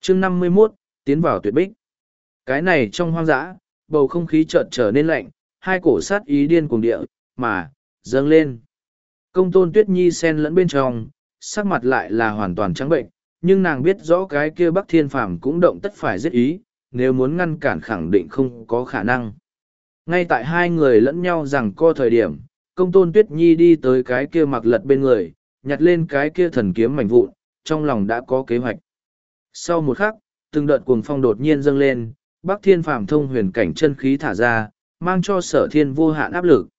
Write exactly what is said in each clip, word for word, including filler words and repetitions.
chương năm mươi mốt, tiến vào tuyệt bích. Cái này trong hoang dã, bầu không khí chợt trở nên lạnh, hai cổ sát ý điên cuồng địa, mà, dâng lên. Công tôn Tuyết Nhi xen lẫn bên trong, sắc mặt lại là hoàn toàn trắng bệnh, nhưng nàng biết rõ cái kia Bắc Thiên Phàm cũng động tất phải giết ý, nếu muốn ngăn cản khẳng định không có khả năng. Ngay tại hai người lẫn nhau rằng co thời điểm, công tôn Tuyết Nhi đi tới cái kia mặc lật bên người, nhặt lên cái kia thần kiếm mảnh vụn, trong lòng đã có kế hoạch. Sau một khắc, từng đợt cuồng phong đột nhiên dâng lên, Bắc Thiên Phàm thông huyền cảnh chân khí thả ra, mang cho Sở Thiên vô hạn áp lực.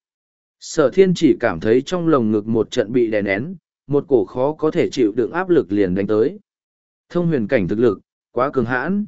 Sở Thiên chỉ cảm thấy trong lồng ngực một trận bị đè nén, một cổ khó có thể chịu đựng áp lực liền đánh tới. Thông huyền cảnh thực lực, quá cường hãn.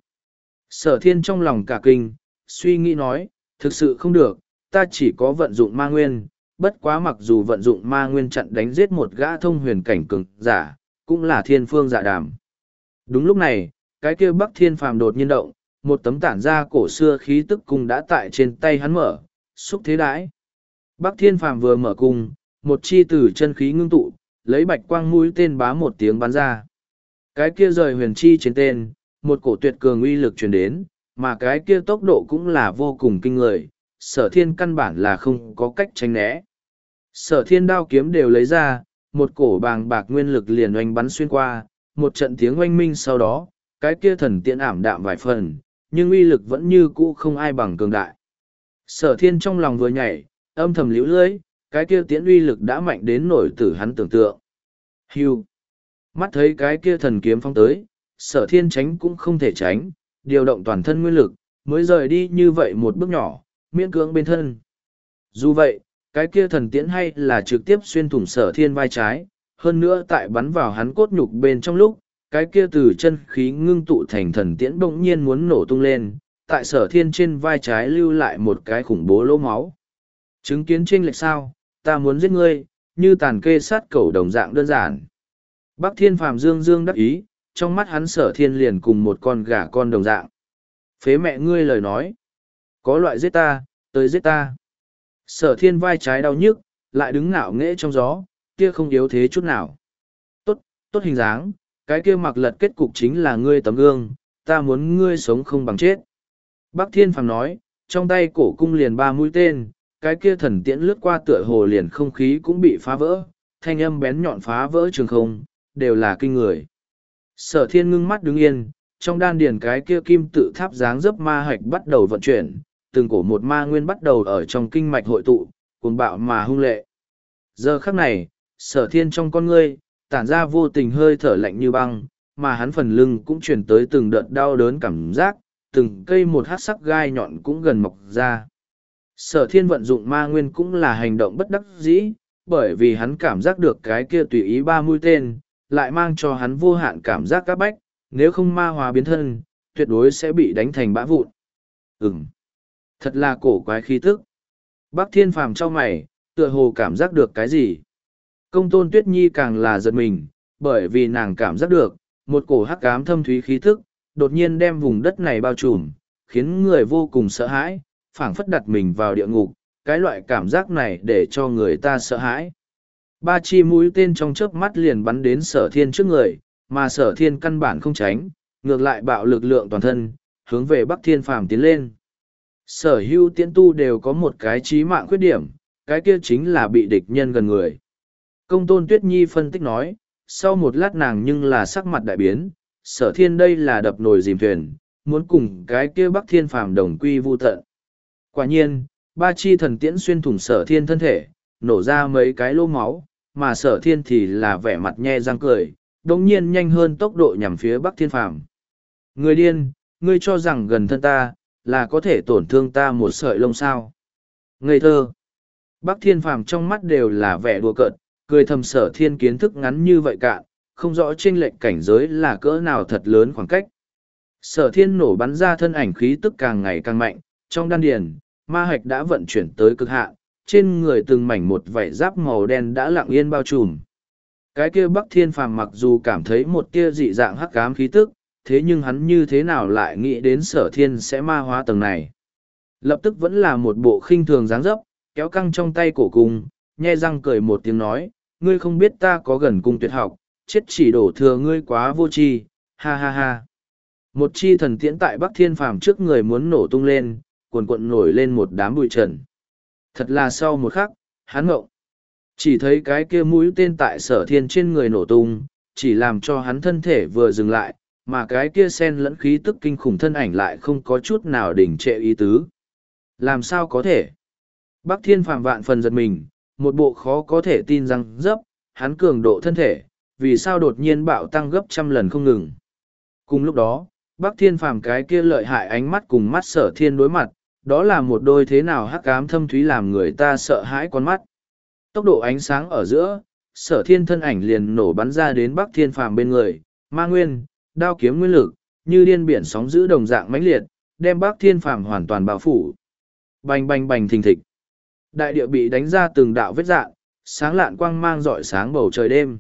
Sở Thiên trong lòng cả kinh, suy nghĩ nói, thực sự không được, ta chỉ có vận dụng ma nguyên, bất quá mặc dù vận dụng ma nguyên chặn đánh giết một gã thông huyền cảnh cường giả, cũng là thiên phương dạ đàm. Đúng lúc này, cái kia Bắc Thiên Phàm đột nhiên động, một tấm tản ra cổ xưa khí tức cung đã tại trên tay hắn mở, xúc thế đãi. Bắc Thiên Phàm vừa mở cung, một chi tử chân khí ngưng tụ, lấy bạch quang mũi tên bá một tiếng bắn ra. Cái kia rời huyền chi trên tên, một cổ tuyệt cường uy lực truyền đến, mà cái kia tốc độ cũng là vô cùng kinh người, Sở Thiên căn bản là không có cách tránh né. Sở Thiên đao kiếm đều lấy ra, một cổ bàng bạc nguyên lực liền oanh bắn xuyên qua, một trận tiếng oanh minh sau đó, cái kia thần tiễn ảm đạm vài phần, nhưng uy lực vẫn như cũ không ai bằng cường đại. Sở Thiên trong lòng vừa nhảy, âm thầm liễu lưỡi, cái kia tiễn uy lực đã mạnh đến nổi tử hắn tưởng tượng. Hưu. Mắt thấy cái kia thần kiếm phong tới, Sở Thiên tránh cũng không thể tránh, điều động toàn thân nguyên lực, mới rời đi như vậy một bước nhỏ, miễn cưỡng bên thân. Dù vậy, cái kia thần tiễn hay là trực tiếp xuyên thủng Sở Thiên vai trái, hơn nữa tại bắn vào hắn cốt nhục bên trong lúc, cái kia từ chân khí ngưng tụ thành thần tiễn bỗng nhiên muốn nổ tung lên, tại Sở Thiên trên vai trái lưu lại một cái khủng bố lỗ máu. Chứng kiến chênh lệch sao, ta muốn giết ngươi, như tàn kê sát cẩu đồng dạng đơn giản. Bắc Thiên Phàm dương dương đắc ý, trong mắt hắn Sở Thiên liền cùng một con gà con đồng dạng. Phế mẹ ngươi lời nói. Có loại giết ta, tới giết ta. Sở Thiên vai trái đau nhức, lại đứng ngạo nghễ trong gió, kia không yếu thế chút nào. Tốt, tốt hình dáng, cái kia mặc lật kết cục chính là ngươi tấm gương, ta muốn ngươi sống không bằng chết. Bắc Thiên Phàm nói, trong tay cổ cung liền ba mũi tên, cái kia thần tiễn lướt qua tựa hồ liền không khí cũng bị phá vỡ, thanh âm bén nhọn phá vỡ trường không, đều là kinh người. Sở Thiên ngưng mắt đứng yên, trong đan điền cái kia kim tự tháp dáng dấp ma hạch bắt đầu vận chuyển, từng cổ một ma nguyên bắt đầu ở trong kinh mạch hội tụ, cuồng bạo mà hung lệ. Giờ khắc này, Sở Thiên trong con ngươi, tản ra vô tình hơi thở lạnh như băng, mà hắn phần lưng cũng chuyển tới từng đợt đau đớn cảm giác, từng cây một hát sắc gai nhọn cũng gần mọc ra. Sở Thiên vận dụng ma nguyên cũng là hành động bất đắc dĩ, bởi vì hắn cảm giác được cái kia tùy ý ba mũi tên, lại mang cho hắn vô hạn cảm giác các bách, nếu không ma hóa biến thân, tuyệt đối sẽ bị đánh thành bã vụn. Ừm, thật là cổ quái khí tức. Bắc Thiên Phàm trong mày, tựa hồ cảm giác được cái gì. Công tôn Tuyết Nhi càng là giật mình, bởi vì nàng cảm giác được, một cổ hắc ám thâm thúy khí tức, đột nhiên đem vùng đất này bao trùm, khiến người vô cùng sợ hãi, phảng phất đặt mình vào địa ngục, cái loại cảm giác này để cho người ta sợ hãi. Ba chi mũi tên trong chớp mắt liền bắn đến Sở Thiên trước người, mà Sở Thiên căn bản không tránh, ngược lại bạo lực lượng toàn thân, hướng về Bắc Thiên Phàm tiến lên. Sở hữu tiễn tu đều có một cái chí mạng khuyết điểm, cái kia chính là bị địch nhân gần người. Công tôn Tuyết Nhi phân tích nói, sau một lát nàng nhưng là sắc mặt đại biến, Sở Thiên đây là đập nồi dìm thuyền, muốn cùng cái kia Bắc Thiên Phàm đồng quy vu tận. Quả nhiên, ba chi thần tiễn xuyên thủng Sở Thiên thân thể, nổ ra mấy cái lỗ máu, mà Sở Thiên thì là vẻ mặt nhe răng cười, đồng nhiên nhanh hơn tốc độ nhằm phía Bắc Thiên Phàm. Người điên, ngươi cho rằng gần thân ta, là có thể tổn thương ta một sợi lông sao. Ngây thơ. Bắc Thiên Phàm trong mắt đều là vẻ đùa cợt, cười thầm Sở Thiên kiến thức ngắn như vậy cạn, không rõ chênh lệch cảnh giới là cỡ nào thật lớn khoảng cách. Sở Thiên nổ bắn ra thân ảnh khí tức càng ngày càng mạnh, trong đan điền, ma hạch đã vận chuyển tới cực hạn, trên người từng mảnh một vảy giáp màu đen đã lặng yên bao trùm. Cái kia Bắc Thiên Phàm mặc dù cảm thấy một tia dị dạng hắc ám khí tức, thế nhưng hắn như thế nào lại nghĩ đến Sở Thiên sẽ ma hóa tầng này. Lập tức vẫn là một bộ khinh thường dáng dấp, kéo căng trong tay cổ cung, nhe răng cười một tiếng nói, ngươi không biết ta có gần cung tuyệt học, chết chỉ đổ thừa ngươi quá vô tri, ha ha ha. Một chi thần tiễn tại Bắc Thiên Phàm trước người muốn nổ tung lên, cuồn cuộn nổi lên một đám bụi trần. Thật là sau một khắc, hắn ngộng. Chỉ thấy cái kia mũi tên tại Sở Thiên trên người nổ tung, chỉ làm cho hắn thân thể vừa dừng lại, mà cái kia sen lẫn khí tức kinh khủng thân ảnh lại không có chút nào đỉnh trệ ý tứ. Làm sao có thể? Bắc Thiên Phàm vạn phần giật mình, một bộ khó có thể tin rằng dấp, hắn cường độ thân thể, vì sao đột nhiên bạo tăng gấp trăm lần không ngừng. Cùng lúc đó, Bắc Thiên Phàm cái kia lợi hại ánh mắt cùng mắt Sở Thiên đối mặt, đó là một đôi thế nào hắc ám thâm thúy làm người ta sợ hãi con mắt. Tốc độ ánh sáng ở giữa, Sở Thiên thân ảnh liền nổ bắn ra đến Bắc Thiên Phàm bên người, ma nguyên, đao kiếm nguyên lực, như điên biển sóng giữ đồng dạng mãnh liệt, đem Bắc Thiên Phàm hoàn toàn bao phủ. Bành bành bành thình thịch. Đại địa bị đánh ra từng đạo vết dạn, sáng lạn quang mang rọi sáng bầu trời đêm.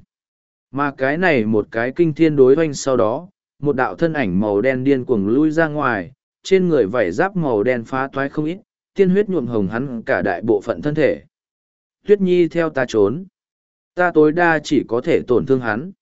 Mà cái này một cái kinh thiên đối hoanh sau đó, một đạo thân ảnh màu đen điên cuồng lui ra ngoài, trên người vảy giáp màu đen phá toái không ít, tiên huyết nhuộm hồng hắn cả đại bộ phận thân thể. Tuyết Nhi theo ta trốn. Ta tối đa chỉ có thể tổn thương hắn.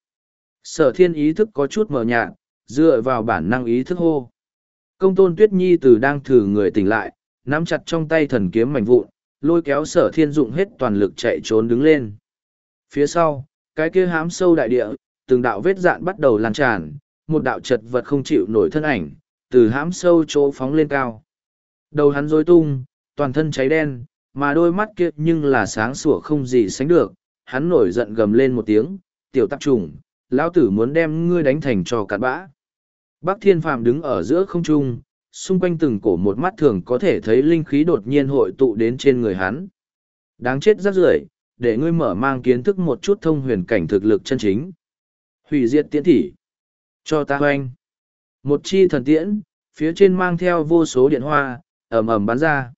Sở Thiên ý thức có chút mờ nhạt, dựa vào bản năng ý thức hô. Công tôn Tuyết Nhi từ đang thử người tỉnh lại, nắm chặt trong tay thần kiếm mảnh vụn, lôi kéo Sở Thiên dụng hết toàn lực chạy trốn đứng lên. Phía sau, cái kia hám sâu đại địa, từng đạo vết dạn bắt đầu lan tràn, một đạo chật vật không chịu nổi thân ảnh, từ hám sâu chỗ phóng lên cao. Đầu hắn rối tung, toàn thân cháy đen, mà đôi mắt kia nhưng là sáng sủa không gì sánh được, hắn nổi giận gầm lên một tiếng, tiểu tạp trùng, lão tử muốn đem ngươi đánh thành trò cặn bã. Bắc Thiên Phàm đứng ở giữa không trung, xung quanh từng cổ một mắt thường có thể thấy linh khí đột nhiên hội tụ đến trên người hắn. Đáng chết rắc rưởi, để ngươi mở mang kiến thức một chút thông huyền cảnh thực lực chân chính. Hủy diệt tiễn thỉ. Cho ta hoanh. Một chi thần tiễn, phía trên mang theo vô số điện hoa, ầm ầm bắn ra.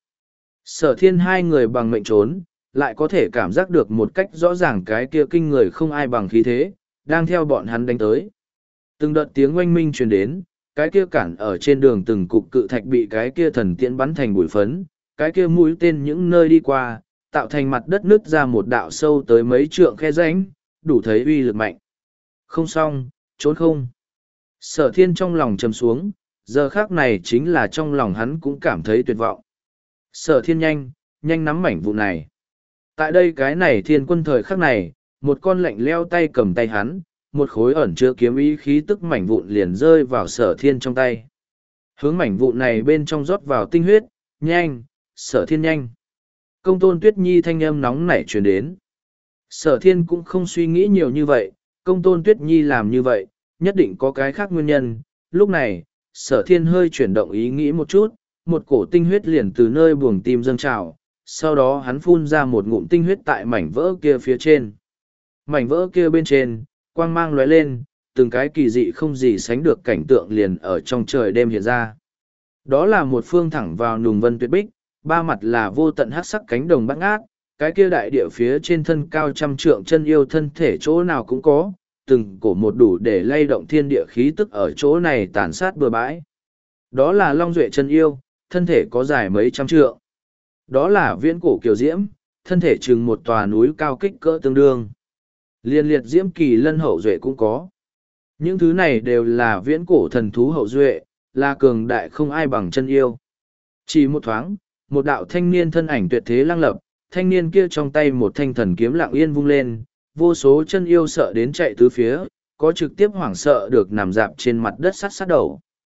Sở Thiên hai người bằng mệnh trốn, lại có thể cảm giác được một cách rõ ràng cái kia kinh người không ai bằng khí thế, đang theo bọn hắn đánh tới. Từng đợt tiếng oanh minh truyền đến, cái kia cản ở trên đường từng cục cự thạch bị cái kia thần tiễn bắn thành bụi phấn, cái kia mũi tên những nơi đi qua, tạo thành mặt đất nứt ra một đạo sâu tới mấy trượng khe rãnh, đủ thấy uy lực mạnh. Không xong, trốn không. Sở Thiên trong lòng trầm xuống, giờ khác này chính là trong lòng hắn cũng cảm thấy tuyệt vọng. Sở Thiên nhanh, nhanh nắm mảnh vụ này. Tại đây cái này thiên quân thời khắc này, một con lạnh leo tay cầm tay hắn, một khối ẩn chứa kiếm ý khí tức mảnh vụn liền rơi vào Sở Thiên trong tay. Hướng mảnh vụn này bên trong rót vào tinh huyết, nhanh, Sở Thiên nhanh. Công tôn Tuyết Nhi thanh âm nóng nảy truyền đến. Sở Thiên cũng không suy nghĩ nhiều như vậy, công tôn Tuyết Nhi làm như vậy, nhất định có cái khác nguyên nhân. Lúc này, Sở Thiên hơi chuyển động ý nghĩ một chút, một cổ tinh huyết liền từ nơi buồng tim dâng trào, sau đó hắn phun ra một ngụm tinh huyết tại mảnh vỡ kia phía trên. Mảnh vỡ kia bên trên, quang mang lóe lên, từng cái kỳ dị không gì sánh được cảnh tượng liền ở trong trời đêm hiện ra. Đó là một phương thẳng vào nùng vân tuyệt bích, ba mặt là vô tận hắc sắc cánh đồng bát ngát, cái kia đại địa phía trên thân cao trăm trượng chân yêu thân thể chỗ nào cũng có, từng cổ một đủ để lay động thiên địa khí tức ở chỗ này tàn sát bừa bãi. Đó là Long Duệ chân yêu, thân thể có dài mấy trăm trượng. Đó là viễn cổ kiều diễm, thân thể chừng một tòa núi cao kích cỡ tương đương. Liên liệt diễm kỳ lân hậu duệ cũng có. Những thứ này đều là viễn cổ thần thú hậu duệ, là cường đại không ai bằng chân yêu. Chỉ một thoáng, một đạo thanh niên thân ảnh tuyệt thế lăng lập, thanh niên kia trong tay một thanh thần kiếm lặng yên vung lên, vô số chân yêu sợ đến chạy tứ phía, có trực tiếp hoảng sợ được nằm dạp trên mặt đất sát sát đầu.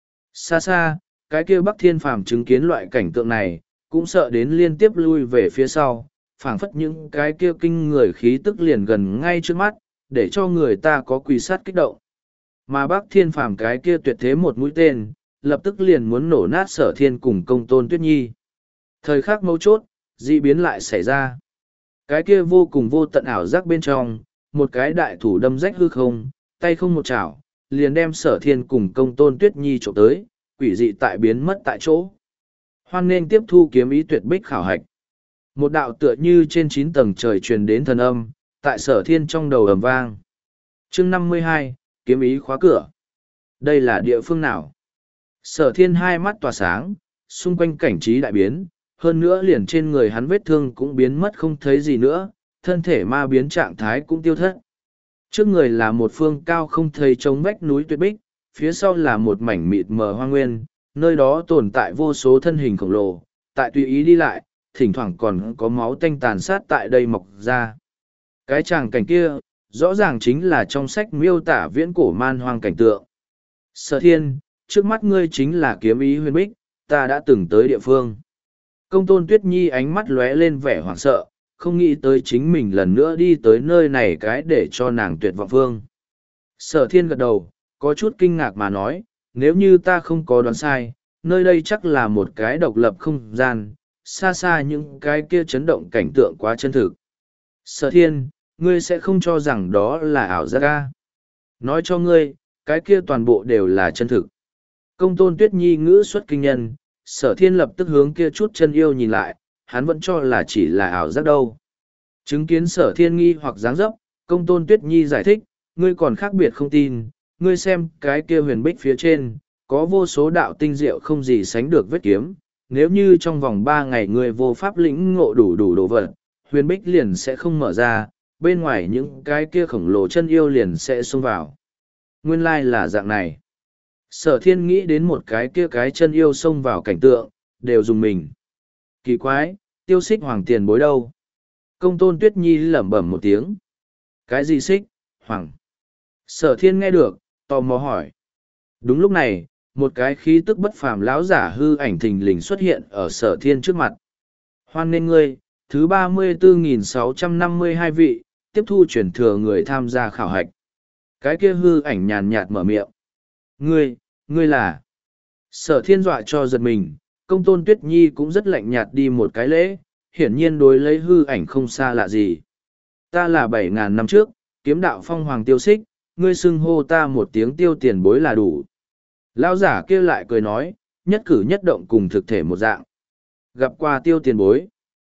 Xa xa, cái kia Bắc Thiên Phàm chứng kiến loại cảnh tượng này, cũng sợ đến liên tiếp lui về phía sau, phảng phất những cái kia kinh người khí tức liền gần ngay trước mắt, để cho người ta có quỳ sát kích động. Mà Bắc Thiên Phàm cái kia tuyệt thế một mũi tên, lập tức liền muốn nổ nát Sở Thiên cùng công tôn Tuyết Nhi. Thời khắc mấu chốt, dị biến lại xảy ra. Cái kia vô cùng vô tận ảo giác bên trong, một cái đại thủ đâm rách hư không, tay không một chảo, liền đem Sở Thiên cùng công tôn Tuyết Nhi trộm tới, quỷ dị tại biến mất tại chỗ. Hoan nên tiếp thu kiếm ý tuyệt bích khảo hạch. Một đạo tựa như trên chín tầng trời truyền đến thần âm, tại Sở Thiên trong đầu ầm vang. Chương năm mươi hai, kiếm ý khóa cửa. Đây là địa phương nào? Sở Thiên hai mắt tỏa sáng, xung quanh cảnh trí đại biến, hơn nữa liền trên người hắn vết thương cũng biến mất không thấy gì nữa, thân thể ma biến trạng thái cũng tiêu thất. Trước người là một phương cao không thấy trống vách núi tuyệt bích, phía sau là một mảnh mịt mờ hoang nguyên, nơi đó tồn tại vô số thân hình khổng lồ, tại tùy ý đi lại, thỉnh thoảng còn có máu tanh tàn sát tại đây mọc ra. Cái tràng cảnh kia, rõ ràng chính là trong sách miêu tả viễn cổ man hoang cảnh tượng. Sở Thiên, trước mắt ngươi chính là kiếm ý huyền bích, ta đã từng tới địa phương. Công tôn Tuyết Nhi ánh mắt lóe lên vẻ hoảng sợ, không nghĩ tới chính mình lần nữa đi tới nơi này cái để cho nàng tuyệt vọng phương. Sở Thiên gật đầu, có chút kinh ngạc mà nói, nếu như ta không có đoán sai, nơi đây chắc là một cái độc lập không gian, xa xa những cái kia chấn động cảnh tượng quá chân thực. Sở Thiên, ngươi sẽ không cho rằng đó là ảo giác ca. Nói cho ngươi, cái kia toàn bộ đều là chân thực. Công tôn Tuyết Nhi ngữ xuất kinh nhân, Sở Thiên lập tức hướng kia chút chân yêu nhìn lại, hắn vẫn cho là chỉ là ảo giác đâu. Chứng kiến Sở Thiên nghi hoặc dáng dấp, công tôn Tuyết Nhi giải thích, ngươi còn khác biệt không tin, ngươi xem cái kia huyền bích phía trên, có vô số đạo tinh diệu không gì sánh được vết kiếm, nếu như trong vòng ba ngày ngươi vô pháp lĩnh ngộ đủ đủ đồ vật, huyền bích liền sẽ không mở ra, bên ngoài những cái kia khổng lồ chân yêu liền sẽ xông vào. Nguyên lai là dạng này. Sở Thiên nghĩ đến một cái kia cái chân yêu xông vào cảnh tượng, đều dùng mình. Kỳ quái, Tiêu Xích Hoàng tiền bối đâu? Công tôn Tuyết Nhi lẩm bẩm một tiếng. Cái gì xích, Hoàng? Sở Thiên nghe được, tò mò hỏi. Đúng lúc này, một cái khí tức bất phàm lão giả hư ảnh thình lình xuất hiện ở Sở Thiên trước mặt. Hoan nghênh ngươi, thứ ba mươi tư nghìn sáu trăm năm mươi hai vị, tiếp thu chuyển thừa người tham gia khảo hạch. Cái kia hư ảnh nhàn nhạt mở miệng. Ngươi, ngươi là... Sở Thiên dọa cho giật mình, công tôn Tuyết Nhi cũng rất lạnh nhạt đi một cái lễ, hiển nhiên đối lấy hư ảnh không xa lạ gì. Ta là bảy ngàn năm trước, kiếm đạo phong hoàng Tiêu Xích, ngươi xưng hô ta một tiếng tiêu tiền bối là đủ. Lão giả kia lại cười nói, nhất cử nhất động cùng thực thể một dạng. Gặp qua tiêu tiền bối.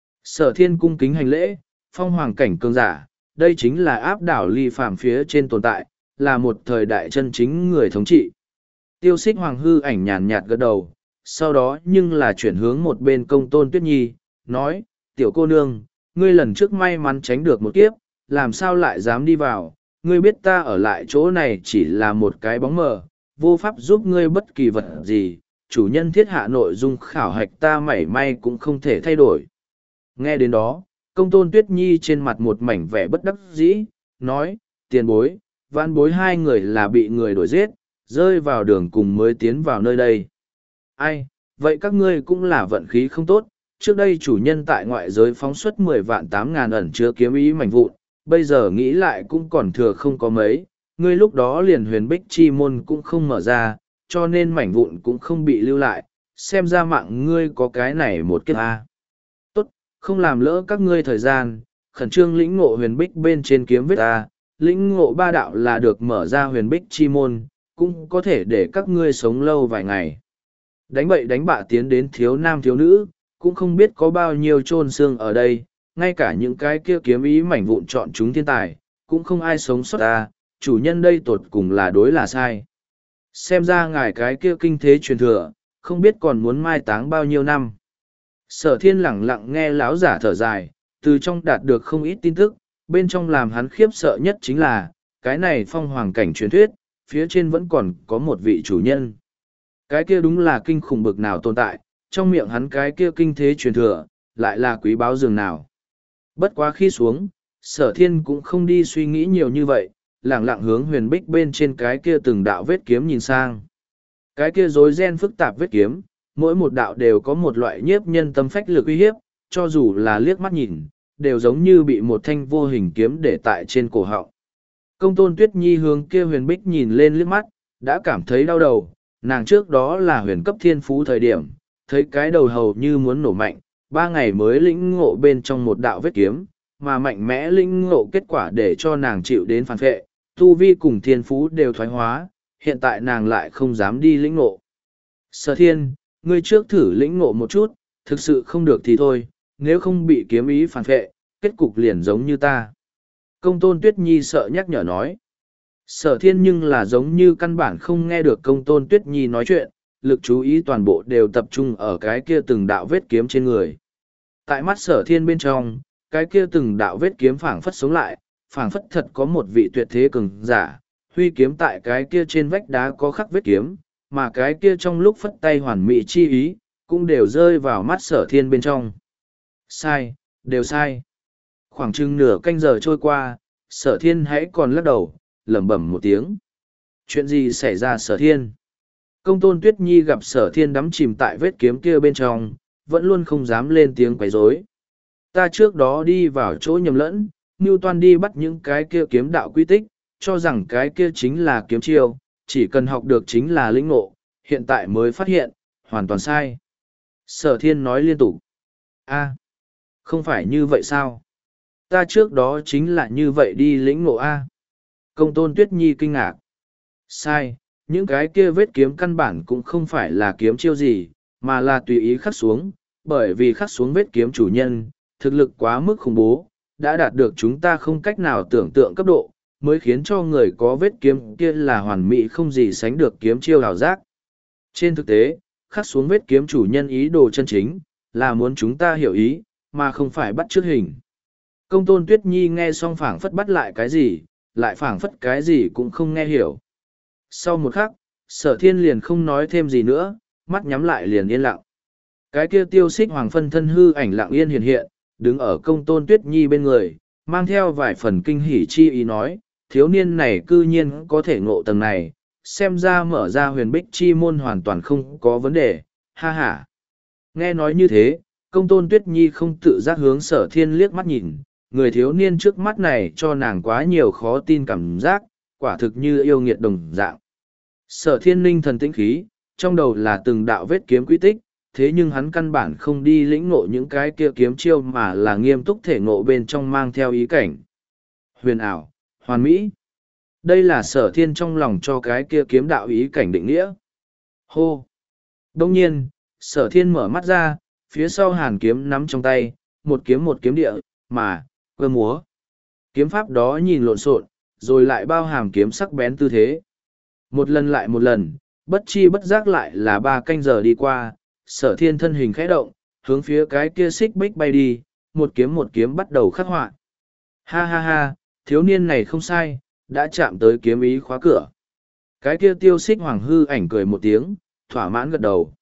Sở Thiên cung kính hành lễ, phong hoàng cảnh cường giả, đây chính là áp đảo ly phàm phía trên tồn tại, là một thời đại chân chính người thống trị. Tiêu Xích Hoàng hư ảnh nhàn nhạt gật đầu, sau đó nhưng là chuyển hướng một bên công tôn Tuyết Nhi, nói, tiểu cô nương, ngươi lần trước may mắn tránh được một kiếp, làm sao lại dám đi vào, ngươi biết ta ở lại chỗ này chỉ là một cái bóng mờ, vô pháp giúp ngươi bất kỳ vật gì, chủ nhân thiết hạ nội dung khảo hạch ta mảy may cũng không thể thay đổi. Nghe đến đó, công tôn Tuyết Nhi trên mặt một mảnh vẻ bất đắc dĩ, nói, tiền bối, vãn bối hai người là bị người đuổi giết, rơi vào đường cùng mới tiến vào nơi đây. Ai, vậy các ngươi cũng là vận khí không tốt, trước đây chủ nhân tại ngoại giới phóng xuất mười vạn tám ngàn ẩn chứa kiếm ý mảnh vụn, bây giờ nghĩ lại cũng còn thừa không có mấy, ngươi lúc đó liền huyền bích chi môn cũng không mở ra, cho nên mảnh vụn cũng không bị lưu lại, xem ra mạng ngươi có cái này một kiếp A. Tốt, không làm lỡ các ngươi thời gian, khẩn trương lĩnh ngộ huyền bích bên trên kiếm vết A, lĩnh ngộ ba đạo là được mở ra huyền bích chi môn, cũng có thể để các ngươi sống lâu vài ngày. Đánh bậy đánh bạ tiến đến thiếu nam thiếu nữ, cũng không biết có bao nhiêu chôn xương ở đây, ngay cả những cái kia kiếm ý mảnh vụn chọn chúng thiên tài, cũng không ai sống sót ta, chủ nhân đây tột cùng là đối là sai. Xem ra ngài cái kia kinh thế truyền thừa, không biết còn muốn mai táng bao nhiêu năm. Sở Thiên lẳng lặng nghe lão giả thở dài, từ trong đạt được không ít tin tức, bên trong làm hắn khiếp sợ nhất chính là, cái này phong hoàng cảnh truyền thuyết, phía trên vẫn còn có một vị chủ nhân. Cái kia đúng là kinh khủng bực nào tồn tại, trong miệng hắn cái kia kinh thế truyền thừa, lại là quý báu dường nào. Bất quá khi xuống, Sở Thiên cũng không đi suy nghĩ nhiều như vậy, lẳng lặng hướng huyền bích bên trên cái kia từng đạo vết kiếm nhìn sang. Cái kia rối ren phức tạp vết kiếm, mỗi một đạo đều có một loại nhiếp nhân tâm phách lực uy hiếp, cho dù là liếc mắt nhìn, đều giống như bị một thanh vô hình kiếm để tại trên cổ họng. Công tôn Tuyết Nhi hướng kia huyền bích nhìn lên liếc mắt, đã cảm thấy đau đầu, nàng trước đó là huyền cấp thiên phú thời điểm, thấy cái đầu hầu như muốn nổ mạnh, ba ngày mới lĩnh ngộ bên trong một đạo vết kiếm, mà mạnh mẽ lĩnh ngộ kết quả để cho nàng chịu đến phản phệ, tu vi cùng thiên phú đều thoái hóa, hiện tại nàng lại không dám đi lĩnh ngộ. Sở Thiên, ngươi trước thử lĩnh ngộ một chút, thực sự không được thì thôi, nếu không bị kiếm ý phản phệ, kết cục liền giống như ta. Công tôn Tuyết Nhi sợ nhắc nhở nói. Sở Thiên nhưng là giống như căn bản không nghe được công tôn Tuyết Nhi nói chuyện, lực chú ý toàn bộ đều tập trung ở cái kia từng đạo vết kiếm trên người. Tại mắt Sở Thiên bên trong, cái kia từng đạo vết kiếm phảng phất sống lại, phảng phất thật có một vị tuyệt thế cường giả, huy kiếm tại cái kia trên vách đá có khắc vết kiếm, mà cái kia trong lúc phất tay hoàn mỹ chi ý, cũng đều rơi vào mắt sở thiên bên trong. Sai, đều sai. Khoảng chừng nửa canh giờ trôi qua, sở thiên hãy còn lắc đầu, lẩm bẩm một tiếng. Chuyện gì xảy ra sở thiên? Công tôn Tuyết Nhi gặp sở thiên đắm chìm tại vết kiếm kia bên trong, vẫn luôn không dám lên tiếng quấy rối. Ta trước đó đi vào chỗ nhầm lẫn, Newton đi bắt những cái kia kiếm đạo quy tích, cho rằng cái kia chính là kiếm chiêu, chỉ cần học được chính là lĩnh ngộ, hiện tại mới phát hiện, hoàn toàn sai. Sở thiên nói liên tục. A, không phải như vậy sao? Ta trước đó chính là như vậy đi lĩnh ngộ A. Công tôn Tuyết Nhi kinh ngạc. Sai, những cái kia vết kiếm căn bản cũng không phải là kiếm chiêu gì, mà là tùy ý khắc xuống, bởi vì khắc xuống vết kiếm chủ nhân, thực lực quá mức khủng bố, đã đạt được chúng ta không cách nào tưởng tượng cấp độ, mới khiến cho người có vết kiếm kia là hoàn mỹ không gì sánh được kiếm chiêu hào giác. Trên thực tế, khắc xuống vết kiếm chủ nhân ý đồ chân chính, là muốn chúng ta hiểu ý, mà không phải bắt chước hình. Công tôn Tuyết Nhi nghe xong phảng phất bắt lại cái gì, lại phảng phất cái gì cũng không nghe hiểu. Sau một khắc, sở thiên liền không nói thêm gì nữa, mắt nhắm lại liền yên lặng. Cái kia tiêu xích hoàng phân thân hư ảnh lặng yên hiện hiện, đứng ở công tôn Tuyết Nhi bên người, mang theo vài phần kinh hỉ chi ý nói, thiếu niên này cư nhiên có thể ngộ tầng này, xem ra mở ra huyền bích chi môn hoàn toàn không có vấn đề, ha ha. Nghe nói như thế, công tôn Tuyết Nhi không tự giác hướng sở thiên liếc mắt nhìn, người thiếu niên trước mắt này cho nàng quá nhiều khó tin cảm giác, quả thực như yêu nghiệt đồng dạng. Sở thiên ninh thần tĩnh khí, trong đầu là từng đạo vết kiếm quy tích, thế nhưng hắn căn bản không đi lĩnh ngộ những cái kia kiếm chiêu mà là nghiêm túc thể ngộ bên trong mang theo ý cảnh. Huyền ảo, hoàn mỹ. Đây là sở thiên trong lòng cho cái kia kiếm đạo ý cảnh định nghĩa. Hô! Đông nhiên, sở thiên mở mắt ra, phía sau hàn kiếm nắm trong tay, một kiếm một kiếm địa, mà, quơ múa. Kiếm pháp đó nhìn lộn xộn, rồi lại bao hàm kiếm sắc bén tư thế. Một lần lại một lần, bất chi bất giác lại là ba canh giờ đi qua, sở thiên thân hình khẽ động, hướng phía cái kia xích bích bay đi, một kiếm một kiếm bắt đầu khắc họa. Ha ha ha, thiếu niên này không sai, đã chạm tới kiếm ý khóa cửa. Cái kia tiêu xích hoàng hư ảnh cười một tiếng, thỏa mãn gật đầu.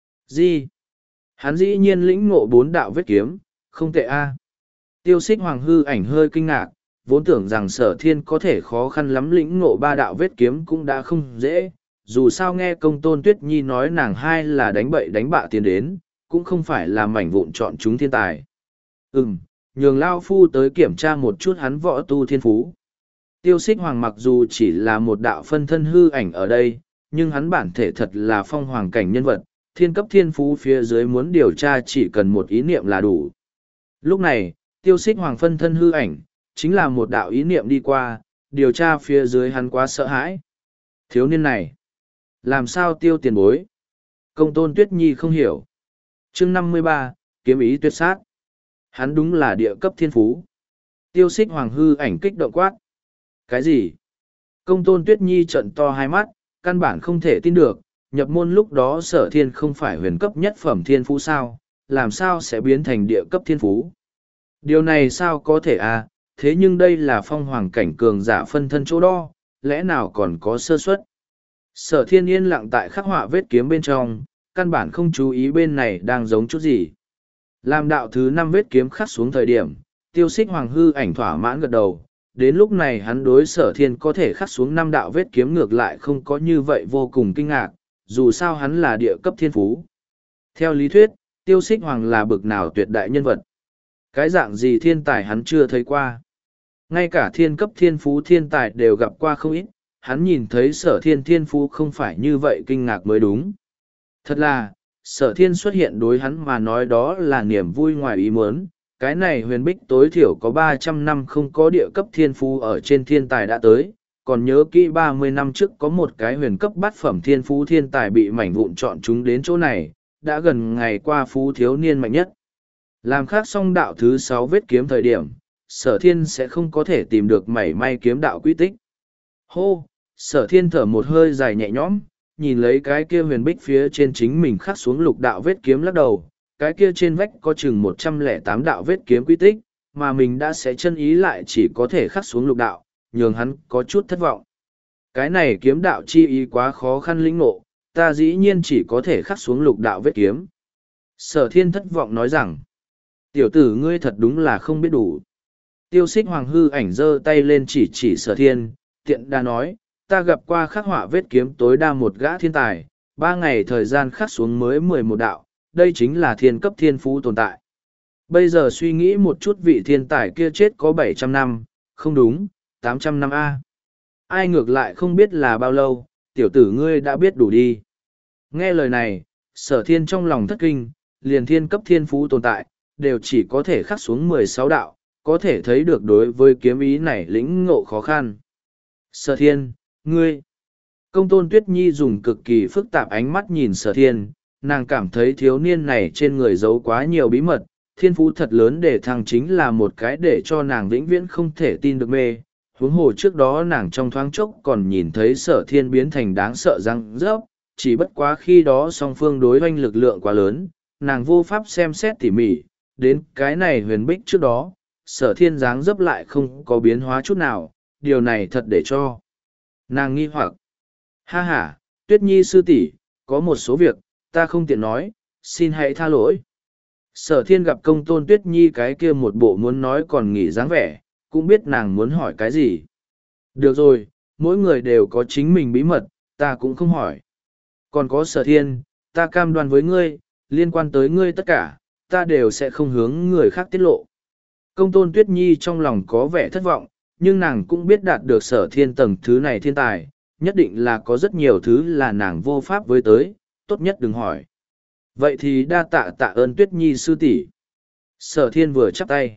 Gì? Hắn dĩ nhiên lĩnh ngộ bốn đạo vết kiếm, không tệ a. Tiêu xích hoàng hư ảnh hơi kinh ngạc, vốn tưởng rằng sở thiên có thể khó khăn lắm lĩnh ngộ ba đạo vết kiếm cũng đã không dễ. Dù sao nghe công tôn Tuyết Nhi nói nàng hai là đánh bậy đánh bạ tiến đến, cũng không phải là mảnh vụn chọn chúng thiên tài. Ừm, nhường Lao Phu tới kiểm tra một chút hắn võ tu thiên phú. Tiêu xích hoàng mặc dù chỉ là một đạo phân thân hư ảnh ở đây, nhưng hắn bản thể thật là phong hoàng cảnh nhân vật, thiên cấp thiên phú phía dưới muốn điều tra chỉ cần một ý niệm là đủ. Lúc này, tiêu xích hoàng phân thân hư ảnh, chính là một đạo ý niệm đi qua, điều tra phía dưới hắn quá sợ hãi. Thiếu niên này, làm sao tiêu tiền bối? Công tôn Tuyết Nhi không hiểu. chương năm mươi ba, kiếm ý tuyệt sát. Hắn đúng là địa cấp thiên phú. Tiêu xích hoàng hư ảnh kích động quát. Cái gì? Công tôn Tuyết Nhi trợn to hai mắt, căn bản không thể tin được, nhập môn lúc đó sở thiên không phải huyền cấp nhất phẩm thiên phú sao, làm sao sẽ biến thành địa cấp thiên phú? Điều này sao có thể à, thế nhưng đây là phong hoàng cảnh cường giả phân thân chỗ đo, lẽ nào còn có sơ suất? Sở thiên yên lặng tại khắc họa vết kiếm bên trong, căn bản không chú ý bên này đang giống chút gì. Làm đạo thứ năm vết kiếm khắc xuống thời điểm, tiêu xích hoàng hư ảnh thỏa mãn gật đầu. Đến lúc này hắn đối sở thiên có thể khắc xuống năm đạo vết kiếm ngược lại không có như vậy vô cùng kinh ngạc, dù sao hắn là địa cấp thiên phú. Theo lý thuyết, tiêu xích hoàng là bực nào tuyệt đại nhân vật. Cái dạng gì thiên tài hắn chưa thấy qua. Ngay cả thiên cấp thiên phú thiên tài đều gặp qua không ít, hắn nhìn thấy sở thiên thiên phú không phải như vậy kinh ngạc mới đúng. Thật là, sở thiên xuất hiện đối hắn mà nói đó là niềm vui ngoài ý muốn. Cái này huyền bích tối thiểu có ba trăm năm không có địa cấp thiên phú ở trên thiên tài đã tới, còn nhớ kỹ ba mươi năm trước có một cái huyền cấp bát phẩm thiên phú thiên tài bị mảnh vụn chọn chúng đến chỗ này, đã gần ngày qua phú thiếu niên mạnh nhất. Làm khác xong đạo thứ sáu vết kiếm thời điểm, sở thiên sẽ không có thể tìm được mảy may kiếm đạo quy tích. Hô, sở thiên thở một hơi dài nhẹ nhõm, nhìn lấy cái kia huyền bích phía trên chính mình khắc xuống lục đạo vết kiếm lắc đầu. Cái kia trên vách có chừng một trăm lẻ tám đạo vết kiếm quy tích, mà mình đã sẽ chân ý lại chỉ có thể khắc xuống lục đạo, nhường hắn có chút thất vọng. Cái này kiếm đạo chi ý quá khó khăn lĩnh ngộ, ta dĩ nhiên chỉ có thể khắc xuống lục đạo vết kiếm. Sở thiên thất vọng nói rằng, tiểu tử ngươi thật đúng là không biết đủ. Tiêu xích hoàng hư ảnh giơ tay lên chỉ chỉ sở thiên, tiện đà nói, ta gặp qua khắc họa vết kiếm tối đa một gã thiên tài, ba ngày thời gian khắc xuống mới mười một đạo, đây chính là thiên cấp thiên phú tồn tại. Bây giờ suy nghĩ một chút vị thiên tài kia chết có bảy trăm năm, không đúng, tám trăm năm A. Ai ngược lại không biết là bao lâu, tiểu tử ngươi đã biết đủ đi. Nghe lời này, sở thiên trong lòng thất kinh, liền thiên cấp thiên phú tồn tại, đều chỉ có thể khắc xuống mười sáu đạo, có thể thấy được đối với kiếm ý này lĩnh ngộ khó khăn. Sở thiên, ngươi. Công tôn Tuyết Nhi dùng cực kỳ phức tạp ánh mắt nhìn sở thiên, nàng cảm thấy thiếu niên này trên người giấu quá nhiều bí mật, thiên phú thật lớn để thăng chính là một cái để cho nàng vĩnh viễn không thể tin được mê. Huống hồ trước đó nàng trong thoáng chốc còn nhìn thấy sở thiên biến thành đáng sợ răng rớp, chỉ bất quá khi đó song phương đối oanh lực lượng quá lớn, nàng vô pháp xem xét tỉ mỉ, đến cái này huyền bích trước đó, sở thiên dáng dấp lại không có biến hóa chút nào, điều này thật để cho nàng nghi hoặc. Ha ha, Tuyết Nhi sư tỷ, có một số việc, ta không tiện nói, xin hãy tha lỗi. Sở thiên gặp công tôn Tuyết Nhi cái kia một bộ muốn nói còn nghỉ dáng vẻ, cũng biết nàng muốn hỏi cái gì. Được rồi, mỗi người đều có chính mình bí mật, ta cũng không hỏi. Còn có sở thiên, ta cam đoan với ngươi, liên quan tới ngươi tất cả, ta đều sẽ không hướng người khác tiết lộ. Công tôn Tuyết Nhi trong lòng có vẻ thất vọng, nhưng nàng cũng biết đạt được sở thiên tầng thứ này thiên tài, nhất định là có rất nhiều thứ là nàng vô pháp với tới, tốt nhất đừng hỏi. Vậy thì đa tạ tạ ơn Tuyết Nhi sư tỷ. Sở thiên vừa chắp tay.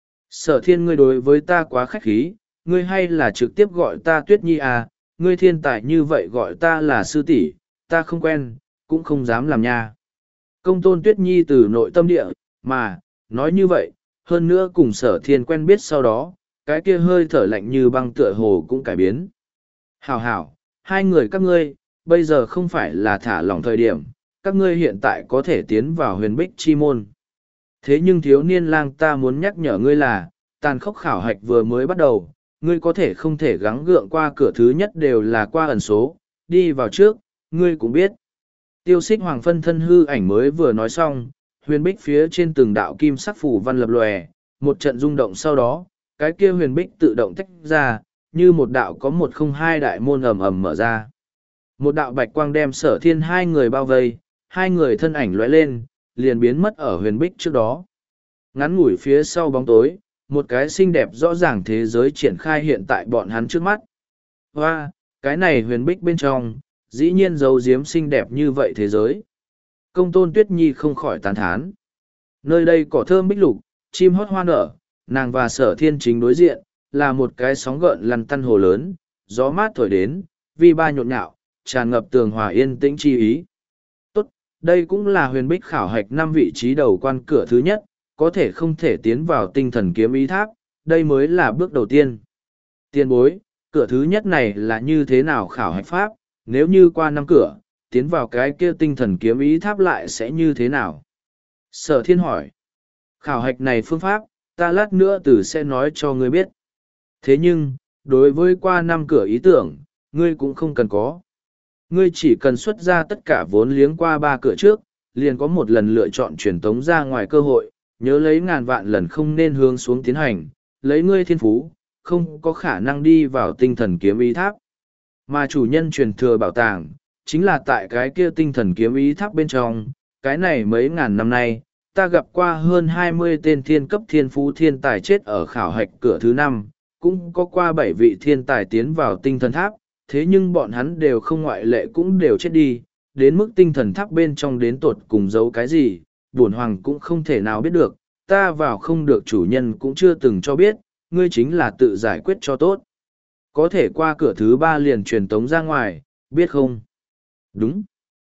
Sở thiên ngươi đối với ta quá khách khí, ngươi hay là trực tiếp gọi ta Tuyết Nhi à, ngươi thiên tài như vậy gọi ta là sư tỷ, ta không quen, cũng không dám làm nha. Công tôn Tuyết Nhi từ nội tâm địa, mà, nói như vậy, hơn nữa cùng sở thiên quen biết sau đó, cái kia hơi thở lạnh như băng tựa hồ cũng cải biến. Hảo hảo, hai người các ngươi, bây giờ không phải là thả lỏng thời điểm, các ngươi hiện tại có thể tiến vào huyền bích chi môn. Thế nhưng thiếu niên lang ta muốn nhắc nhở ngươi là, tàn khốc khảo hạch vừa mới bắt đầu, ngươi có thể không thể gắng gượng qua cửa thứ nhất đều là qua ẩn số, đi vào trước, ngươi cũng biết. Tiêu xích hoàng phân thân hư ảnh mới vừa nói xong, huyền bích phía trên từng đạo kim sắc phủ văn lập lòe, một trận rung động sau đó, cái kia huyền bích tự động tách ra, như một đạo có một không hai đại môn ầm ầm mở ra. Một đạo bạch quang đem sở thiên hai người bao vây, hai người thân ảnh lóe lên, liền biến mất ở huyền bích trước đó. Ngắn ngủi phía sau bóng tối, một cái xinh đẹp rõ ràng thế giới triển khai hiện tại bọn hắn trước mắt. Hoa, cái này huyền bích bên trong, dĩ nhiên giấu giếm xinh đẹp như vậy thế giới. Công tôn Tuyết Nhi không khỏi tán thán. Nơi đây cỏ thơm bích lục, chim hót hoa nở, nàng và sở thiên chính đối diện, là một cái sóng gợn lăn tăn hồ lớn, gió mát thổi đến, vi ba nhộn nhạo, tràn ngập tường hòa yên tĩnh chi ý. Tốt, đây cũng là huyền bích khảo hạch năm vị trí đầu quan cửa thứ nhất, có thể không thể tiến vào tinh thần kiếm ý tháp, đây mới là bước đầu tiên. Tiên bối, cửa thứ nhất này là như thế nào khảo hạch pháp, nếu như qua năm cửa, tiến vào cái kia tinh thần kiếm ý tháp lại sẽ như thế nào? Sở thiên hỏi. Khảo hạch này phương pháp, ta lát nữa từ sẽ nói cho ngươi biết. Thế nhưng, đối với qua năm cửa ý tưởng, ngươi cũng không cần có. Ngươi chỉ cần xuất ra tất cả vốn liếng qua ba cửa trước, liền có một lần lựa chọn truyền tống ra ngoài cơ hội, nhớ lấy ngàn vạn lần không nên hướng xuống tiến hành, lấy ngươi thiên phú, không có khả năng đi vào tinh thần kiếm ý tháp. Mà chủ nhân truyền thừa bảo tàng, chính là tại cái kia tinh thần kiếm ý tháp bên trong, cái này mấy ngàn năm nay, ta gặp qua hơn hai mươi tên thiên cấp thiên phú thiên tài chết ở khảo hạch cửa thứ năm, cũng có qua bảy vị thiên tài tiến vào tinh thần tháp, thế nhưng bọn hắn đều không ngoại lệ cũng đều chết đi, đến mức tinh thần tháp bên trong đến tột cùng giấu cái gì, bổn hoàng cũng không thể nào biết được, ta vào không được chủ nhân cũng chưa từng cho biết, ngươi chính là tự giải quyết cho tốt. Có thể qua cửa thứ ba liền truyền tống ra ngoài, biết không? Đúng.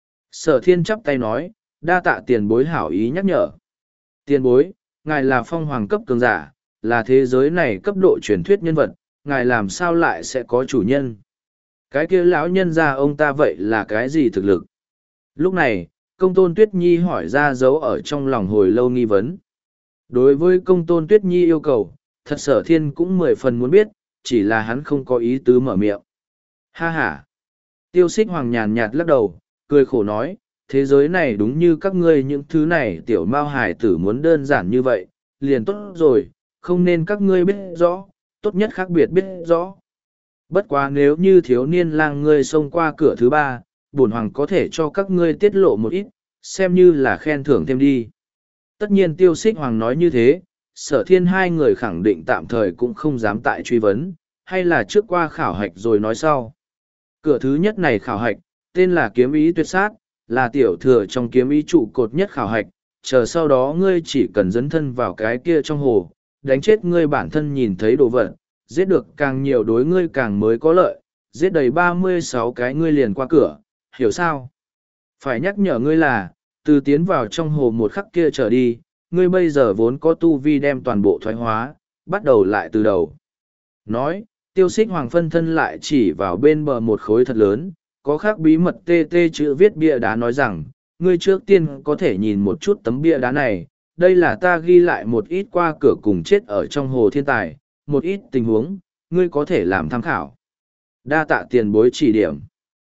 Sở thiên chắp tay nói, đa tạ tiền bối hảo ý nhắc nhở. Tiền bối, ngài là phong hoàng cấp cường giả, là thế giới này cấp độ truyền thuyết nhân vật, ngài làm sao lại sẽ có chủ nhân? Cái kia lão nhân ra ông ta vậy là cái gì thực lực? Lúc này, công tôn Tuyết Nhi hỏi ra dấu ở trong lòng hồi lâu nghi vấn. Đối với công tôn Tuyết Nhi yêu cầu, thật sở thiên cũng mười phần muốn biết, chỉ là hắn không có ý tứ mở miệng. Ha ha! Tiêu xích hoàng nhàn nhạt lắc đầu, cười khổ nói, thế giới này đúng như các ngươi những thứ này tiểu mao hải tử muốn đơn giản như vậy, liền tốt rồi, không nên các ngươi biết rõ, tốt nhất khác biệt biết rõ. Bất quá nếu như thiếu niên lang ngươi xông qua cửa thứ ba, bổn hoàng có thể cho các ngươi tiết lộ một ít, xem như là khen thưởng thêm đi. Tất nhiên tiêu xích hoàng nói như thế, sở thiên hai người khẳng định tạm thời cũng không dám tại truy vấn, hay là trước qua khảo hạch rồi nói sau. Cửa thứ nhất này khảo hạch, tên là kiếm ý tuyệt sát, là tiểu thừa trong kiếm ý trụ cột nhất khảo hạch, chờ sau đó ngươi chỉ cần dấn thân vào cái kia trong hồ, đánh chết ngươi bản thân nhìn thấy đồ vật, giết được càng nhiều đối ngươi càng mới có lợi, giết đầy ba mươi sáu cái ngươi liền qua cửa, hiểu sao? Phải nhắc nhở ngươi là, từ tiến vào trong hồ một khắc kia trở đi, ngươi bây giờ vốn có tu vi đem toàn bộ thoái hóa, bắt đầu lại từ đầu. Nói, tiêu xích hoàng phân thân lại chỉ vào bên bờ một khối thật lớn, có khác bí mật tê tê chữ viết bia đá nói rằng, ngươi trước tiên có thể nhìn một chút tấm bia đá này, đây là ta ghi lại một ít qua cửa cùng chết ở trong hồ thiên tài, một ít tình huống, ngươi có thể làm tham khảo. Đa tạ tiền bối chỉ điểm.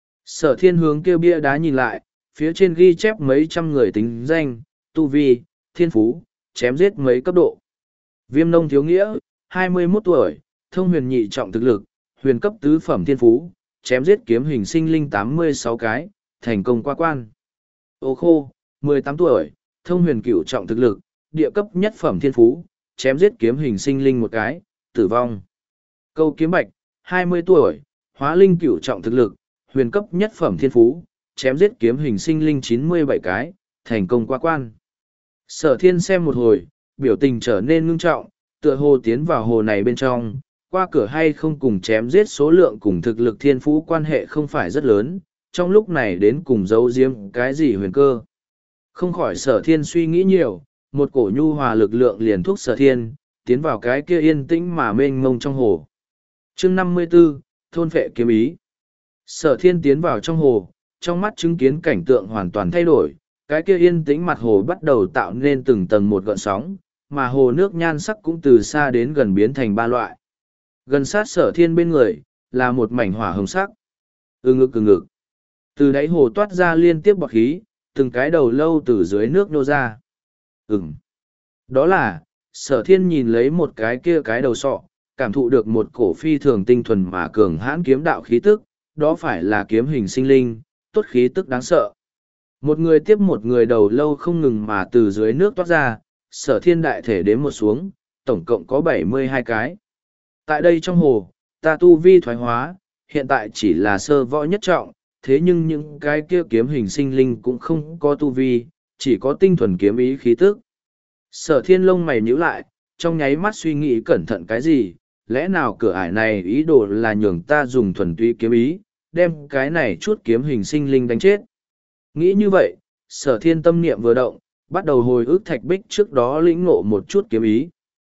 Sở thiên hướng kêu bia đá nhìn lại, phía trên ghi chép mấy trăm người tính danh, tu vi, thiên phú, chém giết mấy cấp độ. Viêm nông thiếu nghĩa, hai mươi mốt tuổi, thông huyền nhị trọng thực lực, huyền cấp tứ phẩm thiên phú, chém giết kiếm hình sinh linh tám mươi sáu cái, thành công qua quan. Ô khô, mười tám tuổi, thông huyền cửu trọng thực lực, địa cấp nhất phẩm thiên phú, chém giết kiếm hình sinh linh một cái, tử vong. Câu kiếm bạch, hai mươi tuổi, hóa linh cửu trọng thực lực, huyền cấp nhất phẩm thiên phú, chém giết kiếm hình sinh linh chín mươi bảy cái, thành công qua quan. Sở thiên xem một hồi, biểu tình trở nên ngưng trọng, tựa hồ tiến vào hồ này bên trong, qua cửa hay không cùng chém giết số lượng cùng thực lực thiên phú quan hệ không phải rất lớn, trong lúc này đến cùng giấu giếm cái gì huyền cơ. Không khỏi sở thiên suy nghĩ nhiều, một cổ nhu hòa lực lượng liền thúc sở thiên, tiến vào cái kia yên tĩnh mà mênh mông trong hồ. Chương năm mươi 54, Thôn Phệ Kiếm Ý. Sở thiên tiến vào trong hồ, trong mắt chứng kiến cảnh tượng hoàn toàn thay đổi, cái kia yên tĩnh mặt hồ bắt đầu tạo nên từng tầng một gợn sóng, mà hồ nước nhan sắc cũng từ xa đến gần biến thành ba loại. Gần sát sở thiên bên người, là một mảnh hỏa hồng sắc. Ừ ngực ừ ngực. Từ đáy hồ toát ra liên tiếp bọt khí, từng cái đầu lâu từ dưới nước nô ra. Ừm. Đó là, sở thiên nhìn lấy một cái kia cái đầu sọ, cảm thụ được một cổ phi thường tinh thuần mà cường hãn kiếm đạo khí tức, đó phải là kiếm hình sinh linh, tốt khí tức đáng sợ. Một người tiếp một người đầu lâu không ngừng mà từ dưới nước toát ra, sở thiên đại thể đếm một xuống, tổng cộng có bảy mươi hai cái. Tại đây trong hồ, ta tu vi thoái hóa, hiện tại chỉ là sơ võ nhất trọng, thế nhưng những cái kia kiếm hình sinh linh cũng không có tu vi, chỉ có tinh thuần kiếm ý khí tức. Sở thiên lông mày nhíu lại, trong nháy mắt suy nghĩ cẩn thận cái gì, lẽ nào cửa ải này ý đồ là nhường ta dùng thuần túy kiếm ý, đem cái này chút kiếm hình sinh linh đánh chết. Nghĩ như vậy, sở thiên tâm niệm vừa động, bắt đầu hồi ức thạch bích trước đó lĩnh ngộ một chút kiếm ý.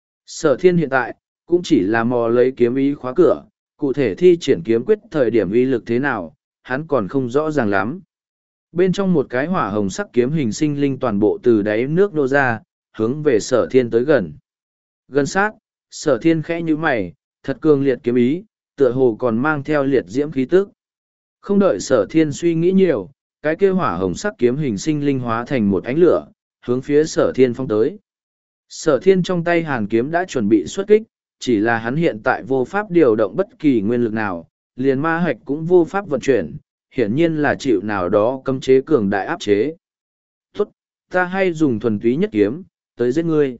Sở thiên hiện tại, cũng chỉ là mò lấy kiếm ý khóa cửa, cụ thể thi triển kiếm quyết thời điểm uy lực thế nào, hắn còn không rõ ràng lắm. Bên trong một cái hỏa hồng sắc kiếm hình sinh linh toàn bộ từ đáy nước nô ra, hướng về sở thiên tới gần. Gần sát, sở thiên khẽ như mày, thật cường liệt kiếm ý, tựa hồ còn mang theo liệt diễm khí tức. Không đợi sở thiên suy nghĩ nhiều, cái kia hỏa hồng sắc kiếm hình sinh linh hóa thành một ánh lửa, hướng phía sở thiên phong tới. Sở thiên trong tay hàn kiếm đã chuẩn bị xuất kích, chỉ là hắn hiện tại vô pháp điều động bất kỳ nguyên lực nào, liền ma hạch cũng vô pháp vận chuyển, hiển nhiên là chịu nào đó cấm chế cường đại áp chế. Tốt, ta hay dùng thuần túy nhất kiếm, tới giết ngươi.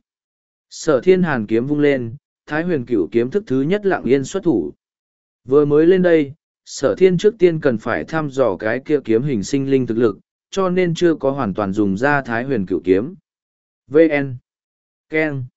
Sở thiên hàn kiếm vung lên, thái huyền cửu kiếm thức thứ nhất lặng yên xuất thủ. Vừa mới lên đây, sở thiên trước tiên cần phải thăm dò cái kia kiếm hình sinh linh thực lực, cho nên chưa có hoàn toàn dùng ra thái huyền cửu kiếm. vê en Ken.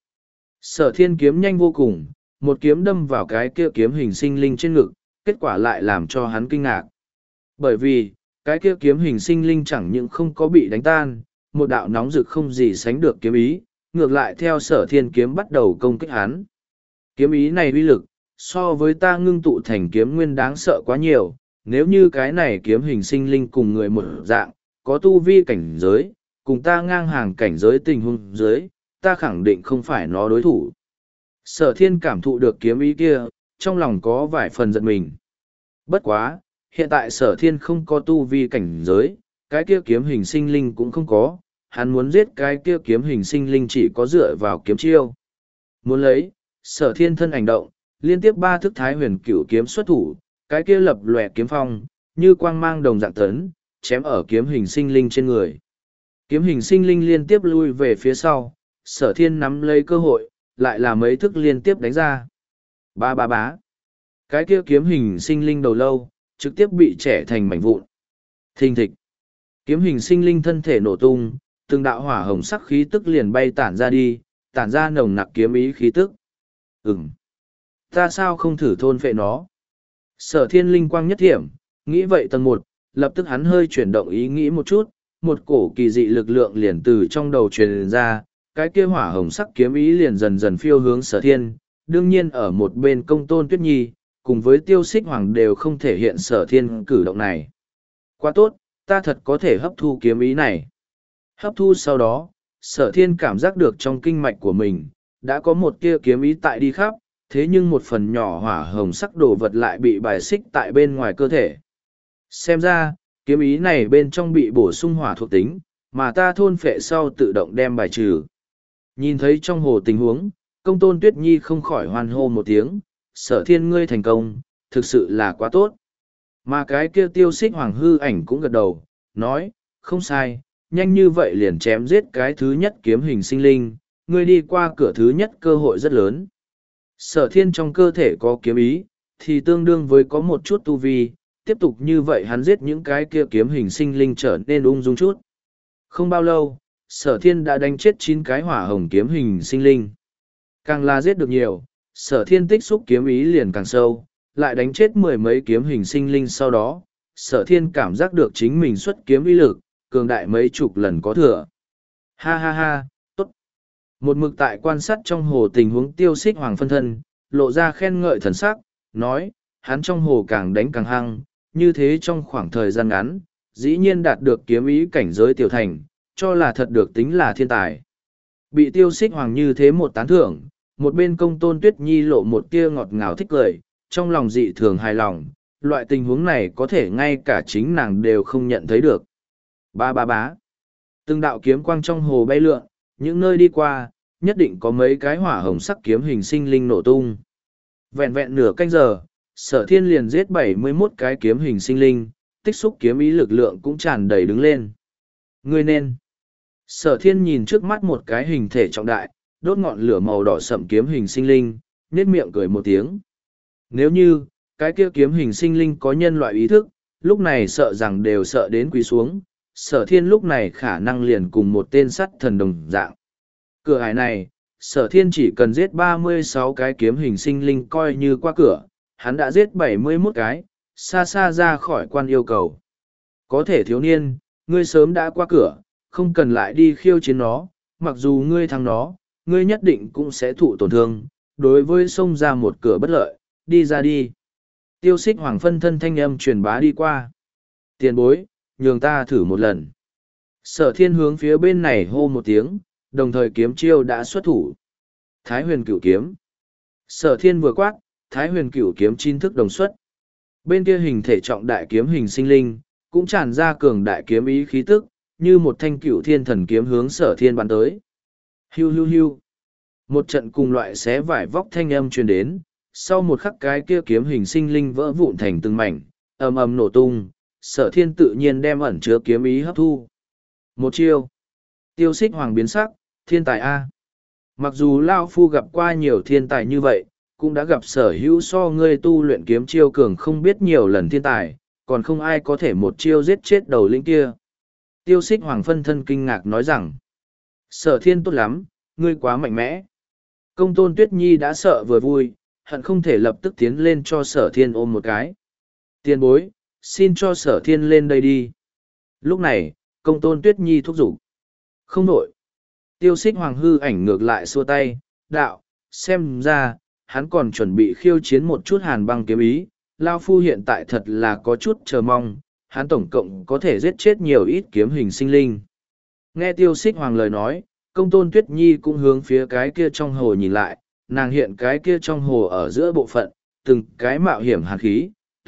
Sở thiên kiếm nhanh vô cùng, một kiếm đâm vào cái kia kiếm hình sinh linh trên ngực, kết quả lại làm cho hắn kinh ngạc. Bởi vì, cái kia kiếm hình sinh linh chẳng những không có bị đánh tan, một đạo nóng rực không gì sánh được kiếm ý, ngược lại theo sở thiên kiếm bắt đầu công kích hắn. Kiếm ý này uy lực, so với ta ngưng tụ thành kiếm nguyên đáng sợ quá nhiều, nếu như cái này kiếm hình sinh linh cùng người một dạng, có tu vi cảnh giới, cùng ta ngang hàng cảnh giới tình huống dưới, ta khẳng định không phải nó đối thủ. Sở thiên cảm thụ được kiếm ý kia, trong lòng có vài phần giận mình. Bất quá, hiện tại sở thiên không có tu vi cảnh giới, cái kia kiếm hình sinh linh cũng không có, hắn muốn giết cái kia kiếm hình sinh linh chỉ có dựa vào kiếm chiêu. Muốn lấy, sở thiên thân hành động, liên tiếp ba thức thái huyền cửu kiếm xuất thủ, cái kia lập lòe kiếm phong, như quang mang đồng dạng tấn, chém ở kiếm hình sinh linh trên người. Kiếm hình sinh linh liên tiếp lui về phía sau, sở thiên nắm lấy cơ hội, lại là mấy thức liên tiếp đánh ra. Ba ba bá. Cái kia kiếm hình sinh linh đầu lâu, trực tiếp bị trẻ thành mảnh vụn. Thình thịch. Kiếm hình sinh linh thân thể nổ tung, từng đạo hỏa hồng sắc khí tức liền bay tản ra đi, tản ra nồng nặc kiếm ý khí tức. Ừm. Ta sao không thử thôn phệ nó? Sở thiên linh quang nhất thiểm, nghĩ vậy tầng một, lập tức hắn hơi chuyển động ý nghĩ một chút, một cổ kỳ dị lực lượng liền từ trong đầu truyền ra, cái kia hỏa hồng sắc kiếm ý liền dần dần phiêu hướng sở thiên, đương nhiên ở một bên công tôn tuyết nhi, cùng với tiêu xích hoàng đều không thể hiện sở thiên cử động này. Quá tốt, ta thật có thể hấp thu kiếm ý này. Hấp thu sau đó, sở thiên cảm giác được trong kinh mạch của mình, đã có một tia kiếm ý tại đi khắp, thế nhưng một phần nhỏ hỏa hồng sắc đồ vật lại bị bài xích tại bên ngoài cơ thể. Xem ra, kiếm ý này bên trong bị bổ sung hỏa thuộc tính, mà ta thôn phệ sau tự động đem bài trừ. Nhìn thấy trong hồ tình huống, công tôn tuyết nhi không khỏi hoan hô một tiếng, sở thiên ngươi thành công, thực sự là quá tốt. Mà cái kia tiêu xích hoàng hư ảnh cũng gật đầu, nói, không sai, nhanh như vậy liền chém giết cái thứ nhất kiếm hình sinh linh, ngươi đi qua cửa thứ nhất cơ hội rất lớn. Sở thiên trong cơ thể có kiếm ý, thì tương đương với có một chút tu vi, tiếp tục như vậy hắn giết những cái kia kiếm hình sinh linh trở nên ung dung chút. Không bao lâu, sở thiên đã đánh chết chín cái hỏa hồng kiếm hình sinh linh. Càng là giết được nhiều, sở thiên tích xúc kiếm ý liền càng sâu, lại đánh chết mười mấy kiếm hình sinh linh sau đó, sở thiên cảm giác được chính mình xuất kiếm ý lực, cường đại mấy chục lần có thừa. Ha ha ha, tốt. Một mực tại quan sát trong hồ tình huống tiêu xích hoàng phân thân, lộ ra khen ngợi thần sắc, nói, hắn trong hồ càng đánh càng hăng, như thế trong khoảng thời gian ngắn, dĩ nhiên đạt được kiếm ý cảnh giới tiểu thành, cho là thật được tính là thiên tài. Bị tiêu xích hoàng như thế một tán thưởng, một bên công tôn tuyết nhi lộ một tia ngọt ngào thích cười, trong lòng dị thường hài lòng, loại tình huống này có thể ngay cả chính nàng đều không nhận thấy được. Ba ba bá. Từng đạo kiếm quang trong hồ bay lượn, những nơi đi qua, nhất định có mấy cái hỏa hồng sắc kiếm hình sinh linh nổ tung. Vẹn vẹn nửa canh giờ, sở thiên liền giết bảy mươi mốt cái kiếm hình sinh linh, tích xúc kiếm ý lực lượng cũng tràn đầy đứng lên. Ngươi nên. Sở thiên nhìn trước mắt một cái hình thể trọng đại, đốt ngọn lửa màu đỏ sậm kiếm hình sinh linh, nét miệng cười một tiếng. Nếu như, cái kia kiếm hình sinh linh có nhân loại ý thức, lúc này sợ rằng đều sợ đến quỳ xuống, sở thiên lúc này khả năng liền cùng một tên sắt thần đồng dạng. Cửa hải này, sở thiên chỉ cần giết ba mươi sáu cái kiếm hình sinh linh coi như qua cửa, hắn đã giết bảy mươi mốt cái, xa xa ra khỏi quan yêu cầu. Có thể thiếu niên, ngươi sớm đã qua cửa, không cần lại đi khiêu chiến nó, mặc dù ngươi thắng nó, ngươi nhất định cũng sẽ thụ tổn thương, đối với xông ra một cửa bất lợi, đi ra đi. Tiêu xích hoàng phân thân thanh âm truyền bá đi qua. Tiền bối, nhường ta thử một lần. Sở thiên hướng phía bên này hô một tiếng, đồng thời kiếm chiêu đã xuất thủ. Thái huyền cửu kiếm. Sở thiên vừa quát, thái huyền cửu kiếm chín thức đồng xuất. Bên kia hình thể trọng đại kiếm hình sinh linh, cũng tràn ra cường đại kiếm ý khí tức, như một thanh cửu thiên thần kiếm hướng sở thiên bắn tới. Hiu hiu hiu. Một trận cùng loại xé vải vóc thanh âm truyền đến, sau một khắc cái kia kiếm hình sinh linh vỡ vụn thành từng mảnh, ầm ầm nổ tung, sở thiên tự nhiên đem ẩn chứa kiếm ý hấp thu. Một chiêu. Tiêu xích hoàng biến sắc, thiên tài A. Mặc dù Lao Phu gặp qua nhiều thiên tài như vậy, cũng đã gặp sở hữu so ngươi tu luyện kiếm chiêu cường không biết nhiều lần thiên tài, còn không ai có thể một chiêu giết chết đầu lĩnh kia. Tiêu xích hoàng phân thân kinh ngạc nói rằng, sở thiên tốt lắm, ngươi quá mạnh mẽ. Công tôn tuyết nhi đã sợ vừa vui, hận không thể lập tức tiến lên cho sở thiên ôm một cái. Tiền bối, xin cho sở thiên lên đây đi. Lúc này, công tôn tuyết nhi thúc giục. Không nổi. Tiêu xích hoàng hư ảnh ngược lại xua tay, đạo, xem ra, hắn còn chuẩn bị khiêu chiến một chút hàn băng kiếm ý. Lao Phu hiện tại thật là có chút chờ mong, hắn tổng cộng có thể giết chết nhiều ít kiếm hình sinh linh. Nghe tiêu xích hoàng lời nói, công tôn tuyết nhi cũng hướng phía cái kia trong hồ nhìn lại, nàng hiện cái kia trong hồ ở giữa bộ phận, từng cái mạo hiểm hàn khí,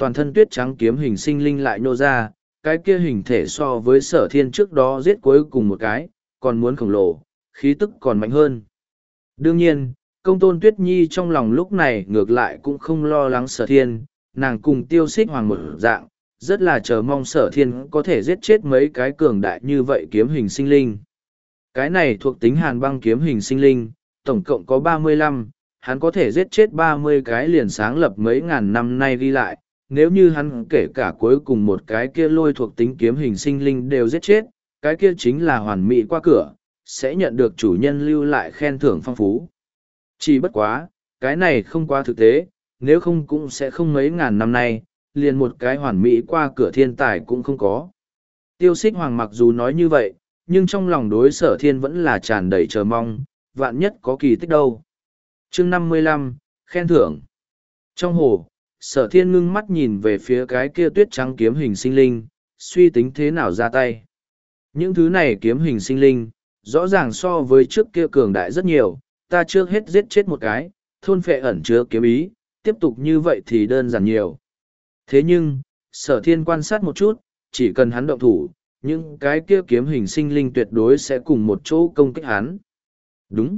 toàn thân tuyết trắng kiếm hình sinh linh lại nhô ra, cái kia hình thể so với sở thiên trước đó giết cuối cùng một cái, còn muốn khổng lồ, khí tức còn mạnh hơn. Đương nhiên, công tôn tuyết nhi trong lòng lúc này ngược lại cũng không lo lắng sở thiên, nàng cùng tiêu xích hoàng một dạng, rất là chờ mong sở thiên có thể giết chết mấy cái cường đại như vậy kiếm hình sinh linh. Cái này thuộc tính hàn băng kiếm hình sinh linh, tổng cộng có ba mươi lăm, hắn có thể giết chết ba mươi cái liền sáng lập mấy ngàn năm nay ghi lại, nếu như hắn kể cả cuối cùng một cái kia lôi thuộc tính kiếm hình sinh linh đều giết chết, cái kia chính là hoàn mỹ qua cửa, sẽ nhận được chủ nhân lưu lại khen thưởng phong phú. Chỉ bất quá, cái này không quá thực tế, nếu không cũng sẽ không mấy ngàn năm nay, liền một cái hoàn mỹ qua cửa thiên tài cũng không có. Tiêu Xích Hoàng mặc dù nói như vậy, nhưng trong lòng đối sở thiên vẫn là tràn đầy chờ mong, vạn nhất có kỳ tích đâu. Chương năm mươi lăm, khen thưởng. Trong hồ, sở thiên ngưng mắt nhìn về phía cái kia tuyết trắng kiếm hình sinh linh, suy tính thế nào ra tay. Những thứ này kiếm hình sinh linh, rõ ràng so với trước kia cường đại rất nhiều, ta trước hết giết chết một cái, thôn phệ ẩn chứa kiếm ý, tiếp tục như vậy thì đơn giản nhiều. Thế nhưng, sở thiên quan sát một chút, chỉ cần hắn động thủ, những cái kia kiếm hình sinh linh tuyệt đối sẽ cùng một chỗ công kích hắn. Đúng.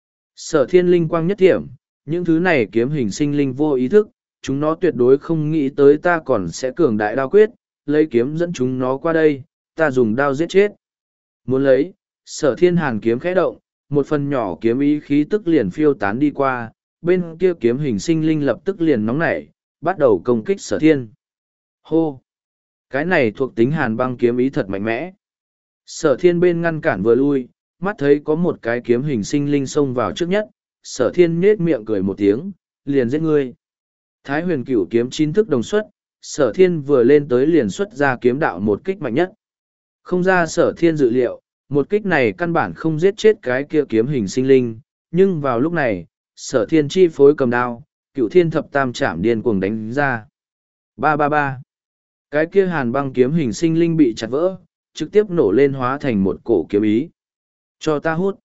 Sở thiên linh quang nhất thiểm, những thứ này kiếm hình sinh linh vô ý thức, chúng nó tuyệt đối không nghĩ tới ta còn sẽ cường đại đao quyết, lấy kiếm dẫn chúng nó qua đây, ta dùng đao giết chết. Muốn lấy, sở thiên hàn kiếm khẽ động, một phần nhỏ kiếm ý khí tức liền phiêu tán đi qua, bên kia kiếm hình sinh linh lập tức liền nóng nảy, bắt đầu công kích sở thiên. Hô! Cái này thuộc tính hàn băng kiếm ý thật mạnh mẽ. Sở thiên bên ngăn cản vừa lui, mắt thấy có một cái kiếm hình sinh linh xông vào trước nhất, sở thiên nết miệng cười một tiếng, liền giết ngươi. Thái huyền cửu kiếm chín thức đồng xuất, sở thiên vừa lên tới liền xuất ra kiếm đạo một kích mạnh nhất. Không ra sở thiên dự liệu, một kích này căn bản không giết chết cái kia kiếm hình sinh linh, nhưng vào lúc này, sở thiên chi phối cầm đao, cửu thiên thập tam chạm điên cuồng đánh ra. Ba ba ba. Cái kia hàn băng kiếm hình sinh linh bị chặt vỡ, trực tiếp nổ lên hóa thành một cổ kiếm ý. Cho ta hút.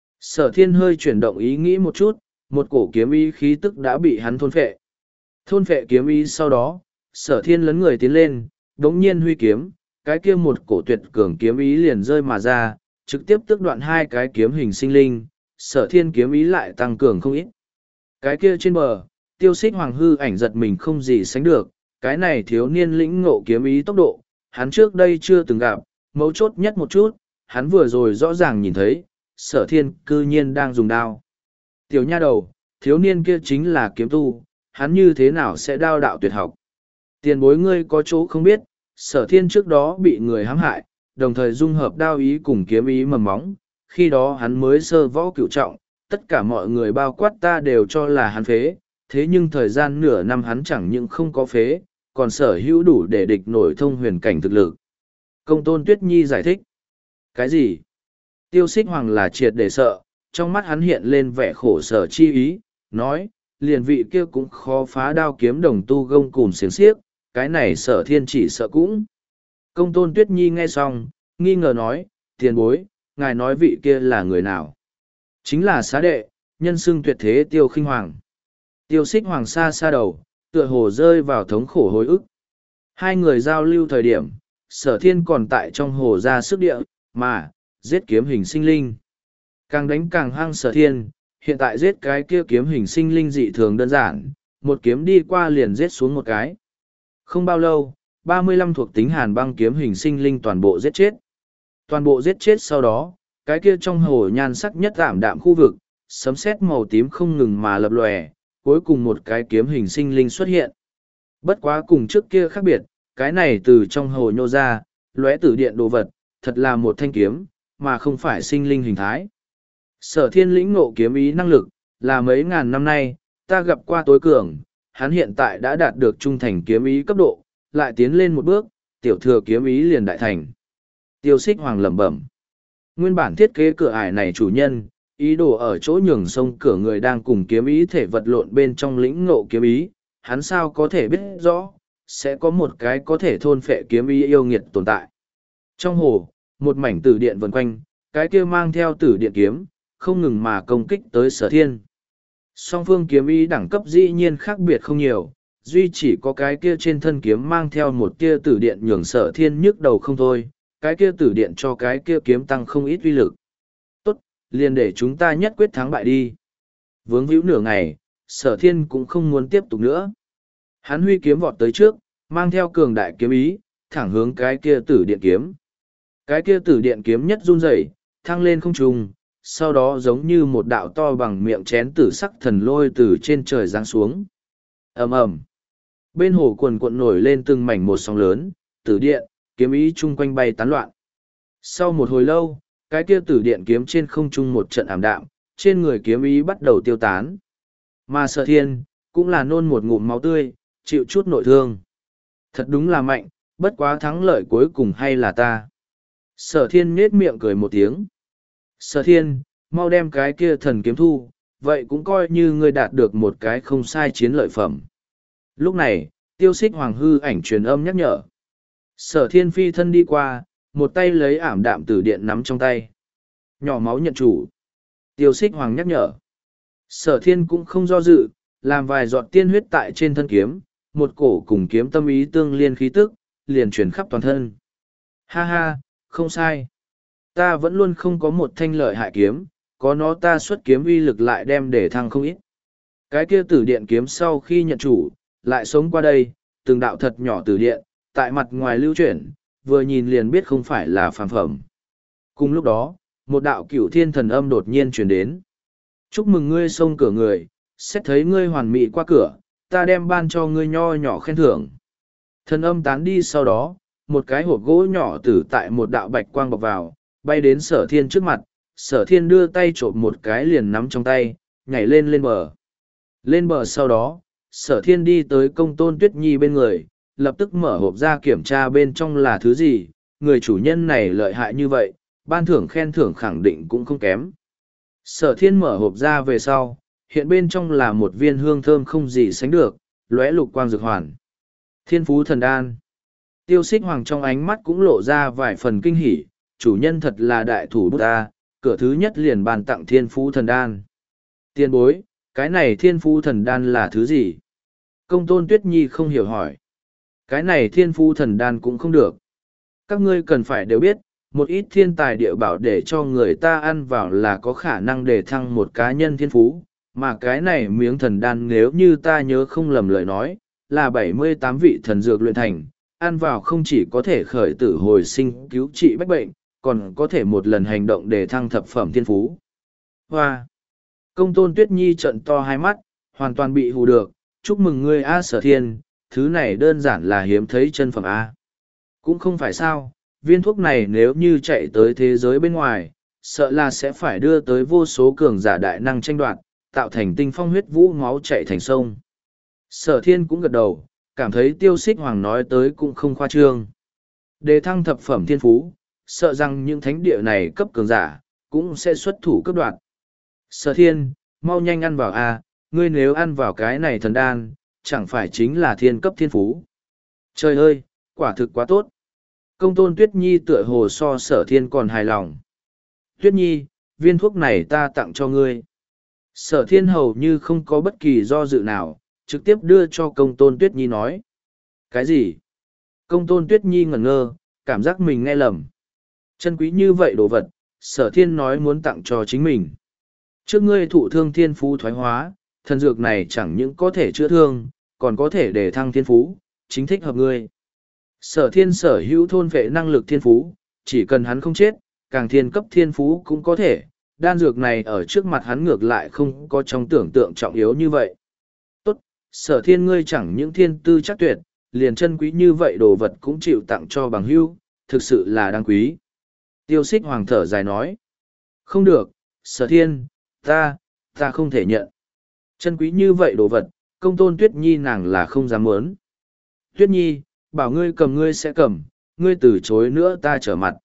Sở thiên hơi chuyển động ý nghĩ một chút, một cổ kiếm ý khí tức đã bị hắn thôn phệ. Thôn phệ kiếm ý sau đó, sở thiên lấn người tiến lên, đống nhiên huy kiếm, cái kia một cổ tuyệt cường kiếm ý liền rơi mà ra, trực tiếp tước đoạn hai cái kiếm hình sinh linh, sở thiên kiếm ý lại tăng cường không ít. Cái kia trên bờ, tiêu xích hoàng hư ảnh giật mình không gì sánh được, cái này thiếu niên lĩnh ngộ kiếm ý tốc độ, hắn trước đây chưa từng gặp, mấu chốt nhất một chút, hắn vừa rồi rõ ràng nhìn thấy, sở thiên cư nhiên đang dùng đao. Tiểu nha đầu, thiếu niên kia chính là kiếm tu, hắn như thế nào sẽ đao đạo tuyệt học. Tiền bối ngươi có chỗ không biết, sở thiên trước đó bị người hãm hại, đồng thời dung hợp đao ý cùng kiếm ý mầm móng, khi đó hắn mới sơ võ cửu trọng, tất cả mọi người bao quát ta đều cho là hắn phế, thế nhưng thời gian nửa năm hắn chẳng những không có phế, còn sở hữu đủ để địch nổi thông huyền cảnh thực lực. Công tôn Tuyết Nhi giải thích. Cái gì? Tiêu xích hoàng là triệt để sợ, trong mắt hắn hiện lên vẻ khổ sở chi ý, nói, liền vị kia cũng khó phá đao kiếm đồng tu gông cùm xiềng xiếc, cái này sở thiên chỉ sợ cũng. Công tôn Tuyết Nhi nghe xong, nghi ngờ nói, tiền bối, ngài nói vị kia là người nào? Chính là xá đệ, nhân xưng tuyệt thế tiêu khinh hoàng. Tiêu xích hoàng xa xa đầu, tựa hồ rơi vào thống khổ hối ức. Hai người giao lưu thời điểm, sở thiên còn tại trong hồ ra sức địa, mà, giết kiếm hình sinh linh. Càng đánh càng hăng sở thiên, hiện tại giết cái kia kiếm hình sinh linh dị thường đơn giản, một kiếm đi qua liền giết xuống một cái. Không bao lâu, ba mươi lăm thuộc tính hàn băng kiếm hình sinh linh toàn bộ giết chết. Toàn bộ giết chết sau đó, cái kia trong hồ nhan sắc nhất ảm đạm khu vực, sấm sét màu tím không ngừng mà lập lòe, cuối cùng một cái kiếm hình sinh linh xuất hiện. Bất quá cùng trước kia khác biệt, cái này từ trong hồ nhô ra, lóe tử điện đồ vật, thật là một thanh kiếm, mà không phải sinh linh hình thái. Sở thiên lĩnh ngộ kiếm ý năng lực, là mấy ngàn năm nay, ta gặp qua tối cường, hắn hiện tại đã đạt được trung thành kiếm ý cấp độ, lại tiến lên một bước, tiểu thừa kiếm ý liền đại thành. Tiêu xích hoàng lẩm bẩm. Nguyên bản thiết kế cửa ải này chủ nhân, ý đồ ở chỗ nhường sông cửa người đang cùng kiếm ý thể vật lộn bên trong lĩnh ngộ kiếm ý, hắn sao có thể biết rõ, sẽ có một cái có thể thôn phệ kiếm ý yêu nghiệt tồn tại. Trong hồ, một mảnh tử điện vần quanh, cái kia mang theo tử điện kiếm, không ngừng mà công kích tới sở thiên. Song phương kiếm ý đẳng cấp dĩ nhiên khác biệt không nhiều, duy chỉ có cái kia trên thân kiếm mang theo một tia tử điện nhường sở thiên nhức đầu không thôi, cái kia tử điện cho cái kia kiếm tăng không ít uy lực. Tốt, liền để chúng ta nhất quyết thắng bại đi. Vướng víu nửa ngày, sở thiên cũng không muốn tiếp tục nữa. Hắn huy kiếm vọt tới trước, mang theo cường đại kiếm ý, thẳng hướng cái kia tử điện kiếm. Cái kia tử điện kiếm nhất run rẩy, thăng lên không trung, sau đó giống như một đạo to bằng miệng chén tử sắc thần lôi từ trên trời giáng xuống. Ầm ầm. Bên hồ quần cuộn nổi lên từng mảnh một sóng lớn, tử điện, kiếm ý chung quanh bay tán loạn. Sau một hồi lâu, cái kia tử điện kiếm trên không trung một trận ảm đạm, trên người kiếm ý bắt đầu tiêu tán. Mà sở thiên, cũng là nôn một ngụm máu tươi, chịu chút nội thương. Thật đúng là mạnh, bất quá thắng lợi cuối cùng hay là ta. Sở thiên nết miệng cười một tiếng. Sở thiên, mau đem cái kia thần kiếm thu, vậy cũng coi như ngươi đạt được một cái không sai chiến lợi phẩm. Lúc này, tiêu xích hoàng hư ảnh truyền âm nhắc nhở. Sở thiên phi thân đi qua, một tay lấy ảm đạm tử điện nắm trong tay. Nhỏ máu nhận chủ. Tiêu xích hoàng nhắc nhở. Sở thiên cũng không do dự, làm vài giọt tiên huyết tại trên thân kiếm, một cổ cùng kiếm tâm ý tương liên khí tức, liền truyền khắp toàn thân. Ha ha, không sai. Ta vẫn luôn không có một thanh lợi hại kiếm, có nó ta xuất kiếm uy lực lại đem để thăng không ít. Cái kia tử điện kiếm sau khi nhận chủ, lại sống qua đây, từng đạo thật nhỏ tử điện, tại mặt ngoài lưu chuyển, vừa nhìn liền biết không phải là phàm phẩm. Cùng lúc đó, một đạo cửu thiên thần âm đột nhiên truyền đến. Chúc mừng ngươi xông cửa người, xét thấy ngươi hoàn mỹ qua cửa, ta đem ban cho ngươi nho nhỏ khen thưởng. Thần âm tán đi sau đó, một cái hộp gỗ nhỏ tử tại một đạo bạch quang bọc vào, bay đến sở thiên trước mặt, sở thiên đưa tay trộm một cái liền nắm trong tay, nhảy lên lên bờ. Lên bờ sau đó, sở thiên đi tới công tôn tuyết nhi bên người, lập tức mở hộp ra kiểm tra bên trong là thứ gì, người chủ nhân này lợi hại như vậy, ban thưởng khen thưởng khẳng định cũng không kém. Sở thiên mở hộp ra về sau, hiện bên trong là một viên hương thơm không gì sánh được, lóe lục quang dược hoàn. Thiên phú thần đan. Tiêu xích hoàng trong ánh mắt cũng lộ ra vài phần kinh hỉ, chủ nhân thật là đại thủ bút ta, cửa thứ nhất liền bàn tặng thiên phú thần đan. Tiên bối, cái này thiên phú thần đan là thứ gì? Công tôn tuyết nhi không hiểu hỏi. Cái này thiên phú thần đan cũng không được. Các ngươi cần phải đều biết, một ít thiên tài địa bảo để cho người ta ăn vào là có khả năng để thăng một cá nhân thiên phú, mà cái này miếng thần đan nếu như ta nhớ không lầm lời nói, là bảy mươi tám vị thần dược luyện thành, ăn vào không chỉ có thể khởi tử hồi sinh cứu trị bách bệnh, còn có thể một lần hành động để thăng thập phẩm thiên phú. Hoa! Công tôn tuyết nhi trận to hai mắt, hoàn toàn bị hù được, chúc mừng ngươi A sở thiên, thứ này đơn giản là hiếm thấy chân phẩm A. Cũng không phải sao, viên thuốc này nếu như chạy tới thế giới bên ngoài, sợ là sẽ phải đưa tới vô số cường giả đại năng tranh đoạt, tạo thành tinh phong huyết vũ máu chạy thành sông. Sở thiên cũng gật đầu, cảm thấy tiêu xích hoàng nói tới cũng không khoa trương. Đề thăng thập phẩm thiên phú, sợ rằng những thánh địa này cấp cường giả, cũng sẽ xuất thủ cấp đoạt. Sở thiên, mau nhanh ăn vào a, ngươi nếu ăn vào cái này thần đan, chẳng phải chính là thiên cấp thiên phú. Trời ơi, quả thực quá tốt. Công tôn Tuyết Nhi tựa hồ so sở thiên còn hài lòng. Tuyết Nhi, viên thuốc này ta tặng cho ngươi. Sở thiên hầu như không có bất kỳ do dự nào, trực tiếp đưa cho công tôn Tuyết Nhi nói. Cái gì? Công tôn Tuyết Nhi ngẩn ngơ, cảm giác mình nghe lầm. Chân quý như vậy đồ vật, sở thiên nói muốn tặng cho chính mình. Trước ngươi thụ thương thiên phú thoái hóa, thần dược này chẳng những có thể chữa thương, còn có thể để thăng thiên phú, chính thích hợp ngươi. Sở thiên sở hữu thôn vệ năng lực thiên phú, chỉ cần hắn không chết, càng thiên cấp thiên phú cũng có thể, đan dược này ở trước mặt hắn ngược lại không có trong tưởng tượng trọng yếu như vậy. Tốt, sở thiên ngươi chẳng những thiên tư chắc tuyệt, liền chân quý như vậy đồ vật cũng chịu tặng cho bằng hữu, thực sự là đáng quý. Tiêu xích hoàng thở dài nói. Không được, sở thiên, ta, ta không thể nhận. Chân quý như vậy đồ vật, công tôn Tuyết Nhi nàng là không dám muốn. Tuyết Nhi, bảo ngươi cầm ngươi sẽ cầm, ngươi từ chối nữa ta trở mặt.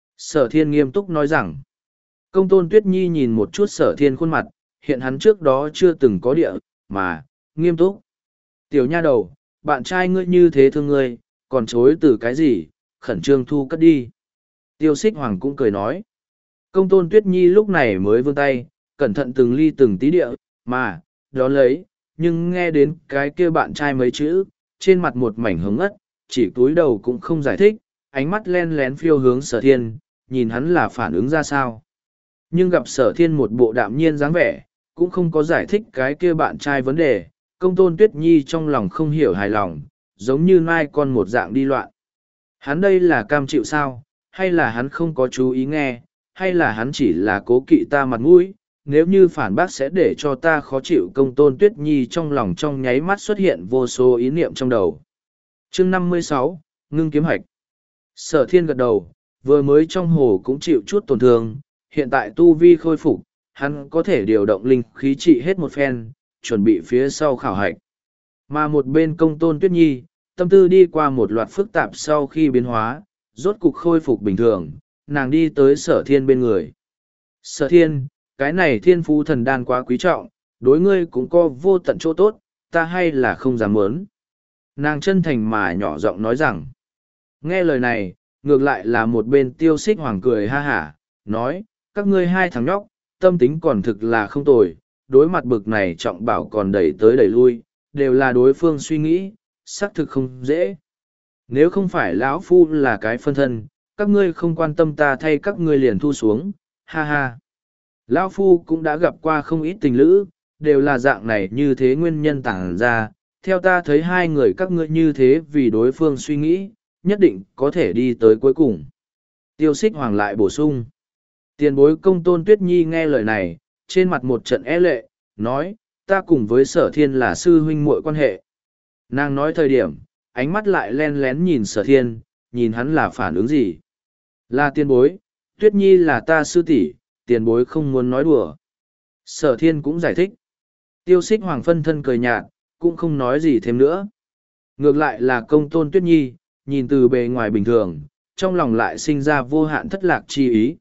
Sở thiên nghiêm túc nói rằng, công tôn Tuyết Nhi nhìn một chút sở thiên khuôn mặt, hiện hắn trước đó chưa từng có địa, mà, nghiêm túc. Tiểu nha đầu, bạn trai ngươi như thế thương ngươi, còn chối từ cái gì, khẩn trương thu cất đi. Tiêu xích hoàng cũng cười nói. Công tôn Tuyết Nhi lúc này mới vươn tay, cẩn thận từng ly từng tí địa, mà, đó lấy, nhưng nghe đến cái kia bạn trai mấy chữ, trên mặt một mảnh hứng ất, chỉ cúi đầu cũng không giải thích, ánh mắt len lén phiêu hướng sở thiên, nhìn hắn là phản ứng ra sao. Nhưng gặp sở thiên một bộ đạm nhiên dáng vẻ, cũng không có giải thích cái kia bạn trai vấn đề, công tôn tuyết nhi trong lòng không hiểu hài lòng, giống như nai con một dạng đi loạn. Hắn đây là cam chịu sao, hay là hắn không có chú ý nghe, hay là hắn chỉ là cố kỵ ta mặt mũi, nếu như phản bác sẽ để cho ta khó chịu. Công tôn tuyết nhi trong lòng trong nháy mắt xuất hiện vô số ý niệm trong đầu. Chương năm mươi sáu, ngưng kiếm hạch. Sở thiên gật đầu, vừa mới trong hồ cũng chịu chút tổn thương, hiện tại tu vi khôi phục, hắn có thể điều động linh khí trị hết một phen, chuẩn bị phía sau khảo hạch. Mà một bên công tôn tuyết nhi, tâm tư đi qua một loạt phức tạp sau khi biến hóa, rốt cục khôi phục bình thường, nàng đi tới sở thiên bên người. Sở thiên, cái này thiên phú thần đan quá quý trọng, đối ngươi cũng có vô tận chỗ tốt, ta hay là không dám muốn. Nàng chân thành mà nhỏ giọng nói rằng, nghe lời này, ngược lại là một bên tiêu xích hoàng cười ha hả, nói, các ngươi hai thằng nhóc, tâm tính còn thực là không tồi, đối mặt bực này trọng bảo còn đẩy tới đẩy lui, đều là đối phương suy nghĩ, xác thực không dễ. Nếu không phải lão phu là cái phân thân, các ngươi không quan tâm ta thay các ngươi liền thu xuống, ha ha. Lão phu cũng đã gặp qua không ít tình lữ, đều là dạng này như thế nguyên nhân tàng ra, theo ta thấy hai người các ngươi như thế vì đối phương suy nghĩ, nhất định có thể đi tới cuối cùng. Tiêu xích hoàng lại bổ sung. Tiền bối công tôn tuyết nhi nghe lời này, trên mặt một trận e lệ, nói, ta cùng với sở thiên là sư huynh muội quan hệ. Nàng nói thời điểm, ánh mắt lại len lén nhìn sở thiên, nhìn hắn là phản ứng gì. Là tiền bối, tuyết nhi là ta sư tỷ, tiền bối không muốn nói đùa. Sở thiên cũng giải thích. Tiêu xích hoàng phân thân cười nhạt, cũng không nói gì thêm nữa. Ngược lại là công tôn tuyết nhi, nhìn từ bề ngoài bình thường, trong lòng lại sinh ra vô hạn thất lạc chi ý.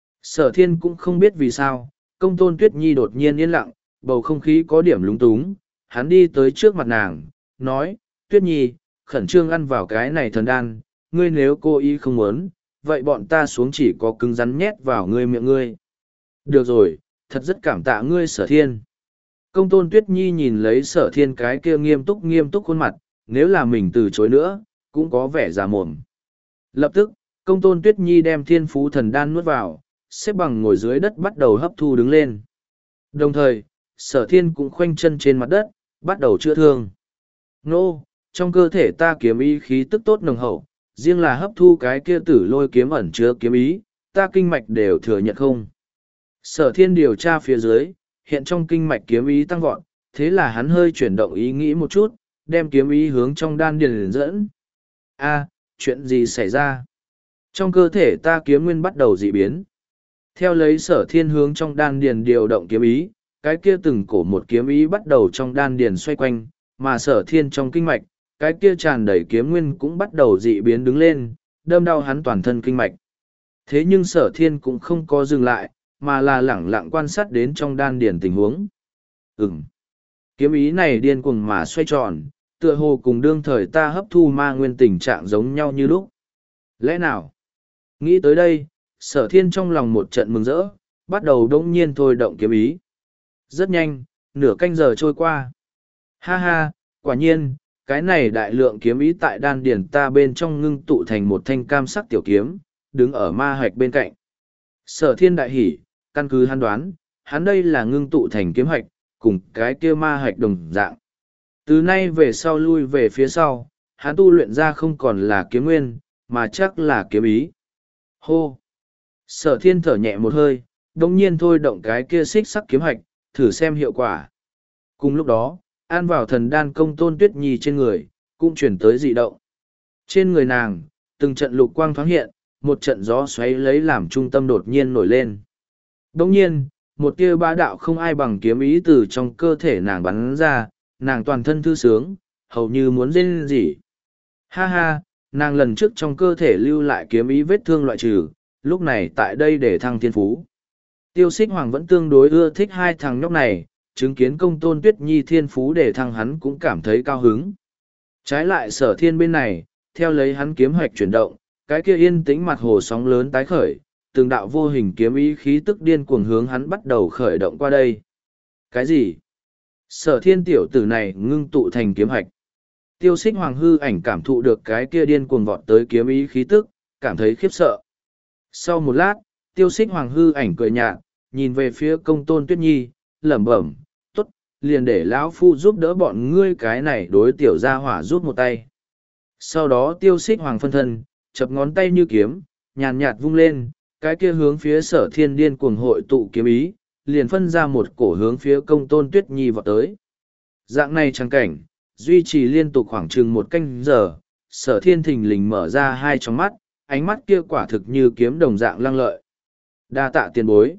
Sở thiên cũng không biết vì sao, công tôn tuyết nhi đột nhiên yên lặng, bầu không khí có điểm lúng túng, hắn đi tới trước mặt nàng, nói, tuyết nhi, khẩn trương ăn vào cái này thần đan, ngươi nếu cô ý không muốn, vậy bọn ta xuống chỉ có cứng rắn nhét vào ngươi miệng ngươi. Được rồi, thật rất cảm tạ ngươi sở thiên. Công tôn tuyết nhi nhìn lấy sở thiên cái kia nghiêm túc nghiêm túc khuôn mặt, nếu là mình từ chối nữa, cũng có vẻ già mồm. Lập tức, công tôn tuyết nhi đem thiên phú thần đan nuốt vào, xếp bằng ngồi dưới đất bắt đầu hấp thu đứng lên. Đồng thời, sở thiên cũng khoanh chân trên mặt đất, bắt đầu chữa thương. Nô, trong cơ thể ta kiếm ý khí tức tốt nồng hậu, riêng là hấp thu cái kia tử lôi kiếm ẩn chứa kiếm ý, ta kinh mạch đều thừa nhận không. Sở thiên điều tra phía dưới, hiện trong kinh mạch kiếm ý tăng vọt, thế là hắn hơi chuyển động ý nghĩ một chút, đem kiếm ý hướng trong đan điền dẫn. A, chuyện gì xảy ra? Trong cơ thể ta kiếm nguyên bắt đầu dị biến. Theo lấy sở thiên hướng trong đan điền điều động kiếm ý, cái kia từng cổ một kiếm ý bắt đầu trong đan điền xoay quanh, mà sở thiên trong kinh mạch, cái kia tràn đầy kiếm nguyên cũng bắt đầu dị biến đứng lên, đâm đau hắn toàn thân kinh mạch. Thế nhưng sở thiên cũng không có dừng lại, mà là lẳng lặng quan sát đến trong đan điền tình huống. Ừm. Kiếm ý này điên cuồng mà xoay tròn, tựa hồ cùng đương thời ta hấp thu ma nguyên tình trạng giống nhau như lúc. Lẽ nào? Nghĩ tới đây, sở thiên trong lòng một trận mừng rỡ, bắt đầu đông nhiên thôi động kiếm ý. Rất nhanh, nửa canh giờ trôi qua. Ha ha, quả nhiên, cái này đại lượng kiếm ý tại đan điển ta bên trong ngưng tụ thành một thanh cam sắc tiểu kiếm, đứng ở ma hạch bên cạnh. Sở thiên đại hỉ, căn cứ hắn đoán, hắn đây là ngưng tụ thành kiếm hạch, cùng cái kia ma hạch đồng dạng. Từ nay về sau lui về phía sau, hắn tu luyện ra không còn là kiếm nguyên, mà chắc là kiếm ý. Hô! Sở thiên thở nhẹ một hơi, đồng nhiên thôi động cái kia xích sắc kiếm hạch, thử xem hiệu quả. Cùng lúc đó, an vào thần đan công tôn tuyết nhi trên người, cũng chuyển tới dị động. Trên người nàng, từng trận lục quang thoáng hiện, một trận gió xoáy lấy làm trung tâm đột nhiên nổi lên. Đồng nhiên, một tia bá đạo không ai bằng kiếm ý từ trong cơ thể nàng bắn ra, nàng toàn thân thư sướng, hầu như muốn rên rỉ. Ha ha, nàng lần trước trong cơ thể lưu lại kiếm ý vết thương loại trừ, lúc này tại đây để thăng thiên phú. Tiêu xích hoàng vẫn tương đối ưa thích hai thằng nhóc này, chứng kiến công tôn tuyết nhi thiên phú để thăng hắn cũng cảm thấy cao hứng. Trái lại sở thiên bên này, theo lấy hắn kiếm hoạch chuyển động, cái kia yên tĩnh mặt hồ sóng lớn tái khởi, từng đạo vô hình kiếm ý khí tức điên cuồng hướng hắn bắt đầu khởi động qua đây. Cái gì? Sở thiên tiểu tử này ngưng tụ thành kiếm hạch. Tiêu xích hoàng hư ảnh cảm thụ được cái kia điên cuồng vọt tới kiếm ý khí tức, cảm thấy khiếp sợ. Sau một lát, tiêu xích hoàng hư ảnh cười nhạt, nhìn về phía công tôn tuyết nhi, lẩm bẩm, tốt, liền để lão phu giúp đỡ bọn ngươi cái này đối tiểu gia hỏa rút một tay. Sau đó tiêu xích hoàng phân thân, chập ngón tay như kiếm, nhàn nhạt vung lên, cái kia hướng phía sở thiên điên cuồng hội tụ kiếm ý, liền phân ra một cổ hướng phía công tôn tuyết nhi vọt tới. Dạng này trang cảnh, duy trì liên tục khoảng chừng một canh giờ, sở thiên thình lình mở ra hai tròng mắt, ánh mắt kia quả thực như kiếm đồng dạng lăng lợi. Đa tạ tiền bối.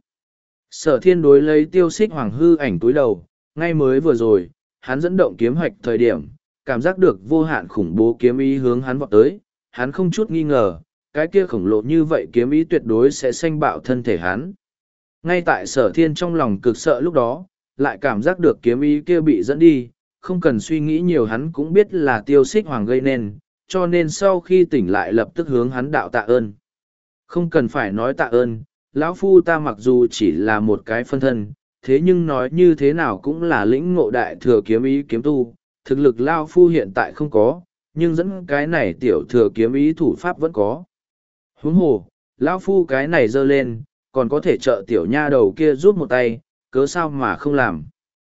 Sở thiên đối lấy tiêu xích hoàng hư ảnh túi đầu, ngay mới vừa rồi, hắn dẫn động kiếm hoạch thời điểm, cảm giác được vô hạn khủng bố kiếm ý hướng hắn vọt tới, hắn không chút nghi ngờ, cái kia khổng lồ như vậy kiếm ý tuyệt đối sẽ xanh bạo thân thể hắn. Ngay tại sở thiên trong lòng cực sợ lúc đó, lại cảm giác được kiếm ý kia bị dẫn đi, không cần suy nghĩ nhiều hắn cũng biết là tiêu xích hoàng gây nên, cho nên sau khi tỉnh lại lập tức hướng hắn đạo tạ ơn. Không cần phải nói tạ ơn, lão phu ta mặc dù chỉ là một cái phân thân, thế nhưng nói như thế nào cũng là lĩnh ngộ đại thừa kiếm ý kiếm tu, thực lực lão phu hiện tại không có, nhưng dẫn cái này tiểu thừa kiếm ý thủ pháp vẫn có. Huống hồ, lão phu cái này giơ lên, còn có thể trợ tiểu nha đầu kia giúp một tay, cớ sao mà không làm.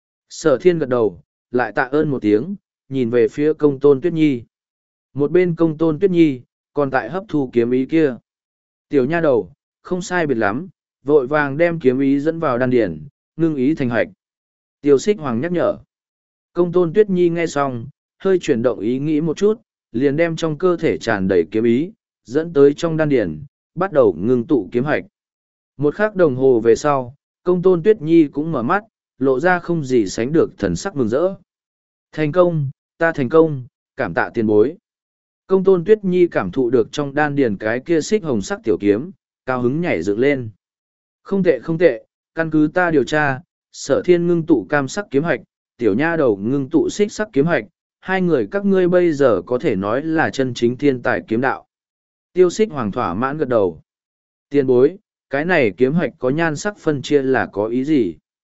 Sở thiên gật đầu, lại tạ ơn một tiếng, nhìn về phía công tôn tuyết nhi. Một bên công tôn tuyết nhi, còn tại hấp thu kiếm ý kia. Tiểu nha đầu, không sai biệt lắm, vội vàng đem kiếm ý dẫn vào đan điển, ngưng ý thành hạch. Tiêu xích hoàng nhắc nhở. Công tôn tuyết nhi nghe xong, hơi chuyển động ý nghĩ một chút, liền đem trong cơ thể tràn đầy kiếm ý, dẫn tới trong đan điển, bắt đầu ngưng tụ kiếm hạch. Một khắc đồng hồ về sau, công tôn tuyết nhi cũng mở mắt, lộ ra không gì sánh được thần sắc mừng rỡ. Thành công, ta thành công, cảm tạ tiền bối. Công tôn tuyết nhi cảm thụ được trong đan điền cái kia xích hồng sắc tiểu kiếm, cao hứng nhảy dựng lên. Không tệ không tệ, căn cứ ta điều tra, sở thiên ngưng tụ cam sắc kiếm hạch, tiểu nha đầu ngưng tụ xích sắc kiếm hạch, hai người các ngươi bây giờ có thể nói là chân chính thiên tài kiếm đạo. Tiêu xích hoàng thỏa mãn gật đầu. Tiền bối, cái này kiếm hạch có nhan sắc phân chia là có ý gì?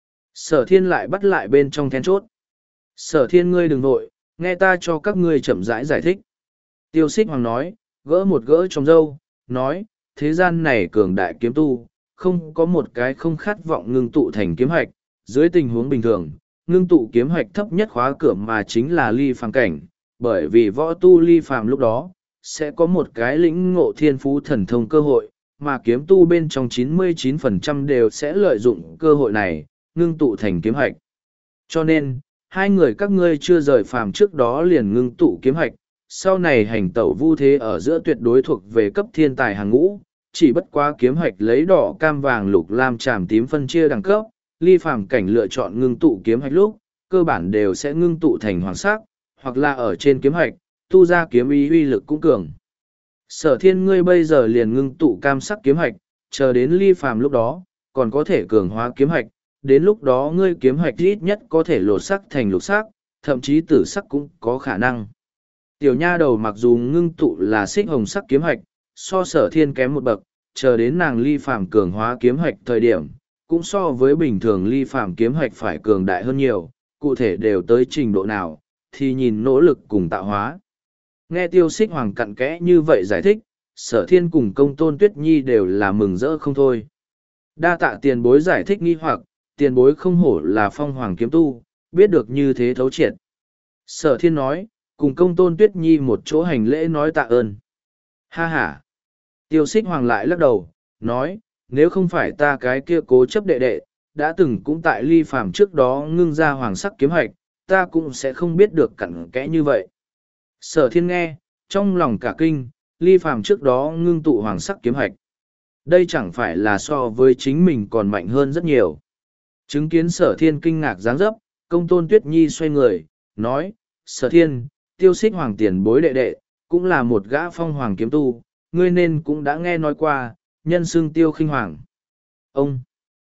Sở thiên lại bắt lại bên trong then chốt. Sở thiên ngươi đừng nội, nghe ta cho các ngươi chậm rãi giải, giải thích. Tiêu xích hoàng nói, gỡ một gỡ trong râu, nói, thế gian này cường đại kiếm tu, không có một cái không khát vọng ngưng tụ thành kiếm hạch, dưới tình huống bình thường, ngưng tụ kiếm hạch thấp nhất khóa cửa mà chính là ly phàm cảnh, bởi vì võ tu ly phàm lúc đó, sẽ có một cái lĩnh ngộ thiên phú thần thông cơ hội, mà kiếm tu bên trong chín mươi chín phần trăm đều sẽ lợi dụng cơ hội này, ngưng tụ thành kiếm hạch. Cho nên, hai người các ngươi chưa rời phàm trước đó liền ngưng tụ kiếm hạch, sau này hành tẩu vu thế ở giữa tuyệt đối thuộc về cấp thiên tài hàng ngũ, chỉ bất quá kiếm hạch lấy đỏ cam vàng lục lam tràm tím phân chia đẳng cấp, ly phàm cảnh lựa chọn ngưng tụ kiếm hạch lúc, cơ bản đều sẽ ngưng tụ thành hoàng sắc, hoặc là ở trên kiếm hạch, tu ra kiếm ý uy lực cũng cường. Sở thiên ngươi bây giờ liền ngưng tụ cam sắc kiếm hạch, chờ đến ly phàm lúc đó, còn có thể cường hóa kiếm hạch, đến lúc đó ngươi kiếm hạch ít nhất có thể lột sắc thành lục sắc, thậm chí tử sắc cũng có khả năng. Tiểu nha đầu mặc dù ngưng tụ là xích hồng sắc kiếm hạch, so sở thiên kém một bậc, chờ đến nàng ly phàm cường hóa kiếm hạch thời điểm, cũng so với bình thường ly phàm kiếm hạch phải cường đại hơn nhiều, cụ thể đều tới trình độ nào, thì nhìn nỗ lực cùng tạo hóa. Nghe tiêu xích hoàng cặn kẽ như vậy giải thích, sở thiên cùng công tôn tuyết nhi đều là mừng rỡ không thôi. Đa tạ tiền bối giải thích nghi hoặc, tiền bối không hổ là phong hoàng kiếm tu, biết được như thế thấu triệt. Sở thiên nói, cùng công tôn tuyết nhi một chỗ hành lễ nói tạ ơn. Ha ha! Tiêu xích hoàng lại lắc đầu, nói, nếu không phải ta cái kia cố chấp đệ đệ, đã từng cũng tại ly phàm trước đó ngưng ra hoàng sắc kiếm hạch, ta cũng sẽ không biết được cặn kẽ như vậy. Sở thiên nghe, trong lòng cả kinh, ly phàm trước đó ngưng tụ hoàng sắc kiếm hạch. Đây chẳng phải là so với chính mình còn mạnh hơn rất nhiều. Chứng kiến sở thiên kinh ngạc dáng dấp, công tôn tuyết nhi xoay người, nói, sở thiên, tiêu xích hoàng tiền bối đệ đệ, cũng là một gã phong hoàng kiếm tu, ngươi nên cũng đã nghe nói qua, nhân xưng tiêu khinh hoàng. Ông!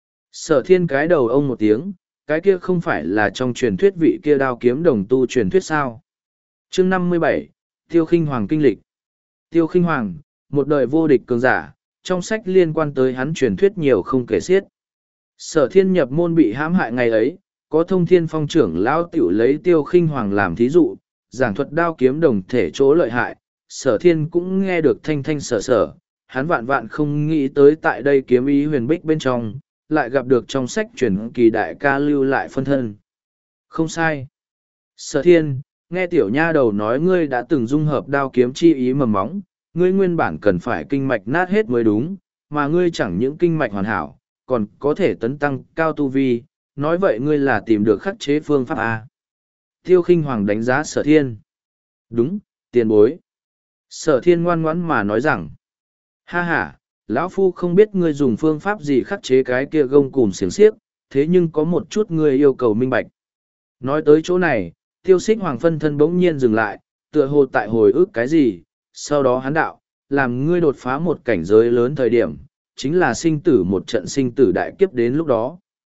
Sở thiên cái đầu ông một tiếng, cái kia không phải là trong truyền thuyết vị kia đao kiếm đồng tu truyền thuyết sao. Chương năm mươi bảy, Tiêu khinh hoàng kinh lịch. Tiêu khinh hoàng, một đời vô địch cường giả, trong sách liên quan tới hắn truyền thuyết nhiều không kể xiết. Sở thiên nhập môn bị hãm hại ngày ấy, có Thông Thiên Phong trưởng lão tiểu lấy Tiêu Khinh Hoàng làm thí dụ, giảng thuật đao kiếm đồng thể chỗ lợi hại, Sở Thiên cũng nghe được thanh thanh sở sở, hắn vạn vạn không nghĩ tới tại đây kiếm ý huyền bích bên trong, lại gặp được trong sách truyền kỳ đại ca lưu lại phân thân. Không sai. Sở Thiên, nghe tiểu nha đầu nói ngươi đã từng dung hợp đao kiếm chi ý mầm móng, ngươi nguyên bản cần phải kinh mạch nát hết mới đúng, mà ngươi chẳng những kinh mạch hoàn hảo, còn có thể tấn tăng cao tu vi, nói vậy ngươi là tìm được khắc chế phương pháp A. Tiêu Khinh Hoàng đánh giá Sở Thiên. Đúng, tiền bối. Sở Thiên ngoan ngoãn mà nói rằng, ha ha, lão phu không biết ngươi dùng phương pháp gì khắc chế cái kia gông cùm xiềng xiếc, thế nhưng có một chút ngươi yêu cầu minh bạch. Nói tới chỗ này, Tiêu Xích Hoàng phân thân bỗng nhiên dừng lại, tựa hồ tại hồi ức cái gì, sau đó hắn đạo, làm ngươi đột phá một cảnh giới lớn thời điểm, chính là sinh tử một trận sinh tử đại kiếp đến lúc đó.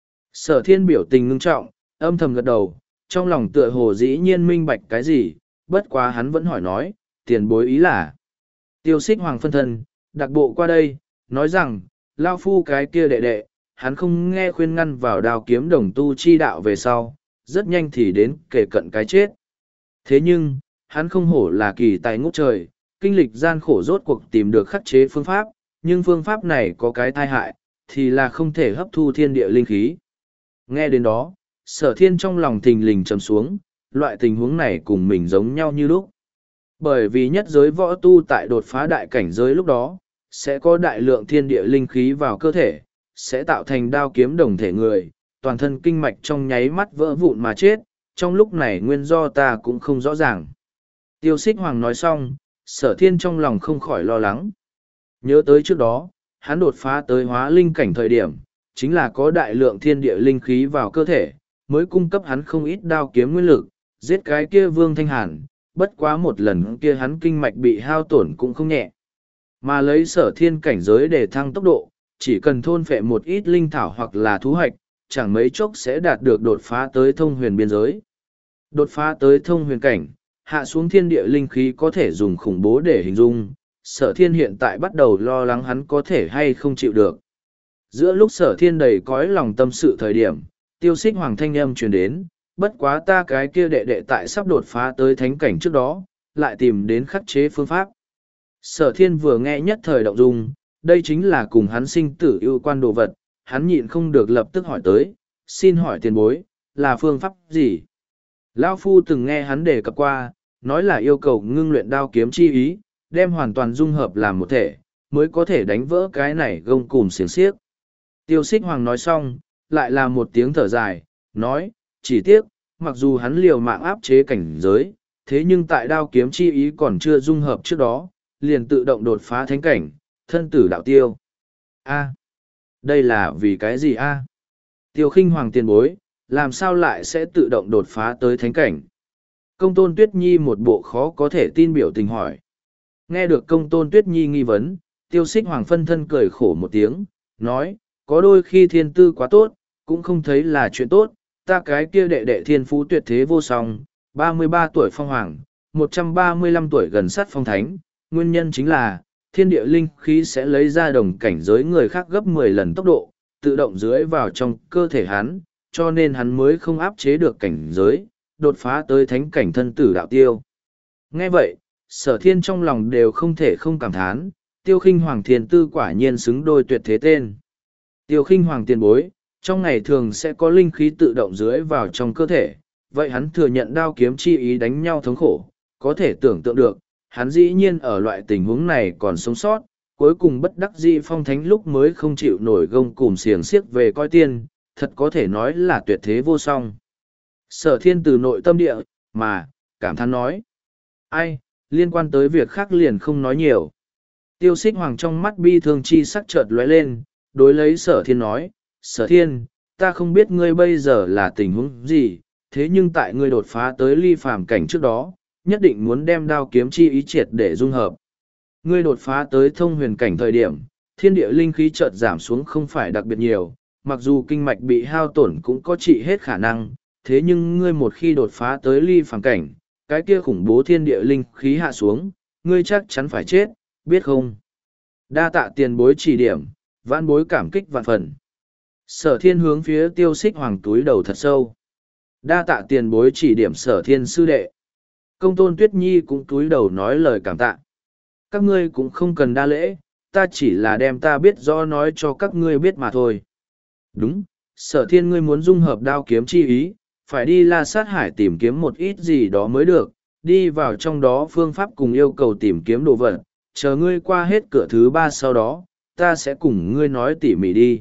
Sở Thiên biểu tình ngưng trọng, âm thầm gật đầu, trong lòng tựa hồ dĩ nhiên minh bạch cái gì, bất quá hắn vẫn hỏi nói, tiền bối ý là. Tiêu Xích Hoàng phân thân, đặc bộ qua đây, nói rằng, lao phu cái kia đệ đệ, hắn không nghe khuyên ngăn vào đao kiếm đồng tu chi đạo về sau, rất nhanh thì đến kể cận cái chết. Thế nhưng, hắn không hổ là kỳ tài ngút trời, kinh lịch gian khổ rốt cuộc tìm được khắc chế phương pháp, nhưng phương pháp này có cái tai hại, thì là không thể hấp thu thiên địa linh khí. Nghe đến đó, Sở Thiên trong lòng thình lình trầm xuống, loại tình huống này cùng mình giống nhau như lúc. Bởi vì nhất giới võ tu tại đột phá đại cảnh giới lúc đó, sẽ có đại lượng thiên địa linh khí vào cơ thể, sẽ tạo thành đao kiếm đồng thể người, toàn thân kinh mạch trong nháy mắt vỡ vụn mà chết, trong lúc này nguyên do ta cũng không rõ ràng. Tiêu Xích Hoàng nói xong, Sở Thiên trong lòng không khỏi lo lắng. Nhớ tới trước đó, hắn đột phá tới hóa linh cảnh thời điểm, chính là có đại lượng thiên địa linh khí vào cơ thể, mới cung cấp hắn không ít đao kiếm nguyên lực, giết cái kia Vương Thanh Hàn, bất quá một lần kia hắn kinh mạch bị hao tổn cũng không nhẹ. Mà lấy Sở Thiên cảnh giới để thăng tốc độ, chỉ cần thôn phệ một ít linh thảo hoặc là thú hoạch, chẳng mấy chốc sẽ đạt được đột phá tới thông huyền biên giới. Đột phá tới thông huyền cảnh, hạ xuống thiên địa linh khí có thể dùng khủng bố để hình dung, Sở Thiên hiện tại bắt đầu lo lắng hắn có thể hay không chịu được. Giữa lúc Sở Thiên đầy cõi lòng tâm sự thời điểm, Tiêu Xích Hoàng thanh âm truyền đến, bất quá ta cái kia đệ đệ tại sắp đột phá tới thánh cảnh trước đó, lại tìm đến khắc chế phương pháp. Sở Thiên vừa nghe nhất thời động dung, đây chính là cùng hắn sinh tử yêu quan đồ vật, hắn nhịn không được lập tức hỏi tới, xin hỏi tiền bối, là phương pháp gì? Lão Phu từng nghe hắn đề cập qua, nói là yêu cầu ngưng luyện đao kiếm chi ý, đem hoàn toàn dung hợp làm một thể, mới có thể đánh vỡ cái này gông cùm xiềng xiếc. Tiêu Xích Hoàng nói xong, lại là một tiếng thở dài, nói, chỉ tiếc, mặc dù hắn liều mạng áp chế cảnh giới, thế nhưng tại đao kiếm chi ý còn chưa dung hợp trước đó, liền tự động đột phá thánh cảnh, thân tử đạo tiêu. A, đây là vì cái gì a? Tiêu Khinh Hoàng tiền bối, làm sao lại sẽ tự động đột phá tới thánh cảnh? Công tôn Tuyết Nhi một bộ khó có thể tin biểu tình hỏi. Nghe được công tôn Tuyết Nhi nghi vấn, Tiêu Xích Hoàng phân thân cười khổ một tiếng, nói, có đôi khi thiên tư quá tốt, cũng không thấy là chuyện tốt, ta cái kia đệ đệ thiên phú tuyệt thế vô song, ba mươi ba tuổi phong hoàng, một trăm ba mươi lăm tuổi gần sát phong thánh, nguyên nhân chính là, thiên địa linh khí sẽ lấy ra đồng cảnh giới người khác gấp mười lần tốc độ, tự động dưới vào trong cơ thể hắn, cho nên hắn mới không áp chế được cảnh giới, đột phá tới thánh cảnh thân tử đạo tiêu. Nghe vậy, Sở Thiên trong lòng đều không thể không cảm thán, Tiêu Khinh Hoàng thiên tư quả nhiên xứng đôi tuyệt thế tên. Tiêu Khinh Hoàng tiền bối, trong ngày thường sẽ có linh khí tự động dưới vào trong cơ thể, vậy hắn thừa nhận đao kiếm chi ý đánh nhau thống khổ, có thể tưởng tượng được, hắn dĩ nhiên ở loại tình huống này còn sống sót, cuối cùng bất đắc dĩ phong thánh lúc mới không chịu nổi gông cùm xiềng xiếc về coi tiên, thật có thể nói là tuyệt thế vô song. Sở Thiên từ nội tâm địa, mà, cảm thán nói. Ai, liên quan tới việc khác liền không nói nhiều. Tiêu Xích Hoàng trong mắt bi thương chi sắc chợt lóe lên, đối lấy Sở Thiên nói, Sở Thiên, ta không biết ngươi bây giờ là tình huống gì, thế nhưng tại ngươi đột phá tới ly phàm cảnh trước đó, nhất định muốn đem đao kiếm chi ý triệt để dung hợp. Ngươi đột phá tới thông huyền cảnh thời điểm, thiên địa linh khí chợt giảm xuống không phải đặc biệt nhiều, mặc dù kinh mạch bị hao tổn cũng có trị hết khả năng, thế nhưng ngươi một khi đột phá tới ly phàm cảnh, cái kia khủng bố thiên địa linh khí hạ xuống, ngươi chắc chắn phải chết, biết không? Đa tạ tiền bối chỉ điểm, vãn bối cảm kích vạn phần. Sở Thiên hướng phía Tiêu Xích Hoàng túi đầu thật sâu. Đa tạ tiền bối chỉ điểm Sở Thiên sư đệ. Công tôn Tuyết Nhi cũng cúi đầu nói lời cảm tạ. Các ngươi cũng không cần đa lễ, ta chỉ là đem ta biết rõ nói cho các ngươi biết mà thôi. Đúng, Sở Thiên ngươi muốn dung hợp đao kiếm chi ý, phải đi La Sát Hải tìm kiếm một ít gì đó mới được, đi vào trong đó phương pháp cùng yêu cầu tìm kiếm đồ vật, chờ ngươi qua hết cửa thứ ba sau đó, ta sẽ cùng ngươi nói tỉ mỉ đi.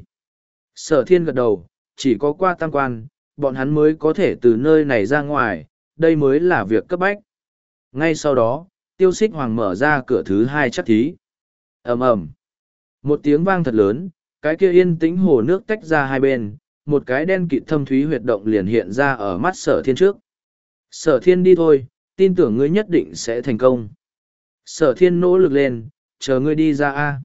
Sở Thiên gật đầu, chỉ có qua tam quan, bọn hắn mới có thể từ nơi này ra ngoài, đây mới là việc cấp bách. Ngay sau đó, Tiêu Xích Hoàng mở ra cửa thứ hai chắc thí. Ầm ầm, một tiếng vang thật lớn, cái kia yên tĩnh hồ nước tách ra hai bên, một cái đen kịt thâm thúy huyệt động liền hiện ra ở mắt Sở Thiên trước. Sở Thiên đi thôi, tin tưởng ngươi nhất định sẽ thành công. Sở Thiên nỗ lực lên, chờ ngươi đi ra a.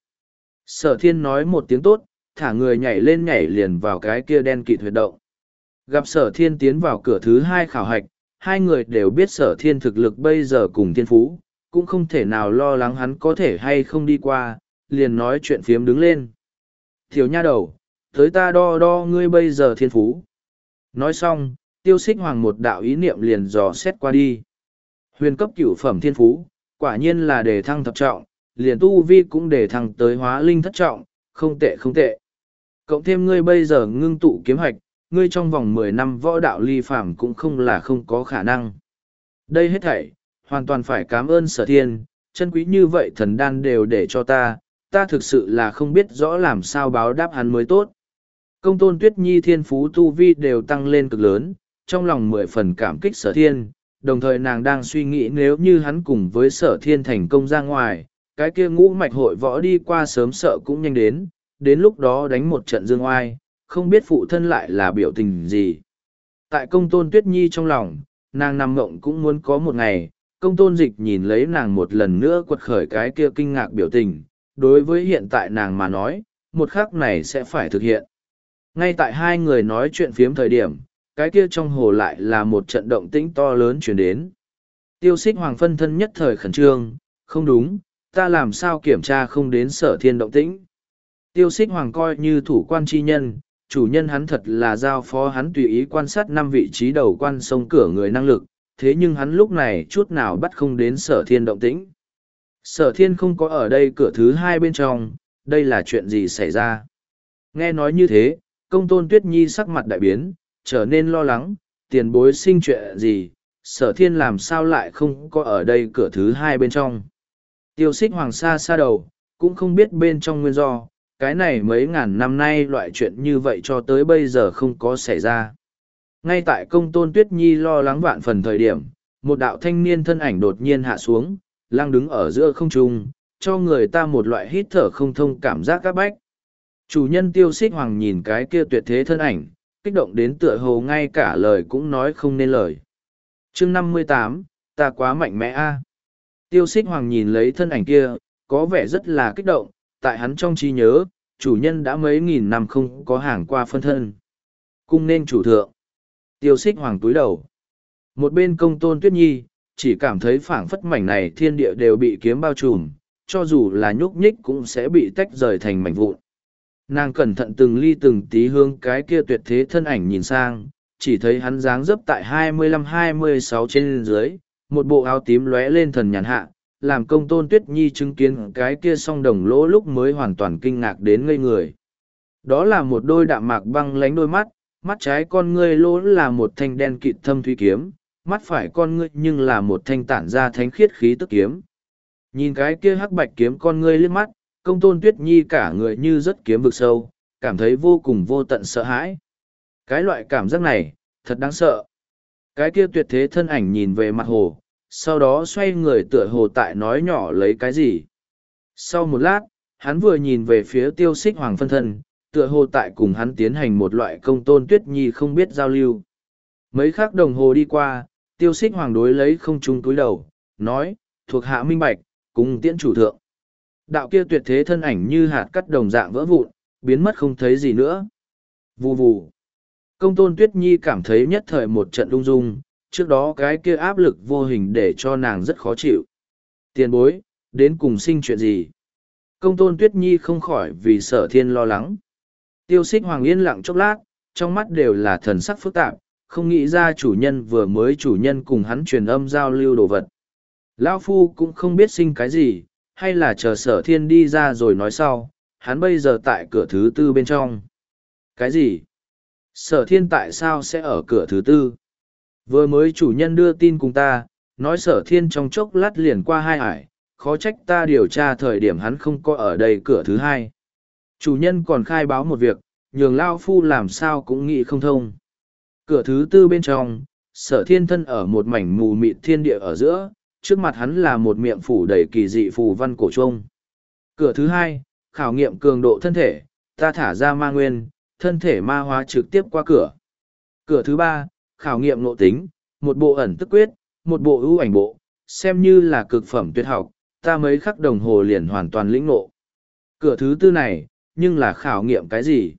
Sở Thiên nói một tiếng tốt, thả người nhảy lên nhảy liền vào cái kia đen kịt huyệt động. Gặp Sở Thiên tiến vào cửa thứ hai khảo hạch, hai người đều biết Sở Thiên thực lực bây giờ cùng thiên phú, cũng không thể nào lo lắng hắn có thể hay không đi qua, liền nói chuyện phiếm đứng lên. Thiếu nha đầu, tới ta đo đo ngươi bây giờ thiên phú. Nói xong, Tiêu Xích Hoàng một đạo ý niệm liền dò xét qua đi. Huyền cấp cửu phẩm thiên phú, quả nhiên là đề thăng thập trọng, liền tu vi cũng đề thăng tới hóa linh thất trọng, không tệ không tệ. Cộng thêm ngươi bây giờ ngưng tụ kiếm hạch, ngươi trong vòng mười năm võ đạo ly phàm cũng không là không có khả năng. Đây hết thảy, hoàn toàn phải cảm ơn Sở Thiên, chân quý như vậy thần đan đều để cho ta, ta thực sự là không biết rõ làm sao báo đáp hắn mới tốt. Công tôn Tuyết Nhi thiên phú tu vi đều tăng lên cực lớn, trong lòng mười phần cảm kích Sở Thiên, đồng thời nàng đang suy nghĩ nếu như hắn cùng với Sở Thiên thành công ra ngoài, cái kia ngũ mạch hội võ đi qua sớm sợ cũng nhanh đến, đến lúc đó đánh một trận dương oai, không biết phụ thân lại là biểu tình gì. Tại công tôn Tuyết Nhi trong lòng, nàng nằm mộng cũng muốn có một ngày, công tôn dịch nhìn lấy nàng một lần nữa quật khởi cái kia kinh ngạc biểu tình, đối với hiện tại nàng mà nói, một khắc này sẽ phải thực hiện. Ngay tại hai người nói chuyện phiếm thời điểm, cái kia trong hồ lại là một trận động tĩnh to lớn chuyển đến. Tiêu Xích Hoàng phân thân nhất thời khẩn trương, không đúng, ta làm sao kiểm tra không đến Sở Thiên động tĩnh. Tiêu Xích Hoàng coi như thủ quan chi nhân, chủ nhân hắn thật là giao phó hắn tùy ý quan sát năm vị trí đầu quan sông cửa người năng lực, thế nhưng hắn lúc này chút nào bắt không đến Sở Thiên động tĩnh. Sở Thiên không có ở đây cửa thứ hai bên trong, đây là chuyện gì xảy ra? Nghe nói như thế, công tôn Tuyết Nhi sắc mặt đại biến, trở nên lo lắng, tiền bối sinh chuyện gì, Sở Thiên làm sao lại không có ở đây cửa thứ hai bên trong. Tiêu Xích Hoàng xa xa đầu, cũng không biết bên trong nguyên do, cái này mấy ngàn năm nay loại chuyện như vậy cho tới bây giờ không có xảy ra. Ngay tại công tôn Tuyết Nhi lo lắng vạn phần thời điểm, một đạo thanh niên thân ảnh đột nhiên hạ xuống, lăng đứng ở giữa không trung, cho người ta một loại hít thở không thông cảm giác các bách. Chủ nhân Tiêu Xích Hoàng nhìn cái kia tuyệt thế thân ảnh, kích động đến tựa hồ ngay cả lời cũng nói không nên lời. Chương năm mươi tám, ta quá mạnh mẽ a. Tiêu Xích Hoàng nhìn lấy thân ảnh kia, có vẻ rất là kích động, tại hắn trong trí nhớ, chủ nhân đã mấy nghìn năm không có hàng qua phân thân. Cung nên chủ thượng. Tiêu Xích Hoàng túi đầu. Một bên công tôn Tuyết Nhi, chỉ cảm thấy phảng phất mảnh này thiên địa đều bị kiếm bao trùm, cho dù là nhúc nhích cũng sẽ bị tách rời thành mảnh vụn. Nàng cẩn thận từng ly từng tí hướng cái kia tuyệt thế thân ảnh nhìn sang, chỉ thấy hắn dáng dấp tại hai mươi lăm hai mươi sáu trên dưới, một bộ áo tím lóe lên thần nhàn hạ, làm công tôn Tuyết Nhi chứng kiến cái kia song đồng lỗ lúc mới hoàn toàn kinh ngạc đến ngây người. Đó là một đôi đạm mạc băng lánh đôi mắt, mắt trái con ngươi lỗ là một thanh đen kịt thâm thúy kiếm, mắt phải con ngươi nhưng là một thanh tản ra thánh khiết khí tức kiếm. Nhìn cái kia hắc bạch kiếm con ngươi liếc mắt, công tôn Tuyết Nhi cả người như rất kiếm vực sâu, cảm thấy vô cùng vô tận sợ hãi. Cái loại cảm giác này, thật đáng sợ. Cái kia tuyệt thế thân ảnh nhìn về mặt hồ, sau đó xoay người tựa hồ tại nói nhỏ lấy cái gì. Sau một lát, hắn vừa nhìn về phía Tiêu Xích Hoàng phân thân, tựa hồ tại cùng hắn tiến hành một loại công tôn Tuyết Nhi không biết giao lưu. Mấy khắc đồng hồ đi qua, Tiêu Xích Hoàng đối lấy không trung túi đầu, nói, thuộc hạ minh bạch, cùng tiễn chủ thượng. Đạo kia tuyệt thế thân ảnh như hạt cắt đồng dạng vỡ vụn, biến mất không thấy gì nữa. Vù vù. Công tôn Tuyết Nhi cảm thấy nhất thời một trận lung dung, trước đó cái kia áp lực vô hình để cho nàng rất khó chịu. Tiền bối, đến cùng sinh chuyện gì? Công tôn Tuyết Nhi không khỏi vì Sở Thiên lo lắng. Tiêu Xích Hoàng yên lặng chốc lát, trong mắt đều là thần sắc phức tạp, không nghĩ ra chủ nhân vừa mới chủ nhân cùng hắn truyền âm giao lưu đồ vật. Lão Phu cũng không biết sinh cái gì, hay là chờ sở thiên đi ra rồi nói sau, hắn bây giờ tại cửa thứ tư bên trong. Cái gì? Sở thiên tại sao sẽ ở cửa thứ tư? Vừa mới chủ nhân đưa tin cùng ta, nói sở thiên trong chốc lát liền qua hai ải, khó trách ta điều tra thời điểm hắn không có ở đây cửa thứ hai. Chủ nhân còn khai báo một việc, nhường Lao Phu làm sao cũng nghĩ không thông. Cửa thứ tư bên trong, sở thiên thân ở một mảnh mù mịt thiên địa ở giữa, trước mặt hắn là một miệng phủ đầy kỳ dị phù văn cổ trông. Cửa thứ hai, khảo nghiệm cường độ thân thể, ta thả ra ma nguyên, thân thể ma hóa trực tiếp qua cửa. Cửa thứ ba, khảo nghiệm nội tính, một bộ ẩn tức quyết, một bộ ưu ảnh bộ, xem như là cực phẩm tuyệt học, ta mấy khắc đồng hồ liền hoàn toàn lĩnh ngộ. Cửa thứ tư này, nhưng là khảo nghiệm cái gì?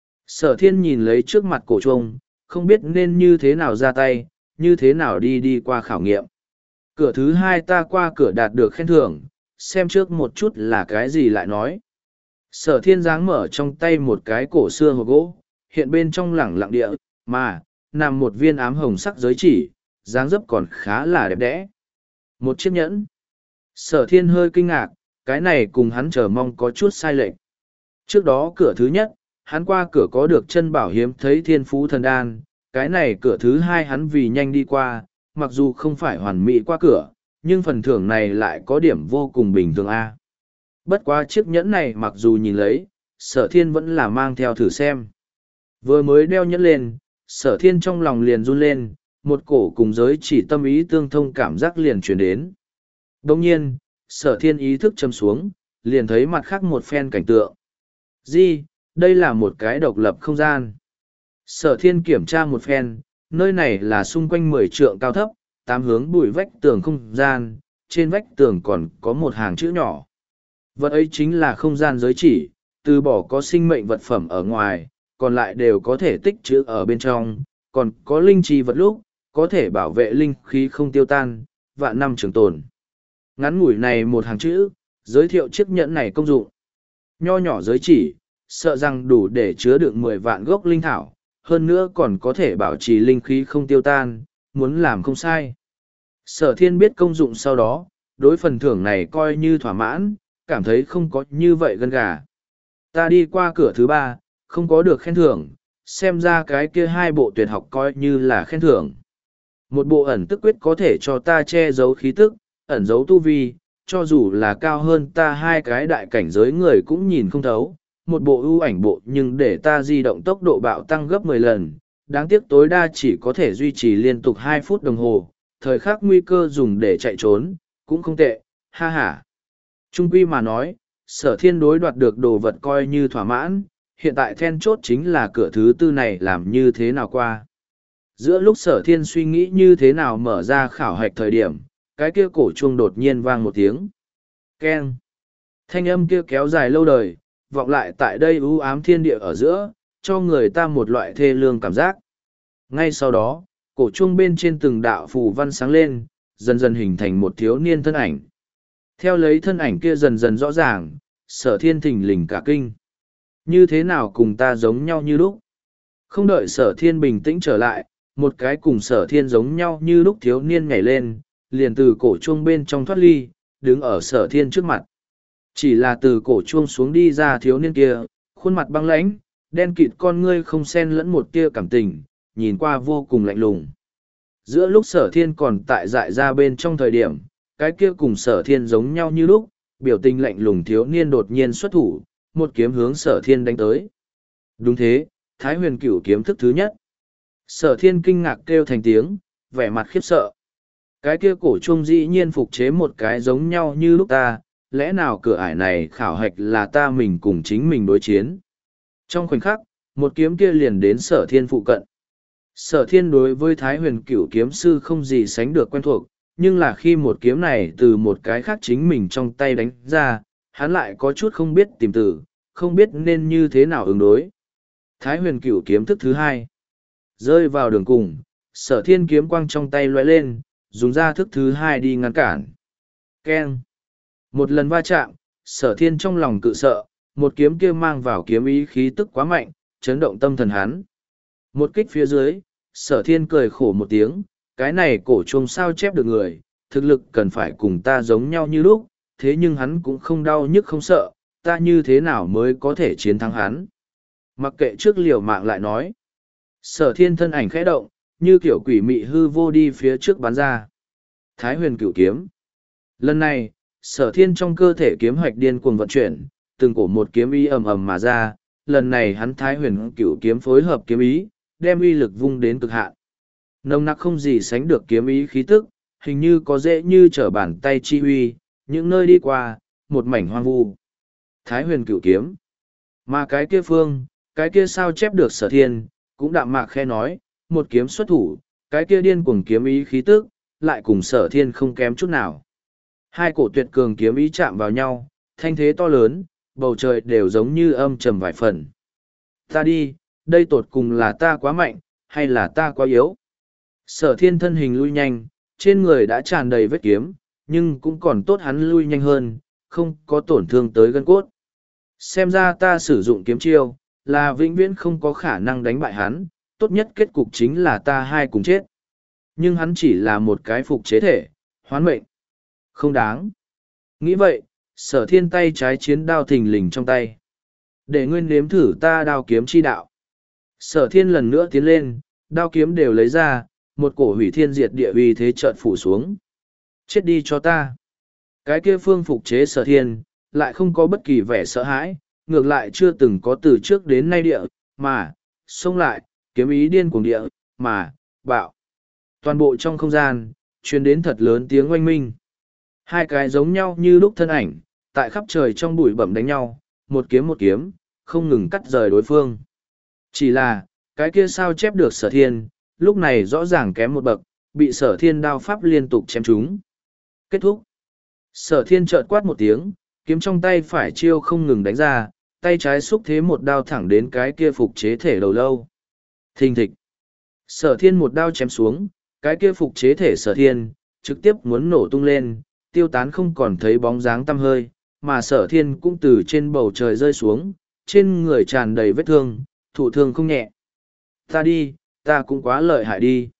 Sở thiên nhìn lấy trước mặt cổ trông, không biết nên như thế nào ra tay, như thế nào đi đi qua khảo nghiệm. Cửa thứ hai ta qua cửa đạt được khen thưởng, xem trước một chút là cái gì lại nói. Sở thiên giáng mở trong tay một cái cổ xưa hộp gỗ, hiện bên trong lẳng lặng địa, mà, nằm một viên ám hồng sắc giới chỉ, dáng dấp còn khá là đẹp đẽ. Một chiếc nhẫn. Sở thiên hơi kinh ngạc, cái này cùng hắn chờ mong có chút sai lệch. Trước đó cửa thứ nhất, hắn qua cửa có được chân bảo hiếm thấy thiên phú thần đan, cái này cửa thứ hai hắn vì nhanh đi qua, mặc dù không phải hoàn mỹ qua cửa, nhưng phần thưởng này lại có điểm vô cùng bình thường a. Bất quá chiếc nhẫn này mặc dù nhìn lấy, sở thiên vẫn là mang theo thử xem. Vừa mới đeo nhẫn lên, sở thiên trong lòng liền run lên, một cổ cùng giới chỉ tâm ý tương thông cảm giác liền chuyển đến. Đồng nhiên, sở thiên ý thức châm xuống, liền thấy mặt khác một phen cảnh tượng. Di, đây là một cái độc lập không gian. Sở thiên kiểm tra một phen, nơi này là xung quanh mười trượng cao thấp, tám hướng bụi vách tường không gian, trên vách tường còn có một hàng chữ nhỏ. Vật ấy chính là không gian giới chỉ, từ bỏ có sinh mệnh vật phẩm ở ngoài, còn lại đều có thể tích trữ ở bên trong, còn có linh chi vật lúc, có thể bảo vệ linh khí không tiêu tan, vạn năm trường tồn. Ngắn ngủi này một hàng chữ, giới thiệu chiếc nhẫn này công dụng. Nho nhỏ giới chỉ, sợ rằng đủ để chứa đựng mười vạn gốc linh thảo, hơn nữa còn có thể bảo trì linh khí không tiêu tan, muốn làm không sai. Sở thiên biết công dụng sau đó, đối phần thưởng này coi như thỏa mãn, cảm thấy không có như vậy gân gà. Ta đi qua cửa thứ ba, không có được khen thưởng, xem ra cái kia hai bộ tuyệt học coi như là khen thưởng. Một bộ ẩn tức quyết có thể cho ta che giấu khí tức, ẩn giấu tu vi, cho dù là cao hơn ta hai cái đại cảnh giới người cũng nhìn không thấu. Một bộ ưu ảnh bộ nhưng để ta di động tốc độ bạo tăng gấp mười lần, đáng tiếc tối đa chỉ có thể duy trì liên tục hai phút đồng hồ, thời khắc nguy cơ dùng để chạy trốn, cũng không tệ, ha ha. Trung quy mà nói, sở thiên đối đoạt được đồ vật coi như thỏa mãn, hiện tại then chốt chính là cửa thứ tư này làm như thế nào qua. Giữa lúc sở thiên suy nghĩ như thế nào mở ra khảo hạch thời điểm, cái kia cổ chuông đột nhiên vang một tiếng. Keng. Thanh âm kia kéo dài lâu đời, vọng lại tại đây u ám thiên địa ở giữa, cho người ta một loại thê lương cảm giác. Ngay sau đó, cổ chuông bên trên từng đạo phù văn sáng lên, dần dần hình thành một thiếu niên thân ảnh. Theo lấy thân ảnh kia dần dần rõ ràng, sở thiên thình lình cả kinh. Như thế nào cùng ta giống nhau như lúc? Không đợi sở thiên bình tĩnh trở lại, một cái cùng sở thiên giống nhau như lúc thiếu niên nhảy lên, liền từ cổ chuông bên trong thoát ly, đứng ở sở thiên trước mặt. Chỉ là từ cổ chuông xuống đi ra thiếu niên kia, khuôn mặt băng lãnh, đen kịt con ngươi không xen lẫn một tia cảm tình, nhìn qua vô cùng lạnh lùng. Giữa lúc sở thiên còn tại dại ra bên trong thời điểm, cái kia cùng sở thiên giống nhau như lúc, biểu tình lạnh lùng thiếu niên đột nhiên xuất thủ, một kiếm hướng sở thiên đánh tới. Đúng thế, Thái Huyền Cửu kiếm thức thứ nhất. Sở thiên kinh ngạc kêu thành tiếng, vẻ mặt khiếp sợ. Cái kia cổ chuông dĩ nhiên phục chế một cái giống nhau như lúc ta, lẽ nào cửa ải này khảo hạch là ta mình cùng chính mình đối chiến. Trong khoảnh khắc, một kiếm kia liền đến sở thiên phụ cận. Sở thiên đối với Thái Huyền Cửu kiếm sư không gì sánh được quen thuộc, nhưng là khi một kiếm này từ một cái khác chính mình trong tay đánh ra, hắn lại có chút không biết tìm từ, không biết nên như thế nào ứng đối. Thái Huyền Cửu kiếm thức thứ hai. Rơi vào đường cùng, sở thiên kiếm quang trong tay lóe lên, dùng ra thức thứ hai đi ngăn cản. Keng. Một lần va chạm, sở thiên trong lòng cự sợ, một kiếm kia mang vào kiếm ý khí tức quá mạnh, chấn động tâm thần hắn. Một kích phía dưới, Sở thiên cười khổ một tiếng, cái này cổ chuông sao chép được người, thực lực cần phải cùng ta giống nhau như lúc, thế nhưng hắn cũng không đau nhức không sợ, ta như thế nào mới có thể chiến thắng hắn. Mặc kệ trước liều mạng lại nói. Sở thiên thân ảnh khẽ động, như kiểu quỷ mị hư vô đi phía trước bắn ra. Thái huyền cửu kiếm. Lần này, sở thiên trong cơ thể kiếm hoạch điên cuồng vận chuyển, từng cổ một kiếm ý ầm ầm mà ra, lần này hắn thái huyền cửu kiếm phối hợp kiếm ý, đem uy lực vung đến cực hạn. Nồng nặc không gì sánh được kiếm ý khí tức, hình như có dễ như trở bàn tay chi uy, những nơi đi qua, một mảnh hoang vu. Thái huyền cửu kiếm. Mà cái kia phương, cái kia sao chép được sở thiên, cũng đạm mạc khe nói, một kiếm xuất thủ, cái kia điên cuồng kiếm ý khí tức, lại cùng sở thiên không kém chút nào. Hai cổ tuyệt cường kiếm ý chạm vào nhau, thanh thế to lớn, bầu trời đều giống như âm trầm vài phần. Ta đi, đây tột cùng là ta quá mạnh, hay là ta quá yếu? Sở thiên thân hình lui nhanh, trên người đã tràn đầy vết kiếm, nhưng cũng còn tốt hắn lui nhanh hơn, không có tổn thương tới gân cốt. Xem ra ta sử dụng kiếm chiêu, là vĩnh viễn không có khả năng đánh bại hắn, tốt nhất kết cục chính là ta hai cùng chết. Nhưng hắn chỉ là một cái phục chế thể, hoán mệnh. Không đáng. Nghĩ vậy, sở thiên tay trái chiến đao thình lình trong tay. Để nguyên nếm thử ta đao kiếm chi đạo. Sở thiên lần nữa tiến lên, đao kiếm đều lấy ra, một cổ hủy thiên diệt địa uy thế chợt phủ xuống. Chết đi cho ta. Cái kia phương phục chế sở thiên, lại không có bất kỳ vẻ sợ hãi, ngược lại chưa từng có từ trước đến nay địa, mà, xông lại, kiếm ý điên cuồng địa, mà, bạo. Toàn bộ trong không gian, truyền đến thật lớn tiếng oanh minh. Hai cái giống nhau như lúc thân ảnh, tại khắp trời trong bụi bẩm đánh nhau, một kiếm một kiếm, không ngừng cắt rời đối phương. Chỉ là, cái kia sao chép được sở thiên, lúc này rõ ràng kém một bậc, bị sở thiên đao pháp liên tục chém trúng. Kết thúc. Sở thiên chợt quát một tiếng, kiếm trong tay phải chiêu không ngừng đánh ra, tay trái xúc thế một đao thẳng đến cái kia phục chế thể đầu lâu. Thình thịch. Sở thiên một đao chém xuống, cái kia phục chế thể sở thiên, trực tiếp muốn nổ tung lên, tiêu tán không còn thấy bóng dáng tăm hơi, mà sở thiên cũng từ trên bầu trời rơi xuống, trên người tràn đầy vết thương, thụ thương không nhẹ. Ta đi, ta cũng quá lợi hại đi.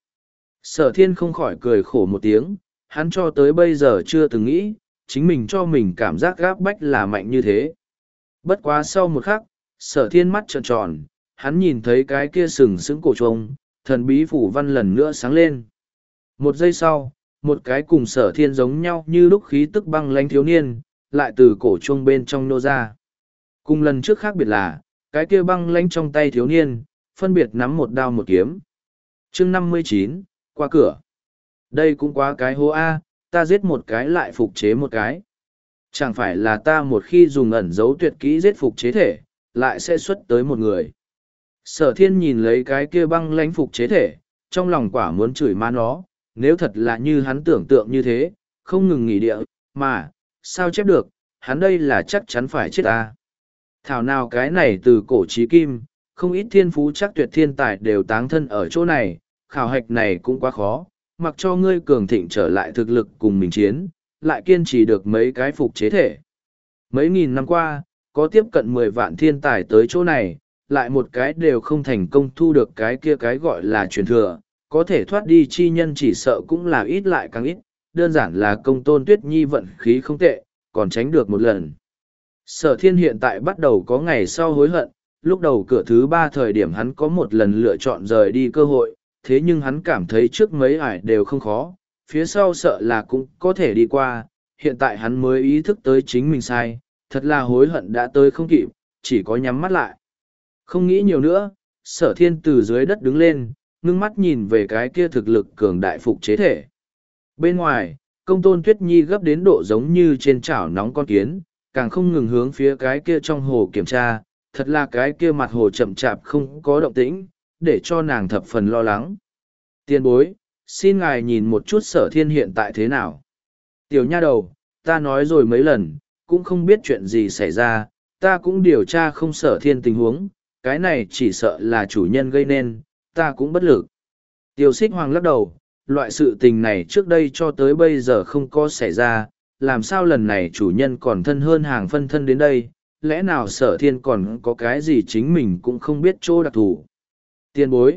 Sở thiên không khỏi cười khổ một tiếng, hắn cho tới bây giờ chưa từng nghĩ, chính mình cho mình cảm giác gáp bách là mạnh như thế. Bất quá sau một khắc, sở thiên mắt trợn tròn, hắn nhìn thấy cái kia sừng sững cổ trông, thần bí phủ văn lần nữa sáng lên. Một giây sau, một cái cùng sở thiên giống nhau như lúc khí tức băng lánh thiếu niên, lại từ cổ trông bên trong nô ra. Cùng lần trước khác biệt là, cái kia băng lánh trong tay thiếu niên, phân biệt nắm một đao một kiếm. chương năm mươi chín, qua cửa. Đây cũng quá cái hố A, ta giết một cái lại phục chế một cái. Chẳng phải là ta một khi dùng ẩn dấu tuyệt kỹ giết phục chế thể, lại sẽ xuất tới một người. Sở thiên nhìn lấy cái kia băng lãnh phục chế thể, trong lòng quả muốn chửi má nó, nếu thật là như hắn tưởng tượng như thế, không ngừng nghỉ địa, mà, sao chép được, hắn đây là chắc chắn phải chết ta. Thảo nào cái này từ cổ chí kim, không ít thiên phú chắc tuyệt thiên tài đều táng thân ở chỗ này, khảo hạch này cũng quá khó, mặc cho ngươi cường thịnh trở lại thực lực cùng mình chiến, lại kiên trì được mấy cái phục chế thể. Mấy nghìn năm qua, có tiếp cận mười vạn thiên tài tới chỗ này, lại một cái đều không thành công thu được cái kia cái gọi là truyền thừa, có thể thoát đi chi nhân chỉ sợ cũng là ít lại càng ít, đơn giản là công tôn tuyết nhi vận khí không tệ, còn tránh được một lần. Sở thiên hiện tại bắt đầu có ngày sau hối hận, lúc đầu cửa thứ ba thời điểm hắn có một lần lựa chọn rời đi cơ hội, thế nhưng hắn cảm thấy trước mấy ải đều không khó, phía sau sợ là cũng có thể đi qua, hiện tại hắn mới ý thức tới chính mình sai, thật là hối hận đã tới không kịp, chỉ có nhắm mắt lại. Không nghĩ nhiều nữa, sở thiên từ dưới đất đứng lên, ngưng mắt nhìn về cái kia thực lực cường đại phục chế thể. Bên ngoài, công tôn tuyết nhi gấp đến độ giống như trên chảo nóng con kiến, càng không ngừng hướng phía cái kia trong hồ kiểm tra, thật là cái kia mặt hồ chậm chạp không có động tĩnh, để cho nàng thập phần lo lắng. Tiên bối, xin ngài nhìn một chút sở thiên hiện tại thế nào. Tiểu nha đầu, ta nói rồi mấy lần, cũng không biết chuyện gì xảy ra, ta cũng điều tra không sở thiên tình huống, cái này chỉ sợ là chủ nhân gây nên, ta cũng bất lực. Tiêu xích hoàng lắc đầu, loại sự tình này trước đây cho tới bây giờ không có xảy ra, làm sao lần này chủ nhân còn thân hơn hàng phân thân đến đây, lẽ nào sở thiên còn có cái gì chính mình cũng không biết chỗ đặc thù. Tiên bối,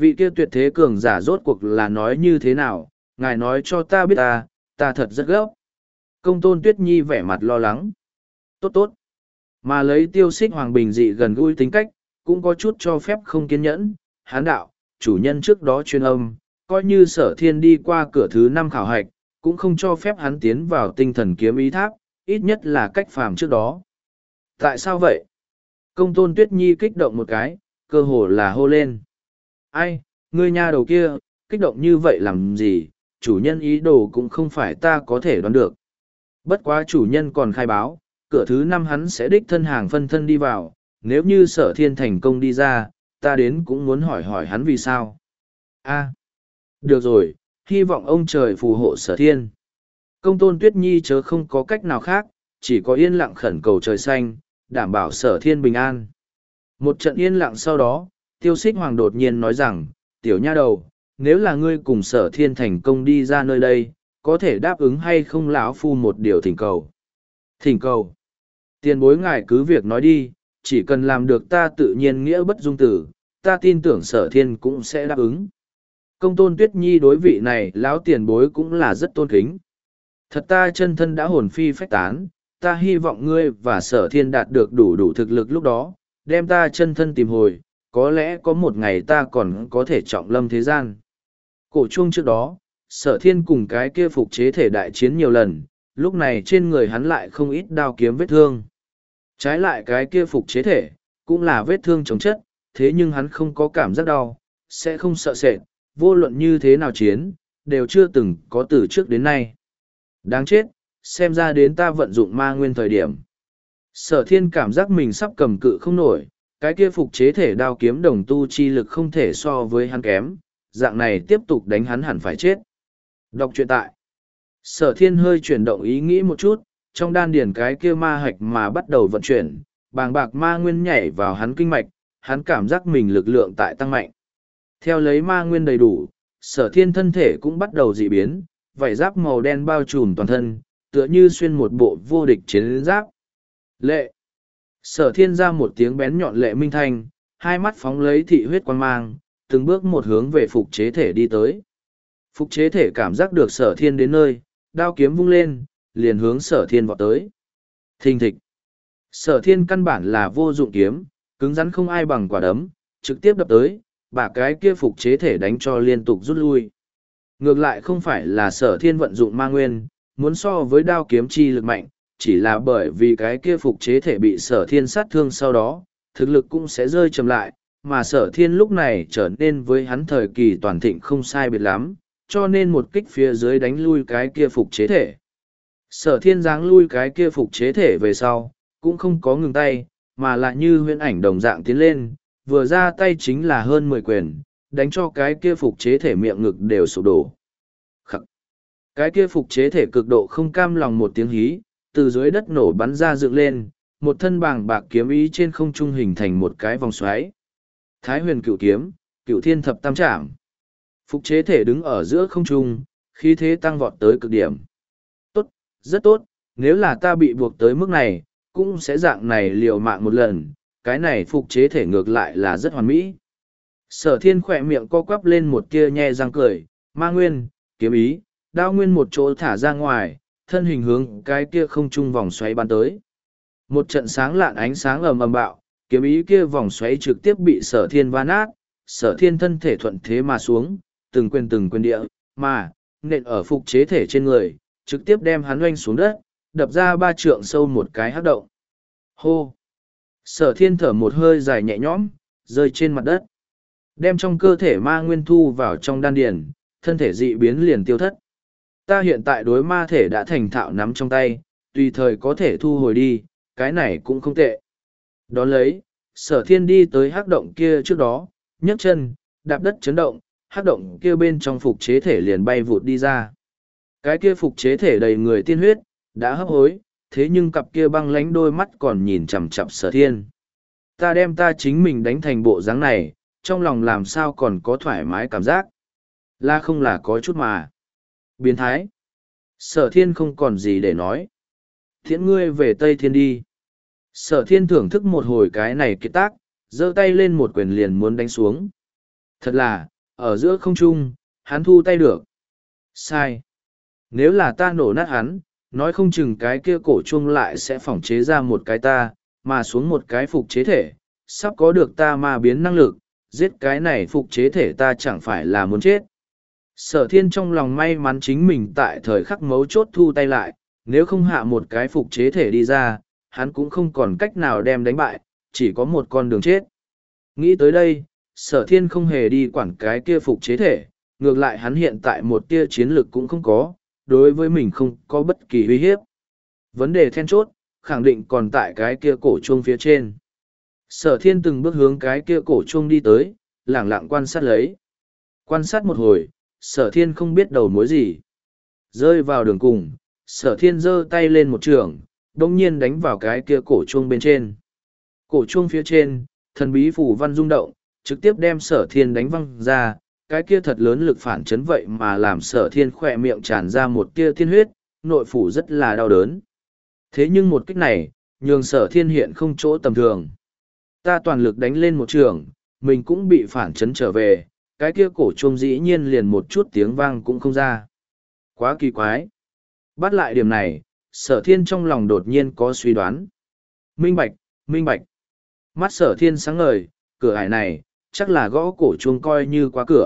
Vị kia tuyệt thế cường giả rốt cuộc là nói như thế nào, ngài nói cho ta biết ta, ta thật rất gấp. Công tôn Tuyết Nhi vẻ mặt lo lắng. Tốt tốt. Mà lấy tiêu xích hoàng bình dị gần gũi tính cách, cũng có chút cho phép không kiên nhẫn. Hán đạo, chủ nhân trước đó chuyên âm, coi như sở thiên đi qua cửa thứ năm khảo hạch, cũng không cho phép hắn tiến vào tinh thần kiếm ý tháp, ít nhất là cách phàm trước đó. Tại sao vậy? Công tôn Tuyết Nhi kích động một cái, cơ hồ là hô lên. Ai, ngươi nha đầu kia, kích động như vậy làm gì, chủ nhân ý đồ cũng không phải ta có thể đoán được. Bất quá chủ nhân còn khai báo, cửa thứ năm hắn sẽ đích thân hàng phân thân đi vào, nếu như sở thiên thành công đi ra, ta đến cũng muốn hỏi hỏi hắn vì sao. A, được rồi, hy vọng ông trời phù hộ sở thiên. Công tôn Tuyết Nhi chớ không có cách nào khác, chỉ có yên lặng khẩn cầu trời xanh, đảm bảo sở thiên bình an. Một trận yên lặng sau đó, tiêu xích hoàng đột nhiên nói rằng, tiểu nha đầu, nếu là ngươi cùng sở thiên thành công đi ra nơi đây, có thể đáp ứng hay không lão phu một điều thỉnh cầu. Thỉnh cầu. Tiền bối ngài cứ việc nói đi, chỉ cần làm được ta tự nhiên nghĩa bất dung tử, ta tin tưởng sở thiên cũng sẽ đáp ứng. Công tôn Tuyết Nhi đối vị này lão tiền bối cũng là rất tôn kính. Thật ta chân thân đã hồn phi phách tán, ta hy vọng ngươi và sở thiên đạt được đủ đủ thực lực lúc đó, đem ta chân thân tìm hồi, có lẽ có một ngày ta còn có thể trọng lâm thế gian. Cổ chuông trước đó, sở thiên cùng cái kia phục chế thể đại chiến nhiều lần, lúc này trên người hắn lại không ít đao kiếm vết thương. Trái lại cái kia phục chế thể, cũng là vết thương chống chất, thế nhưng hắn không có cảm giác đau, sẽ không sợ sệt, vô luận như thế nào chiến, đều chưa từng có từ trước đến nay. Đáng chết, xem ra đến ta vận dụng ma nguyên thời điểm. Sở thiên cảm giác mình sắp cầm cự không nổi, cái kia phục chế thể đao kiếm đồng tu chi lực không thể so với hắn kém, dạng này tiếp tục đánh hắn hẳn phải chết. Đọc truyện tại. Sở thiên hơi chuyển động ý nghĩ một chút, trong đan điển cái kia ma hạch mà bắt đầu vận chuyển, bàng bạc ma nguyên nhảy vào hắn kinh mạch, hắn cảm giác mình lực lượng tại tăng mạnh. Theo lấy ma nguyên đầy đủ, sở thiên thân thể cũng bắt đầu dị biến, vảy giáp màu đen bao trùm toàn thân, tựa như xuyên một bộ vô địch chiến giáp. Lệ! Sở thiên ra một tiếng bén nhọn lệ minh thanh, hai mắt phóng lấy thị huyết quang mang, từng bước một hướng về phục chế thể đi tới. Phục chế thể cảm giác được sở thiên đến nơi, đao kiếm vung lên, liền hướng sở thiên vọt tới. Thình thịch! Sở thiên căn bản là vô dụng kiếm, cứng rắn không ai bằng quả đấm, trực tiếp đập tới, bà cái kia phục chế thể đánh cho liên tục rút lui. Ngược lại không phải là sở thiên vận dụng ma nguyên, muốn so với đao kiếm chi lực mạnh, chỉ là bởi vì cái kia phục chế thể bị sở thiên sát thương sau đó, thực lực cũng sẽ rơi chậm lại, mà sở thiên lúc này trở nên với hắn thời kỳ toàn thịnh không sai biệt lắm, cho nên một kích phía dưới đánh lui cái kia phục chế thể. Sở thiên giáng lui cái kia phục chế thể về sau, cũng không có ngừng tay, mà lại như huyễn ảnh đồng dạng tiến lên, vừa ra tay chính là hơn mười quyền, đánh cho cái kia phục chế thể miệng ngực đều sụp đổ. Khắc. Cái kia phục chế thể cực độ không cam lòng một tiếng hí, từ dưới đất nổ bắn ra dựng lên, một thân bàng bạc kiếm ý trên không trung hình thành một cái vòng xoáy. Thái huyền cửu kiếm, cửu thiên thập tam trảm. Phục chế thể đứng ở giữa không trung, khí thế tăng vọt tới cực điểm. Tốt, rất tốt, nếu là ta bị buộc tới mức này, cũng sẽ dạng này liều mạng một lần, cái này phục chế thể ngược lại là rất hoàn mỹ. Sở thiên khỏe miệng co quắp lên một tia nhe răng cười, ma nguyên, kiếm ý, đao nguyên một chỗ thả ra ngoài, thân hình hướng cái kia không trung vòng xoáy bắn tới. Một trận sáng lạn ánh sáng ầm ầm bạo, kiếm ý kia vòng xoáy trực tiếp bị sở thiên va nát, sở thiên thân thể thuận thế mà xuống, từng quyền từng quyền địa, mà, nện ở phục chế thể trên người, trực tiếp đem hắn oanh xuống đất, đập ra ba trượng sâu một cái hắc động. Hô! Sở thiên thở một hơi dài nhẹ nhõm, rơi trên mặt đất. Đem trong cơ thể ma nguyên thu vào trong đan điền, thân thể dị biến liền tiêu thất. Ta hiện tại đối ma thể đã thành thạo nắm trong tay, tùy thời có thể thu hồi đi, cái này cũng không tệ. Đón lấy, sở thiên đi tới hắc động kia trước đó, nhấc chân, đạp đất chấn động, hắc động kia bên trong phục chế thể liền bay vụt đi ra. Cái kia phục chế thể đầy người tiên huyết, đã hấp hối, thế nhưng cặp kia băng lánh đôi mắt còn nhìn chằm chằm sở thiên. Ta đem ta chính mình đánh thành bộ dáng này, trong lòng làm sao còn có thoải mái cảm giác. Là không là có chút mà. Biến thái. Sở thiên không còn gì để nói. Thiện ngươi về Tây Thiên đi. Sở thiên thưởng thức một hồi cái này kiệt tác, giơ tay lên một quyền liền muốn đánh xuống. Thật là, Ở giữa không trung, hắn thu tay được. Sai. Nếu là ta nổ nát hắn, nói không chừng cái kia cổ chuông lại sẽ phỏng chế ra một cái ta, mà xuống một cái phục chế thể, sắp có được ta ma biến năng lực, giết cái này phục chế thể ta chẳng phải là muốn chết. Sở thiên trong lòng may mắn chính mình tại thời khắc mấu chốt thu tay lại, nếu không hạ một cái phục chế thể đi ra, hắn cũng không còn cách nào đem đánh bại, chỉ có một con đường chết. Nghĩ tới đây, sở thiên không hề đi quản cái kia phục chế thể, ngược lại hắn hiện tại một tia chiến lực cũng không có, đối với mình không có bất kỳ uy hiếp. Vấn đề then chốt, khẳng định còn tại cái kia cổ chuông phía trên. Sở thiên từng bước hướng cái kia cổ chuông đi tới, lẳng lặng quan sát lấy. Quan sát một hồi, sở thiên không biết đầu mối gì. Rơi vào đường cùng, sở thiên giơ tay lên một trường, đông nhiên đánh vào cái kia cổ chuông bên trên. Cổ chuông phía trên, thần bí phủ văn rung động, trực tiếp đem sở thiên đánh văng ra, cái kia thật lớn lực phản chấn vậy mà làm sở thiên khỏe miệng tràn ra một tia thiên huyết, nội phủ rất là đau đớn. Thế nhưng một kích này, nhường sở thiên hiện không chỗ tầm thường. Ta toàn lực đánh lên một trường, mình cũng bị phản chấn trở về, cái kia cổ chuông dĩ nhiên liền một chút tiếng vang cũng không ra. Quá kỳ quái. Bắt lại điểm này, sở thiên trong lòng đột nhiên có suy đoán. Minh bạch, minh bạch. Mắt sở thiên sáng ngời, cửa ải này, chắc là gõ cổ chuông coi như qua cửa.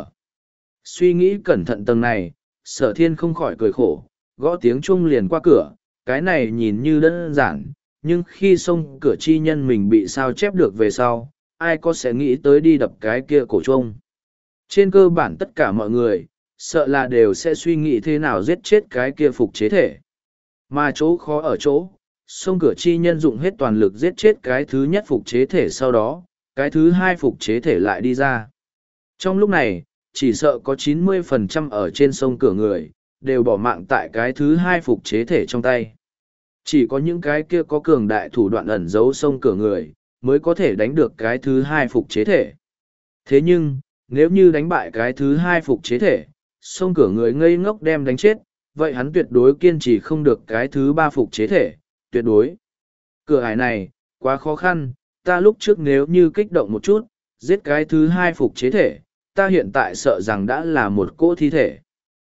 Suy nghĩ cẩn thận tầng này, sở thiên không khỏi cười khổ, gõ tiếng chuông liền qua cửa, cái này nhìn như đơn giản, nhưng khi xông cửa chi nhân mình bị sao chép được về sau, ai có sẽ nghĩ tới đi đập cái kia cổ chuông. Trên cơ bản tất cả mọi người, sợ là đều sẽ suy nghĩ thế nào giết chết cái kia phục chế thể. Mà chỗ khó ở chỗ, xông cửa chi nhân dụng hết toàn lực giết chết cái thứ nhất phục chế thể sau đó, cái thứ hai phục chế thể lại đi ra. Trong lúc này, chỉ sợ có chín mươi phần trăm ở trên sông cửa người, đều bỏ mạng tại cái thứ hai phục chế thể trong tay. Chỉ có những cái kia có cường đại thủ đoạn ẩn giấu sông cửa người, mới có thể đánh được cái thứ hai phục chế thể. Thế nhưng, nếu như đánh bại cái thứ hai phục chế thể, sông cửa người ngây ngốc đem đánh chết, vậy hắn tuyệt đối kiên trì không được cái thứ ba phục chế thể, tuyệt đối. Cửa ải này, quá khó khăn, ta lúc trước nếu như kích động một chút, giết cái thứ hai phục chế thể, ta hiện tại sợ rằng đã là một cỗ thi thể.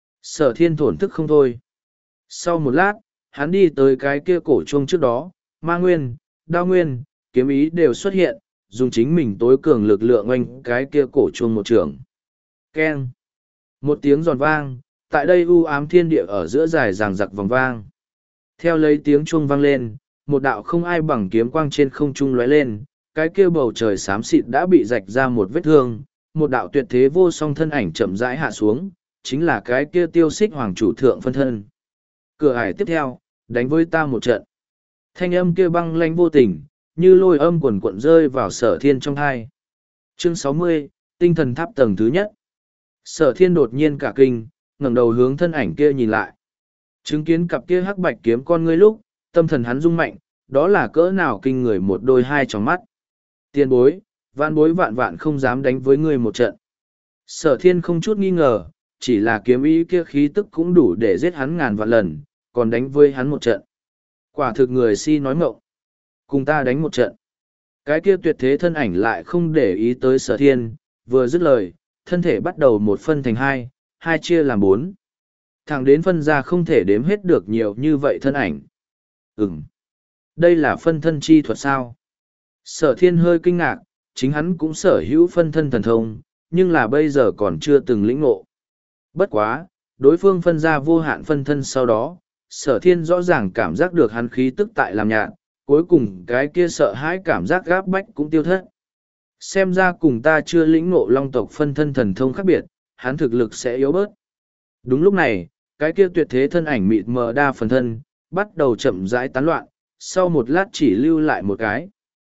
Sở thiên thổn thức không thôi. Sau một lát, hắn đi tới cái kia cổ chuông trước đó, ma nguyên, đao nguyên, kiếm ý đều xuất hiện, dùng chính mình tối cường lực lượng oanh cái kia cổ chuông một trường. Keng. Một tiếng giòn vang, tại đây u ám thiên địa ở giữa dài ràng giặc vòng vang. Theo lấy tiếng chuông vang lên, một đạo không ai bằng kiếm quang trên không trung lóe lên, cái kia bầu trời xám xịt đã bị rạch ra một vết thương, một đạo tuyệt thế vô song thân ảnh chậm rãi hạ xuống, chính là cái kia tiêu xích hoàng chủ thượng phân thân. Cửa ải tiếp theo, đánh với ta một trận. Thanh âm kia băng lanh vô tình, như lôi âm quần cuộn rơi vào sở thiên trong hai. Chương sáu mươi, tinh thần tháp tầng thứ nhất. Sở thiên đột nhiên cả kinh, ngẩng đầu hướng thân ảnh kia nhìn lại. Chứng kiến cặp kia hắc bạch kiếm con ngươi lúc, tâm thần hắn rung mạnh, đó là cỡ nào kinh người một đôi hai trong mắt. Tiên bối, vạn bối vạn vạn không dám đánh với ngươi một trận. Sở thiên không chút nghi ngờ, chỉ là kiếm ý kia khí tức cũng đủ để giết hắn ngàn vạn lần, còn đánh với hắn một trận. Quả thực người si nói mộng. Cùng ta đánh một trận. Cái kia tuyệt thế thân ảnh lại không để ý tới sở thiên, vừa dứt lời, thân thể bắt đầu một phân thành hai, hai chia làm bốn. Thẳng đến phân ra không thể đếm hết được nhiều như vậy thân ảnh. Ừm. Đây là phân thân chi thuật sao? Sở thiên hơi kinh ngạc, chính hắn cũng sở hữu phân thân thần thông, nhưng là bây giờ còn chưa từng lĩnh ngộ. Bất quá, đối phương phân ra vô hạn phân thân sau đó, sở thiên rõ ràng cảm giác được hắn khí tức tại làm nhạt, cuối cùng cái kia sợ hãi cảm giác gáp bách cũng tiêu thất. Xem ra cùng ta chưa lĩnh ngộ long tộc phân thân thần thông khác biệt, hắn thực lực sẽ yếu bớt. Đúng lúc này, cái kia tuyệt thế thân ảnh mịt mờ đa phần thân, bắt đầu chậm rãi tán loạn, sau một lát chỉ lưu lại một cái.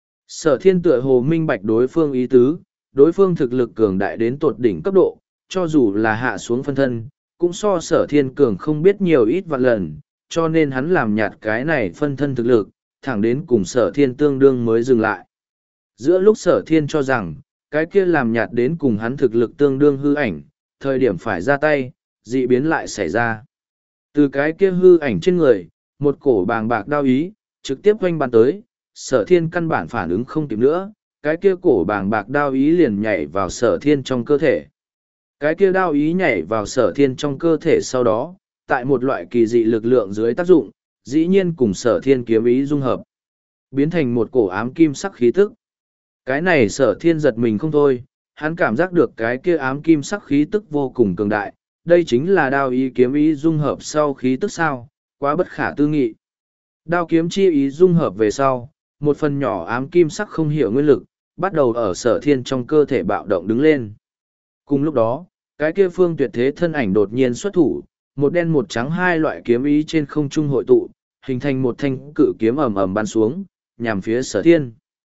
Sở thiên tựa hồ minh bạch đối phương ý tứ, đối phương thực lực cường đại đến tột đỉnh cấp độ, cho dù là hạ xuống phân thân, cũng so sở thiên cường không biết nhiều ít vạn lần, cho nên hắn làm nhạt cái này phân thân thực lực, thẳng đến cùng sở thiên tương đương mới dừng lại. Giữa lúc sở thiên cho rằng, cái kia làm nhạt đến cùng hắn thực lực tương đương hư ảnh, thời điểm phải ra tay, dị biến lại xảy ra. Từ cái kia hư ảnh trên người, một cổ bàng bạc đao ý, trực tiếp quanh bàn tới, sở thiên căn bản phản ứng không kịp nữa, cái kia cổ bàng bạc đao ý liền nhảy vào sở thiên trong cơ thể. Cái kia đao ý nhảy vào sở thiên trong cơ thể sau đó, tại một loại kỳ dị lực lượng dưới tác dụng, dĩ nhiên cùng sở thiên kiếm ý dung hợp, biến thành một cổ ám kim sắc khí tức. Cái này sở thiên giật mình không thôi, hắn cảm giác được cái kia ám kim sắc khí tức vô cùng cường đại, đây chính là đao ý kiếm ý dung hợp sau khí tức sao, quá bất khả tư nghị. Đao kiếm chi ý dung hợp về sau, một phần nhỏ ám kim sắc không hiểu nguyên lực, bắt đầu ở sở thiên trong cơ thể bạo động đứng lên. Cùng lúc đó, cái kia phương tuyệt thế thân ảnh đột nhiên xuất thủ, một đen một trắng hai loại kiếm ý trên không trung hội tụ, hình thành một thanh cự kiếm ầm ầm bắn xuống, nhằm phía sở thiên.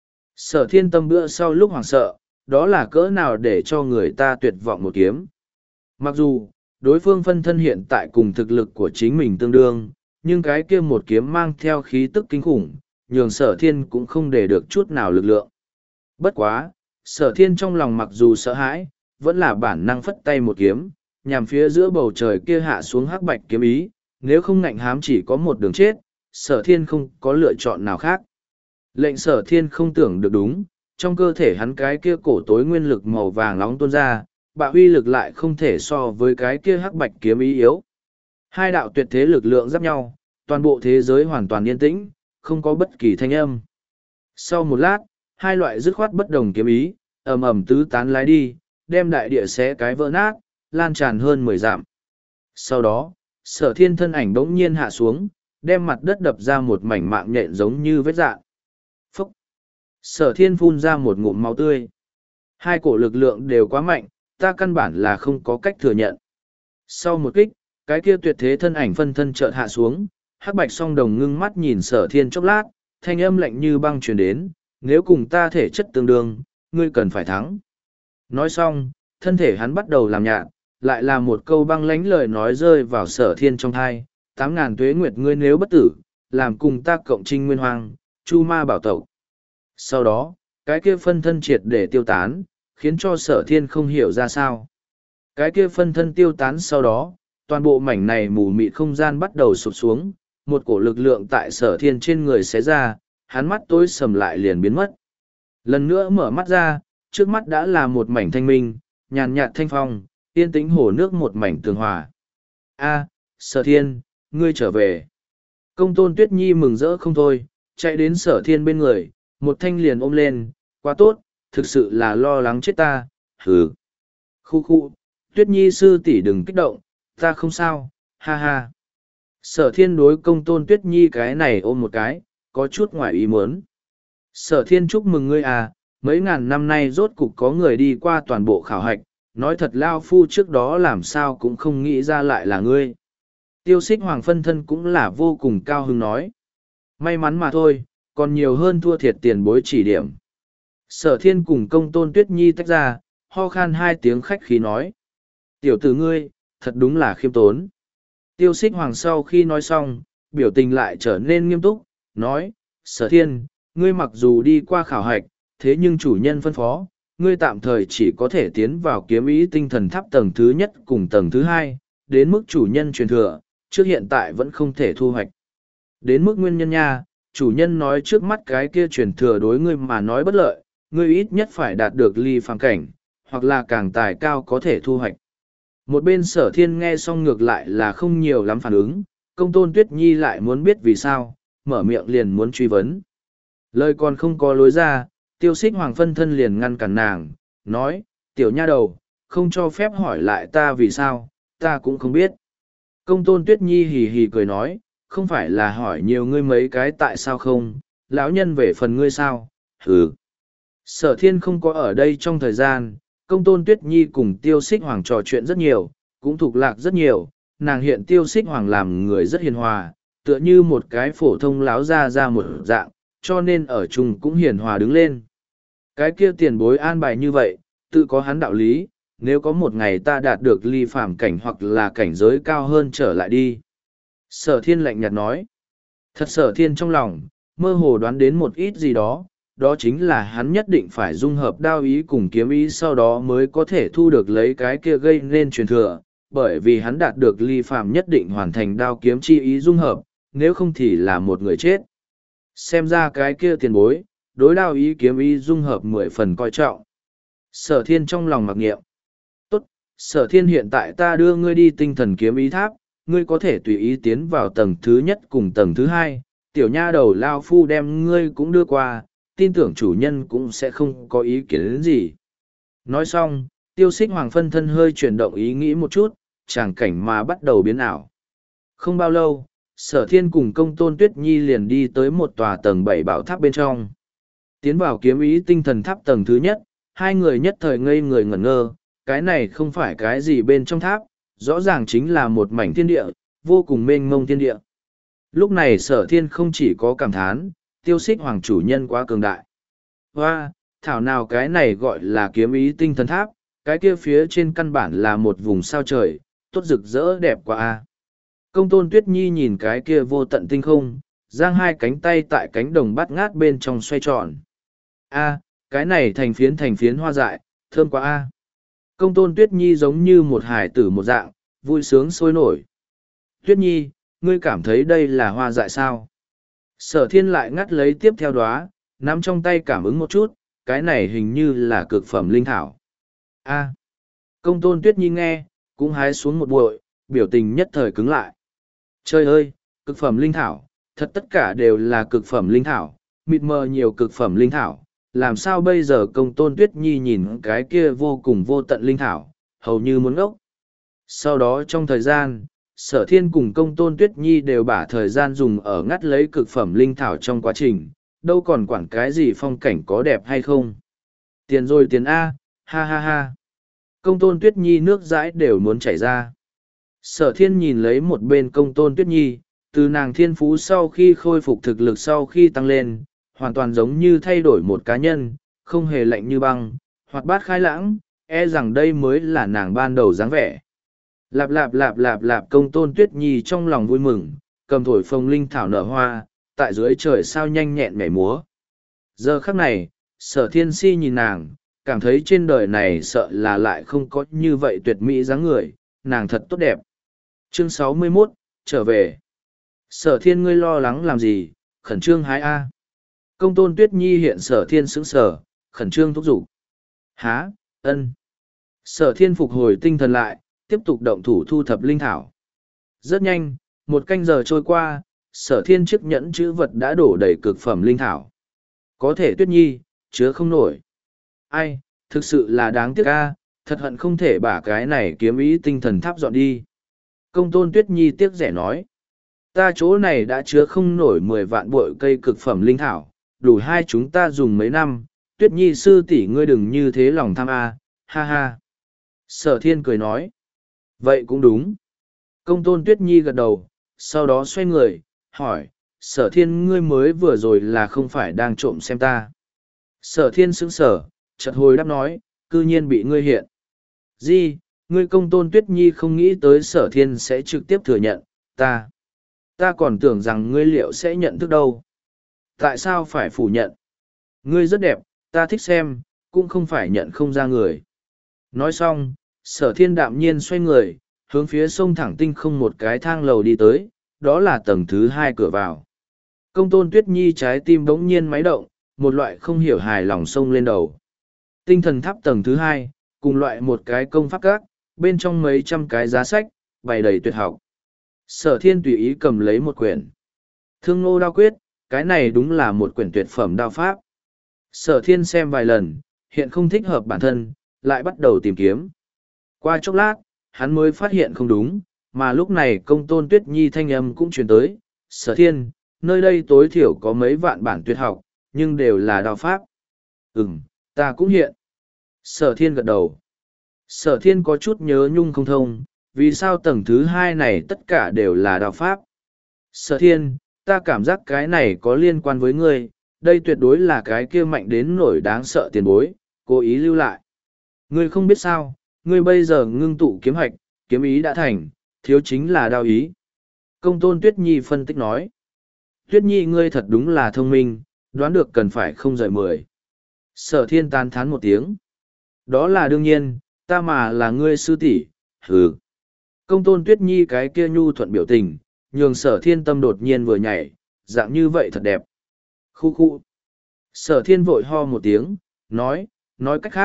Sở thiên tâm bữa sau lúc hoảng sợ, đó là cỡ nào để cho người ta tuyệt vọng một kiếm. Mặc dù, đối phương phân thân hiện tại cùng thực lực của chính mình tương đương, nhưng cái kia một kiếm mang theo khí tức kinh khủng, nhường sở thiên cũng không để được chút nào lực lượng. Bất quá, sở thiên trong lòng mặc dù sợ hãi, vẫn là bản năng phất tay một kiếm, nhằm phía giữa bầu trời kia hạ xuống hắc bạch kiếm ý, nếu không ngạnh hám chỉ có một đường chết, sở thiên không có lựa chọn nào khác. Lệnh sở thiên không tưởng được đúng, trong cơ thể hắn cái kia cổ tối nguyên lực màu vàng nóng tuôn ra, bạo huy lực lại không thể so với cái kia hắc bạch kiếm ý yếu. Hai đạo tuyệt thế lực lượng giáp nhau, toàn bộ thế giới hoàn toàn yên tĩnh, không có bất kỳ thanh âm. Sau một lát, hai loại dứt khoát bất đồng kiếm ý, ầm ầm tứ tán lái đi, đem đại địa xé cái vỡ nát, lan tràn hơn mười dặm. Sau đó, sở thiên thân ảnh bỗng nhiên hạ xuống, đem mặt đất đập ra một mảnh mạng nhện giống như vết dạn. Phúc! Sở thiên phun ra một ngụm máu tươi. Hai cổ lực lượng đều quá mạnh, ta căn bản là không có cách thừa nhận. Sau một kích, cái kia tuyệt thế thân ảnh phân thân chợt hạ xuống, hắc bạch song đồng ngưng mắt nhìn sở thiên chốc lát, thanh âm lạnh như băng truyền đến, nếu cùng ta thể chất tương đương, ngươi cần phải thắng. Nói xong, thân thể hắn bắt đầu làm nhạt, lại là một câu băng lánh lời nói rơi vào sở thiên trong thai, tám ngàn tuế nguyệt ngươi nếu bất tử, làm cùng ta cộng trinh nguyên hoang, chu ma bảo tộc. Sau đó, cái kia phân thân triệt để tiêu tán, khiến cho sở thiên không hiểu ra sao. Cái kia phân thân tiêu tán sau đó, toàn bộ mảnh này mù mịt không gian bắt đầu sụp xuống, một cổ lực lượng tại sở thiên trên người xé ra, hắn mắt tối sầm lại liền biến mất. Lần nữa mở mắt ra, trước mắt đã là một mảnh thanh minh, nhàn nhạt thanh phong, yên tĩnh hồ nước một mảnh tường hòa. A, sở thiên, ngươi trở về. Công tôn Tuyết Nhi mừng rỡ không thôi, chạy đến sở thiên bên người, một thanh liền ôm lên, quá tốt, thực sự là lo lắng chết ta, hừ. Khu khu, Tuyết Nhi sư tỷ đừng kích động, ta không sao, ha ha. Sở thiên đối công tôn Tuyết Nhi cái này ôm một cái, có chút ngoài ý muốn. Sở thiên chúc mừng ngươi à, mấy ngàn năm nay rốt cục có người đi qua toàn bộ khảo hạch, nói thật lao phu trước đó làm sao cũng không nghĩ ra lại là ngươi. Tiêu xích hoàng phân thân cũng là vô cùng cao hứng nói. May mắn mà thôi, còn nhiều hơn thua thiệt tiền bối chỉ điểm. Sở thiên cùng công tôn Tuyết Nhi tách ra, ho khan hai tiếng khách khí nói. Tiểu tử ngươi, thật đúng là khiêm tốn. Tiêu xích hoàng sau khi nói xong, biểu tình lại trở nên nghiêm túc, nói, sở thiên, ngươi mặc dù đi qua khảo hạch, thế nhưng chủ nhân phân phó, ngươi tạm thời chỉ có thể tiến vào kiếm ý tinh thần tháp tầng thứ nhất cùng tầng thứ hai, đến mức chủ nhân truyền thừa, trước hiện tại vẫn không thể thu hoạch. Đến mức nguyên nhân nha, chủ nhân nói trước mắt cái kia truyền thừa đối ngươi mà nói bất lợi, ngươi ít nhất phải đạt được ly phàm cảnh, hoặc là càng tài cao có thể thu hoạch. Một bên sở thiên nghe xong ngược lại là không nhiều lắm phản ứng, công tôn Tuyết Nhi lại muốn biết vì sao, mở miệng liền muốn truy vấn. Lời còn không có lối ra, tiêu xích hoàng phân thân liền ngăn cản nàng, nói, tiểu nha đầu, không cho phép hỏi lại ta vì sao, ta cũng không biết. Công tôn Tuyết Nhi hì hì cười nói, không phải là hỏi nhiều ngươi mấy cái tại sao không, lão nhân về phần ngươi sao, hừ. Sở thiên không có ở đây trong thời gian, công tôn Tuyết Nhi cùng tiêu xích hoàng trò chuyện rất nhiều, cũng thuộc lạc rất nhiều, nàng hiện tiêu xích hoàng làm người rất hiền hòa, tựa như một cái phổ thông láo ra ra một dạng, cho nên ở chung cũng hiền hòa đứng lên. Cái kia tiền bối an bài như vậy, tự có hắn đạo lý, nếu có một ngày ta đạt được ly phàm cảnh hoặc là cảnh giới cao hơn trở lại đi. Sở thiên lạnh nhạt nói. Thật sở thiên trong lòng, mơ hồ đoán đến một ít gì đó, đó chính là hắn nhất định phải dung hợp đao ý cùng kiếm ý sau đó mới có thể thu được lấy cái kia gây nên truyền thừa, bởi vì hắn đạt được ly phàm nhất định hoàn thành đao kiếm chi ý dung hợp, nếu không thì là một người chết. Xem ra cái kia tiền bối, đối đao ý kiếm ý dung hợp mười phần coi trọng. Sở thiên trong lòng mặc nghiệm. Tốt, Sở thiên hiện tại ta đưa ngươi đi tinh thần kiếm ý tháp, ngươi có thể tùy ý tiến vào tầng thứ nhất cùng tầng thứ hai, tiểu nha đầu Lao Phu đem ngươi cũng đưa qua, tin tưởng chủ nhân cũng sẽ không có ý kiến đến gì. Nói xong, tiêu xích hoàng phân thân hơi chuyển động ý nghĩ một chút, tràng cảnh mà bắt đầu biến ảo. Không bao lâu, sở thiên cùng công tôn tuyết nhi liền đi tới một tòa tầng bảy bảo tháp bên trong. Tiến vào kiếm ý tinh thần tháp tầng thứ nhất, hai người nhất thời ngây người ngẩn ngơ, cái này không phải cái gì bên trong tháp, rõ ràng chính là một mảnh thiên địa, vô cùng mênh mông thiên địa. Lúc này sở thiên không chỉ có cảm thán, tiêu xích hoàng chủ nhân quá cường đại. Hoa, thảo nào cái này gọi là kiếm ý tinh thần tháp, cái kia phía trên căn bản là một vùng sao trời, tốt rực rỡ đẹp quá a. Công tôn tuyết nhi nhìn cái kia vô tận tinh không, giang hai cánh tay tại cánh đồng bát ngát bên trong xoay tròn. A, cái này thành phiến thành phiến hoa dại, thơm quá a. Công tôn tuyết nhi giống như một hải tử một dạng, vui sướng sôi nổi. Tuyết nhi, ngươi cảm thấy đây là hoa dại sao? Sở thiên lại ngắt lấy tiếp theo đóa, nắm trong tay cảm ứng một chút, cái này hình như là cực phẩm linh thảo. A. Công tôn tuyết nhi nghe, cũng hái xuống một bụi, biểu tình nhất thời cứng lại. Trời ơi, cực phẩm linh thảo, thật tất cả đều là cực phẩm linh thảo, mịt mờ nhiều cực phẩm linh thảo. Làm sao bây giờ công tôn tuyết nhi nhìn cái kia vô cùng vô tận linh thảo, hầu như muốn ngốc. Sau đó trong thời gian, sở thiên cùng công tôn tuyết nhi đều bả thời gian dùng ở ngắt lấy cực phẩm linh thảo trong quá trình, đâu còn quản cái gì phong cảnh có đẹp hay không. Tiền rồi tiền A, ha ha ha. Công tôn tuyết nhi nước dãi đều muốn chảy ra. Sở thiên nhìn lấy một bên công tôn tuyết nhi, từ nàng thiên phú sau khi khôi phục thực lực sau khi tăng lên, hoàn toàn giống như thay đổi một cá nhân, không hề lạnh như băng, hoạt bát khai lãng, e rằng đây mới là nàng ban đầu dáng vẻ. Lạp lạp lạp lạp lạp công tôn tuyết nhi trong lòng vui mừng, cầm thổi phồng linh thảo nở hoa, tại dưới trời sao nhanh nhẹn nhảy múa. Giờ khắc này, sở thiên si nhìn nàng, cảm thấy trên đời này sợ là lại không có như vậy tuyệt mỹ dáng người, nàng thật tốt đẹp. Chương sáu mươi mốt, trở về. Sở thiên ngươi lo lắng làm gì, khẩn trương hái A. Công tôn tuyết nhi hiện sở thiên sững sở, khẩn trương thúc giục. Há, ân. Sở thiên phục hồi tinh thần lại, tiếp tục động thủ thu thập linh thảo. Rất nhanh, một canh giờ trôi qua, sở thiên chiếc nhẫn chữ vật đã đổ đầy cực phẩm linh thảo. Có thể tuyết nhi, chứa không nổi. Ai, thực sự là đáng tiếc a, thật hận không thể bả cái này kiếm ý tinh thần tháp dọn đi. Công tôn tuyết nhi tiếc rẻ nói. Ta chỗ này đã chứa không nổi mười vạn bội cây cực phẩm linh thảo, đủ hai chúng ta dùng mấy năm, tuyết nhi sư tỷ ngươi đừng như thế lòng tham a, ha ha. Sở thiên cười nói. Vậy cũng đúng. Công tôn tuyết nhi gật đầu, sau đó xoay người, hỏi, sở thiên ngươi mới vừa rồi là không phải đang trộm xem ta. Sở thiên sững sở, chợt hồi đáp nói, cư nhiên bị ngươi hiện. Di, ngươi công tôn tuyết nhi không nghĩ tới sở thiên sẽ trực tiếp thừa nhận, ta. Ta còn tưởng rằng ngươi liệu sẽ nhận thức đâu. Tại sao phải phủ nhận? Ngươi rất đẹp, ta thích xem, cũng không phải nhận không ra người. Nói xong, sở thiên đạm nhiên xoay người, hướng phía sông thẳng tinh không một cái thang lầu đi tới, đó là tầng thứ hai cửa vào. Công tôn tuyết nhi trái tim bỗng nhiên máy động, một loại không hiểu hài lòng sông lên đầu. Tinh thần tháp tầng thứ hai, cùng loại một cái công pháp các, bên trong mấy trăm cái giá sách, bày đầy tuyệt học. Sở thiên tùy ý cầm lấy một quyển. Thương ngô đao quyết, cái này đúng là một quyển tuyệt phẩm đao pháp. Sở thiên xem vài lần, hiện không thích hợp bản thân, lại bắt đầu tìm kiếm. Qua chốc lát, hắn mới phát hiện không đúng, mà lúc này công tôn tuyết nhi thanh âm cũng truyền tới. Sở thiên, nơi đây tối thiểu có mấy vạn bản tuyệt học, nhưng đều là đao pháp. Ừm, ta cũng hiện. Sở thiên gật đầu. Sở thiên có chút nhớ nhung không thông, vì sao tầng thứ hai này tất cả đều là đao pháp. Sở thiên, ta cảm giác cái này có liên quan với ngươi, đây tuyệt đối là cái kia mạnh đến nổi đáng sợ tiền bối, cố ý lưu lại. Ngươi không biết sao, ngươi bây giờ ngưng tụ kiếm hạch, kiếm ý đã thành, thiếu chính là đao ý. Công tôn Tuyết Nhi phân tích nói. Tuyết Nhi ngươi thật đúng là thông minh, đoán được cần phải không rời mười. Sở thiên tán thán một tiếng. Đó là đương nhiên, ta mà là ngươi sư tỷ, hừ. Công tôn Tuyết Nhi cái kia nhu thuận biểu tình, nhường sở thiên tâm đột nhiên vừa nhảy, dạng như vậy thật đẹp. Khu khu. Sở thiên vội ho một tiếng, nói, nói cách khác,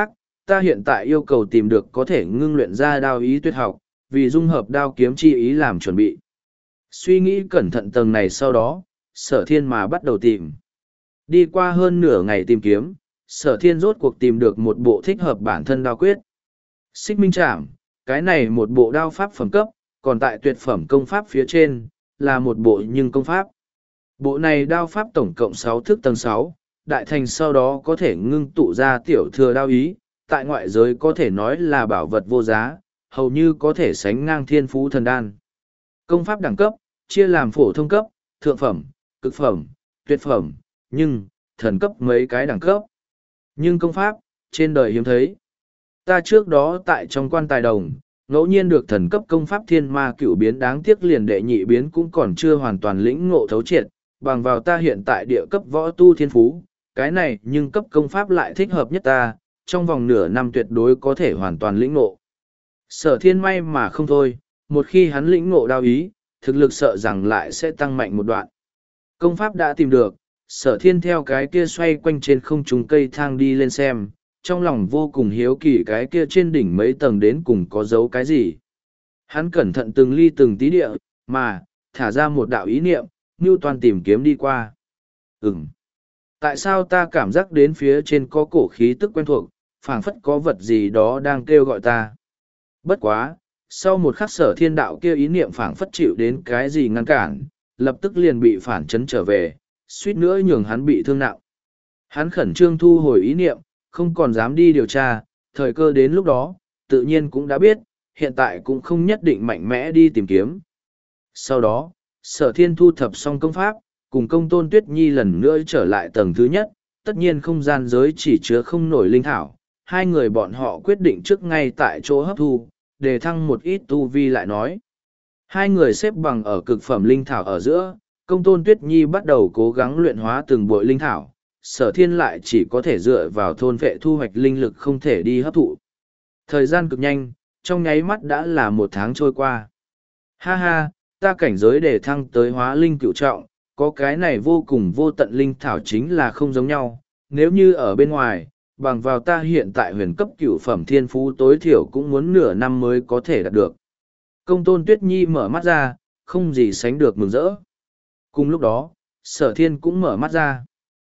ta hiện tại yêu cầu tìm được có thể ngưng luyện ra đao ý tuyệt học, vì dung hợp đao kiếm chi ý làm chuẩn bị. Suy nghĩ cẩn thận tầng này sau đó, sở thiên mà bắt đầu tìm. Đi qua hơn nửa ngày tìm kiếm, sở thiên rốt cuộc tìm được một bộ thích hợp bản thân đao quyết. Xích minh trảm, cái này một bộ đao pháp phẩm cấp, còn tại tuyệt phẩm công pháp phía trên, là một bộ nhưng công pháp. Bộ này đao pháp tổng cộng sáu thước tầng sáu, đại thành sau đó có thể ngưng tụ ra tiểu thừa đao ý, tại ngoại giới có thể nói là bảo vật vô giá, hầu như có thể sánh ngang thiên phú thần đan. Công pháp đẳng cấp, chia làm phổ thông cấp, thượng phẩm, cực phẩm, tuyệt phẩm, nhưng, thần cấp mấy cái đẳng cấp. Nhưng công pháp, trên đời hiếm thấy. Ta trước đó tại trong quan tài đồng, ngẫu nhiên được thần cấp công pháp thiên ma cựu biến, đáng tiếc liền đệ nhị biến cũng còn chưa hoàn toàn lĩnh ngộ thấu triệt, bằng vào ta hiện tại địa cấp võ tu thiên phú, cái này nhưng cấp công pháp lại thích hợp nhất ta, trong vòng nửa năm tuyệt đối có thể hoàn toàn lĩnh ngộ. Sở thiên may mà không thôi, một khi hắn lĩnh ngộ đao ý, thực lực sợ rằng lại sẽ tăng mạnh một đoạn. Công pháp đã tìm được, sở thiên theo cái kia xoay quanh trên không trung cây thang đi lên xem, trong lòng vô cùng hiếu kỳ cái kia trên đỉnh mấy tầng đến cùng có dấu cái gì. Hắn cẩn thận từng ly từng tí địa, mà, thả ra một đạo ý niệm, như toàn tìm kiếm đi qua. Ừm. Tại sao ta cảm giác đến phía trên có cổ khí tức quen thuộc, phảng phất có vật gì đó đang kêu gọi ta. Bất quá, sau một khắc sở thiên đạo kia ý niệm phảng phất chịu đến cái gì ngăn cản, lập tức liền bị phản chấn trở về, suýt nữa nhường hắn bị thương nặng. Hắn khẩn trương thu hồi ý niệm, không còn dám đi điều tra, thời cơ đến lúc đó, tự nhiên cũng đã biết, hiện tại cũng không nhất định mạnh mẽ đi tìm kiếm. Sau đó, sở thiên thu thập xong công pháp, cùng công tôn tuyết nhi lần nữa trở lại tầng thứ nhất, tất nhiên không gian giới chỉ chứa không nổi linh thảo, hai người bọn họ quyết định trước ngay tại chỗ hấp thu, để thăng một ít tu vi lại nói. Hai người xếp bằng ở cực phẩm linh thảo ở giữa, công tôn tuyết nhi bắt đầu cố gắng luyện hóa từng bội linh thảo, sở thiên lại chỉ có thể dựa vào thôn vệ thu hoạch linh lực không thể đi hấp thụ. Thời gian cực nhanh, trong nháy mắt đã là một tháng trôi qua. Ha ha, ta cảnh giới để thăng tới hóa linh cửu trọng, có cái này vô cùng vô tận linh thảo chính là không giống nhau, nếu như ở bên ngoài, bằng vào ta hiện tại huyền cấp cửu phẩm thiên phú tối thiểu cũng muốn nửa năm mới có thể đạt được. Công tôn tuyết nhi mở mắt ra, không gì sánh được mừng rỡ. Cùng lúc đó, sở thiên cũng mở mắt ra.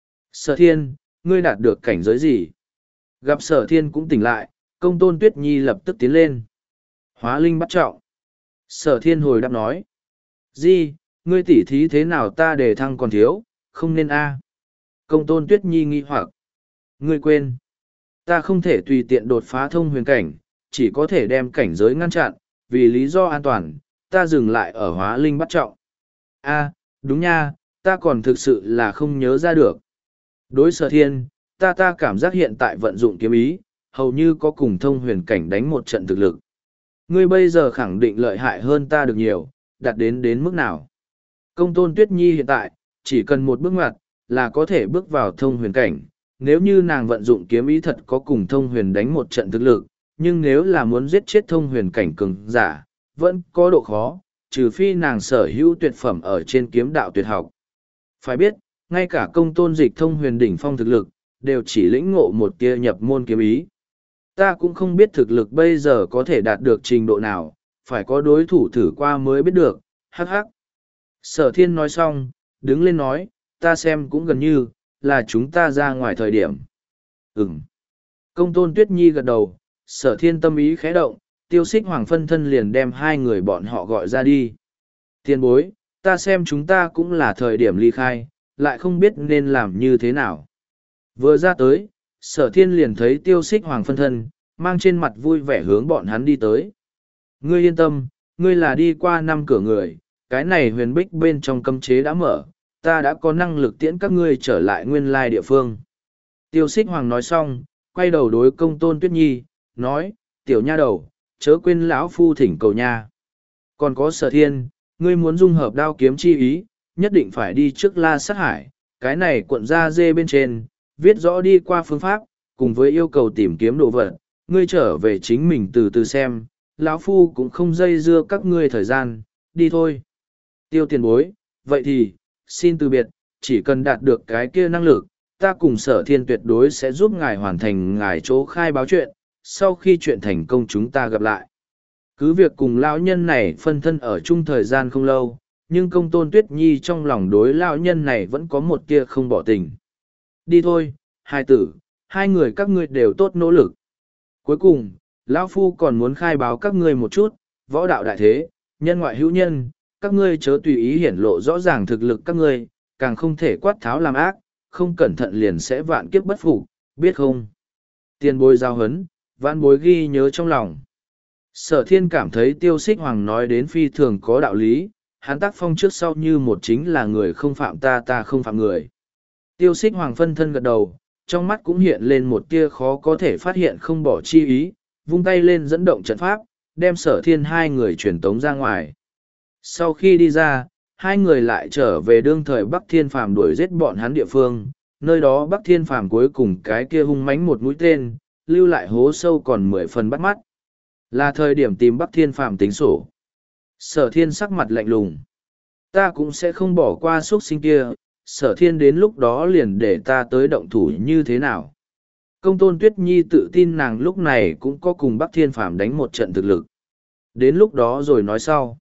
Sở thiên, ngươi đạt được cảnh giới gì? Gặp sở thiên cũng tỉnh lại, công tôn tuyết nhi lập tức tiến lên. Hóa linh bắt trọng. Sở thiên hồi đáp nói. Di, ngươi tỉ thí thế nào ta để thăng còn thiếu, không nên a. Công tôn tuyết nhi nghi hoặc. Ngươi quên. Ta không thể tùy tiện đột phá thông huyền cảnh, chỉ có thể đem cảnh giới ngăn chặn, vì lý do an toàn, ta dừng lại ở hóa linh bắt trọng. A, đúng nha, ta còn thực sự là không nhớ ra được. Đối sở thiên, ta ta cảm giác hiện tại vận dụng kiếm ý, hầu như có cùng thông huyền cảnh đánh một trận thực lực. Ngươi bây giờ khẳng định lợi hại hơn ta được nhiều, đạt đến đến mức nào. Công tôn tuyết nhi hiện tại, chỉ cần một bước ngoặt, là có thể bước vào thông huyền cảnh. Nếu như nàng vận dụng kiếm ý thật có cùng thông huyền đánh một trận thực lực, nhưng nếu là muốn giết chết thông huyền cảnh cường giả, vẫn có độ khó, trừ phi nàng sở hữu tuyệt phẩm ở trên kiếm đạo tuyệt học. Phải biết, ngay cả công tôn dịch thông huyền đỉnh phong thực lực, đều chỉ lĩnh ngộ một tia nhập môn kiếm ý. Ta cũng không biết thực lực bây giờ có thể đạt được trình độ nào, phải có đối thủ thử qua mới biết được, hắc hắc. Sở thiên nói xong, đứng lên nói, ta xem cũng gần như, là chúng ta ra ngoài thời điểm. Ừm. Công tôn tuyết nhi gật đầu, sở thiên tâm ý khẽ động, tiêu xích hoàng phân thân liền đem hai người bọn họ gọi ra đi. Tiền bối, ta xem chúng ta cũng là thời điểm ly khai, lại không biết nên làm như thế nào. Vừa ra tới, sở thiên liền thấy tiêu xích hoàng phân thân, mang trên mặt vui vẻ hướng bọn hắn đi tới. Ngươi yên tâm, ngươi là đi qua năm cửa người, cái này huyền bích bên trong cấm chế đã mở, ta đã có năng lực tiễn các ngươi trở lại nguyên lai địa phương. Tiêu xích hoàng nói xong, quay đầu đối công tôn tuyết nhi, nói, tiểu nha đầu, chớ quên lão phu thỉnh cầu nha. Còn có sở thiên, ngươi muốn dung hợp đao kiếm chi ý, nhất định phải đi trước La Sát Hải, cái này cuộn da dê bên trên, viết rõ đi qua phương pháp, cùng với yêu cầu tìm kiếm đồ vật, ngươi trở về chính mình từ từ xem, lão phu cũng không dây dưa các ngươi thời gian, đi thôi. Tiêu tiền bối, vậy thì, xin từ biệt, chỉ cần đạt được cái kia năng lực, ta cùng sở thiên tuyệt đối sẽ giúp ngài hoàn thành ngài chỗ khai báo chuyện, sau khi chuyện thành công chúng ta gặp lại. Cứ việc cùng lão nhân này phân thân ở chung thời gian không lâu, nhưng công tôn Tuyết Nhi trong lòng đối lão nhân này vẫn có một tia không bỏ tình. Đi thôi, hai tử, hai người các ngươi đều tốt nỗ lực. Cuối cùng, lão phu còn muốn khai báo các ngươi một chút, võ đạo đại thế, nhân ngoại hữu nhân, các ngươi chớ tùy ý hiển lộ rõ ràng thực lực các ngươi, càng không thể quát tháo làm ác, không cẩn thận liền sẽ vạn kiếp bất phục, biết không? Tiền bối giao hấn, vạn bối ghi nhớ trong lòng. Sở thiên cảm thấy tiêu xích hoàng nói đến phi thường có đạo lý, hắn tác phong trước sau như một chính là người không phạm ta ta không phạm người. Tiêu xích hoàng phân thân gật đầu, trong mắt cũng hiện lên một tia khó có thể phát hiện không bỏ chi ý, vung tay lên dẫn động trận pháp, đem sở thiên hai người truyền tống ra ngoài. Sau khi đi ra, hai người lại trở về đương thời Bắc Thiên Phàm đuổi giết bọn hắn địa phương, nơi đó Bắc Thiên Phàm cuối cùng cái kia hung mãnh một mũi tên, lưu lại hố sâu còn mười phần bắt mắt. Là thời điểm tìm Bắc Thiên Phàm tính sổ. Sở thiên sắc mặt lạnh lùng. Ta cũng sẽ không bỏ qua xuất sinh kia, sở thiên đến lúc đó liền để ta tới động thủ như thế nào. Công tôn Tuyết Nhi tự tin nàng lúc này cũng có cùng Bắc Thiên Phàm đánh một trận thực lực. Đến lúc đó rồi nói sau.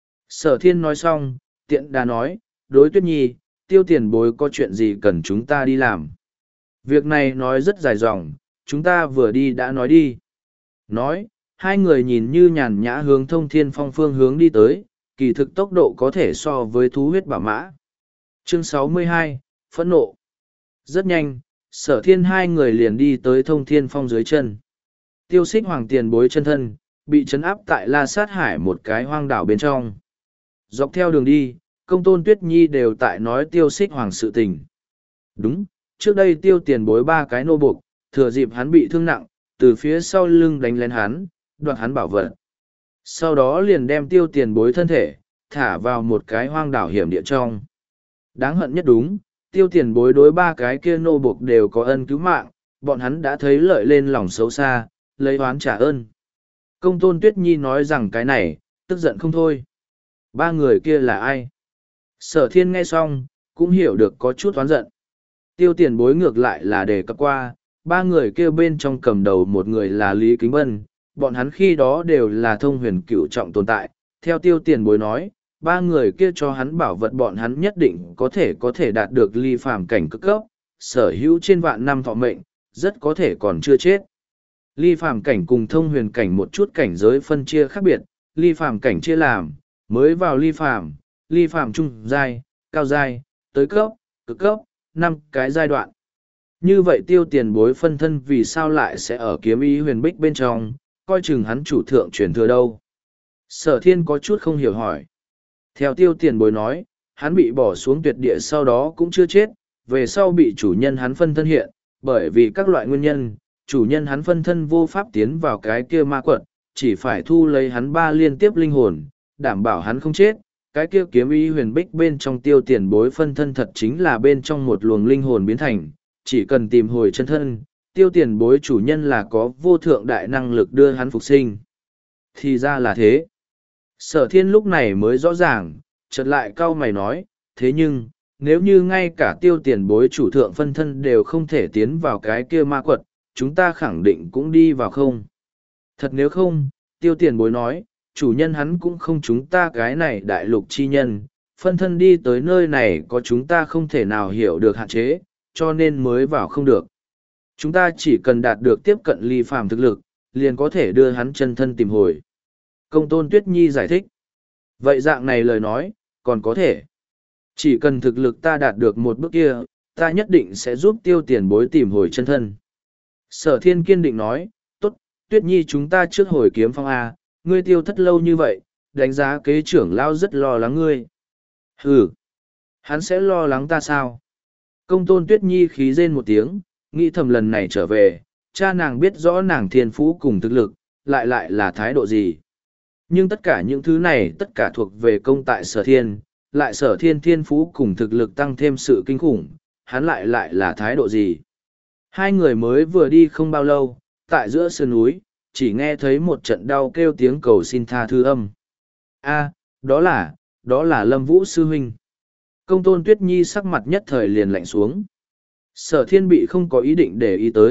Sở thiên nói xong, tiện đà nói, đối Tuyết Nhi, tiêu tiền bối có chuyện gì cần chúng ta đi làm. Việc này nói rất dài dòng, chúng ta vừa đi đã nói đi. Nói, hai người nhìn như nhàn nhã hướng thông thiên phong phương hướng đi tới, kỳ thực tốc độ có thể so với thú huyết bảo mã. Chương sáu mươi hai, Phẫn nộ. Rất nhanh, sở thiên hai người liền đi tới thông thiên phong dưới chân. Tiêu xích hoàng tiền bối chân thân, bị trấn áp tại La Sát Hải một cái hoang đảo bên trong. Dọc theo đường đi, công tôn Tuyết Nhi đều tại nói tiêu xích hoàng sự tình. Đúng, trước đây tiêu tiền bối ba cái nô buộc, thừa dịp hắn bị thương nặng, từ phía sau lưng đánh lén hắn, đoạt hắn bảo vật. Sau đó liền đem tiêu tiền bối thân thể, thả vào một cái hoang đảo hiểm địa trong. Đáng hận nhất đúng, tiêu tiền bối đối ba cái kia nô buộc đều có ân cứu mạng, bọn hắn đã thấy lợi lên lòng xấu xa, lấy oán trả ơn. Công tôn Tuyết Nhi nói rằng cái này, tức giận không thôi. Ba người kia là ai? Sở thiên nghe xong, cũng hiểu được có chút oán giận. Tiêu tiền bối ngược lại là đề cập qua, ba người kia bên trong cầm đầu một người là Lý Kính Bân, bọn hắn khi đó đều là thông huyền cựu trọng tồn tại. Theo tiêu tiền bối nói, ba người kia cho hắn bảo vật bọn hắn nhất định có thể có thể đạt được ly phàm cảnh cực cấp, sở hữu trên vạn năm thọ mệnh, rất có thể còn chưa chết. Ly phàm cảnh cùng thông huyền cảnh một chút cảnh giới phân chia khác biệt, ly phàm cảnh chia làm, mới vào ly phàm, ly phàm trung giai, cao giai, tới cấp, cực cấp, năm cái giai đoạn. Như vậy tiêu tiền bối phân thân vì sao lại sẽ ở kiếm ý huyền bích bên trong, coi chừng hắn chủ thượng truyền thừa đâu. Sở thiên có chút không hiểu hỏi. Theo tiêu tiền bối nói, hắn bị bỏ xuống tuyệt địa sau đó cũng chưa chết, về sau bị chủ nhân hắn phân thân hiện, bởi vì các loại nguyên nhân, chủ nhân hắn phân thân vô pháp tiến vào cái kia ma quật, chỉ phải thu lấy hắn ba liên tiếp linh hồn, đảm bảo hắn không chết. Cái kia kiếm ý huyền bích bên trong tiêu tiền bối phân thân thật chính là bên trong một luồng linh hồn biến thành, chỉ cần tìm hồi chân thân, tiêu tiền bối chủ nhân là có vô thượng đại năng lực đưa hắn phục sinh. Thì ra là thế. Sở thiên lúc này mới rõ ràng, chợt lại cau mày nói, thế nhưng, nếu như ngay cả tiêu tiền bối chủ thượng phân thân đều không thể tiến vào cái kia ma quật, chúng ta khẳng định cũng đi vào không. Thật nếu không, tiêu tiền bối nói, chủ nhân hắn cũng không chúng ta cái này đại lục chi nhân, phân thân đi tới nơi này có chúng ta không thể nào hiểu được hạn chế, cho nên mới vào không được. Chúng ta chỉ cần đạt được tiếp cận ly phàm thực lực, liền có thể đưa hắn chân thân tìm hồi. Công tôn Tuyết Nhi giải thích. Vậy dạng này lời nói, còn có thể. Chỉ cần thực lực ta đạt được một bước kia, ta nhất định sẽ giúp tiêu tiền bối tìm hồi chân thân. Sở thiên kiên định nói, tốt, Tuyết Nhi chúng ta trước hồi kiếm phong A, ngươi tiêu thất lâu như vậy, đánh giá kế trưởng lao rất lo lắng ngươi. Ừ, hắn sẽ lo lắng ta sao? Công tôn Tuyết Nhi khí rên một tiếng, nghĩ thầm lần này trở về, cha nàng biết rõ nàng thiên phú cùng thực lực, lại lại là thái độ gì. Nhưng tất cả những thứ này tất cả thuộc về công tại sở thiên, lại sở thiên thiên phú cùng thực lực tăng thêm sự kinh khủng, hắn lại lại là thái độ gì. Hai người mới vừa đi không bao lâu, tại giữa sườn núi, chỉ nghe thấy một trận đau kêu tiếng cầu xin tha thứ âm. A, đó là, đó là Lâm Vũ sư huynh. Công tôn Tuyết Nhi sắc mặt nhất thời liền lạnh xuống. Sở thiên bị không có ý định để ý tới,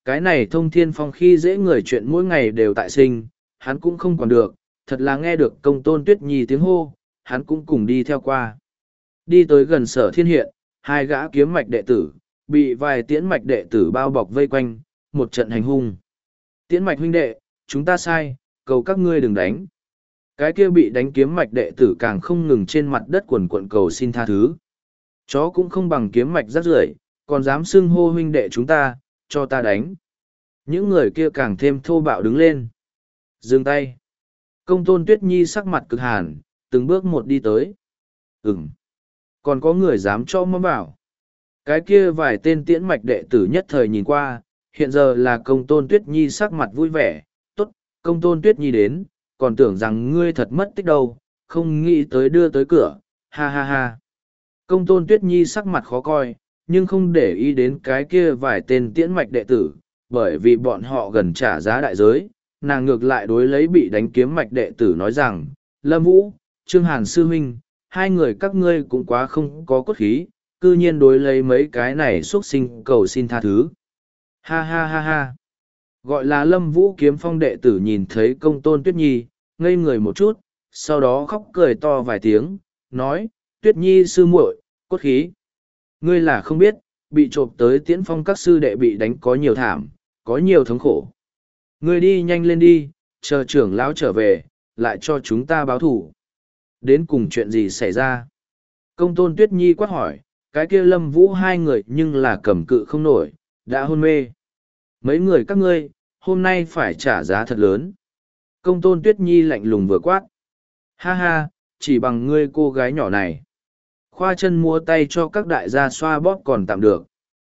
cái này thông thiên phong khi dễ người chuyện mỗi ngày đều tại sinh, hắn cũng không còn được, thật là nghe được công tôn tuyết nhi tiếng hô, hắn cũng cùng đi theo qua. Đi tới gần sở thiên hiện, hai gã kiếm mạch đệ tử, bị vài tiễn mạch đệ tử bao bọc vây quanh, một trận hành hung. Tiễn mạch huynh đệ, chúng ta sai, cầu các ngươi đừng đánh. Cái kia bị đánh kiếm mạch đệ tử càng không ngừng trên mặt đất quần quận cầu xin tha thứ. Chó cũng không bằng kiếm mạch rác rưởi, còn dám xưng hô huynh đệ chúng ta, cho ta đánh. Những người kia càng thêm thô bạo đứng lên. Dừng tay. Công tôn tuyết nhi sắc mặt cực hàn, từng bước một đi tới. Ừm. Còn có người dám cho mắm vào. Cái kia vài tên tiễn mạch đệ tử nhất thời nhìn qua, hiện giờ là công tôn tuyết nhi sắc mặt vui vẻ. Tốt, công tôn tuyết nhi đến, còn tưởng rằng ngươi thật mất tích đâu, không nghĩ tới đưa tới cửa, ha ha ha. Công tôn tuyết nhi sắc mặt khó coi, nhưng không để ý đến cái kia vài tên tiễn mạch đệ tử, bởi vì bọn họ gần trả giá đại giới, nàng ngược lại đối lấy bị đánh kiếm mạch đệ tử nói rằng, Lâm Vũ, Trương Hàn Sư Huynh, hai người các ngươi cũng quá không có cốt khí, cư nhiên đối lấy mấy cái này xuất sinh cầu xin tha thứ. Ha ha ha ha. Gọi là Lâm Vũ kiếm phong đệ tử nhìn thấy công tôn Tuyết Nhi, ngây người một chút, sau đó khóc cười to vài tiếng, nói, Tuyết Nhi sư muội, cốt khí. Ngươi là không biết, bị trộm tới tiễn phong các sư đệ bị đánh có nhiều thảm, có nhiều thống khổ. Ngươi đi nhanh lên đi, chờ trưởng lão trở về, lại cho chúng ta báo thủ. Đến cùng chuyện gì xảy ra? Công tôn Tuyết Nhi quát hỏi, cái kia Lâm Vũ hai người nhưng là cầm cự không nổi, đã hôn mê. Mấy người các ngươi, hôm nay phải trả giá thật lớn. Công tôn Tuyết Nhi lạnh lùng vừa quát. Ha ha, chỉ bằng ngươi cô gái nhỏ này. Khoa chân múa tay cho các đại gia xoa bóp còn tạm được.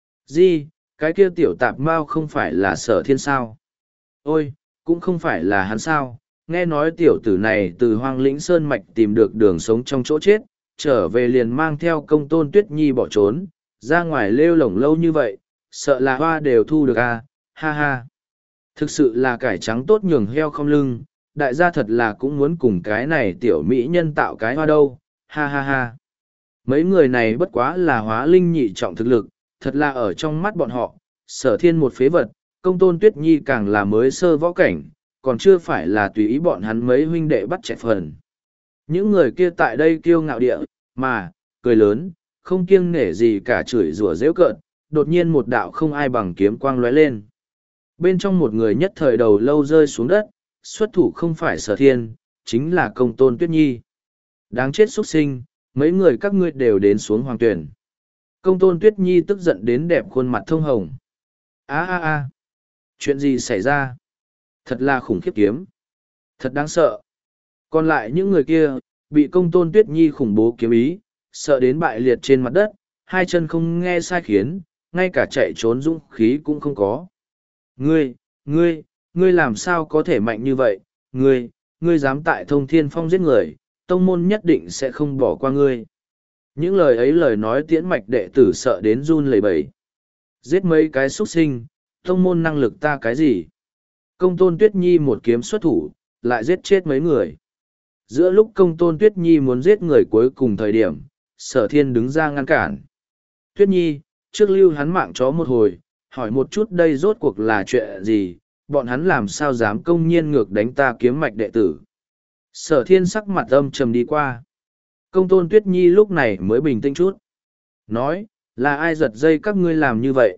Di, cái kia tiểu tạp mao không phải là sở thiên sao? Ôi, cũng không phải là hắn sao? Nghe nói tiểu tử này từ hoang lĩnh sơn mạch tìm được đường sống trong chỗ chết, trở về liền mang theo công tôn Tuyết Nhi bỏ trốn, ra ngoài lêu lổng lâu như vậy, sợ là hoa đều thu được à, ha ha. Thực sự là cải trắng tốt nhường heo không lưng, đại gia thật là cũng muốn cùng cái này tiểu mỹ nhân tạo cái hoa đâu, ha ha ha. Mấy người này bất quá là hóa linh nhị trọng thực lực, thật là ở trong mắt bọn họ, sở thiên một phế vật, công tôn Tuyết Nhi càng là mới sơ võ cảnh, còn chưa phải là tùy ý bọn hắn mấy huynh đệ bắt chạy phần. Những người kia tại đây kiêu ngạo địa, mà, cười lớn, không kiêng nể gì cả chửi rủa rêu cợt, đột nhiên một đạo không ai bằng kiếm quang lóe lên. Bên trong một người nhất thời đầu lâu rơi xuống đất, xuất thủ không phải sở thiên, chính là công tôn Tuyết Nhi. Đáng chết xuất sinh, mấy người các ngươi đều đến xuống hoàng tuyển. Công tôn Tuyết Nhi tức giận đến đẹp khuôn mặt thông hồng. a a a chuyện gì xảy ra? Thật là khủng khiếp kiếm. Thật đáng sợ. Còn lại những người kia, bị công tôn Tuyết Nhi khủng bố kiếm ý, sợ đến bại liệt trên mặt đất, hai chân không nghe sai khiến, ngay cả chạy trốn dũng khí cũng không có. Ngươi, ngươi, ngươi làm sao có thể mạnh như vậy? Ngươi, ngươi dám tại thông thiên phong giết người, tông môn nhất định sẽ không bỏ qua ngươi. Những lời ấy lời nói tiễn mạch đệ tử sợ đến run lẩy bẩy. Giết mấy cái xuất sinh, tông môn năng lực ta cái gì? Công tôn Tuyết Nhi một kiếm xuất thủ, lại giết chết mấy người. Giữa lúc công tôn Tuyết Nhi muốn giết người cuối cùng thời điểm, sở thiên đứng ra ngăn cản. Tuyết Nhi, trước lưu hắn mạng chó một hồi, hỏi một chút đây rốt cuộc là chuyện gì, bọn hắn làm sao dám công nhiên ngược đánh ta kiếm mạch đệ tử. Sở thiên sắc mặt âm trầm đi qua. Công tôn Tuyết Nhi lúc này mới bình tĩnh chút. Nói, là ai giật dây các ngươi làm như vậy?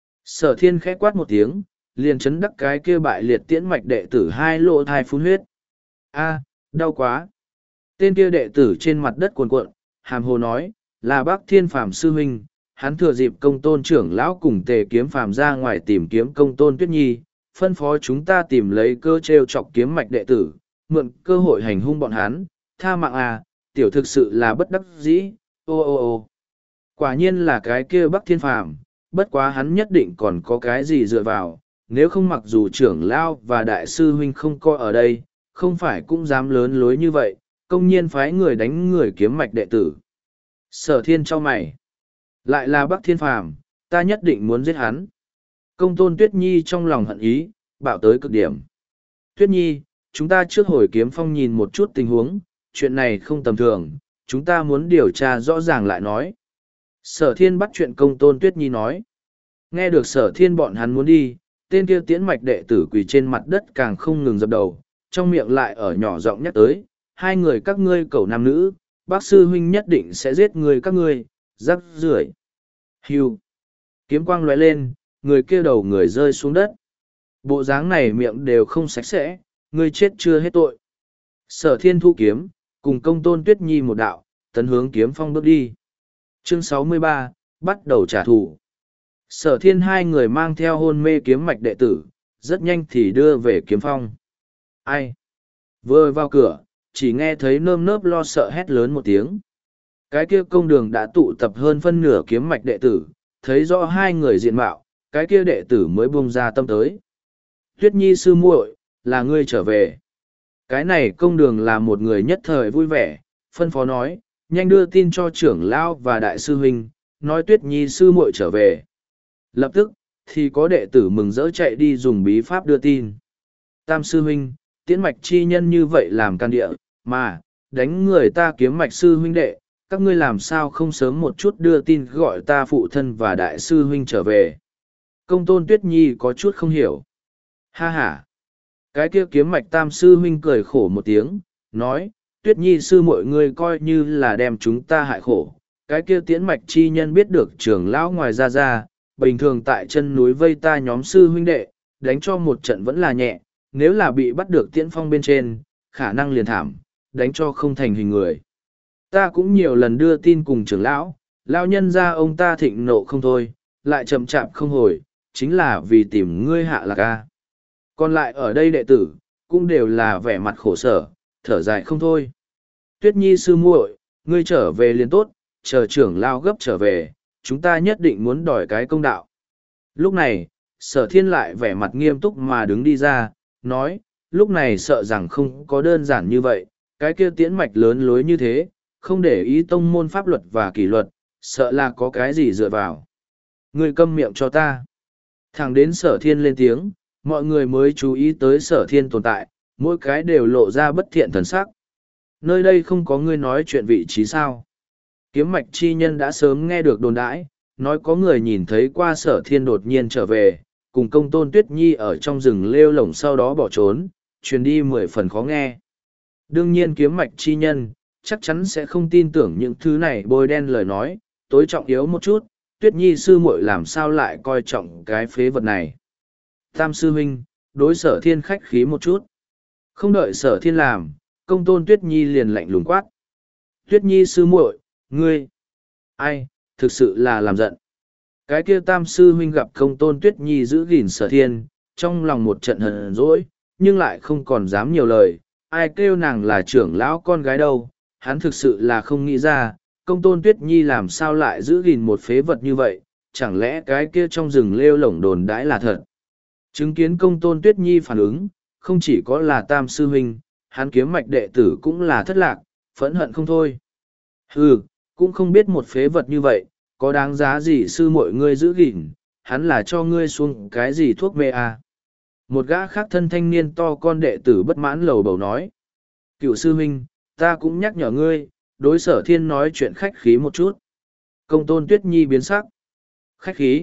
Sở thiên khẽ quát một tiếng, liền chấn đắc cái kia bại liệt tiễn mạch đệ tử hai lỗ thai phun huyết. A, đau quá. Tên kia đệ tử trên mặt đất cuồn cuộn, hàm hồ nói, là bác thiên phàm sư huynh, hắn thừa dịp công tôn trưởng lão cùng tề kiếm phàm ra ngoài tìm kiếm công tôn Tuyết Nhi, phân phó chúng ta tìm lấy cơ treo chọc kiếm mạch đệ tử, mượn cơ hội hành hung bọn hắn, tha mạng à, tiểu thực sự là bất đắc dĩ, ô ô ô. Quả nhiên là cái kia bác thiên phàm, bất quá hắn nhất định còn có cái gì dựa vào, nếu không mặc dù trưởng lão và đại sư huynh không coi ở đây, không phải cũng dám lớn lối như vậy, công nhiên phái người đánh người kiếm mạch đệ tử. Sở thiên cho mày. Lại là Bắc Thiên Phàm, ta nhất định muốn giết hắn. Công tôn Tuyết Nhi trong lòng hận ý, bạo tới cực điểm. Tuyết Nhi, chúng ta trước hồi kiếm phong nhìn một chút tình huống, chuyện này không tầm thường, chúng ta muốn điều tra rõ ràng lại nói. Sở thiên bắt chuyện công tôn Tuyết Nhi nói. Nghe được sở thiên bọn hắn muốn đi, tên kia tiễn mạch đệ tử quỳ trên mặt đất càng không ngừng dập đầu, trong miệng lại ở nhỏ giọng nhắc tới, hai người các ngươi cầu nam nữ, bác sư huynh nhất định sẽ giết người các ngươi, rắc rưởi. Hưu. Kiếm quang lóe lên, người kia đầu người rơi xuống đất. Bộ dáng này miệng đều không sạch sẽ, ngươi chết chưa hết tội. Sở thiên thu kiếm, cùng công tôn tuyết nhi một đạo, tấn hướng kiếm phong bước đi. Chương sáu mươi ba, bắt đầu trả thù. Sở thiên hai người mang theo hôn mê kiếm mạch đệ tử, rất nhanh thì đưa về kiếm phong. Ai? Vừa vào cửa, chỉ nghe thấy nơm nớp lo sợ hét lớn một tiếng. Cái kia công đường đã tụ tập hơn phân nửa kiếm mạch đệ tử, thấy rõ hai người diện mạo, cái kia đệ tử mới buông ra tâm tới. Tuyết nhi sư muội, là ngươi trở về. Cái này công đường là một người nhất thời vui vẻ, phân phó nói, nhanh đưa tin cho trưởng lão và đại sư huynh, nói Tuyết nhi sư muội trở về. Lập tức, thì có đệ tử mừng rỡ chạy đi dùng bí pháp đưa tin. Tam sư huynh, tiễn mạch chi nhân như vậy làm can địa, mà, đánh người ta kiếm mạch sư huynh đệ, các ngươi làm sao không sớm một chút đưa tin gọi ta phụ thân và đại sư huynh trở về. Công tôn Tuyết nhi có chút không hiểu. Ha ha. Cái kia kiếm mạch tam sư huynh cười khổ một tiếng, nói, Tuyết nhi sư mọi người coi như là đem chúng ta hại khổ. Cái kia tiễn mạch chi nhân biết được trưởng lão ngoài ra ra, bình thường tại chân núi vây ta nhóm sư huynh đệ, đánh cho một trận vẫn là nhẹ, nếu là bị bắt được tiễn phong bên trên, khả năng liền thảm, đánh cho không thành hình người. Ta cũng nhiều lần đưa tin cùng trưởng lão, lão nhân ra ông ta thịnh nộ không thôi, lại chậm chạp không hồi, chính là vì tìm ngươi hạ lạc ca. Còn lại ở đây đệ tử, cũng đều là vẻ mặt khổ sở, thở dài không thôi. Tuyết nhi sư muội, ngươi trở về liền tốt, chờ trưởng lao gấp trở về, chúng ta nhất định muốn đòi cái công đạo. Lúc này, sở thiên lại vẻ mặt nghiêm túc mà đứng đi ra, nói, lúc này sợ rằng không có đơn giản như vậy, cái kia tiễn mạch lớn lối như thế, không để ý tông môn pháp luật và kỷ luật, sợ là có cái gì dựa vào. Ngươi câm miệng cho ta. Thẳng đến sở thiên lên tiếng, mọi người mới chú ý tới sở thiên tồn tại, mỗi cái đều lộ ra bất thiện thần sắc. Nơi đây không có ngươi nói chuyện vị trí sao. Kiếm mạch chi nhân đã sớm nghe được đồn đãi, nói có người nhìn thấy qua sở thiên đột nhiên trở về, cùng công tôn Tuyết nhi ở trong rừng lêu lổng sau đó bỏ trốn, truyền đi mười phần khó nghe. Đương nhiên kiếm mạch chi nhân, chắc chắn sẽ không tin tưởng những thứ này bôi đen lời nói, tối trọng yếu một chút, Tuyết nhi sư muội làm sao lại coi trọng cái phế vật này. Tam sư huynh, đối sở thiên khách khí một chút. Không đợi sở thiên làm, công tôn Tuyết nhi liền lạnh lùng quát. Tuyết nhi sư muội, ngươi, ai, thực sự là làm giận. Cái kia tam sư huynh gặp công tôn Tuyết nhi giữ gìn sở thiên, trong lòng một trận hờn dỗi, nhưng lại không còn dám nhiều lời, ai kêu nàng là trưởng lão con gái đâu, hắn thực sự là không nghĩ ra, công tôn Tuyết nhi làm sao lại giữ gìn một phế vật như vậy, chẳng lẽ cái kia trong rừng lêu lổng đồn đãi là thật. Chứng kiến công tôn Tuyết nhi phản ứng, không chỉ có là tam sư huynh, hắn kiếm mạch đệ tử cũng là thất lạc, phẫn hận không thôi. Hừ, cũng không biết một phế vật như vậy, có đáng giá gì sư mọi ngươi giữ gìn, hắn là cho ngươi xuống cái gì thuốc mê à. Một gã khác thân thanh niên to con đệ tử bất mãn lầu bầu nói. Cựu sư huynh, ta cũng nhắc nhở ngươi, đối sở thiên nói chuyện khách khí một chút. Công tôn Tuyết nhi biến sắc. Khách khí?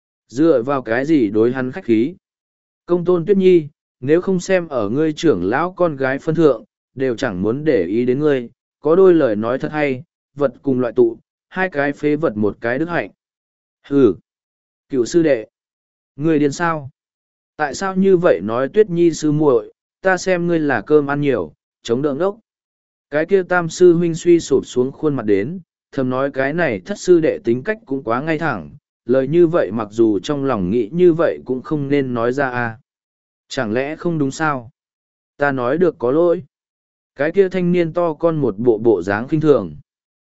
Dựa vào cái gì đối hắn khách khí? Công tôn Tuyết nhi, nếu không xem ở ngươi trưởng lão con gái phân thượng, đều chẳng muốn để ý đến ngươi, có đôi lời nói thật hay, vật cùng loại tụ, hai cái phế vật một cái đức hạnh. Hừ! Cựu sư đệ! Ngươi điên sao? Tại sao như vậy nói Tuyết nhi sư muội, ta xem ngươi là cơm ăn nhiều, chống đỡ ngốc. Cái kia tam sư huynh suy sụp xuống khuôn mặt đến, thầm nói cái này thất sư đệ tính cách cũng quá ngay thẳng, lời như vậy mặc dù trong lòng nghĩ như vậy cũng không nên nói ra à. Chẳng lẽ không đúng sao? Ta nói được có lỗi. Cái kia thanh niên to con một bộ bộ dáng khinh thường.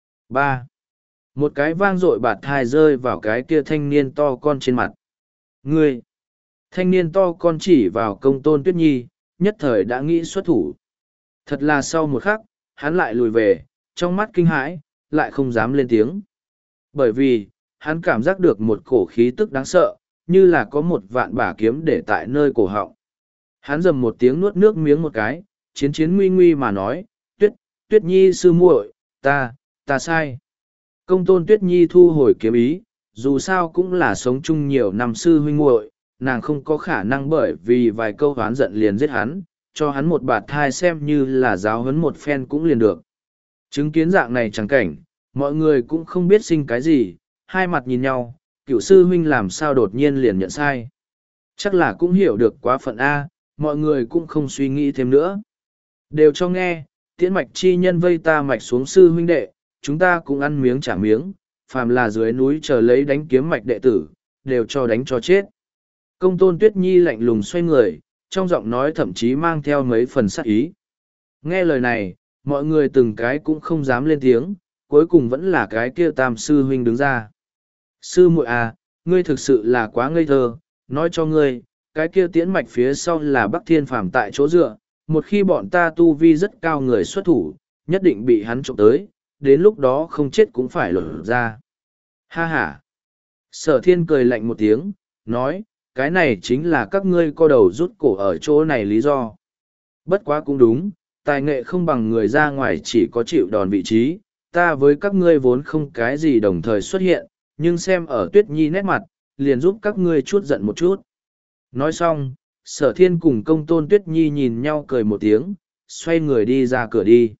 Ba. Một cái vang dội bạt thai rơi vào cái kia thanh niên to con trên mặt. Ngươi! Thanh niên to con chỉ vào công tôn Tuyết nhi, nhất thời đã nghĩ xuất thủ. Thật là sau một khắc, hắn lại lùi về, trong mắt kinh hãi, lại không dám lên tiếng. Bởi vì, hắn cảm giác được một cổ khí tức đáng sợ, như là có một vạn bả kiếm để tại nơi cổ họng. Hắn dầm một tiếng nuốt nước miếng một cái, chiến chiến nguy nguy mà nói, Tuyết, Tuyết nhi sư muội, ta, ta sai. Công tôn Tuyết nhi thu hồi kiếm ý, dù sao cũng là sống chung nhiều năm sư huynh muội, nàng không có khả năng bởi vì vài câu oán giận liền giết hắn, cho hắn một bạt thai xem như là giáo huấn một phen cũng liền được. Chứng kiến dạng này chẳng cảnh, mọi người cũng không biết sinh cái gì, hai mặt nhìn nhau, cựu sư huynh làm sao đột nhiên liền nhận sai. Chắc là cũng hiểu được quá phận A, mọi người cũng không suy nghĩ thêm nữa. Đều cho nghe, tiễn mạch chi nhân vây ta mạch xuống sư huynh đệ, chúng ta cũng ăn miếng trả miếng, phàm là dưới núi chờ lấy đánh kiếm mạch đệ tử, đều cho đánh cho chết. Công tôn Tuyết Nhi lạnh lùng xoay người, trong giọng nói thậm chí mang theo mấy phần sát ý. Nghe lời này, mọi người từng cái cũng không dám lên tiếng, cuối cùng vẫn là cái kia tam sư huynh đứng ra. Sư muội à, ngươi thực sự là quá ngây thơ, nói cho ngươi, cái kia tiễn mạch phía sau là Bắc Thiên Phàm tại chỗ dựa, một khi bọn ta tu vi rất cao người xuất thủ, nhất định bị hắn trộm tới, đến lúc đó không chết cũng phải lột ra. Ha ha! Sở thiên cười lạnh một tiếng, nói, cái này chính là các ngươi co đầu rút cổ ở chỗ này lý do. Bất quá cũng đúng, tài nghệ không bằng người ra ngoài chỉ có chịu đòn vị trí, ta với các ngươi vốn không cái gì đồng thời xuất hiện, nhưng xem ở Tuyết Nhi nét mặt, liền giúp các ngươi chút giận một chút. Nói xong, sở thiên cùng công tôn Tuyết Nhi nhìn nhau cười một tiếng, xoay người đi ra cửa đi.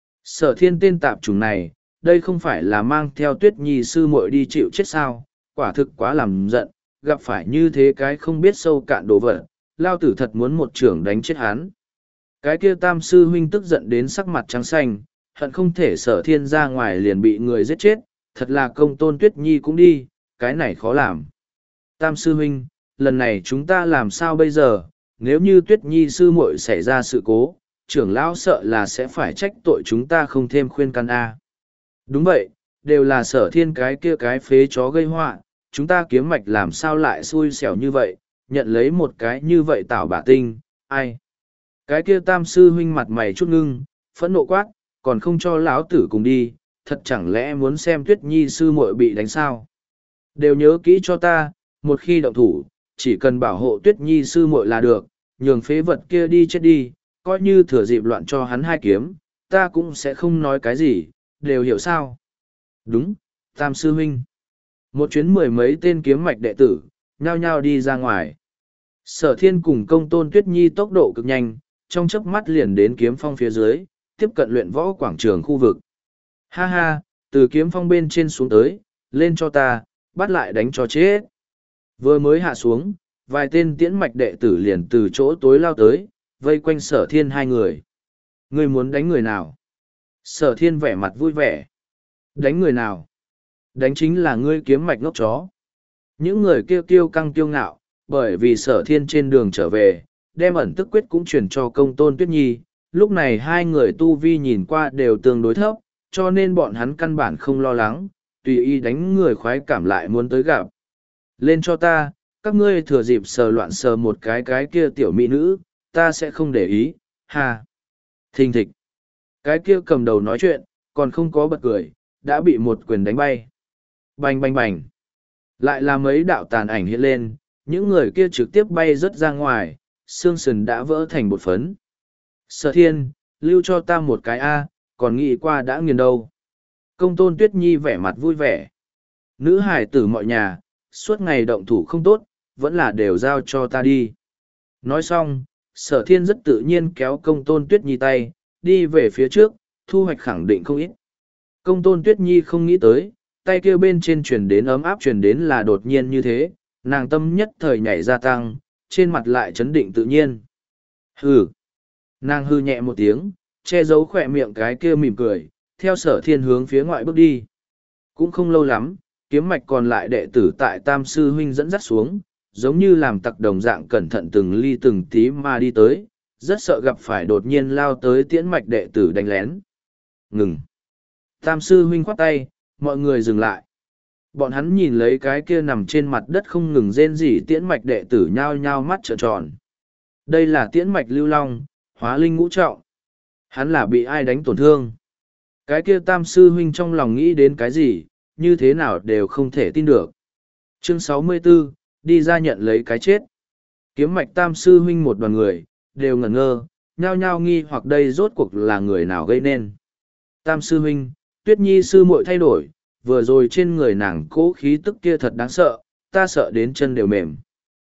Sở thiên tên tạp chủng này, đây không phải là mang theo Tuyết Nhi sư muội đi chịu chết sao, quả thực quá làm giận, gặp phải như thế cái không biết sâu cạn đồ vật, lao tử thật muốn một trưởng đánh chết hắn. Cái kia tam sư huynh tức giận đến sắc mặt trắng xanh, hận không thể sở thiên ra ngoài liền bị người giết chết, thật là công tôn Tuyết Nhi cũng đi, cái này khó làm. Tam sư huynh, lần này chúng ta làm sao bây giờ, nếu như Tuyết Nhi sư muội xảy ra sự cố, trưởng lão sợ là sẽ phải trách tội chúng ta không thêm khuyên can A. Đúng vậy, đều là sở thiên cái kia cái phế chó gây họa, chúng ta kiếm mạch làm sao lại xui xẻo như vậy, nhận lấy một cái như vậy tảo bả tinh, ai. Cái kia tam sư huynh mặt mày chút ngưng, phẫn nộ quát, còn không cho lão tử cùng đi, thật chẳng lẽ muốn xem Tuyết Nhi sư muội bị đánh sao. Đều nhớ kỹ cho ta, một khi động thủ, chỉ cần bảo hộ Tuyết Nhi sư muội là được, nhường phế vật kia đi chết đi, coi như thừa dịp loạn cho hắn hai kiếm, ta cũng sẽ không nói cái gì, đều hiểu sao. Đúng, tam sư huynh. Một chuyến mười mấy tên kiếm mạch đệ tử, nhao nhao đi ra ngoài. Sở thiên cùng công tôn Tuyết Nhi tốc độ cực nhanh, trong chớp mắt liền đến kiếm phong phía dưới, tiếp cận luyện võ quảng trường khu vực. Ha ha, từ kiếm phong bên trên xuống tới, lên cho ta, bắt lại đánh cho chết. Vừa mới hạ xuống, vài tên tiễn mạch đệ tử liền từ chỗ tối lao tới, vây quanh sở thiên hai người. Ngươi muốn đánh người nào? Sở thiên vẻ mặt vui vẻ. Đánh người nào? Đánh chính là ngươi kiếm mạch ngốc chó. Những người kêu kiêu căng kiêu ngạo, bởi vì sở thiên trên đường trở về, đem ẩn tức quyết cũng chuyển cho công tôn Tuyết Nhi. Lúc này hai người tu vi nhìn qua đều tương đối thấp, cho nên bọn hắn căn bản không lo lắng, tùy ý đánh người khoái cảm lại muốn tới gặp. Lên cho ta, các ngươi thừa dịp sờ loạn sờ một cái cái kia tiểu mỹ nữ, ta sẽ không để ý, ha. Thình thịch. Cái kia cầm đầu nói chuyện, còn không có bật cười, đã bị một quyền đánh bay. Bành bành bành. Lại là mấy đạo tàn ảnh hiện lên, những người kia trực tiếp bay rớt ra ngoài, xương sườn đã vỡ thành bột phấn. Sở thiên, lưu cho ta một cái A, còn nghĩ qua đã nghiền đâu. Công tôn Tuyết Nhi vẻ mặt vui vẻ. Nữ hải tử mọi nhà, suốt ngày động thủ không tốt, vẫn là đều giao cho ta đi. Nói xong, sở thiên rất tự nhiên kéo công tôn Tuyết Nhi tay, đi về phía trước, thu hoạch khẳng định không ít. Công tôn Tuyết Nhi không nghĩ tới, tay kia bên trên truyền đến ấm áp truyền đến là đột nhiên như thế, nàng tâm nhất thời nhảy gia tăng, trên mặt lại chấn định tự nhiên. Hừ. Nàng hư nhẹ một tiếng, che giấu khỏe miệng cái kia mỉm cười, theo sở thiên hướng phía ngoại bước đi. Cũng không lâu lắm, kiếm mạch còn lại đệ tử tại Tam Sư Huynh dẫn dắt xuống, giống như làm tặc đồng dạng cẩn thận từng ly từng tí mà đi tới, rất sợ gặp phải đột nhiên lao tới tiễn mạch đệ tử đánh lén. Ngừng! Tam Sư Huynh khoát tay, mọi người dừng lại. Bọn hắn nhìn lấy cái kia nằm trên mặt đất không ngừng rên rỉ tiễn mạch đệ tử nhao nhao mắt trợn tròn. Đây là tiễn mạch lưu long, hóa linh ngũ trọng. Hắn là bị ai đánh tổn thương? Cái kia Tam Sư Huynh trong lòng nghĩ đến cái gì, như thế nào đều không thể tin được. Chương sáu mươi tư, đi ra nhận lấy cái chết. Kiếm mạch Tam Sư Huynh một đoàn người, đều ngẩn ngơ, nhao nhao nghi hoặc đây rốt cuộc là người nào gây nên. Tam Sư Huynh, Tuyết Nhi sư muội thay đổi, vừa rồi trên người nàng cố khí tức kia thật đáng sợ, ta sợ đến chân đều mềm.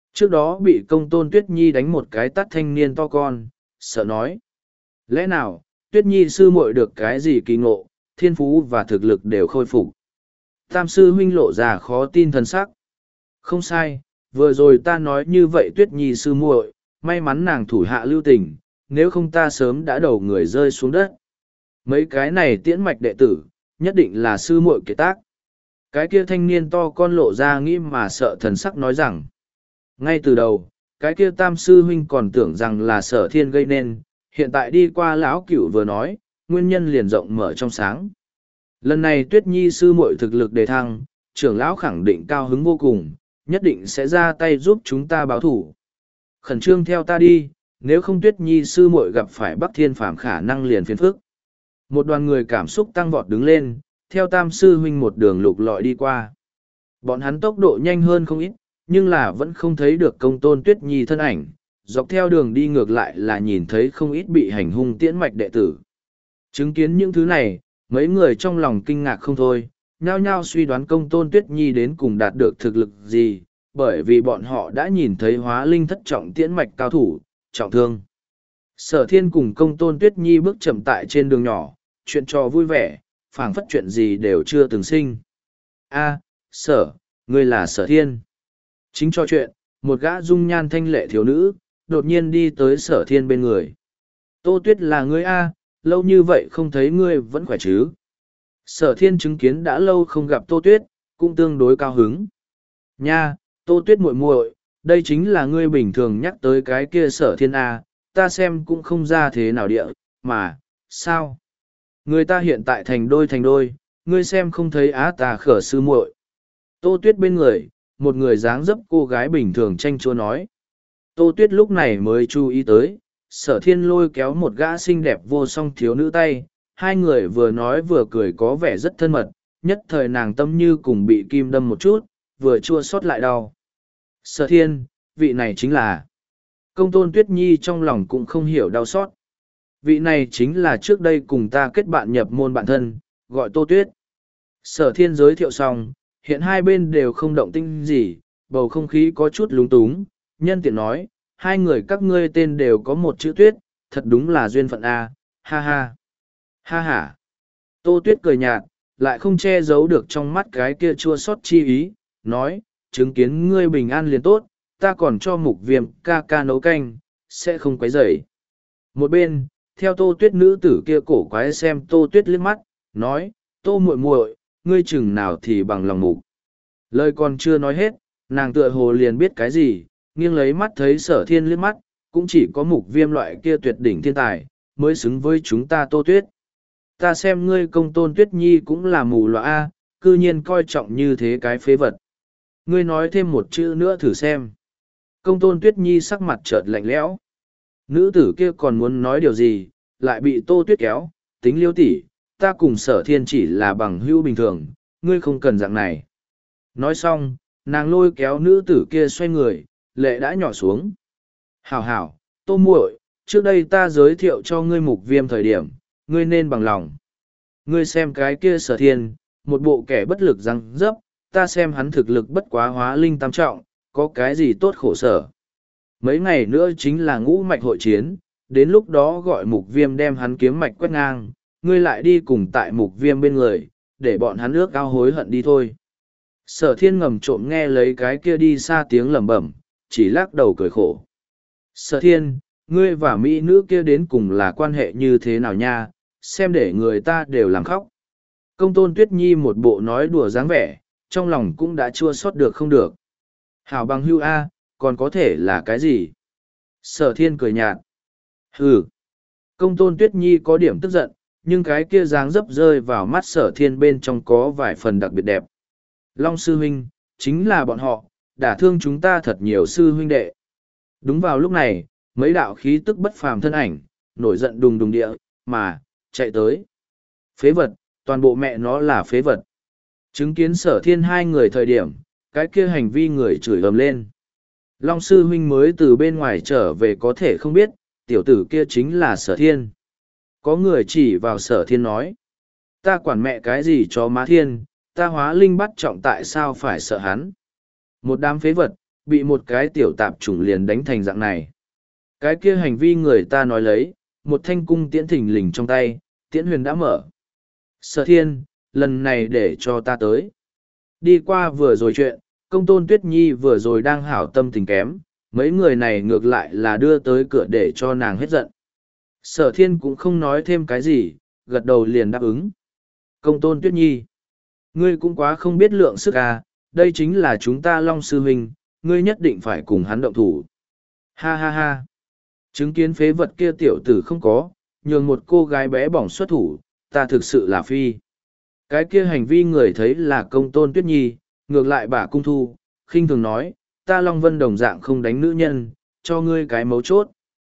Trước đó bị công tôn Tuyết Nhi đánh một cái tát thanh niên to con, sợ nói. Lẽ nào, Tuyết Nhi sư muội được cái gì kỳ ngộ, thiên phú và thực lực đều khôi phục. Tam sư huynh lộ ra khó tin thần sắc. Không sai, vừa rồi ta nói như vậy Tuyết Nhi sư muội, may mắn nàng thủ hạ lưu tình, nếu không ta sớm đã đầu người rơi xuống đất. Mấy cái này tiễn mạch đệ tử, nhất định là sư muội kế tác. Cái kia thanh niên to con lộ ra nghĩ mà sợ thần sắc nói rằng. Ngay từ đầu, cái kia tam sư huynh còn tưởng rằng là sở thiên gây nên, hiện tại đi qua lão cửu vừa nói, nguyên nhân liền rộng mở trong sáng. Lần này Tuyết Nhi sư muội thực lực đề thăng, trưởng lão khẳng định cao hứng vô cùng, nhất định sẽ ra tay giúp chúng ta báo thủ. Khẩn trương theo ta đi, nếu không Tuyết Nhi sư muội gặp phải Bắc Thiên Phàm khả năng liền phiền phức. Một đoàn người cảm xúc tăng vọt đứng lên, theo tam sư huynh một đường lục lọi đi qua. Bọn hắn tốc độ nhanh hơn không ít, nhưng là vẫn không thấy được công tôn Tuyết Nhi thân ảnh, dọc theo đường đi ngược lại là nhìn thấy không ít bị hành hung tiễn mạch đệ tử. Chứng kiến những thứ này, mấy người trong lòng kinh ngạc không thôi, nhao nhao suy đoán công tôn Tuyết Nhi đến cùng đạt được thực lực gì, bởi vì bọn họ đã nhìn thấy hóa linh thất trọng tiễn mạch cao thủ, trọng thương. Sở thiên cùng công tôn Tuyết Nhi bước chậm tại trên đường nhỏ, chuyện trò vui vẻ, phảng phất chuyện gì đều chưa từng sinh. A, sở, ngươi là sở thiên. Chính cho chuyện, một gã dung nhan thanh lệ thiếu nữ, đột nhiên đi tới sở thiên bên người. Tô Tuyết là ngươi A, lâu như vậy không thấy ngươi vẫn khỏe chứ. Sở thiên chứng kiến đã lâu không gặp Tô Tuyết, cũng tương đối cao hứng. Nha, Tô Tuyết muội muội, đây chính là ngươi bình thường nhắc tới cái kia sở thiên A, ta xem cũng không ra thế nào địa, mà, sao? Người ta hiện tại thành đôi thành đôi, ngươi xem không thấy á ta khở sư muội. Tô Tuyết bên người, một người dáng dấp cô gái bình thường tranh chua nói. Tô Tuyết lúc này mới chú ý tới, sở thiên lôi kéo một gã xinh đẹp vô song thiếu nữ tay, hai người vừa nói vừa cười có vẻ rất thân mật, nhất thời nàng tâm như cùng bị kim đâm một chút, vừa chua xót lại đau. Sở thiên, vị này chính là... Công tôn Tuyết Nhi trong lòng cũng không hiểu đau xót. Vị này chính là trước đây cùng ta kết bạn nhập môn bạn thân, gọi Tô Tuyết. Sở thiên giới thiệu xong, hiện hai bên đều không động tinh gì, bầu không khí có chút lúng túng, nhân tiện nói, hai người các ngươi tên đều có một chữ Tuyết, thật đúng là duyên phận A, ha ha. Ha ha. Tô Tuyết cười nhạt, lại không che giấu được trong mắt cái kia chua xót chi ý, nói, chứng kiến ngươi bình an liền tốt, ta còn cho mục viêm ca ca nấu canh, sẽ không quấy rầy. Một bên, theo Tô Tuyết nữ tử kia cổ quái xem Tô Tuyết liếc mắt, nói, Tô muội muội, ngươi chừng nào thì bằng lòng mục. Lời còn chưa nói hết, nàng tựa hồ liền biết cái gì, nghiêng lấy mắt thấy sở thiên liếc mắt, cũng chỉ có mục viêm loại kia tuyệt đỉnh thiên tài, mới xứng với chúng ta Tô Tuyết. Ta xem ngươi công tôn Tuyết Nhi cũng là mù loa A, cư nhiên coi trọng như thế cái phế vật. Ngươi nói thêm một chữ nữa thử xem. Công tôn Tuyết Nhi sắc mặt chợt lạnh lẽo. Nữ tử kia còn muốn nói điều gì, lại bị Tô Tuyết kéo, tính liêu tỷ, ta cùng sở thiên chỉ là bằng hữu bình thường, ngươi không cần dạng này. Nói xong, nàng lôi kéo nữ tử kia xoay người, lệ đã nhỏ xuống. Hảo hảo, Tô muội, trước đây ta giới thiệu cho ngươi mục viêm thời điểm, ngươi nên bằng lòng. Ngươi xem cái kia sở thiên, một bộ kẻ bất lực răng dấp, ta xem hắn thực lực bất quá hóa linh tam trọng, có cái gì tốt khổ sở. Mấy ngày nữa chính là ngũ mạch hội chiến, đến lúc đó gọi mục viêm đem hắn kiếm mạch quét ngang, ngươi lại đi cùng tại mục viêm bên người, để bọn hắn ước ao hối hận đi thôi. Sở thiên ngầm trộm nghe lấy cái kia đi xa tiếng lẩm bẩm, chỉ lắc đầu cười khổ. Sở thiên, ngươi và mỹ nữ kia đến cùng là quan hệ như thế nào nha, xem để người ta đều làm khóc. Công tôn Tuyết Nhi một bộ nói đùa dáng vẻ, trong lòng cũng đã chua xót được không được. Hảo bằng hưu A, còn có thể là cái gì? Sở thiên cười nhạt. Hừ. Công tôn Tuyết Nhi có điểm tức giận, nhưng cái kia dáng dấp rơi vào mắt sở thiên bên trong có vài phần đặc biệt đẹp. Long sư huynh, chính là bọn họ, đả thương chúng ta thật nhiều sư huynh đệ. Đúng vào lúc này, mấy đạo khí tức bất phàm thân ảnh, nổi giận đùng đùng địa, mà, chạy tới. Phế vật, toàn bộ mẹ nó là phế vật. Chứng kiến sở thiên hai người thời điểm, cái kia hành vi người chửi ầm lên. Long sư huynh mới từ bên ngoài trở về có thể không biết, tiểu tử kia chính là sở thiên. Có người chỉ vào sở thiên nói. Ta quản mẹ cái gì cho má thiên, ta hóa linh bắt trọng tại sao phải sợ hắn. Một đám phế vật, bị một cái tiểu tạp chủng liền đánh thành dạng này. Cái kia hành vi người ta nói lấy, một thanh cung tiễn thình lình trong tay, tiễn huyền đã mở. Sở thiên, lần này để cho ta tới. Đi qua vừa rồi chuyện, công tôn tuyết nhi vừa rồi đang hảo tâm tình kém, mấy người này ngược lại là đưa tới cửa để cho nàng hết giận. Sở thiên cũng không nói thêm cái gì, gật đầu liền đáp ứng. Công tôn tuyết nhi, ngươi cũng quá không biết lượng sức à, đây chính là chúng ta Long Sư Huynh, ngươi nhất định phải cùng hắn động thủ. Ha ha ha, chứng kiến phế vật kia tiểu tử không có, nhường một cô gái bé bỏng xuất thủ, ta thực sự là phi. Cái kia hành vi người thấy là công tôn tuyết nhi, ngược lại bà cung thu, khinh thường nói, ta Long Vân đồng dạng không đánh nữ nhân, cho ngươi cái mấu chốt.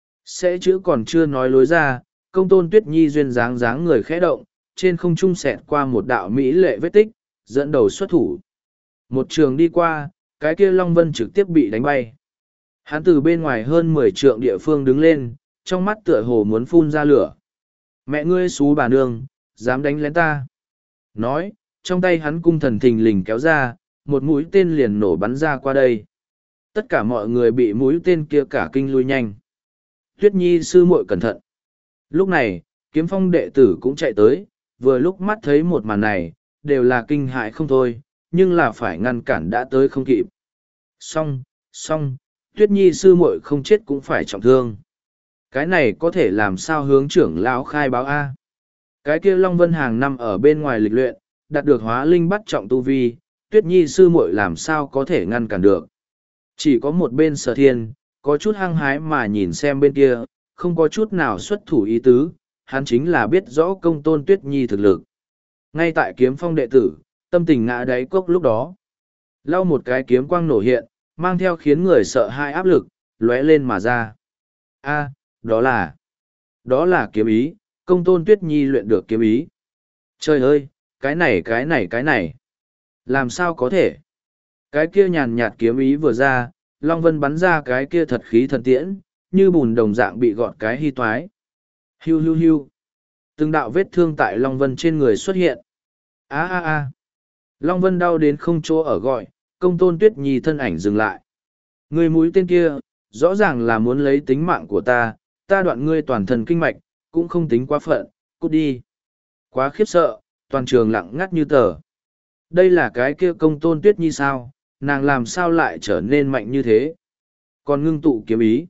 Sẽ chữ còn chưa nói lối ra, công tôn tuyết nhi duyên dáng dáng người khẽ động, trên không trung xẹt qua một đạo mỹ lệ vết tích, dẫn đầu xuất thủ. Một trường đi qua, cái kia Long Vân trực tiếp bị đánh bay. Hắn từ bên ngoài hơn mười trượng địa phương đứng lên, trong mắt tựa hồ muốn phun ra lửa. Mẹ ngươi xú bà nương, dám đánh lén ta. Nói, trong tay hắn cung thần thình lình kéo ra, một mũi tên liền nổ bắn ra qua đây. Tất cả mọi người bị mũi tên kia cả kinh lui nhanh. Tuyết Nhi sư muội cẩn thận. Lúc này, kiếm phong đệ tử cũng chạy tới, vừa lúc mắt thấy một màn này, đều là kinh hại không thôi, nhưng là phải ngăn cản đã tới không kịp. Xong, xong, Tuyết Nhi sư muội không chết cũng phải trọng thương. Cái này có thể làm sao hướng trưởng lão khai báo A. Cái kia Long Vân hàng năm ở bên ngoài lịch luyện, đạt được hóa linh bắt trọng tu vi, Tuyết Nhi sư muội làm sao có thể ngăn cản được. Chỉ có một bên Sở Thiên, có chút hăng hái mà nhìn xem bên kia, không có chút nào xuất thủ ý tứ, hắn chính là biết rõ công tôn Tuyết Nhi thực lực. Ngay tại kiếm phong đệ tử, tâm tình ngã đáy cốc lúc đó. Lau một cái kiếm quang nổ hiện, mang theo khiến người sợ hai áp lực, lóe lên mà ra. A, đó là, đó là kiếm ý, công tôn Tuyết Nhi luyện được kiếm ý. Trời ơi, cái này cái này cái này. Làm sao có thể? Cái kia nhàn nhạt kiếm ý vừa ra, Long Vân bắn ra cái kia thật khí thần tiễn, như bùn đồng dạng bị gọt cái hy toái. Hiu hiu hiu. Từng đạo vết thương tại Long Vân trên người xuất hiện. A a a. Long Vân đau đến không chỗ ở gọi, công tôn Tuyết Nhi thân ảnh dừng lại. Người mũi tên kia, rõ ràng là muốn lấy tính mạng của ta, ta đoạn ngươi toàn thân kinh mạch, cũng không tính quá phận, cút đi. Quá khiếp sợ, toàn trường lặng ngắt như tờ. Đây là cái kia công tôn Tuyết Nhi sao, nàng làm sao lại trở nên mạnh như thế? Còn ngưng tụ kiếm ý.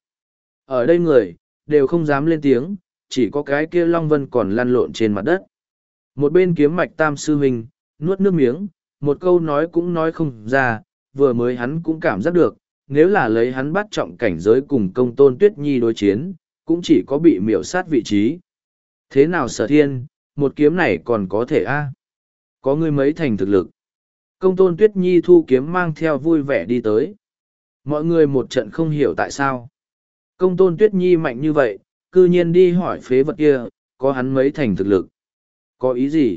Ở đây người, đều không dám lên tiếng, chỉ có cái kia Long Vân còn lăn lộn trên mặt đất. Một bên kiếm mạch tam sư huynh, nuốt nước miếng, một câu nói cũng nói không ra, vừa mới hắn cũng cảm giác được, nếu là lấy hắn bắt trọng cảnh giới cùng công tôn Tuyết Nhi đối chiến, cũng chỉ có bị miểu sát vị trí. Thế nào Sở Thiên, một kiếm này còn có thể a? Có ngươi mấy thành thực lực. Công tôn Tuyết Nhi thu kiếm mang theo vui vẻ đi tới. Mọi người một trận không hiểu tại sao. Công tôn Tuyết Nhi mạnh như vậy, cư nhiên đi hỏi phế vật kia, có hắn mấy thành thực lực. Có ý gì?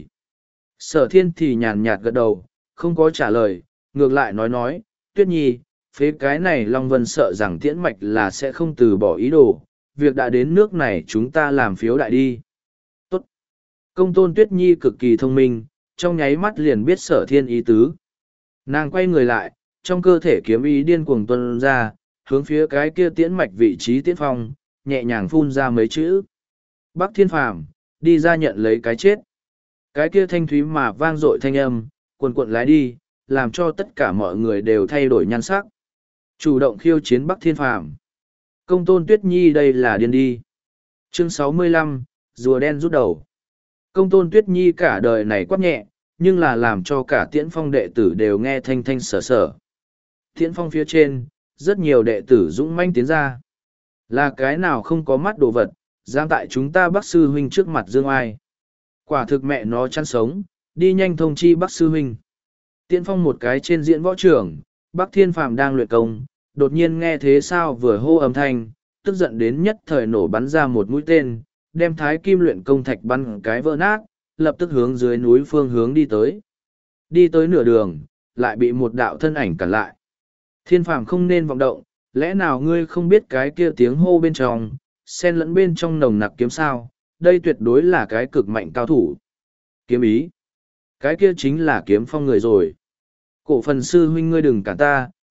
Sở Thiên thì nhàn nhạt gật đầu, không có trả lời, ngược lại nói nói, Tuyết Nhi, phế cái này Long Vân sợ rằng tiễn mạch là sẽ không từ bỏ ý đồ, việc đã đến nước này chúng ta làm phiếu đại đi. Tốt. Công tôn Tuyết Nhi cực kỳ thông minh, trong nháy mắt liền biết Sở Thiên ý tứ. Nàng quay người lại, trong cơ thể kiếm ý điên cuồng tuôn ra, hướng phía cái kia tiễn mạch vị trí tiễn phong, nhẹ nhàng phun ra mấy chữ. Bắc Thiên Phàm, đi ra nhận lấy cái chết. Cái kia thanh thúy mà vang dội thanh âm, cuồn cuộn lái đi, làm cho tất cả mọi người đều thay đổi nhan sắc. Chủ động khiêu chiến Bắc Thiên Phàm. Công tôn Tuyết Nhi đây là điên đi. Chương sáu mươi lăm, rùa đen rút đầu. Công tôn Tuyết Nhi cả đời này quát nhẹ, nhưng là làm cho cả tiễn phong đệ tử đều nghe thanh thanh sở sở. Tiễn phong phía trên, rất nhiều đệ tử dũng manh tiến ra. Là cái nào không có mắt đồ vật, dám tại chúng ta Bắc Sư Huynh trước mặt dương ai. Quả thực mẹ nó chăn sống, đi nhanh thông chi Bắc Sư Huynh. Tiễn phong một cái trên diễn võ trường, Bắc Thiên Phàm đang luyện công, đột nhiên nghe thế sao vừa hô âm thanh, tức giận đến nhất thời nổ bắn ra một mũi tên, đem thái kim luyện công thạch bắn cái vỡ nát, lập tức hướng dưới núi phương hướng đi tới. Đi tới nửa đường, lại bị một đạo thân ảnh cản lại. Thiên Phàm không nên vọng động, lẽ nào ngươi không biết cái kia tiếng hô bên trong, xen lẫn bên trong nồng nặc kiếm sao, đây tuyệt đối là cái cực mạnh cao thủ. Kiếm ý. Cái kia chính là kiếm phong người rồi. Cổ phần sư huynh ngươi đừng cản ta,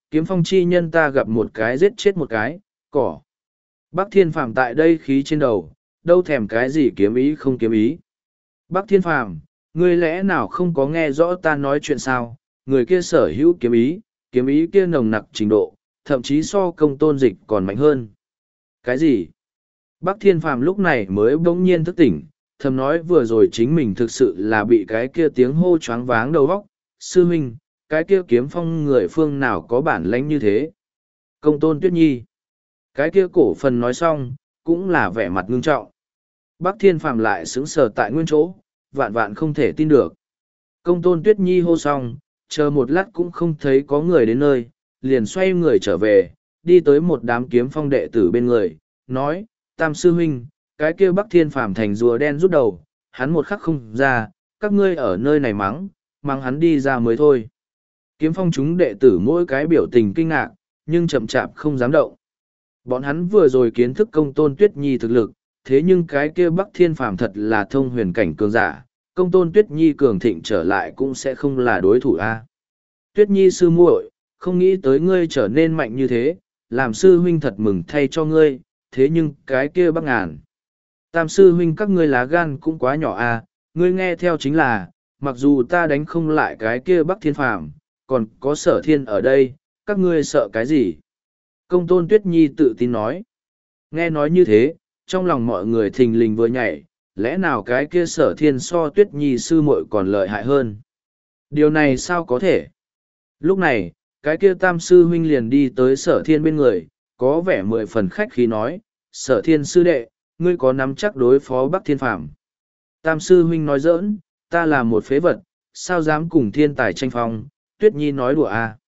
kiếm phong chi nhân ta gặp một cái giết chết một cái, cỏ. Bắc Thiên Phàm tại đây khí trên đầu, đâu thèm cái gì kiếm ý không kiếm ý. Bắc Thiên Phàm, ngươi lẽ nào không có nghe rõ ta nói chuyện sao, người kia sở hữu kiếm ý, kiếm ý kia nồng nặc trình độ, thậm chí so công tôn dịch còn mạnh hơn. Cái gì? Bắc Thiên Phàm lúc này mới bỗng nhiên thức tỉnh, thầm nói vừa rồi chính mình thực sự là bị cái kia tiếng hô choáng váng đầu óc. Sư huynh, cái kia kiếm phong người phương nào có bản lãnh như thế? Công tôn Tuyết Nhi. Cái kia cổ phần nói xong, cũng là vẻ mặt ngưng trọng. Bắc Thiên Phàm lại sững sờ tại nguyên chỗ, vạn vạn không thể tin được. Công tôn Tuyết Nhi hô xong, chờ một lát cũng không thấy có người đến nơi, liền xoay người trở về, đi tới một đám kiếm phong đệ tử bên người, nói, Tam sư huynh, cái kia Bắc Thiên Phàm thành rùa đen rút đầu, hắn một khắc không ra, các ngươi ở nơi này mắng, mắng hắn đi ra mới thôi. Kiếm phong chúng đệ tử mỗi cái biểu tình kinh ngạc, nhưng chậm chạp không dám động. Bọn hắn vừa rồi kiến thức công tôn Tuyết Nhi thực lực, thế nhưng cái kia Bắc Thiên Phàm thật là thông huyền cảnh cường giả, công tôn Tuyết Nhi cường thịnh trở lại cũng sẽ không là đối thủ a. Tuyết Nhi sư muội, không nghĩ tới ngươi trở nên mạnh như thế, làm sư huynh thật mừng thay cho ngươi, thế nhưng cái kia Bắc Ngàn. Tam sư huynh các ngươi lá gan cũng quá nhỏ a, ngươi nghe theo chính là, mặc dù ta đánh không lại cái kia Bắc Thiên Phàm, còn có Sở Thiên ở đây, các ngươi sợ cái gì? Công tôn Tuyết Nhi tự tin nói. Nghe nói như thế, trong lòng mọi người thình lình vừa nhảy, lẽ nào cái kia Sở Thiên so Tuyết Nhi sư muội còn lợi hại hơn? Điều này sao có thể? Lúc này, cái kia Tam sư huynh liền đi tới Sở Thiên bên người, có vẻ mười phần khách khí nói, Sở Thiên sư đệ, ngươi có nắm chắc đối phó Bắc Thiên Phàm? Tam sư huynh nói giỡn, ta là một phế vật, sao dám cùng thiên tài tranh phong? Tuyết Nhi nói đùa à?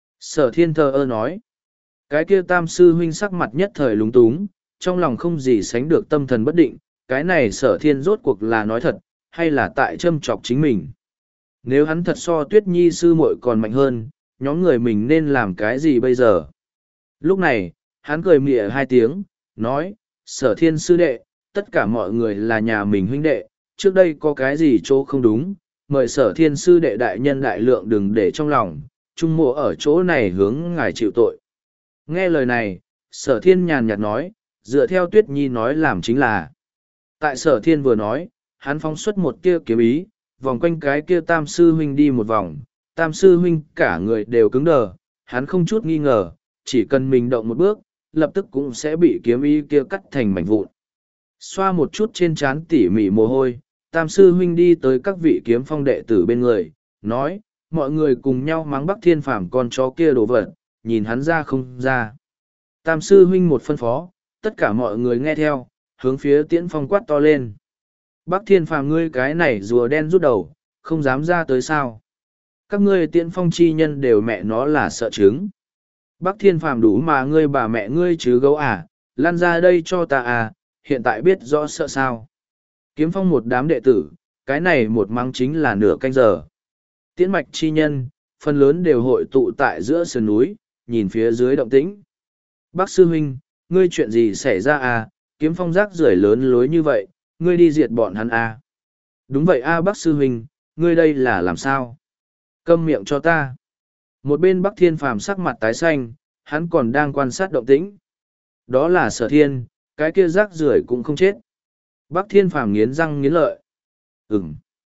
Sở Thiên thờ ơ nói. Cái kia Tam sư huynh sắc mặt nhất thời lúng túng, trong lòng không gì sánh được tâm thần bất định, cái này Sở Thiên rốt cuộc là nói thật, hay là tại châm chọc chính mình. Nếu hắn thật so Tuyết Nhi sư muội còn mạnh hơn, nhóm người mình nên làm cái gì bây giờ? Lúc này, hắn cười mỉa hai tiếng, nói, Sở Thiên sư đệ, tất cả mọi người là nhà mình huynh đệ, trước đây có cái gì chỗ không đúng, mời Sở Thiên sư đệ đại nhân đại lượng đừng để trong lòng, trung mộ ở chỗ này hướng ngài chịu tội. Nghe lời này, Sở Thiên nhàn nhạt nói, dựa theo Tuyết Nhi nói làm chính là. Tại Sở Thiên vừa nói, hắn phóng xuất một tia kiếm ý, vòng quanh cái kia Tam sư huynh đi một vòng, Tam sư huynh cả người đều cứng đờ, hắn không chút nghi ngờ, chỉ cần mình động một bước, lập tức cũng sẽ bị kiếm ý kia cắt thành mảnh vụn. Xoa một chút trên trán tỉ mỉ mồ hôi, Tam sư huynh đi tới các vị kiếm phong đệ tử bên người, nói, mọi người cùng nhau mắng Bắc Thiên Phàm con chó kia đổ vật, nhìn hắn ra không ra. Tam sư huynh một phân phó, tất cả mọi người nghe theo, hướng phía Tiễn Phong quát to lên. Bắc Thiên Phàm ngươi cái này rùa đen rút đầu, không dám ra tới sao. Các ngươi Tiễn Phong chi nhân đều mẹ nó là sợ trứng. Bắc Thiên Phàm đủ mà ngươi bà mẹ ngươi chứ gấu à, lan ra đây cho ta à, hiện tại biết rõ sợ sao. Kiếm Phong một đám đệ tử, cái này một mắng chính là nửa canh giờ. Tiễn mạch chi nhân, phần lớn đều hội tụ tại giữa sườn núi, nhìn phía dưới động tĩnh. Bác sư huynh, ngươi chuyện gì xảy ra à, Kiếm Phong rác rưởi lớn lối như vậy, ngươi đi diệt bọn hắn à. Đúng vậy a à, bác sư huynh, ngươi đây là làm sao? Câm miệng cho ta. Một bên Bắc Thiên Phàm sắc mặt tái xanh, hắn còn đang quan sát động tĩnh. Đó là Sở Thiên, cái kia rác rưởi cũng không chết. Bắc Thiên Phàm nghiến răng nghiến lợi. Ừm.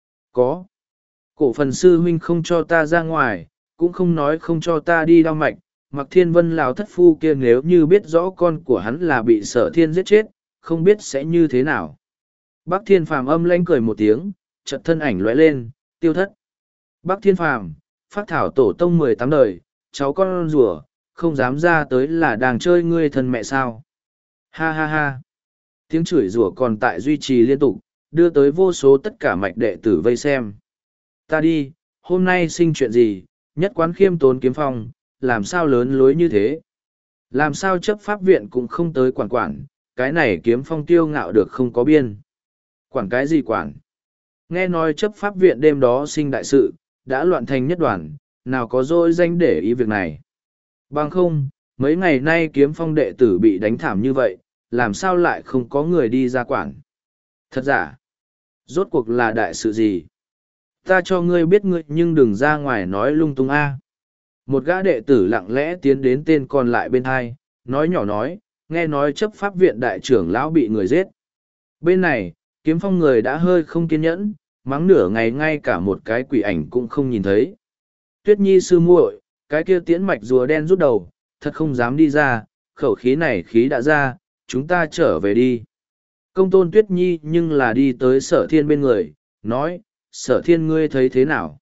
Có. Cổ phần sư huynh không cho ta ra ngoài, cũng không nói không cho ta đi đao mạch. Mặc Thiên Vân lão thất phu kia nếu như biết rõ con của hắn là bị Sở Thiên giết chết, không biết sẽ như thế nào. Bắc Thiên Phàm âm lãnh cười một tiếng, chợt thân ảnh lóe lên, tiêu thất. Bắc Thiên Phàm, phát thảo tổ tông mười tám đời, cháu con rùa, không dám ra tới là đang chơi ngươi thân mẹ sao. Ha ha ha. Tiếng chửi rủa còn tại duy trì liên tục, đưa tới vô số tất cả mạch đệ tử vây xem. Ta đi, hôm nay sinh chuyện gì, nhất quán khiêm tốn Kiếm Phong, làm sao lớn lối như thế? Làm sao chấp pháp viện cũng không tới quản quản, cái này Kiếm Phong tiêu ngạo được không có biên. Quản cái gì quản? Nghe nói chấp pháp viện đêm đó sinh đại sự, đã loạn thành nhất đoàn, nào có dỗi danh để ý việc này. Bằng không, mấy ngày nay Kiếm Phong đệ tử bị đánh thảm như vậy, làm sao lại không có người đi ra quản? Thật giả, rốt cuộc là đại sự gì? Ta cho ngươi biết ngươi nhưng đừng ra ngoài nói lung tung a. Một gã đệ tử lặng lẽ tiến đến tên còn lại bên hai, nói nhỏ nói, nghe nói chấp pháp viện đại trưởng lão bị người giết. Bên này, Kiếm Phong người đã hơi không kiên nhẫn, mắng nửa ngày ngay cả một cái quỷ ảnh cũng không nhìn thấy. Tuyết Nhi sư muội, cái kia tiễn mạch rùa đen rút đầu, thật không dám đi ra, khẩu khí này khí đã ra, chúng ta trở về đi. Công tôn Tuyết Nhi nhưng là đi tới Sở Thiên bên người, nói, Sở Thiên ngươi thấy thế nào?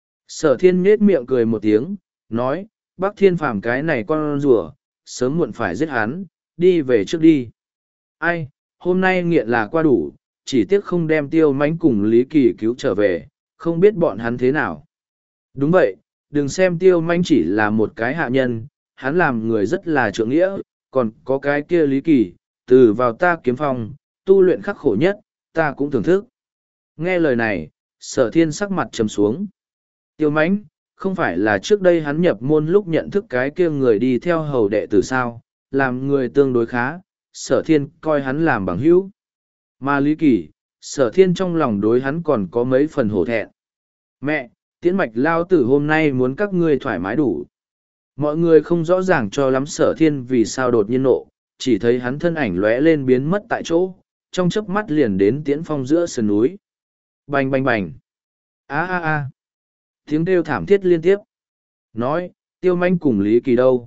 Sở Thiên nhếch miệng cười một tiếng, nói, Bắc Thiên Phàm cái này con rùa, sớm muộn phải giết hắn, đi về trước đi. Ai, hôm nay nghiện là qua đủ, chỉ tiếc không đem Tiêu Mánh cùng Lý Kỳ cứu trở về, không biết bọn hắn thế nào. Đúng vậy, đừng xem Tiêu Mánh chỉ là một cái hạ nhân, hắn làm người rất là trượng nghĩa, còn có cái kia Lý Kỳ, từ vào ta Kiếm Phong, tu luyện khắc khổ nhất, ta cũng thưởng thức. Nghe lời này, Sở Thiên sắc mặt trầm xuống. Tiêu Mánh, không phải là trước đây hắn nhập môn lúc nhận thức cái kia người đi theo hầu đệ tử sao, làm người tương đối khá, Sở Thiên coi hắn làm bằng hữu. Mà Lý Kỳ, Sở Thiên trong lòng đối hắn còn có mấy phần hổ thẹn. Mẹ, Tiễn Mạch lao tử hôm nay muốn các ngươi thoải mái đủ. Mọi người không rõ ràng cho lắm Sở Thiên vì sao đột nhiên nộ, chỉ thấy hắn thân ảnh lóe lên biến mất tại chỗ, trong chớp mắt liền đến Tiễn Phong giữa sườn núi. Bành bành bành. A a a. Tiếng kêu thảm thiết liên tiếp. Nói, Tiêu Manh cùng Lý Kỳ đâu?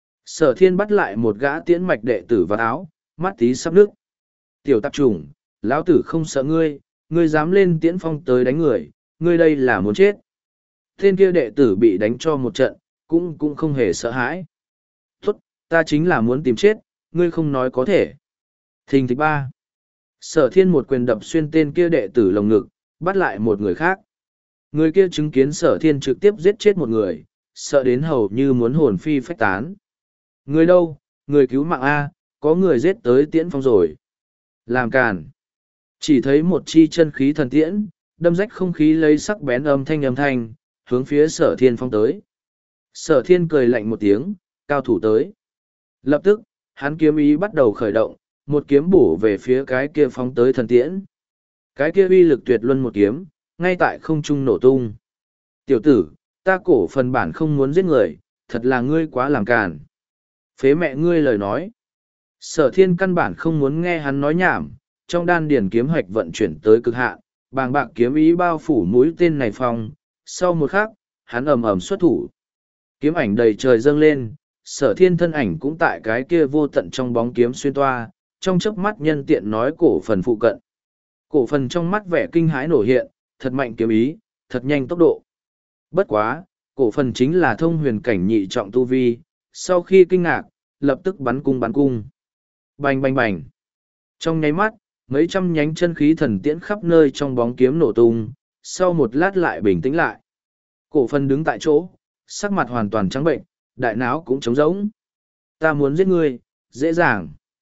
Sở Thiên bắt lại một gã Tiễn Mạch đệ tử vào áo, mắt tí sắp nước. Tiểu tạp chủng, lão tử không sợ ngươi, ngươi dám lên Tiễn Phong tới đánh người, ngươi đây là muốn chết. Tên kia đệ tử bị đánh cho một trận, cũng cũng không hề sợ hãi. Tốt, ta chính là muốn tìm chết, ngươi không nói có thể. Thình thịch ba. Sở Thiên một quyền đập xuyên tên kia đệ tử lồng ngực, bắt lại một người khác. Người kia chứng kiến Sở Thiên trực tiếp giết chết một người, sợ đến hầu như muốn hồn phi phách tán. Người đâu, người cứu mạng A, có người giết tới Tiễn Phong rồi. Làm càn. Chỉ thấy một chi chân khí thần tiễn, đâm rách không khí lấy sắc bén âm thanh âm thanh, hướng phía Sở Thiên Phong tới. Sở Thiên cười lạnh một tiếng, cao thủ tới. Lập tức, hắn kiếm ý bắt đầu khởi động, một kiếm bổ về phía cái kia phóng tới thần tiễn. Cái kia uy lực tuyệt luân một kiếm, ngay tại không trung nổ tung. Tiểu tử, ta cổ phần bản không muốn giết người, thật là ngươi quá làm càn. Phế mẹ ngươi lời nói. Sở Thiên căn bản không muốn nghe hắn nói nhảm, trong đan điển kiếm hoạch vận chuyển tới cực hạn, bàng bạc kiếm ý bao phủ mũi tên này phong, sau một khắc, hắn ầm ầm xuất thủ. Kiếm ảnh đầy trời dâng lên, Sở Thiên thân ảnh cũng tại cái kia vô tận trong bóng kiếm xuyên toa, trong chớp mắt nhân tiện nói cổ phần phụ cận. Cổ phần trong mắt vẻ kinh hãi nổ hiện, thật mạnh kiếm ý, thật nhanh tốc độ. Bất quá, cổ phần chính là thông huyền cảnh nhị trọng tu vi, sau khi kinh ngạc, lập tức bắn cung bắn cung. Bành bành bành. Trong nháy mắt, mấy trăm nhánh chân khí thần tiễn khắp nơi trong bóng kiếm nổ tung, sau một lát lại bình tĩnh lại. Cổ phần đứng tại chỗ, sắc mặt hoàn toàn trắng bệnh, đại não cũng trống rỗng. Ta muốn giết ngươi, dễ dàng.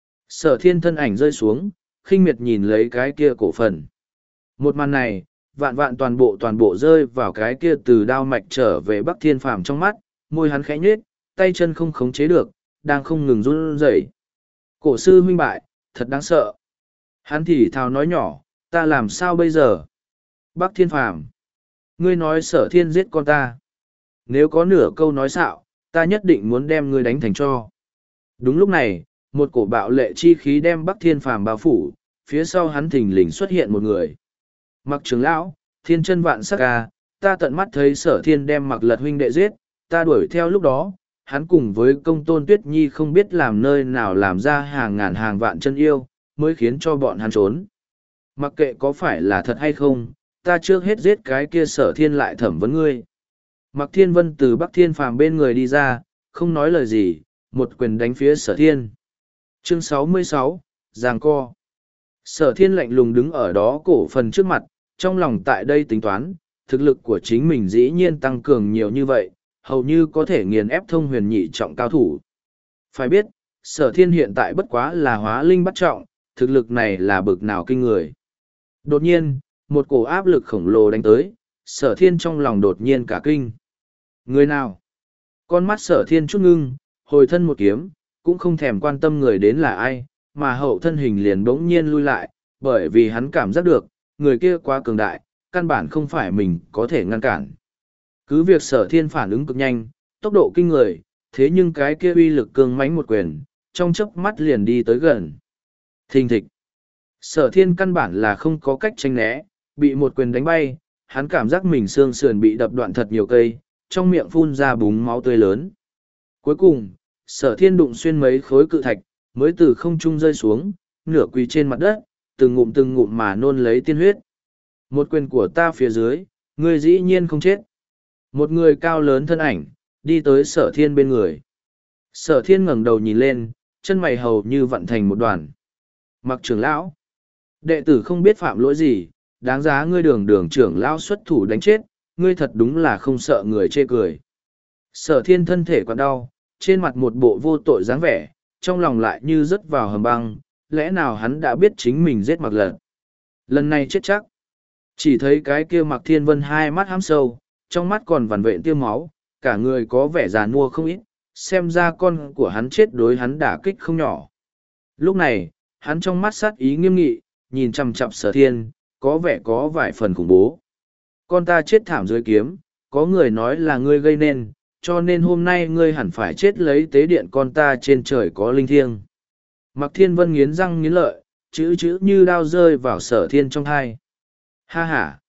Sở Thiên thân ảnh rơi xuống, khinh miệt nhìn lấy cái kia cổ phần. Một màn này, vạn vạn toàn bộ toàn bộ rơi vào cái kia từ đao mạch trở về Bắc Thiên Phàm trong mắt, môi hắn khẽ nhếch, tay chân không khống chế được, đang không ngừng run rẩy. Cổ sư huynh bại, thật đáng sợ. Hắn thì thào nói nhỏ, ta làm sao bây giờ? Bắc Thiên Phàm, ngươi nói Sở Thiên giết con ta. Nếu có nửa câu nói xạo, ta nhất định muốn đem ngươi đánh thành tro. Đúng lúc này, một cổ bạo lệ chi khí đem Bắc Thiên Phàm bao phủ, phía sau hắn thình lình xuất hiện một người. Mặc trưởng lão, thiên chân vạn sắc ca, ta tận mắt thấy Sở Thiên đem Mặc Lật huynh đệ giết, ta đuổi theo lúc đó, hắn cùng với công tôn Tuyết Nhi không biết làm nơi nào làm ra hàng ngàn hàng vạn chân yêu, mới khiến cho bọn hắn trốn. Mặc kệ có phải là thật hay không, ta trước hết giết cái kia Sở Thiên lại thẩm vấn ngươi. Mặc Thiên Vân từ Bắc Thiên Phàm bên người đi ra, không nói lời gì, một quyền đánh phía Sở Thiên. Chương sáu mươi sáu, Giằng co. Sở Thiên lạnh lùng đứng ở đó cổ phần trước mặt, trong lòng tại đây tính toán, thực lực của chính mình dĩ nhiên tăng cường nhiều như vậy, hầu như có thể nghiền ép thông huyền nhị trọng cao thủ. Phải biết, Sở Thiên hiện tại bất quá là hóa linh bắt trọng, thực lực này là bực nào kinh người. Đột nhiên, một cổ áp lực khổng lồ đánh tới, Sở Thiên trong lòng đột nhiên cả kinh. Người nào? Con mắt Sở Thiên chút ngưng, hồi thân một kiếm, cũng không thèm quan tâm người đến là ai, mà hậu thân hình liền bỗng nhiên lui lại, bởi vì hắn cảm giác được, người kia quá cường đại, căn bản không phải mình có thể ngăn cản. Cứ việc Sở Thiên phản ứng cực nhanh, tốc độ kinh người, thế nhưng cái kia uy lực cương mãnh một quyền, trong chớp mắt liền đi tới gần. Thình thịch. Sở thiên căn bản là không có cách tránh né, bị một quyền đánh bay, hắn cảm giác mình xương sườn bị đập đoạn thật nhiều cây, trong miệng phun ra búng máu tươi lớn. Cuối cùng, sở thiên đụng xuyên mấy khối cự thạch, mới từ không trung rơi xuống, nửa quỳ trên mặt đất, từng ngụm từng ngụm mà nôn lấy tiên huyết. Một quyền của ta phía dưới, ngươi dĩ nhiên không chết. Một người cao lớn thân ảnh, đi tới sở thiên bên người. Sở thiên ngẩng đầu nhìn lên, chân mày hầu như vặn thành một đoàn. Mặc trưởng lão, đệ tử không biết phạm lỗi gì, đáng giá ngươi đường đường trưởng lão xuất thủ đánh chết, ngươi thật đúng là không sợ người chê cười. Sở thiên thân thể còn đau, trên mặt một bộ vô tội dáng vẻ, trong lòng lại như rớt vào hầm băng, lẽ nào hắn đã biết chính mình giết Mặc Lật. Lần này chết chắc. Chỉ thấy cái kia Mặc Thiên Vân hai mắt hám sâu, trong mắt còn vằn vện tiêu máu, cả người có vẻ già nua không ít, xem ra con của hắn chết đối hắn đả kích không nhỏ. Lúc này, hắn trong mắt sát ý nghiêm nghị, nhìn chằm chằm sở thiên, có vẻ có vài phần khủng bố. Con ta chết thảm dưới kiếm, có người nói là ngươi gây nên, cho nên hôm nay ngươi hẳn phải chết lấy tế điện con ta trên trời có linh thiêng. Mặc Thiên Vân nghiến răng nghiến lợi, chữ chữ như đao rơi vào sở thiên trong thai. Ha ha!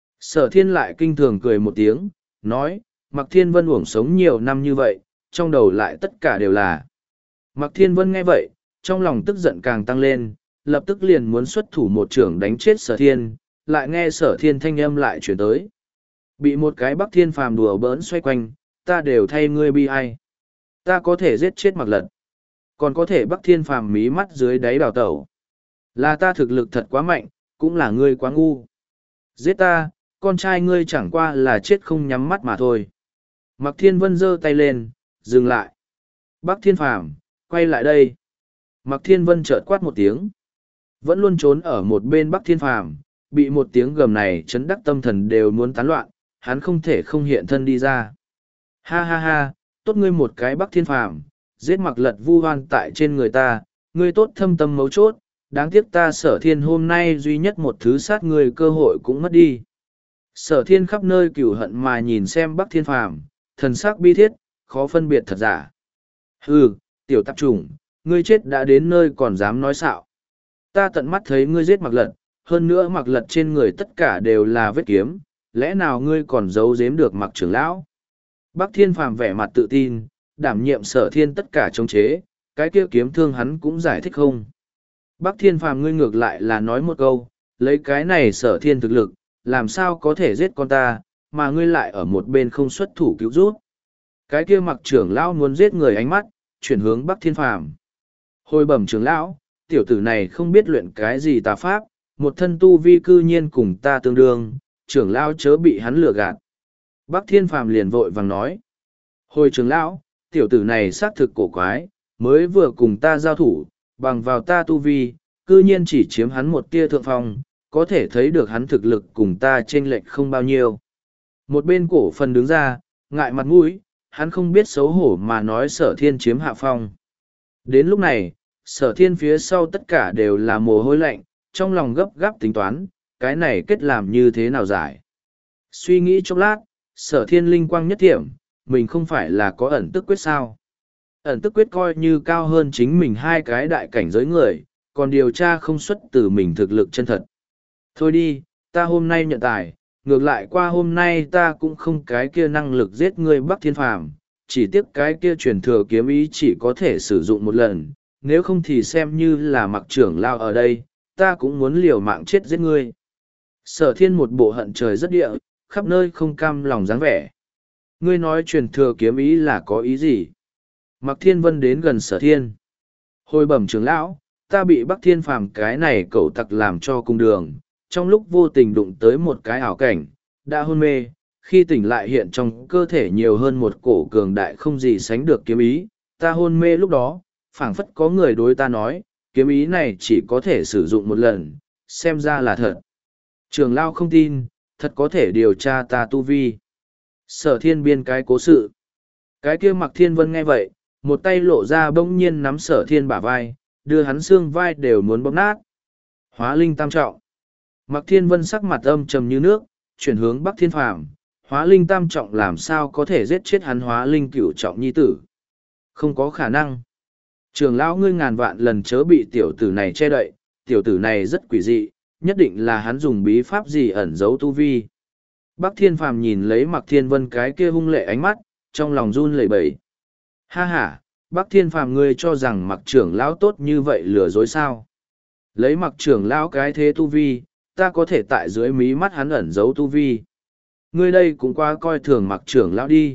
Sở thiên lại kinh thường cười một tiếng, nói, Mặc Thiên Vân uổng sống nhiều năm như vậy, trong đầu lại tất cả đều là. Mặc Thiên Vân nghe vậy, trong lòng tức giận càng tăng lên, lập tức liền muốn xuất thủ một trưởng đánh chết sở thiên, lại nghe sở thiên thanh âm lại chuyển tới. Bị một cái Bắc Thiên Phàm đùa bỡn xoay quanh, ta đều thay ngươi bi ai. Ta có thể giết chết Mặc Lật, còn có thể Bắc Thiên Phàm mí mắt dưới đáy đào tẩu. Là ta thực lực thật quá mạnh, cũng là ngươi quá ngu. Giết ta, con trai ngươi chẳng qua là chết không nhắm mắt mà thôi. Mặc Thiên Vân giơ tay lên, dừng lại. Bắc Thiên Phàm, quay lại đây. Mặc Thiên Vân chợt quát một tiếng. Vẫn luôn trốn ở một bên Bắc Thiên Phàm, bị một tiếng gầm này chấn đắc tâm thần đều muốn tán loạn, hắn không thể không hiện thân đi ra. Ha ha ha, tốt ngươi một cái Bắc Thiên Phàm, giết Mặc Lật vu oan tại trên người ta, ngươi tốt thâm tâm mấu chốt, đáng tiếc ta sở thiên hôm nay duy nhất một thứ sát ngươi cơ hội cũng mất đi. Sở thiên khắp nơi cửu hận mà nhìn xem Bắc Thiên Phàm, thần sắc bi thiết, khó phân biệt thật giả. Hừ, tiểu tạp chủng, ngươi chết đã đến nơi còn dám nói xạo. Ta tận mắt thấy ngươi giết Mặc Lật, hơn nữa Mặc Lật trên người tất cả đều là vết kiếm, lẽ nào ngươi còn giấu giếm được Mặc trưởng lão? Bắc Thiên Phàm vẻ mặt tự tin, đảm nhiệm sở thiên tất cả chống chế, cái kia kiếm thương hắn cũng giải thích không. Bắc Thiên Phàm ngươi ngược lại là nói một câu, lấy cái này sở thiên thực lực, làm sao có thể giết con ta, mà ngươi lại ở một bên không xuất thủ cứu rút. Cái kia Mặc trưởng lão muốn giết người ánh mắt, chuyển hướng Bắc Thiên Phàm. Hồi bẩm trưởng lão, tiểu tử này không biết luyện cái gì tà pháp, một thân tu vi cư nhiên cùng ta tương đương, trưởng lão chớ bị hắn lừa gạt. Bắc Thiên Phàm liền vội vàng nói. Hồi trưởng lão, tiểu tử này xác thực cổ quái, mới vừa cùng ta giao thủ, bằng vào ta tu vi, cư nhiên chỉ chiếm hắn một tia thượng phong, có thể thấy được hắn thực lực cùng ta chênh lệch không bao nhiêu. Một bên cổ phần đứng ra, ngại mặt mũi, hắn không biết xấu hổ mà nói sở thiên chiếm hạ phong. Đến lúc này, sở thiên phía sau tất cả đều là mồ hôi lạnh, trong lòng gấp gáp tính toán, cái này kết làm như thế nào giải. Suy nghĩ chốc lát, sở thiên linh quang nhất thiểm, mình không phải là có ẩn tức quyết sao. Ẩn tức quyết coi như cao hơn chính mình hai cái đại cảnh giới người, còn điều tra không xuất từ mình thực lực chân thật. Thôi đi, ta hôm nay nhận tài, ngược lại qua hôm nay ta cũng không cái kia năng lực giết ngươi Bắc Thiên Phàm, chỉ tiếc cái kia truyền thừa kiếm ý chỉ có thể sử dụng một lần, nếu không thì xem như là Mặc trưởng lao ở đây, ta cũng muốn liều mạng chết giết ngươi. Sở thiên một bộ hận trời rất địa, khắp nơi không cam lòng dáng vẻ. Ngươi nói truyền thừa kiếm ý là có ý gì? Mặc Thiên Vân đến gần sở thiên. Hồi bẩm trưởng lão, ta bị Bắc Thiên Phàm cái này cẩu tặc làm cho cung đường, trong lúc vô tình đụng tới một cái ảo cảnh, đã hôn mê, khi tỉnh lại hiện trong cơ thể nhiều hơn một cổ cường đại không gì sánh được kiếm ý, ta hôn mê lúc đó, phảng phất có người đối ta nói, kiếm ý này chỉ có thể sử dụng một lần, xem ra là thật. Trường lao không tin, thật có thể điều tra ta tu vi. Sở thiên biên cái cố sự. Cái kia Mặc Thiên Vân nghe vậy, một tay lộ ra bỗng nhiên nắm sở thiên bả vai, đưa hắn xương vai đều muốn bóp nát. Hóa linh tam trọng. Mặc Thiên Vân sắc mặt âm trầm như nước, chuyển hướng Bắc Thiên Phàm, Hóa linh tam trọng làm sao có thể giết chết hắn hóa linh cửu trọng nhi tử? Không có khả năng. Trường lão ngươi ngàn vạn lần chớ bị tiểu tử này che đậy, tiểu tử này rất quỷ dị, nhất định là hắn dùng bí pháp gì ẩn giấu tu vi. Bắc Thiên Phàm nhìn lấy Mạc Thiên Vân cái kia hung lệ ánh mắt, trong lòng run lẩy bẩy. Ha ha, Bắc Thiên Phàm ngươi cho rằng Mạc trưởng lão tốt như vậy lừa dối sao? Lấy Mạc trưởng lão cái thế tu vi, ta có thể tại dưới mí mắt hắn ẩn giấu tu vi. Ngươi đây cũng quá coi thường Mạc trưởng lão đi.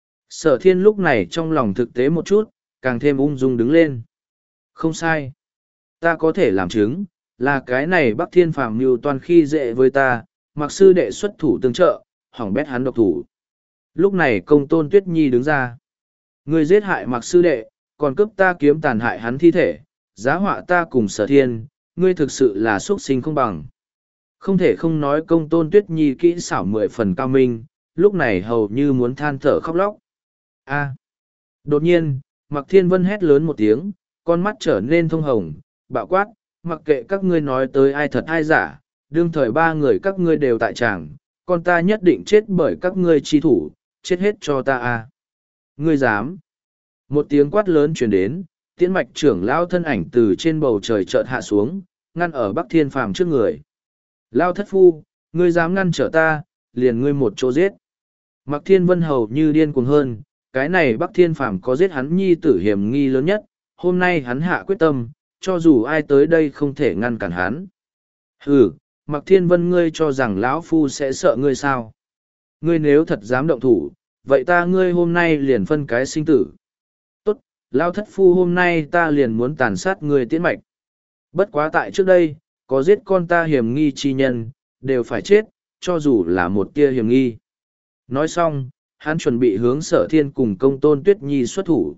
Sở Thiên lúc này trong lòng thực tế một chút, càng thêm ung dung đứng lên. Không sai. Ta có thể làm chứng, là cái này Bắc Thiên Phàm mưu toàn khi dễ với ta, Mạc sư đệ xuất thủ tương trợ, hỏng bét hắn độc thủ. Lúc này Công Tôn Tuyết Nhi đứng ra. Ngươi giết hại Mạc sư đệ, còn cướp ta kiếm tàn hại hắn thi thể, giá họa ta cùng Sở Thiên, ngươi thực sự là xuất sinh không bằng. Không thể không nói Công Tôn Tuyết Nhi kỹ xảo mười phần cao minh, lúc này hầu như muốn than thở khóc lóc. A. Đột nhiên, Mạc Thiên Vân hét lớn một tiếng, con mắt trở nên thông hồng, bạo quát, mặc kệ các ngươi nói tới ai thật ai giả, đương thời ba người các ngươi đều tại tràng, con ta nhất định chết bởi các ngươi chi thủ, chết hết cho ta a. Ngươi dám. Một tiếng quát lớn truyền đến, Tiễn Mạch trưởng lão thân ảnh từ trên bầu trời chợt hạ xuống, ngăn ở Bắc Thiên Phàm trước người. Lao thất phu, ngươi dám ngăn trở ta, liền ngươi một chỗ giết. Mạc Thiên Vân hầu như điên cuồng hơn, cái này Bắc Thiên Phàm có giết hắn nhi tử hiểm nghi lớn nhất, hôm nay hắn hạ quyết tâm, cho dù ai tới đây không thể ngăn cản hắn. Hừ, Mạc Thiên Vân ngươi cho rằng lão phu sẽ sợ ngươi sao? Ngươi nếu thật dám động thủ, vậy ta ngươi hôm nay liền phân cái sinh tử. Tốt, Lao thất phu hôm nay ta liền muốn tàn sát ngươi Tiễn Mạch. Bất quá tại trước đây, có giết con ta hiểm nghi chi nhân, đều phải chết, cho dù là một tia hiểm nghi. Nói xong, hắn chuẩn bị hướng Sở Thiên cùng Công Tôn Tuyết Nhi xuất thủ.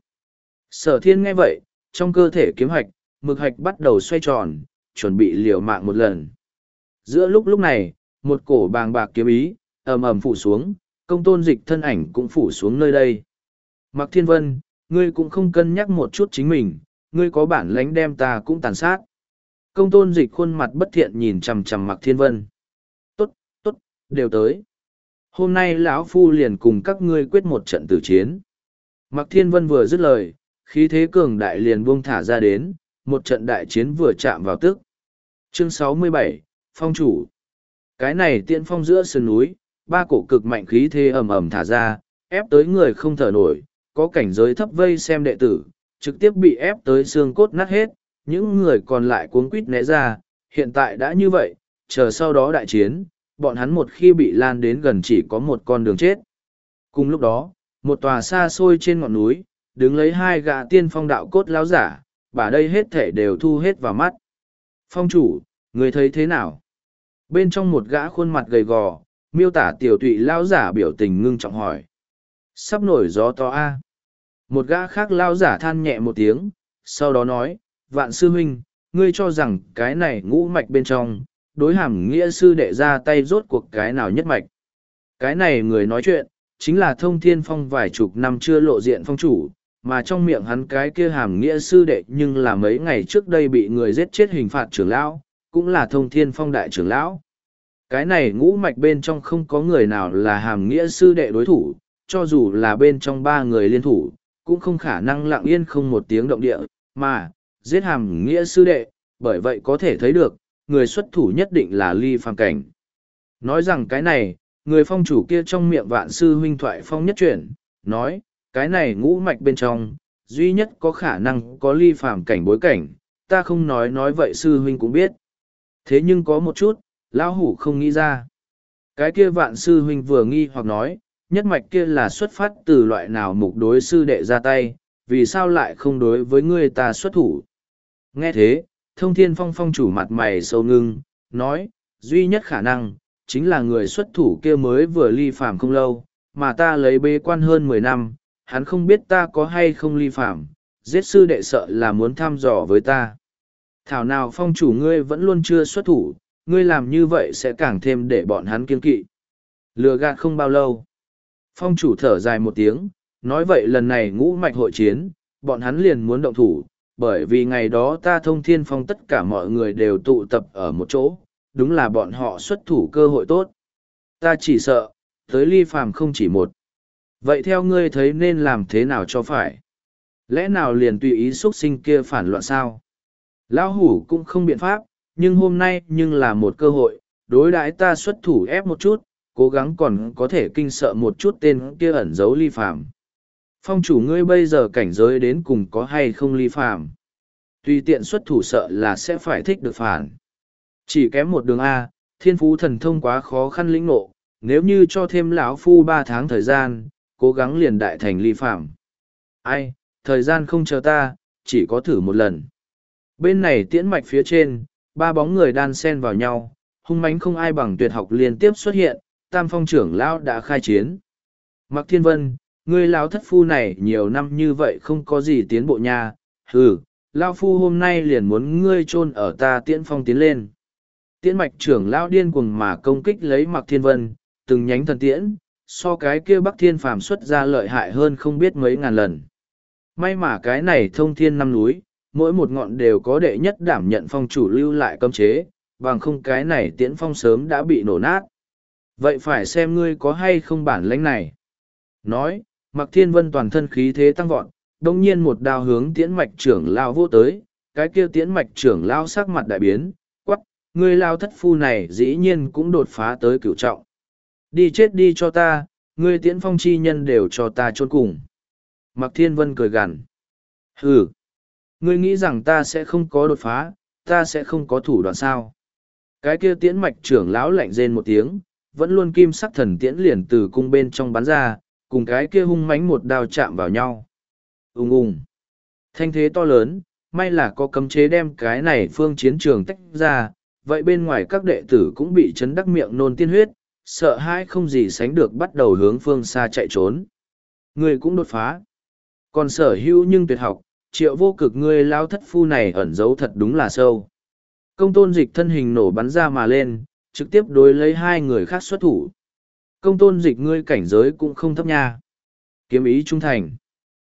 Sở Thiên nghe vậy, trong cơ thể kiếm hạch, mực hạch bắt đầu xoay tròn, chuẩn bị liều mạng một lần. Giữa lúc lúc này, một cổ bàng bạc kiếm ý, ầm ầm phủ xuống, Công Tôn Dịch thân ảnh cũng phủ xuống nơi đây. Mạc Thiên Vân, ngươi cũng không cân nhắc một chút chính mình, ngươi có bản lãnh đem ta cũng tàn sát. Công Tôn Dịch khuôn mặt bất thiện nhìn chằm chằm Mạc Thiên Vân. Tốt, tốt, đều tới. Hôm nay lão phu liền cùng các ngươi quyết một trận tử chiến. Mạc Thiên Vân vừa dứt lời, khí thế cường đại liền buông thả ra đến, một trận đại chiến vừa chạm vào tức. Chương sáu mươi bảy, Phong chủ. Cái này tiện phong giữa sườn núi, ba cổ cực mạnh khí thế ầm ầm thả ra, ép tới người không thở nổi, có cảnh giới thấp vây xem đệ tử, trực tiếp bị ép tới xương cốt nát hết, những người còn lại cuống quýt né ra, hiện tại đã như vậy, chờ sau đó đại chiến, bọn hắn một khi bị lan đến gần chỉ có một con đường chết. Cùng lúc đó, một tòa xa xôi trên ngọn núi, đứng lấy hai gã tiên phong đạo cốt lão giả, bà đây hết thể đều thu hết vào mắt. Phong chủ, người thấy thế nào? Bên trong một gã khuôn mặt gầy gò, miêu tả tiểu tụy lão giả biểu tình ngưng trọng hỏi. Sắp nổi gió to a. Một gã khác lão giả than nhẹ một tiếng, sau đó nói, Vạn sư huynh, ngươi cho rằng cái này ngũ mạch bên trong, đối hàm nghĩa sư đệ ra tay rốt cuộc cái nào nhất mạch. Cái này người nói chuyện, chính là Thông Thiên Phong vài chục năm chưa lộ diện phong chủ, mà trong miệng hắn cái kia hàm nghĩa sư đệ nhưng là mấy ngày trước đây bị người giết chết hình phạt trưởng lão, cũng là Thông Thiên Phong đại trưởng lão. Cái này ngũ mạch bên trong không có người nào là hàm nghĩa sư đệ đối thủ, cho dù là bên trong ba người liên thủ, cũng không khả năng lặng yên không một tiếng động địa, mà giết hàm nghĩa sư đệ, bởi vậy có thể thấy được, người xuất thủ nhất định là ly phàm cảnh. Nói rằng cái này, người phong chủ kia trong miệng Vạn sư huynh thoại phong nhất chuyển, nói, cái này ngũ mạch bên trong, duy nhất có khả năng có ly phàm cảnh bối cảnh, ta không nói nói vậy sư huynh cũng biết. Thế nhưng có một chút, lão hủ không nghĩ ra. Cái kia Vạn sư huynh vừa nghi hoặc nói, nhất mạch kia là xuất phát từ loại nào mục đối sư đệ ra tay, vì sao lại không đối với người ta xuất thủ. Nghe thế, Thông Thiên Phong phong chủ mặt mày sâu ngưng, nói, duy nhất khả năng, chính là người xuất thủ kia mới vừa ly phàm không lâu, mà ta lấy bế quan hơn mười năm, hắn không biết ta có hay không ly phàm, giết sư đệ sợ là muốn thăm dò với ta. Thảo nào phong chủ ngươi vẫn luôn chưa xuất thủ, ngươi làm như vậy sẽ càng thêm để bọn hắn kiên kỵ. Lừa gạt không bao lâu. Phong chủ thở dài một tiếng, nói vậy lần này ngũ mạch hội chiến, bọn hắn liền muốn động thủ, bởi vì ngày đó ta Thông Thiên Phong tất cả mọi người đều tụ tập ở một chỗ, đúng là bọn họ xuất thủ cơ hội tốt. Ta chỉ sợ, Tới ly phàm không chỉ một. Vậy theo ngươi thấy nên làm thế nào cho phải? Lẽ nào liền tùy ý xuất sinh kia phản loạn sao? Lão hủ cũng không biện pháp, nhưng hôm nay nhưng là một cơ hội, đối đãi ta xuất thủ ép một chút, cố gắng còn có thể kinh sợ một chút tên kia ẩn giấu ly phàm. Phong chủ ngươi bây giờ cảnh giới đến cùng có hay không ly phàm? Tùy tiện xuất thủ sợ là sẽ phải thích được phản. Chỉ kém một đường A, thiên phú thần thông quá khó khăn lĩnh ngộ, nếu như cho thêm lão phu ba tháng thời gian, cố gắng liền đại thành ly phàm. Ai, thời gian không chờ ta, chỉ có thử một lần. Bên này tiễn mạch phía trên, ba bóng người đan xen vào nhau, hung mãnh không ai bằng tuyệt học liên tiếp xuất hiện, tam phong trưởng lão đã khai chiến. Mạc Thiên Vân, ngươi lão thất phu này nhiều năm như vậy không có gì tiến bộ nha, hừ, lão phu hôm nay liền muốn ngươi chôn ở ta tiễn phong tiến lên. Tiễn mạch trưởng lão điên cuồng mà công kích lấy Mạc Thiên Vân, từng nhánh thần tiễn, so cái kia Bắc Thiên Phàm xuất ra lợi hại hơn không biết mấy ngàn lần. May mà cái này thông thiên năm núi, mỗi một ngọn đều có đệ nhất đảm nhận phong chủ lưu lại cấm chế, bằng không cái này tiễn phong sớm đã bị nổ nát. Vậy phải xem ngươi có hay không bản lĩnh này. Nói, Mạc Thiên Vân toàn thân khí thế tăng vọt, đồng nhiên một đao hướng tiễn mạch trưởng lao vô tới, cái kia tiễn mạch trưởng lao sắc mặt đại biến, quắc, ngươi lao thất phu này dĩ nhiên cũng đột phá tới cửu trọng. Đi chết đi cho ta, ngươi tiễn phong chi nhân đều cho ta chôn cùng. Mạc Thiên Vân cười gằn. Hừ, ngươi nghĩ rằng ta sẽ không có đột phá, ta sẽ không có thủ đoạn sao. Cái kia tiễn mạch trưởng lão lạnh rên một tiếng, vẫn luôn kim sắc thần tiễn liền từ cung bên trong bắn ra, cùng cái kia hung mãnh một đao chạm vào nhau. Ung ung. Thanh thế to lớn, may là có cấm chế đem cái này phương chiến trường tách ra, vậy bên ngoài các đệ tử cũng bị chấn đắc miệng nôn tiên huyết, sợ hãi không gì sánh được bắt đầu hướng phương xa chạy trốn. Người cũng đột phá. Còn sở hữu nhưng tuyệt học, triệu vô cực ngươi lao thất phu này ẩn giấu thật đúng là sâu. Công tôn dịch thân hình nổ bắn ra mà lên, trực tiếp đối lấy hai người khác xuất thủ. Công tôn dịch ngươi cảnh giới cũng không thấp nha. Kiếm ý trung thành.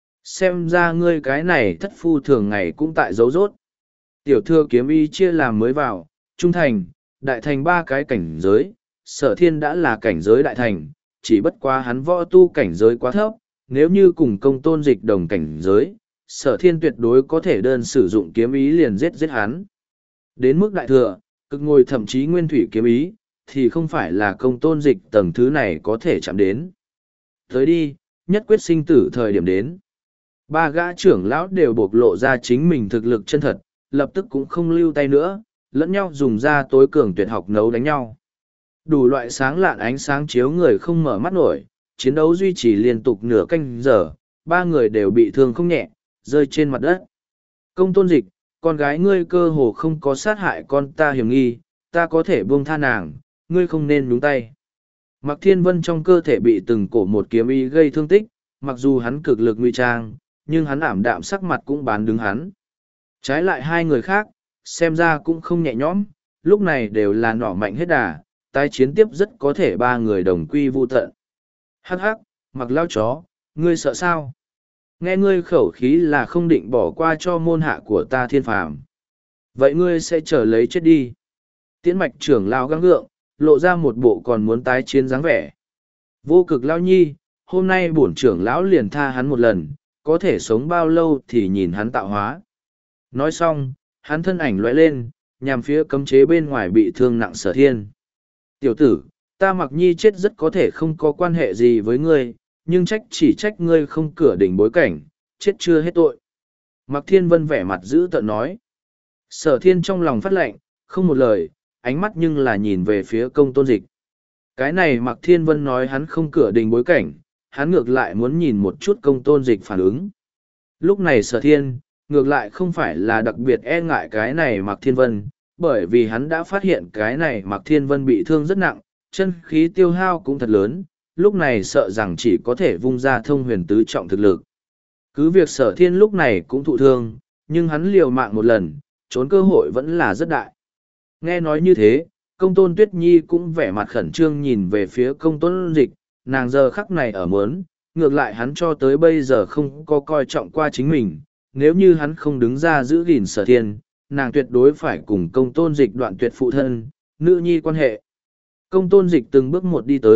Xem ra ngươi cái này thất phu thường ngày cũng tại dấu rốt. Tiểu thừa kiếm ý chia làm mới vào, trung thành, đại thành ba cái cảnh giới, sở thiên đã là cảnh giới đại thành, chỉ bất quá hắn võ tu cảnh giới quá thấp, nếu như cùng công tôn dịch đồng cảnh giới, sở thiên tuyệt đối có thể đơn sử dụng kiếm ý liền giết giết hắn. Đến mức đại thừa, cực ngồi thậm chí nguyên thủy kiếm ý, thì không phải là công tôn dịch tầng thứ này có thể chạm đến. Tới đi, nhất quyết sinh tử thời điểm đến. Ba gã trưởng lão đều bộc lộ ra chính mình thực lực chân thật, lập tức cũng không lưu tay nữa, lẫn nhau dùng ra tối cường tuyệt học nấu đánh nhau. Đủ loại sáng lạn ánh sáng chiếu người không mở mắt nổi, chiến đấu duy trì liên tục nửa canh giờ, ba người đều bị thương không nhẹ, rơi trên mặt đất. Công tôn dịch, con gái ngươi cơ hồ không có sát hại con ta hiểm nghi, ta có thể buông tha nàng, ngươi không nên nhúng tay. Mạc Thiên Vân trong cơ thể bị từng cổ một kiếm ý gây thương tích, mặc dù hắn cực lực nguy trang, nhưng hắn ảm đạm sắc mặt cũng bán đứng hắn. Trái lại hai người khác, xem ra cũng không nhẹ nhõm, lúc này đều là nỏ mạnh hết đà, tái chiến tiếp rất có thể ba người đồng quy vu tận. Hắc hắc, Mặc lao chó, ngươi sợ sao? Nghe ngươi khẩu khí là không định bỏ qua cho môn hạ của ta thiên phàm. Vậy ngươi sẽ trở lấy chết đi. Tiễn mạch trưởng lao gắng gượng, lộ ra một bộ còn muốn tái chiến dáng vẻ. Vô cực lao nhi, hôm nay bổn trưởng lão liền tha hắn một lần, có thể sống bao lâu thì nhìn hắn tạo hóa. Nói xong, hắn thân ảnh lóe lên, nhằm phía cấm chế bên ngoài bị thương nặng sở thiên. Tiểu tử, ta mặc nhi chết rất có thể không có quan hệ gì với ngươi, nhưng trách chỉ trách ngươi không cửa đỉnh bối cảnh, chết chưa hết tội. Mặc thiên vân vẻ mặt dữ tợn nói. Sở thiên trong lòng phát lệnh, không một lời, ánh mắt nhưng là nhìn về phía công tôn dịch. Cái này mặc thiên vân nói hắn không cửa đình bối cảnh, hắn ngược lại muốn nhìn một chút công tôn dịch phản ứng. Lúc này sở thiên, ngược lại không phải là đặc biệt e ngại cái này mặc thiên vân, bởi vì hắn đã phát hiện cái này mặc thiên vân bị thương rất nặng, chân khí tiêu hao cũng thật lớn, lúc này sợ rằng chỉ có thể vung ra thông huyền tứ trọng thực lực. Cứ việc sở thiên lúc này cũng thụ thương, nhưng hắn liều mạng một lần, trốn cơ hội vẫn là rất đại. Nghe nói như thế, công tôn tuyết nhi cũng vẻ mặt khẩn trương nhìn về phía công tôn dịch, nàng giờ khắc này ở mớn, ngược lại hắn cho tới bây giờ không có coi trọng qua chính mình, nếu như hắn không đứng ra giữ gìn sở thiên, nàng tuyệt đối phải cùng công tôn dịch đoạn tuyệt phụ thân, nữ nhi quan hệ. Công tôn dịch từng bước một đi tới,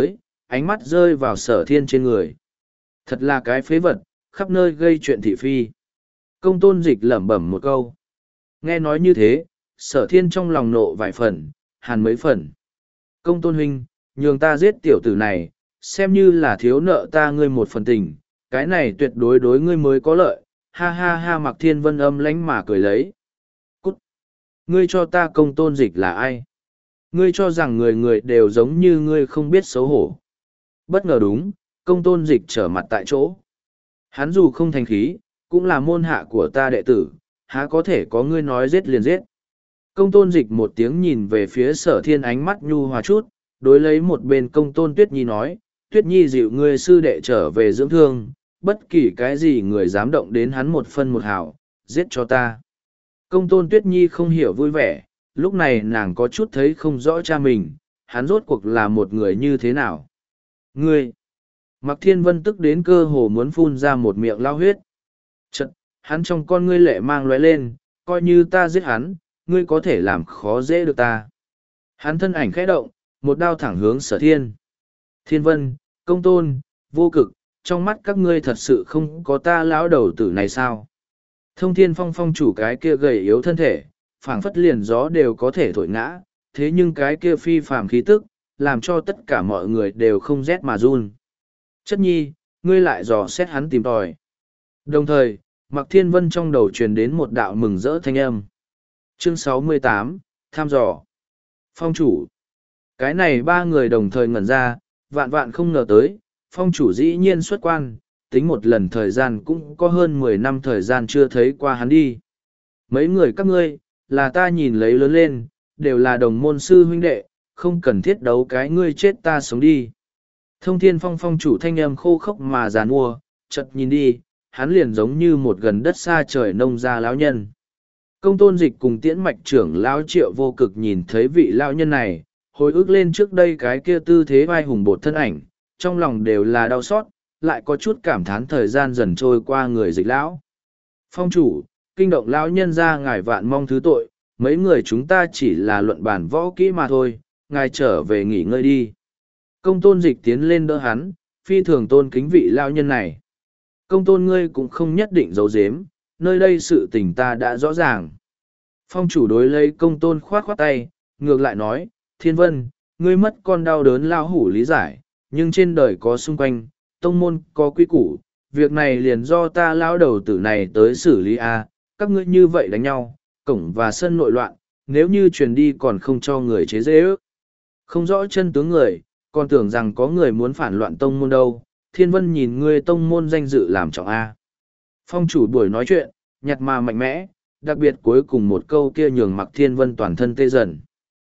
ánh mắt rơi vào sở thiên trên người. Thật là cái phế vật, khắp nơi gây chuyện thị phi. Công tôn dịch lẩm bẩm một câu. Nghe nói như thế, sở thiên trong lòng nộ vài phần, hàn mấy phần. Công tôn huynh, nhường ta giết tiểu tử này, xem như là thiếu nợ ta ngươi một phần tình, cái này tuyệt đối đối ngươi mới có lợi. Ha ha ha, Mạc Thiên Vân âm lánh mà cười lấy. Cút! Ngươi cho ta công tôn dịch là ai? Ngươi cho rằng người người đều giống như ngươi không biết xấu hổ. Bất ngờ đúng, công tôn dịch trở mặt tại chỗ. Hắn dù không thành khí, cũng là môn hạ của ta đệ tử, há có thể có ngươi nói giết liền giết. Công tôn dịch một tiếng nhìn về phía sở thiên, ánh mắt nhu hòa chút, đối lấy một bên công tôn tuyết nhi nói, tuyết nhi dịu ngươi sư đệ trở về dưỡng thương, bất kỳ cái gì người dám động đến hắn một phân một hào, giết cho ta. Công tôn tuyết nhi không hiểu vui vẻ, lúc này nàng có chút thấy không rõ cha mình, hắn rốt cuộc là một người như thế nào. Ngươi! Mạc Thiên Vân tức đến cơ hồ muốn phun ra một miệng lao huyết. Chật, hắn trong con ngươi lệ mang lóe lên, coi như ta giết hắn, ngươi có thể làm khó dễ được ta. Hắn thân ảnh khẽ động, một đao thẳng hướng sở thiên. Thiên Vân, công tôn, vô cực, trong mắt các ngươi thật sự không có ta lão đầu tử này sao? Thông Thiên Phong phong chủ cái kia gầy yếu thân thể, phảng phất liền gió đều có thể thổi ngã, thế nhưng cái kia phi phàm khí tức, làm cho tất cả mọi người đều không rét mà run. Chất nhi, ngươi lại dò xét hắn tìm tòi. Đồng thời, Mạc Thiên Vân trong đầu truyền đến một đạo mừng rỡ thanh âm. Chương sáu mươi tám, tham dò. Phong chủ. Cái này ba người đồng thời ngẩn ra, vạn vạn không ngờ tới, phong chủ dĩ nhiên xuất quan, tính một lần thời gian cũng có hơn mười năm thời gian chưa thấy qua hắn đi. Mấy người các ngươi, là ta nhìn lấy lớn lên, đều là đồng môn sư huynh đệ, không cần thiết đấu cái ngươi chết ta sống đi. Thông Thiên Phong phong chủ thanh âm khô khốc mà giàn mua, chợt nhìn đi, hắn liền giống như một gần đất xa trời nông gia lão nhân. Công tôn dịch cùng tiễn mạch trưởng lão Triệu Vô Cực nhìn thấy vị lão nhân này, hồi ức lên trước đây cái kia tư thế vai hùng bột thân ảnh, trong lòng đều là đau xót, lại có chút cảm thán thời gian dần trôi qua người dịch lão. Phong chủ, kinh động lão nhân ra ngài vạn mong thứ tội, mấy người chúng ta chỉ là luận bản võ kỹ mà thôi, ngài trở về nghỉ ngơi đi. Công tôn dịch tiến lên đỡ hắn, phi thường tôn kính vị lão nhân này. Công tôn ngươi cũng không nhất định giấu giếm, nơi đây sự tình ta đã rõ ràng. Phong chủ đối lấy công tôn khoát khoát tay, ngược lại nói, Thiên Vân, ngươi mất con đau đớn lao hủ lý giải, nhưng trên đời có xung quanh, tông môn có quy củ, việc này liền do ta lão đầu tử này tới xử lý a. Các ngươi như vậy đánh nhau, cổng và sân nội loạn, nếu như truyền đi còn không cho người chế dễ ước. Không rõ chân tướng người, còn tưởng rằng có người muốn phản loạn tông môn đâu, Thiên Vân nhìn ngươi tông môn danh dự làm trọng a. Phong chủ buổi nói chuyện, nhặt mà mạnh mẽ, đặc biệt cuối cùng một câu kia nhường Mạc Thiên Vân toàn thân tê dần.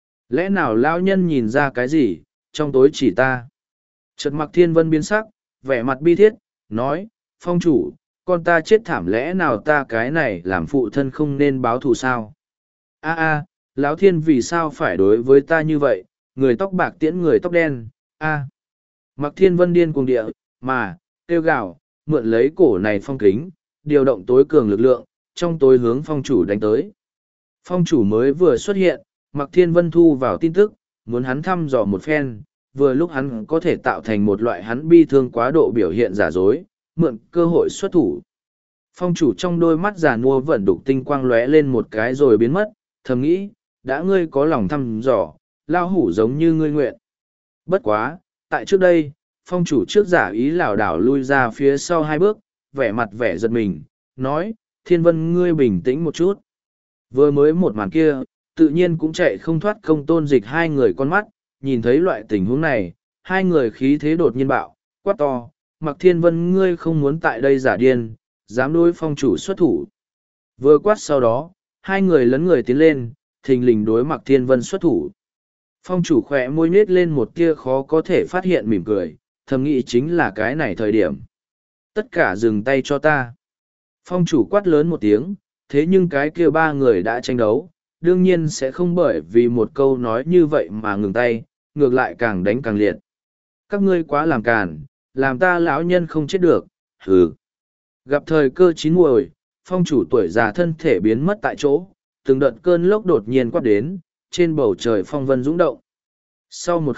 Lẽ nào lão nhân nhìn ra cái gì, trong tối chỉ ta. Chợt Mạc Thiên Vân biến sắc, vẻ mặt bi thiết, nói, phong chủ, con ta chết thảm lẽ nào ta cái này làm phụ thân không nên báo thù sao? A a, lão thiên vì sao phải đối với ta như vậy, người tóc bạc tiễn người tóc đen, a. À. Mạc Thiên Vân điên cuồng địa, mà, kêu gào, mượn lấy cổ này phong kính, điều động tối cường lực lượng, trong tối hướng phong chủ đánh tới. Phong chủ mới vừa xuất hiện, Mạc Thiên Vân thu vào tin tức, muốn hắn thăm dò một phen, vừa lúc hắn có thể tạo thành một loại hắn bi thương quá độ biểu hiện giả dối, mượn cơ hội xuất thủ. Phong chủ trong đôi mắt giả nua vẫn đục tinh quang lóe lên một cái rồi biến mất, thầm nghĩ, đã ngươi có lòng thăm dò, lao hủ giống như ngươi nguyện. Bất quá, tại trước đây, phong chủ trước giả ý lảo đảo lui ra phía sau hai bước, vẻ mặt vẻ giật mình, nói, Thiên Vân ngươi bình tĩnh một chút. Vừa mới một màn kia, tự nhiên cũng chạy không thoát công tôn dịch hai người con mắt, nhìn thấy loại tình huống này, hai người khí thế đột nhiên bạo, quát to, Mạc Thiên Vân ngươi không muốn tại đây giả điên, dám đối phong chủ xuất thủ. Vừa quát sau đó, hai người lấn người tiến lên, thình lình đối Mạc Thiên Vân xuất thủ. Phong chủ khỏe môi nết lên một tia khó có thể phát hiện mỉm cười, thầm nghĩ chính là cái này thời điểm. Tất cả dừng tay cho ta. Phong chủ quát lớn một tiếng, thế nhưng cái kia ba người đã tranh đấu, đương nhiên sẽ không bởi vì một câu nói như vậy mà ngừng tay, ngược lại càng đánh càng liệt. Các ngươi quá làm càn, làm ta lão nhân không chết được, hừ. Gặp thời cơ chín muồi, phong chủ tuổi già thân thể biến mất tại chỗ, từng đợt cơn lốc đột nhiên quát đến, trên bầu trời phong vân dũng động. Sau một khắc,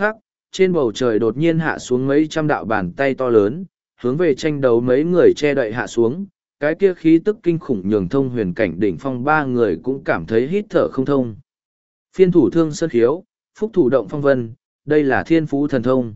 trên bầu trời đột nhiên hạ xuống mấy trăm đạo bàn tay to lớn, hướng về tranh đấu mấy người che đậy hạ xuống, cái kia khí tức kinh khủng nhường thông huyền cảnh đỉnh phong ba người cũng cảm thấy hít thở không thông. Phiên thủ thương sơn khiếu, phúc thủ động phong vân, đây là thiên phú thần thông.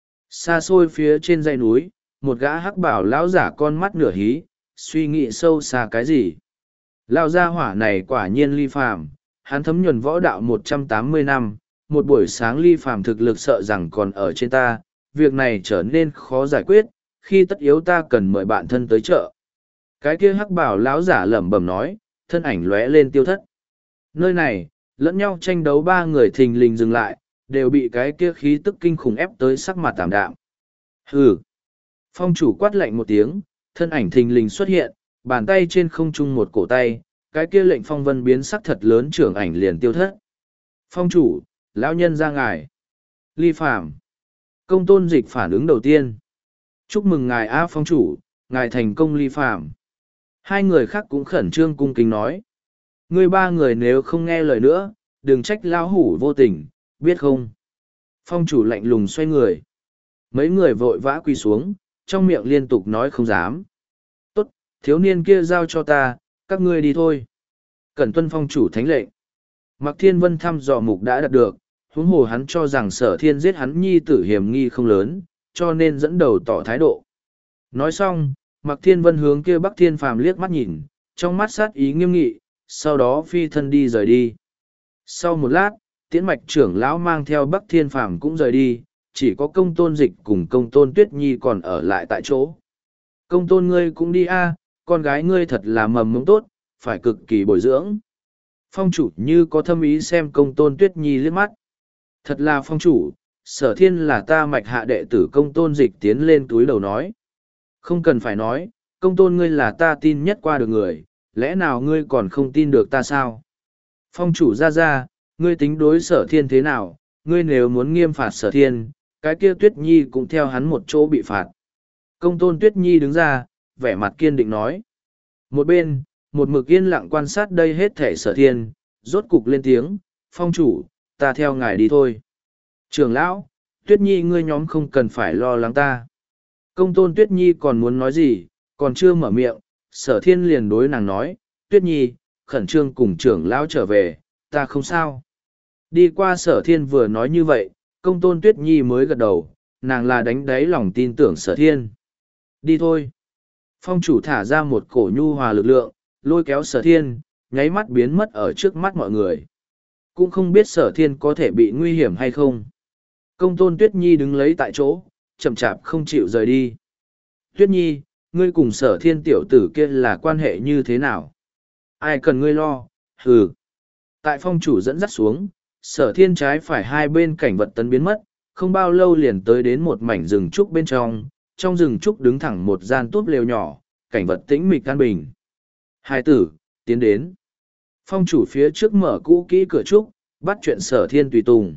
Xa xôi phía trên dãy núi, một gã hắc bảo lão giả con mắt nửa hí, suy nghĩ sâu xa cái gì. Lão gia hỏa này quả nhiên ly phàm, hắn thấm nhuần võ đạo một trăm tám mươi năm, một buổi sáng ly phàm thực lực sợ rằng còn ở trên ta, việc này trở nên khó giải quyết, khi tất yếu ta cần mời bạn thân tới chợ. Cái kia hắc bảo lão giả lẩm bẩm nói, thân ảnh lóe lên tiêu thất. Nơi này, lẫn nhau tranh đấu ba người thình lình dừng lại, đều bị cái kia khí tức kinh khủng ép tới sắc mặt tảm đạm. Hừ! Phong chủ quát lạnh một tiếng, thân ảnh thình lình xuất hiện, bàn tay trên không trung một cổ tay, cái kia lệnh phong vân biến sắc thật lớn trưởng ảnh liền tiêu thất. Phong chủ, lão nhân ra ngài. Ly Phàm. Công tôn dịch phản ứng đầu tiên. Chúc mừng ngài A phong chủ, ngài thành công ly phàm. Hai người khác cũng khẩn trương cung kính nói. Ngươi ba người nếu không nghe lời nữa, đừng trách lão hủ vô tình, biết không? Phong chủ lạnh lùng xoay người. Mấy người vội vã quỳ xuống, trong miệng liên tục nói không dám. Tốt, thiếu niên kia giao cho ta, các ngươi đi thôi. Cẩn tuân phong chủ thánh lệnh. Mạc Thiên Vân thăm dò mục đã đạt được, huống hồ hắn cho rằng sở thiên giết hắn nhi tử hiểm nghi không lớn, cho nên dẫn đầu tỏ thái độ. Nói xong, Mạc Thiên Vân hướng kia Bắc Thiên Phàm liếc mắt nhìn, trong mắt sát ý nghiêm nghị, sau đó phi thân đi rời đi. Sau một lát, Tiễn Mạch trưởng lão mang theo Bắc Thiên Phàm cũng rời đi, chỉ có Công Tôn Dịch cùng Công Tôn Tuyết Nhi còn ở lại tại chỗ. Công Tôn ngươi cũng đi a, con gái ngươi thật là mầm mống tốt, phải cực kỳ bồi dưỡng. Phong chủ như có thâm ý xem Công Tôn Tuyết Nhi liếc mắt. Thật là phong chủ, sở thiên là ta mạch hạ đệ tử Công Tôn Dịch tiến lên túi đầu nói. Không cần phải nói, Công Tôn ngươi là ta tin nhất qua được người, lẽ nào ngươi còn không tin được ta sao? Phong chủ ra ra, ngươi tính đối sở thiên thế nào, ngươi nếu muốn nghiêm phạt sở thiên, cái kia Tuyết Nhi cũng theo hắn một chỗ bị phạt. Công Tôn Tuyết Nhi đứng ra, vẻ mặt kiên định nói. Một bên, một mực yên lặng quan sát đây hết thể sở thiên, rốt cục lên tiếng, phong chủ, ta theo ngài đi thôi. Trưởng lão, Tuyết Nhi ngươi nhóm không cần phải lo lắng ta. Công Tôn Tuyết Nhi còn muốn nói gì, còn chưa mở miệng, sở thiên liền đối nàng nói, Tuyết Nhi, khẩn trương cùng trưởng lão trở về, ta không sao. Đi qua sở thiên vừa nói như vậy, Công Tôn Tuyết Nhi mới gật đầu, nàng là đánh đáy lòng tin tưởng sở thiên. Đi thôi. Phong chủ thả ra một cổ nhu hòa lực lượng, lôi kéo sở thiên, nháy mắt biến mất ở trước mắt mọi người. Cũng không biết sở thiên có thể bị nguy hiểm hay không. Công Tôn Tuyết Nhi đứng lấy tại chỗ, chậm chạp không chịu rời đi. Tuyết Nhi, ngươi cùng sở thiên tiểu tử kia là quan hệ như thế nào? Ai cần ngươi lo, hừ. Tại phong chủ dẫn dắt xuống, sở thiên trái phải hai bên cảnh vật tấn biến mất, không bao lâu liền tới đến một mảnh rừng trúc bên trong, trong rừng trúc đứng thẳng một gian túp lều nhỏ, cảnh vật tĩnh mịch an bình. Hai tử, tiến đến. Phong chủ phía trước mở cũ kỹ cửa trúc, bắt chuyện sở thiên tùy tùng.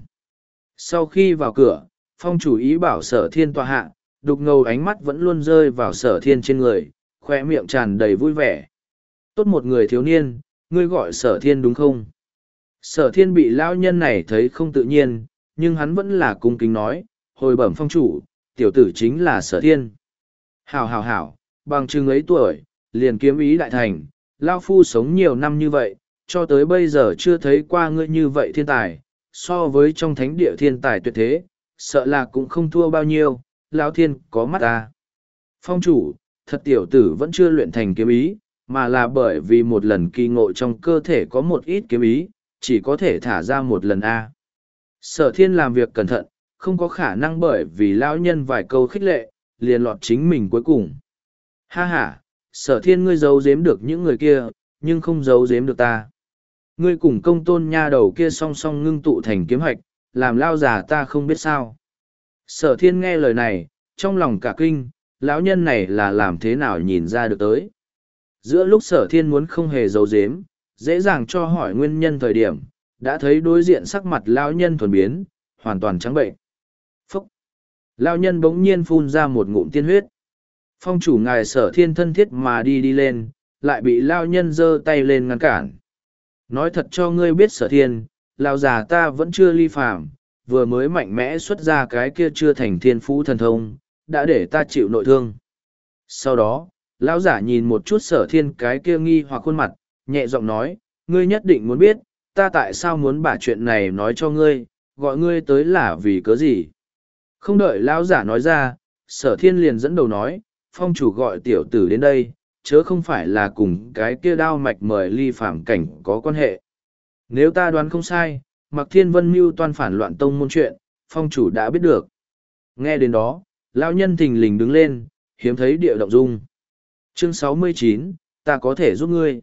Sau khi vào cửa, phong chủ ý bảo sở thiên tòa hạ, đục ngầu ánh mắt vẫn luôn rơi vào sở thiên trên người, khoe miệng tràn đầy vui vẻ. Tốt một người thiếu niên, ngươi gọi sở thiên đúng không? Sở thiên bị lão nhân này thấy không tự nhiên, nhưng hắn vẫn là cung kính nói, hồi bẩm phong chủ, tiểu tử chính là sở thiên. Hảo hảo hảo, bằng chừng ấy tuổi, liền kiếm ý đại thành, lao phu sống nhiều năm như vậy, cho tới bây giờ chưa thấy qua ngươi như vậy thiên tài, so với trong thánh địa thiên tài tuyệt thế, sợ là cũng không thua bao nhiêu, lão thiên có mắt ta. Phong chủ, thật tiểu tử vẫn chưa luyện thành kiếm ý, mà là bởi vì một lần kỳ ngộ trong cơ thể có một ít kiếm ý, chỉ có thể thả ra một lần A. Sở thiên làm việc cẩn thận, không có khả năng bởi vì lão nhân vài câu khích lệ, liền lọt chính mình cuối cùng. Ha ha, sở thiên ngươi giấu giếm được những người kia, nhưng không giấu giếm được ta. Ngươi cùng công tôn nha đầu kia song song ngưng tụ thành kiếm hạch, làm lao già ta không biết sao. Sở thiên nghe lời này, trong lòng cả kinh, lão nhân này là làm thế nào nhìn ra được tới. Giữa lúc sở thiên muốn không hề giấu giếm, dễ dàng cho hỏi nguyên nhân thời điểm, đã thấy đối diện sắc mặt lão nhân thuần biến, hoàn toàn trắng bệnh. Phúc! Lão nhân bỗng nhiên phun ra một ngụm tiên huyết. Phong chủ ngài sở thiên thân thiết mà đi đi lên, lại bị lão nhân giơ tay lên ngăn cản. Nói thật cho ngươi biết sở thiên, lão già ta vẫn chưa ly phàm, vừa mới mạnh mẽ xuất ra cái kia chưa thành thiên phú thần thông, đã để ta chịu nội thương. Sau đó, lão giả nhìn một chút sở thiên cái kia nghi hoặc khuôn mặt, nhẹ giọng nói, ngươi nhất định muốn biết, ta tại sao muốn把chuyện này nói cho ngươi, gọi ngươi tới là vì cớ gì. Không đợi lão giả nói ra, sở thiên liền dẫn đầu nói, phong chủ gọi tiểu tử đến đây, chớ không phải là cùng cái kia đao mạch mời ly phàm cảnh có quan hệ. Nếu ta đoán không sai, Mạc Thiên Vân mưu toan phản loạn tông môn chuyện, phong chủ đã biết được. Nghe đến đó, lão nhân thình lình đứng lên, hiếm thấy địa động dung. Chương sáu mươi chín, ta có thể giúp ngươi.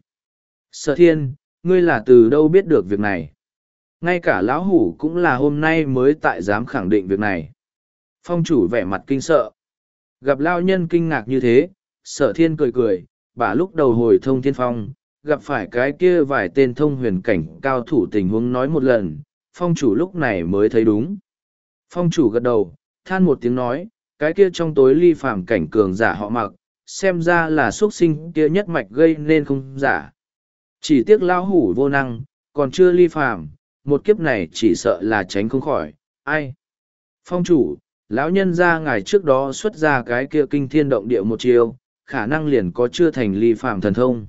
Sở thiên, ngươi là từ đâu biết được việc này? Ngay cả lão hủ cũng là hôm nay mới tại dám khẳng định việc này. Phong chủ vẻ mặt kinh sợ. Gặp lão nhân kinh ngạc như thế, sở thiên cười cười, bả lúc đầu hồi thông thiên phong, gặp phải cái kia vài tên thông huyền cảnh cao thủ tình huống nói một lần, phong chủ lúc này mới thấy đúng. Phong chủ gật đầu, than một tiếng nói, cái kia trong tối ly phàm cảnh cường giả họ Mặc, xem ra là xuất sinh kia nhất mạch gây nên không giả. Chỉ tiếc lão hủ vô năng, còn chưa ly phàm, một kiếp này chỉ sợ là tránh không khỏi, ai. Phong chủ, lão nhân ra ngày trước đó xuất ra cái kia kinh thiên động địa một chiều, khả năng liền có chưa thành ly phàm thần thông.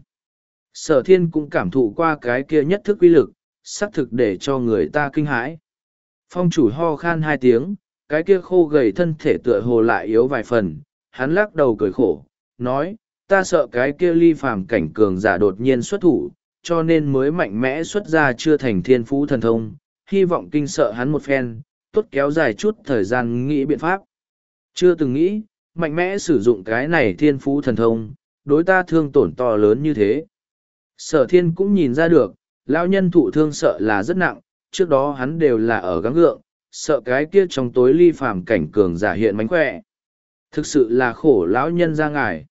Sở thiên cũng cảm thụ qua cái kia nhất thức quy lực, xác thực để cho người ta kinh hãi. Phong chủ ho khan hai tiếng, cái kia khô gầy thân thể tựa hồ lại yếu vài phần, hắn lắc đầu cười khổ, nói, ta sợ cái kia ly phàm cảnh cường giả đột nhiên xuất thủ, cho nên mới mạnh mẽ xuất ra chưa thành thiên phú thần thông, hy vọng kinh sợ hắn một phen, tốt kéo dài chút thời gian nghĩ biện pháp. Chưa từng nghĩ, mạnh mẽ sử dụng cái này thiên phú thần thông, đối ta thương tổn to lớn như thế. Sở thiên cũng nhìn ra được, lão nhân thụ thương sợ là rất nặng, trước đó hắn đều là ở gắng gượng, sợ cái kia trong tối ly phàm cảnh cường giả hiện mánh khỏe. Thực sự là khổ lão nhân ra ngài.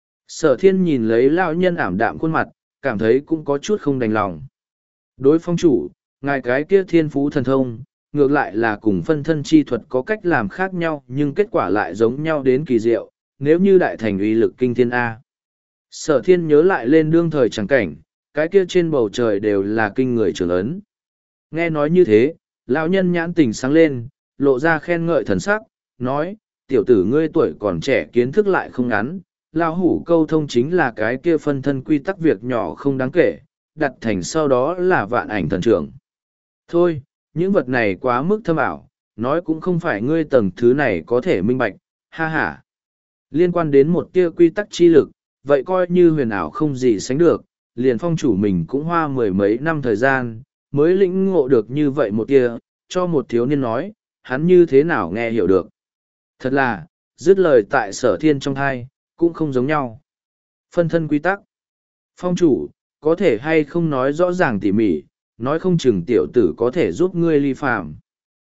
Sở thiên nhìn lấy lão nhân ảm đạm khuôn mặt, cảm thấy cũng có chút không đành lòng. Đối phong chủ, ngài cái kia thiên phú thần thông, ngược lại là cùng phân thân chi thuật có cách làm khác nhau nhưng kết quả lại giống nhau đến kỳ diệu, nếu như đại thành uy lực kinh thiên A. Sở thiên nhớ lại lên đương thời chẳng cảnh, cái kia trên bầu trời đều là kinh người trưởng ấn. Nghe nói như thế, lão nhân nhãn tình sáng lên, lộ ra khen ngợi thần sắc, nói, tiểu tử ngươi tuổi còn trẻ kiến thức lại không ngắn, lão hủ câu thông chính là cái kia phân thân quy tắc việc nhỏ không đáng kể, đặt thành sau đó là vạn ảnh thần trưởng. Thôi, những vật này quá mức thâm ảo, nói cũng không phải ngươi tầng thứ này có thể minh bạch, ha ha. Liên quan đến một tia quy tắc chi lực, vậy coi như huyền ảo không gì sánh được, liền phong chủ mình cũng hoa mười mấy năm thời gian, mới lĩnh ngộ được như vậy một tia, cho một thiếu niên nói, hắn như thế nào nghe hiểu được. Thật là, dứt lời tại sở thiên trong thai, cũng không giống nhau. Phân thân quy tắc. Phong chủ, có thể hay không nói rõ ràng tỉ mỉ, nói không chừng tiểu tử có thể giúp ngươi ly phàm.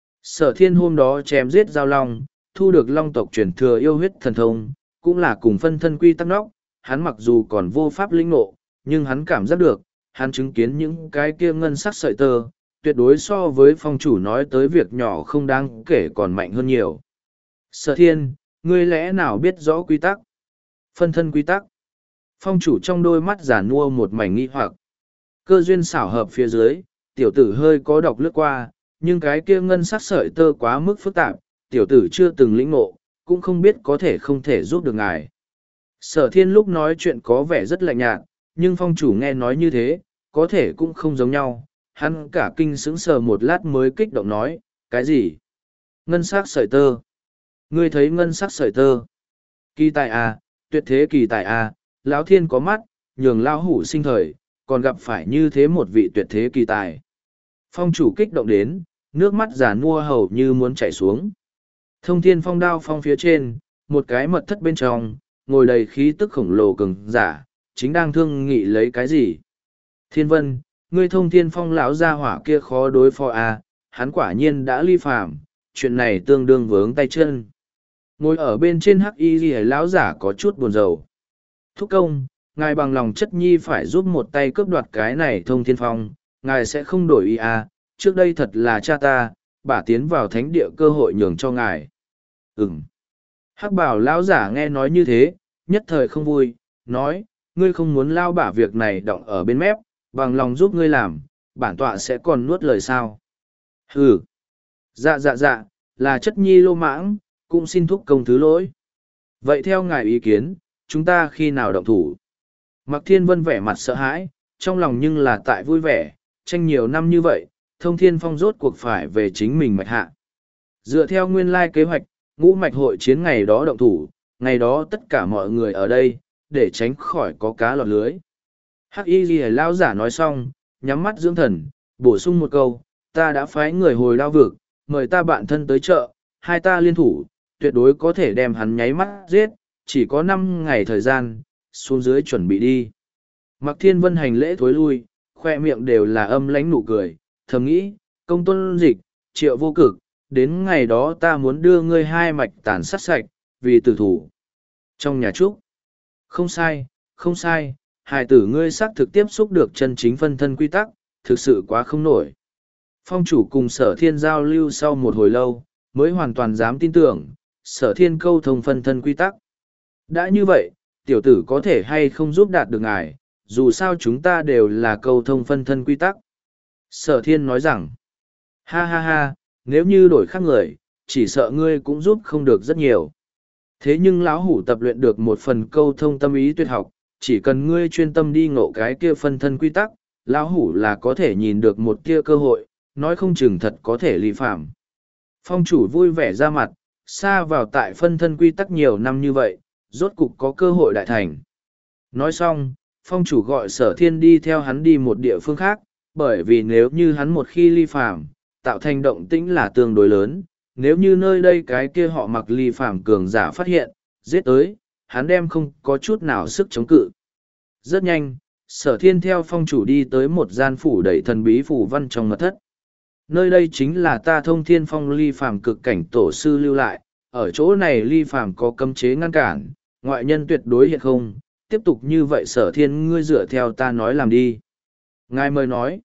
Sở thiên hôm đó chém giết giao long, thu được long tộc truyền thừa yêu huyết thần thông, cũng là cùng phân thân quy tắc nóc, hắn mặc dù còn vô pháp lĩnh ngộ, nhưng hắn cảm giác được, hắn chứng kiến những cái kia ngân sắc sợi tơ, tuyệt đối so với phong chủ nói tới việc nhỏ không đáng kể còn mạnh hơn nhiều. Sở thiên, ngươi lẽ nào biết rõ quy tắc? Phân thân quy tắc. Phong chủ trong đôi mắt giả nua một mảnh nghi hoặc. Cơ duyên xảo hợp phía dưới, tiểu tử hơi có đọc lướt qua, nhưng cái kia ngân sắc sợi tơ quá mức phức tạp, tiểu tử chưa từng lĩnh ngộ, cũng không biết có thể không thể giúp được ngài. Sở thiên lúc nói chuyện có vẻ rất lạnh nhạt, nhưng phong chủ nghe nói như thế, có thể cũng không giống nhau. Hắn cả kinh sững sờ một lát mới kích động nói, cái gì? Ngân sắc sợi tơ. Ngươi thấy ngân sắc sợi tơ. Kỳ tài à, tuyệt thế kỳ tài à, lão thiên có mắt, nhường lão hủ sinh thời, còn gặp phải như thế một vị tuyệt thế kỳ tài. Phong chủ kích động đến, nước mắt giả nua hầu như muốn chảy xuống. Thông thiên phong đao phong phía trên, một cái mật thất bên trong, ngồi đầy khí tức khổng lồ cường giả, chính đang thương nghị lấy cái gì. Thiên vân, ngươi thông thiên phong lão gia hỏa kia khó đối phó à, hắn quả nhiên đã ly phàm, chuyện này tương đương vướng tay chân. Ngồi ở bên trên hắc y ghi lão giả có chút buồn rầu. Thúc công, ngài bằng lòng chất nhi phải giúp một tay cướp đoạt cái này thông thiên phong, ngài sẽ không đổi ý à, trước đây thật là cha ta, bả tiến vào thánh địa cơ hội nhường cho ngài. Ừm. Hắc bảo lão giả nghe nói như thế, nhất thời không vui, nói, ngươi không muốn lao bả việc này đọng ở bên mép, bằng lòng giúp ngươi làm, bản tọa sẽ còn nuốt lời sao. Hừ. Dạ dạ dạ, là chất nhi lô mãng, cũng xin thúc công thứ lỗi. Vậy theo ngài ý kiến, chúng ta khi nào động thủ? Mạc Thiên Vân vẻ mặt sợ hãi, trong lòng nhưng là tại vui vẻ, tranh nhiều năm như vậy, Thông Thiên Phong rốt cuộc phải về chính mình mạch hạ. Dựa theo nguyên lai kế hoạch, ngũ mạch hội chiến ngày đó động thủ, ngày đó tất cả mọi người ở đây, để tránh khỏi có cá lọt lưới. Hắc Y Ghi Lão giả nói xong, nhắm mắt dưỡng thần, bổ sung một câu, ta đã phái người hồi đao vực, mời ta bạn thân tới chợ, hai ta liên thủ, tuyệt đối có thể đem hắn nháy mắt giết, chỉ có năm ngày thời gian, xuống dưới chuẩn bị đi. Mạc Thiên Vân hành lễ thối lui, khoe miệng đều là âm lãnh nụ cười, thầm nghĩ, công tôn dịch, triệu vô cực, đến ngày đó ta muốn đưa ngươi hai mạch tàn sát sạch, vì tử thủ. Trong nhà trúc, không sai, không sai, hài tử ngươi xác thực tiếp xúc được chân chính phân thân quy tắc, thực sự quá không nổi. Phong chủ cùng sở thiên giao lưu sau một hồi lâu, mới hoàn toàn dám tin tưởng, sở thiên câu thông phân thân quy tắc. Đã như vậy, tiểu tử có thể hay không giúp đạt được ngài, dù sao chúng ta đều là câu thông phân thân quy tắc. Sở thiên nói rằng, ha ha ha, nếu như đổi khác người, chỉ sợ ngươi cũng giúp không được rất nhiều. Thế nhưng lão hủ tập luyện được một phần câu thông tâm ý tuyệt học, chỉ cần ngươi chuyên tâm đi ngộ cái kia phân thân quy tắc, lão hủ là có thể nhìn được một kia cơ hội, nói không chừng thật có thể ly phạm. Phong chủ vui vẻ ra mặt, xa vào tại phân thân quy tắc nhiều năm như vậy, rốt cục có cơ hội đại thành. Nói xong, phong chủ gọi sở thiên đi theo hắn đi một địa phương khác, bởi vì nếu như hắn một khi ly phạm, tạo thành động tĩnh là tương đối lớn, nếu như nơi đây cái kia họ mặc ly phạm cường giả phát hiện, giết tới, hắn đem không có chút nào sức chống cự. Rất nhanh, sở thiên theo phong chủ đi tới một gian phủ đầy thần bí phủ văn trong mật thất. Nơi đây chính là ta Thông Thiên Phong ly phàm cực cảnh tổ sư lưu lại, ở chỗ này ly phàm có cấm chế ngăn cản, ngoại nhân tuyệt đối hiện không, tiếp tục như vậy sở thiên ngươi dựa theo ta nói làm đi. Ngài mời nói.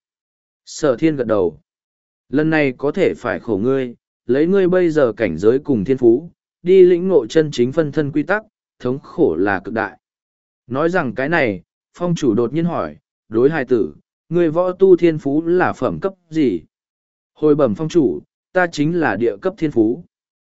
Sở thiên gật đầu. Lần này có thể phải khổ ngươi, lấy ngươi bây giờ cảnh giới cùng thiên phú, đi lĩnh ngộ chân chính phân thân quy tắc, thống khổ là cực đại. Nói rằng cái này, phong chủ đột nhiên hỏi, đối hài tử, ngươi võ tu thiên phú là phẩm cấp gì? Hồi bẩm phong chủ, ta chính là địa cấp thiên phú.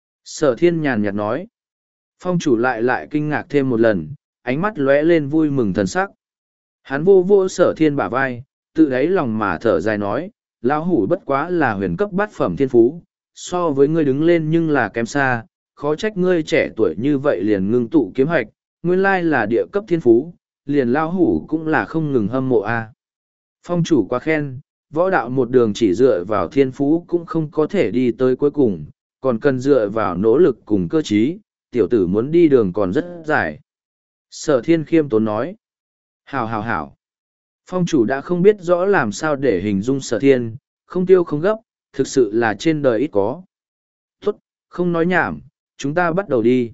Sở thiên nhàn nhạt nói. Phong chủ lại lại kinh ngạc thêm một lần, ánh mắt lóe lên vui mừng thần sắc. Hắn vô vô sở thiên bả vai, tự đáy lòng mà thở dài nói, lão hủ bất quá là huyền cấp bát phẩm thiên phú, so với ngươi đứng lên nhưng là kém xa, khó trách ngươi trẻ tuổi như vậy liền ngưng tụ kiếm hoạch, nguyên lai là địa cấp thiên phú, liền lão hủ cũng là không ngừng hâm mộ a. Phong chủ quá khen, võ đạo một đường chỉ dựa vào thiên phú cũng không có thể đi tới cuối cùng, còn cần dựa vào nỗ lực cùng cơ trí, tiểu tử muốn đi đường còn rất dài. Sở thiên khiêm tốn nói. Hảo hảo hảo. Phong chủ đã không biết rõ làm sao để hình dung sở thiên, không tiêu không gấp, thực sự là trên đời ít có. Tốt, không nói nhảm, chúng ta bắt đầu đi.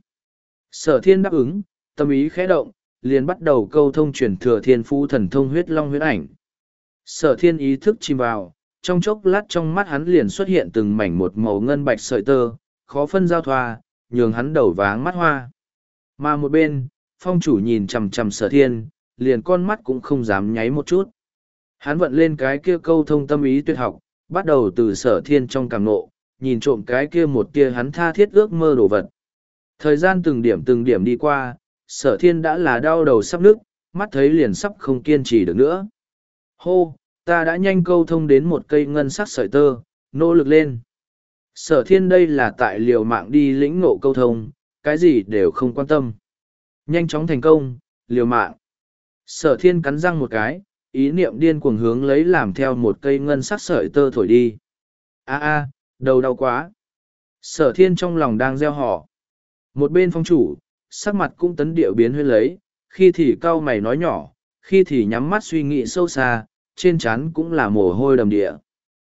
Sở thiên đáp ứng, tâm ý khẽ động, liền bắt đầu câu thông truyền thừa thiên phú thần thông huyết long huyết ảnh. Sở thiên ý thức chìm vào, trong chốc lát trong mắt hắn liền xuất hiện từng mảnh một màu ngân bạch sợi tơ, khó phân giao thoa, nhường hắn đầu váng mắt hoa. Mà một bên, phong chủ nhìn chằm chằm sở thiên, liền con mắt cũng không dám nháy một chút. Hắn vận lên cái kia câu thông tâm ý tuyệt học, bắt đầu từ sở thiên trong cảm nộ, nhìn trộm cái kia một tia hắn tha thiết ước mơ đồ vật. Thời gian từng điểm từng điểm đi qua, sở thiên đã là đau đầu sắp nức, mắt thấy liền sắp không kiên trì được nữa. Hô, ta đã nhanh câu thông đến một cây ngân sắc sợi tơ, nỗ lực lên. Sở thiên đây là tại liều mạng đi lĩnh ngộ câu thông, cái gì đều không quan tâm. Nhanh chóng thành công, liều mạng. Sở thiên cắn răng một cái, ý niệm điên cuồng hướng lấy làm theo một cây ngân sắc sợi tơ thổi đi. A a, đầu đau quá. Sở thiên trong lòng đang gieo họ. Một bên phong chủ, sắc mặt cũng tấn điệu biến huyên lấy, khi thì cau mày nói nhỏ, khi thì nhắm mắt suy nghĩ sâu xa, trên trán cũng là mồ hôi đầm địa.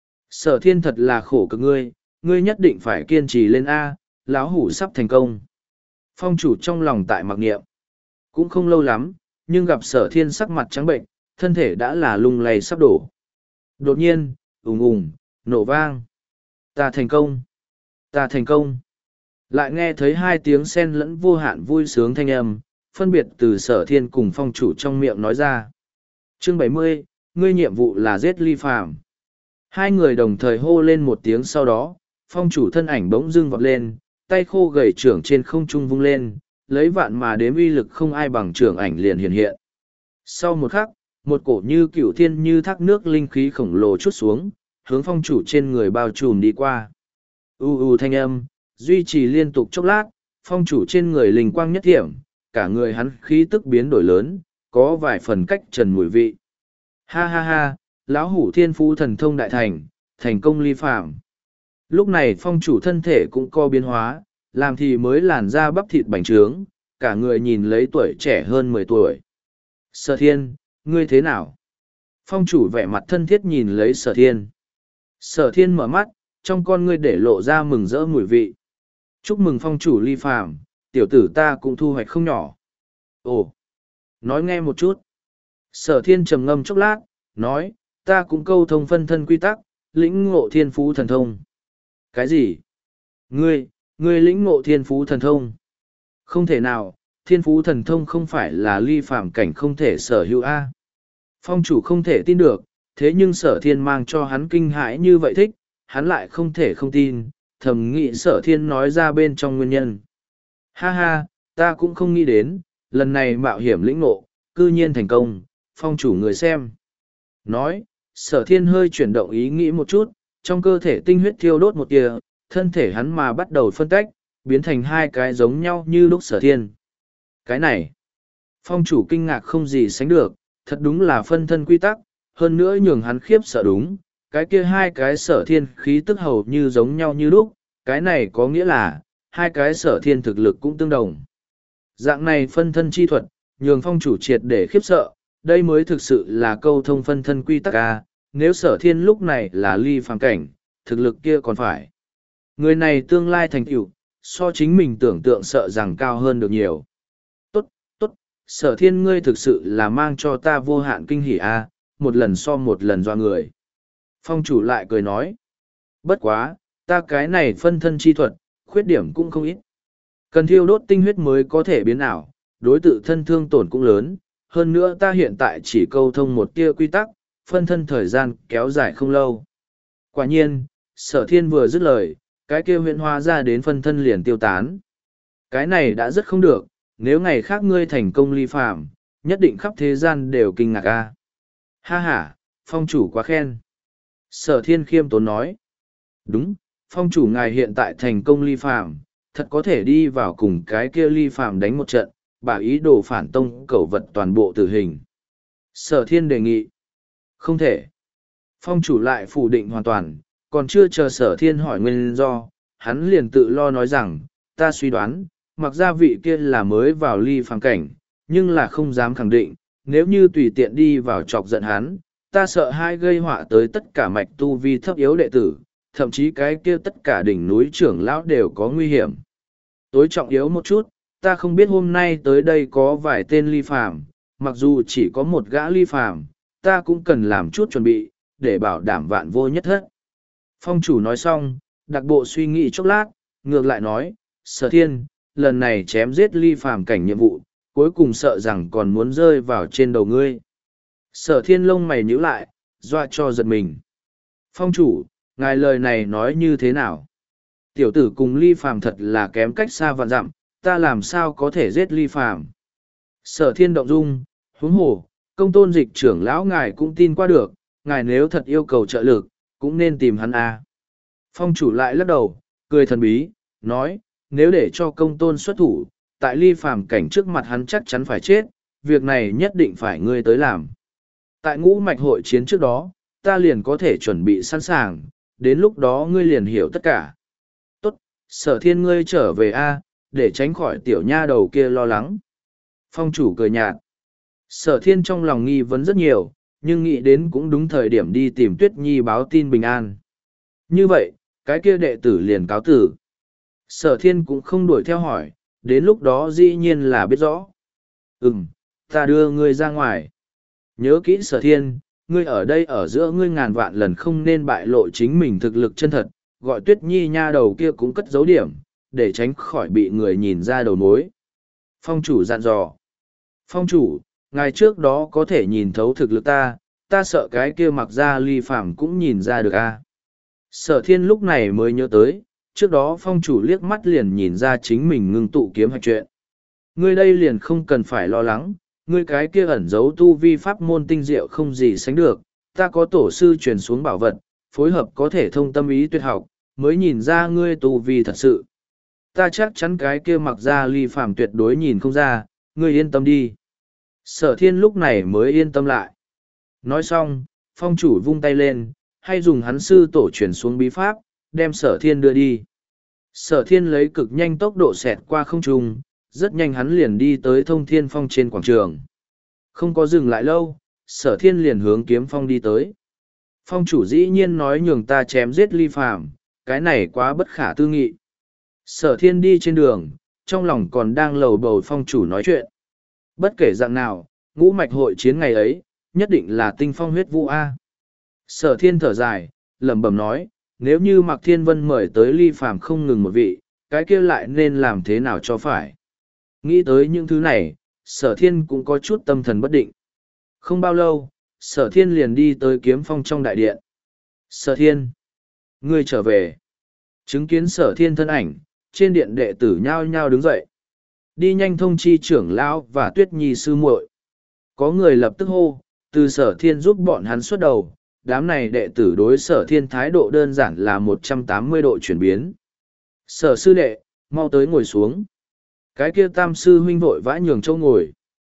Sở thiên thật là khổ cực ngươi, ngươi nhất định phải kiên trì lên A, lão hủ sắp thành công. Phong chủ trong lòng tại mặc niệm. Cũng không lâu lắm, nhưng gặp sở thiên sắc mặt trắng bệnh, thân thể đã là lung lay sắp đổ. Đột nhiên, ùng ùng, nổ vang. Ta thành công! Ta thành công! Lại nghe thấy hai tiếng sen lẫn vô hạn vui sướng thanh âm, phân biệt từ sở thiên cùng phong chủ trong miệng nói ra. Chương bảy mươi, ngươi nhiệm vụ là giết ly phàm. Hai người đồng thời hô lên một tiếng sau đó, phong chủ thân ảnh bỗng dưng vọt lên, tay khô gầy trưởng trên không trung vung lên, lấy vạn mà đếm uy lực không ai bằng trưởng ảnh liền hiện hiện. Sau một khắc, một cổ như cựu thiên như thác nước linh khí khổng lồ chút xuống, hướng phong chủ trên người bao trùm đi qua. U u thanh âm, duy trì liên tục chốc lát, phong chủ trên người linh quang nhất thiểm, cả người hắn khí tức biến đổi lớn, có vài phần cách trần mùi vị. Ha ha ha, lão hủ thiên phú thần thông đại thành, thành công ly phàm. Lúc này phong chủ thân thể cũng có biến hóa, làm thì mới làn da bắp thịt bành trướng, cả người nhìn lấy tuổi trẻ hơn mười tuổi. Sở thiên, ngươi thế nào? Phong chủ vẻ mặt thân thiết nhìn lấy sở thiên. Sở thiên mở mắt, trong con ngươi để lộ ra mừng rỡ mùi vị. Chúc mừng phong chủ ly phàm, tiểu tử ta cũng thu hoạch không nhỏ. Ồ, nói nghe một chút. Sở thiên trầm ngâm chốc lát, nói, ta cũng câu thông phân thân quy tắc, lĩnh ngộ thiên phú thần thông. Cái gì? Ngươi, ngươi lĩnh ngộ thiên phú thần thông? Không thể nào, thiên phú thần thông không phải là ly phàm cảnh không thể sở hữu A. Phong chủ không thể tin được, thế nhưng sở thiên mang cho hắn kinh hãi như vậy thích, hắn lại không thể không tin, thầm nghĩ sở thiên nói ra bên trong nguyên nhân. Ha ha, ta cũng không nghĩ đến, lần này mạo hiểm lĩnh ngộ, cư nhiên thành công, phong chủ người xem. Nói, sở thiên hơi chuyển động ý nghĩ một chút, trong cơ thể tinh huyết thiêu đốt một tia, thân thể hắn mà bắt đầu phân tách, biến thành hai cái giống nhau như lúc sở thiên. Cái này, phong chủ kinh ngạc không gì sánh được, thật đúng là phân thân quy tắc, hơn nữa nhường hắn khiếp sợ đúng, cái kia hai cái sở thiên khí tức hầu như giống nhau như lúc, cái này có nghĩa là, hai cái sở thiên thực lực cũng tương đồng. Dạng này phân thân chi thuật, nhường phong chủ triệt để khiếp sợ, đây mới thực sự là câu thông phân thân quy tắc a. Nếu sở thiên lúc này là ly phàm cảnh, thực lực kia còn phải. Người này tương lai thành tựu, so chính mình tưởng tượng sợ rằng cao hơn được nhiều. Tốt, tốt, sở thiên ngươi thực sự là mang cho ta vô hạn kinh hỉ a, một lần so một lần doa người. Phong chủ lại cười nói. Bất quá, ta cái này phân thân chi thuật, khuyết điểm cũng không ít. Cần thiêu đốt tinh huyết mới có thể biến ảo, đối tự thân thương tổn cũng lớn. Hơn nữa ta hiện tại chỉ câu thông một tia quy tắc, phân thân thời gian kéo dài không lâu. Quả nhiên, sở thiên vừa dứt lời, cái kia huyện hóa ra đến phân thân liền tiêu tán. Cái này đã rất không được, nếu ngày khác ngươi thành công ly phàm, nhất định khắp thế gian đều kinh ngạc a. Ha ha, phong chủ quá khen. Sở thiên khiêm tốn nói. Đúng, phong chủ ngài hiện tại thành công ly phàm, thật có thể đi vào cùng cái kia ly phàm đánh một trận, bảo ý đồ phản tông cẩu vật toàn bộ tử hình. Sở thiên đề nghị. Không thể. Phong chủ lại phủ định hoàn toàn, còn chưa chờ sở thiên hỏi nguyên do, hắn liền tự lo nói rằng, ta suy đoán, mặc ra vị kia là mới vào ly phàm cảnh, nhưng là không dám khẳng định, nếu như tùy tiện đi vào chọc giận hắn, ta sợ hai gây họa tới tất cả mạch tu vi thấp yếu đệ tử, thậm chí cái kia tất cả đỉnh núi trưởng lão đều có nguy hiểm. Tối trọng yếu một chút, ta không biết hôm nay tới đây có vài tên ly phàm, mặc dù chỉ có một gã ly phàm, ta cũng cần làm chút chuẩn bị, để bảo đảm vạn vô nhất thất. Phong chủ nói xong, đặc bộ suy nghĩ chốc lát, ngược lại nói, sở thiên, lần này chém giết ly phàm cảnh nhiệm vụ, cuối cùng sợ rằng còn muốn rơi vào trên đầu ngươi. Sở thiên lông mày nhíu lại, doa cho giật mình. Phong chủ, ngài lời này nói như thế nào? Tiểu tử cùng ly phàm thật là kém cách xa vạn dặm, ta làm sao có thể giết ly phàm? Sở thiên động dung, huống hồ, công tôn dịch trưởng lão ngài cũng tin qua được, ngài nếu thật yêu cầu trợ lực, cũng nên tìm hắn a. Phong chủ lại lắc đầu, cười thần bí, nói, nếu để cho công tôn xuất thủ, tại ly phàm cảnh trước mặt hắn chắc chắn phải chết, việc này nhất định phải ngươi tới làm. Tại ngũ mạch hội chiến trước đó, ta liền có thể chuẩn bị sẵn sàng, đến lúc đó ngươi liền hiểu tất cả. Tốt, sở thiên ngươi trở về a, để tránh khỏi tiểu nha đầu kia lo lắng. Phong chủ cười nhạt. Sở thiên trong lòng nghi vấn rất nhiều, nhưng nghĩ đến cũng đúng thời điểm đi tìm Tuyết Nhi báo tin bình an. Như vậy, cái kia đệ tử liền cáo tử. Sở thiên cũng không đuổi theo hỏi, đến lúc đó dĩ nhiên là biết rõ. Ừm, ta đưa ngươi ra ngoài. Nhớ kỹ sở thiên, ngươi ở đây ở giữa ngươi ngàn vạn lần không nên bại lộ chính mình thực lực chân thật, gọi Tuyết Nhi nha đầu kia cũng cất dấu điểm, để tránh khỏi bị người nhìn ra đầu mối. Phong chủ dặn dò. Phong chủ, ngài trước đó có thể nhìn thấu thực lực ta, ta sợ cái kia mặc ra ly phàm cũng nhìn ra được a. Sở thiên lúc này mới nhớ tới, trước đó phong chủ liếc mắt liền nhìn ra chính mình ngưng tụ kiếm hạch chuyện. Ngươi đây liền không cần phải lo lắng, ngươi cái kia ẩn giấu tu vi pháp môn tinh diệu không gì sánh được, ta có tổ sư truyền xuống bảo vật, phối hợp có thể thông tâm ý tuyệt học, mới nhìn ra ngươi tu vi thật sự. Ta chắc chắn cái kia mặc ra ly phàm tuyệt đối nhìn không ra, ngươi yên tâm đi. Sở thiên lúc này mới yên tâm lại. Nói xong, phong chủ vung tay lên, hay dùng hắn sư tổ truyền xuống bí pháp, đem sở thiên đưa đi. Sở thiên lấy cực nhanh tốc độ xẹt qua không trung, rất nhanh hắn liền đi tới thông thiên phong trên quảng trường. Không có dừng lại lâu, sở thiên liền hướng kiếm phong đi tới. Phong chủ dĩ nhiên nói nhường ta chém giết ly phàm, cái này quá bất khả tư nghị. Sở thiên đi trên đường, trong lòng còn đang lầu bầu phong chủ nói chuyện. Bất kể dạng nào, ngũ mạch hội chiến ngày ấy, nhất định là tinh phong huyết vũ A. Sở thiên thở dài, lẩm bẩm nói, nếu như Mạc Thiên Vân mời tới ly phàm không ngừng một vị, cái kia lại nên làm thế nào cho phải. Nghĩ tới những thứ này, sở thiên cũng có chút tâm thần bất định. Không bao lâu, sở thiên liền đi tới kiếm phong trong đại điện. Sở thiên, ngươi trở về. Chứng kiến sở thiên thân ảnh, trên điện đệ tử nhao nhao đứng dậy. Đi nhanh thông chi trưởng lão và tuyết nhi sư muội. Có người lập tức hô, từ sở thiên giúp bọn hắn xuất đầu, đám này đệ tử đối sở thiên thái độ đơn giản là một trăm tám mươi độ chuyển biến. Sở sư đệ, mau tới ngồi xuống. Cái kia tam sư huynh vội vã nhường châu ngồi.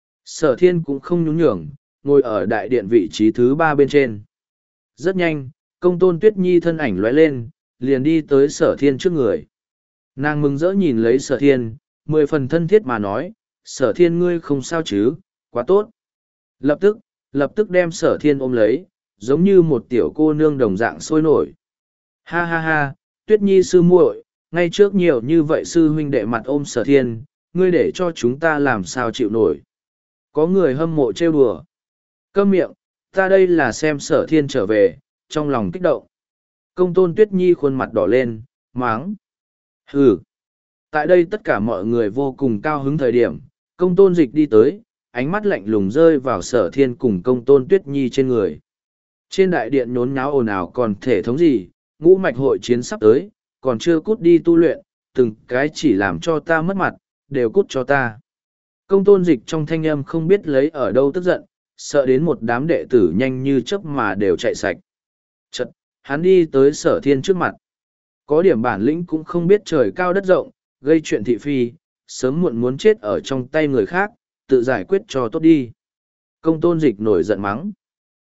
Sở thiên cũng không nhún nhường, ngồi ở đại điện vị trí thứ ba bên trên. Rất nhanh, công tôn tuyết nhi thân ảnh lóe lên, liền đi tới sở thiên trước người. Nàng mừng rỡ nhìn lấy sở thiên, mười phần thân thiết mà nói, sở thiên ngươi không sao chứ, quá tốt. Lập tức, lập tức đem sở thiên ôm lấy, giống như một tiểu cô nương đồng dạng sôi nổi. Ha ha ha, tuyết nhi sư muội, ngay trước nhiều như vậy sư huynh đệ mặt ôm sở thiên, ngươi để cho chúng ta làm sao chịu nổi. Có người hâm mộ trêu đùa. Câm miệng, ta đây là xem sở thiên trở về, trong lòng kích động. Công tôn tuyết nhi khuôn mặt đỏ lên, máng. Hừ. Tại đây tất cả mọi người vô cùng cao hứng thời điểm, công tôn dịch đi tới, ánh mắt lạnh lùng rơi vào sở thiên cùng công tôn tuyết nhi trên người. Trên đại điện nhốn nháo ồn ào còn thể thống gì, ngũ mạch hội chiến sắp tới, còn chưa cút đi tu luyện, từng cái chỉ làm cho ta mất mặt, đều cút cho ta. Công tôn dịch trong thanh âm không biết lấy ở đâu tức giận, sợ đến một đám đệ tử nhanh như chớp mà đều chạy sạch. Chật, hắn đi tới sở thiên trước mặt. Có điểm bản lĩnh cũng không biết trời cao đất rộng, gây chuyện thị phi, sớm muộn muốn chết ở trong tay người khác, tự giải quyết cho tốt đi. Công tôn dịch nổi giận mắng.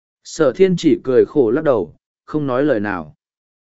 Sở thiên chỉ cười khổ lắc đầu, không nói lời nào.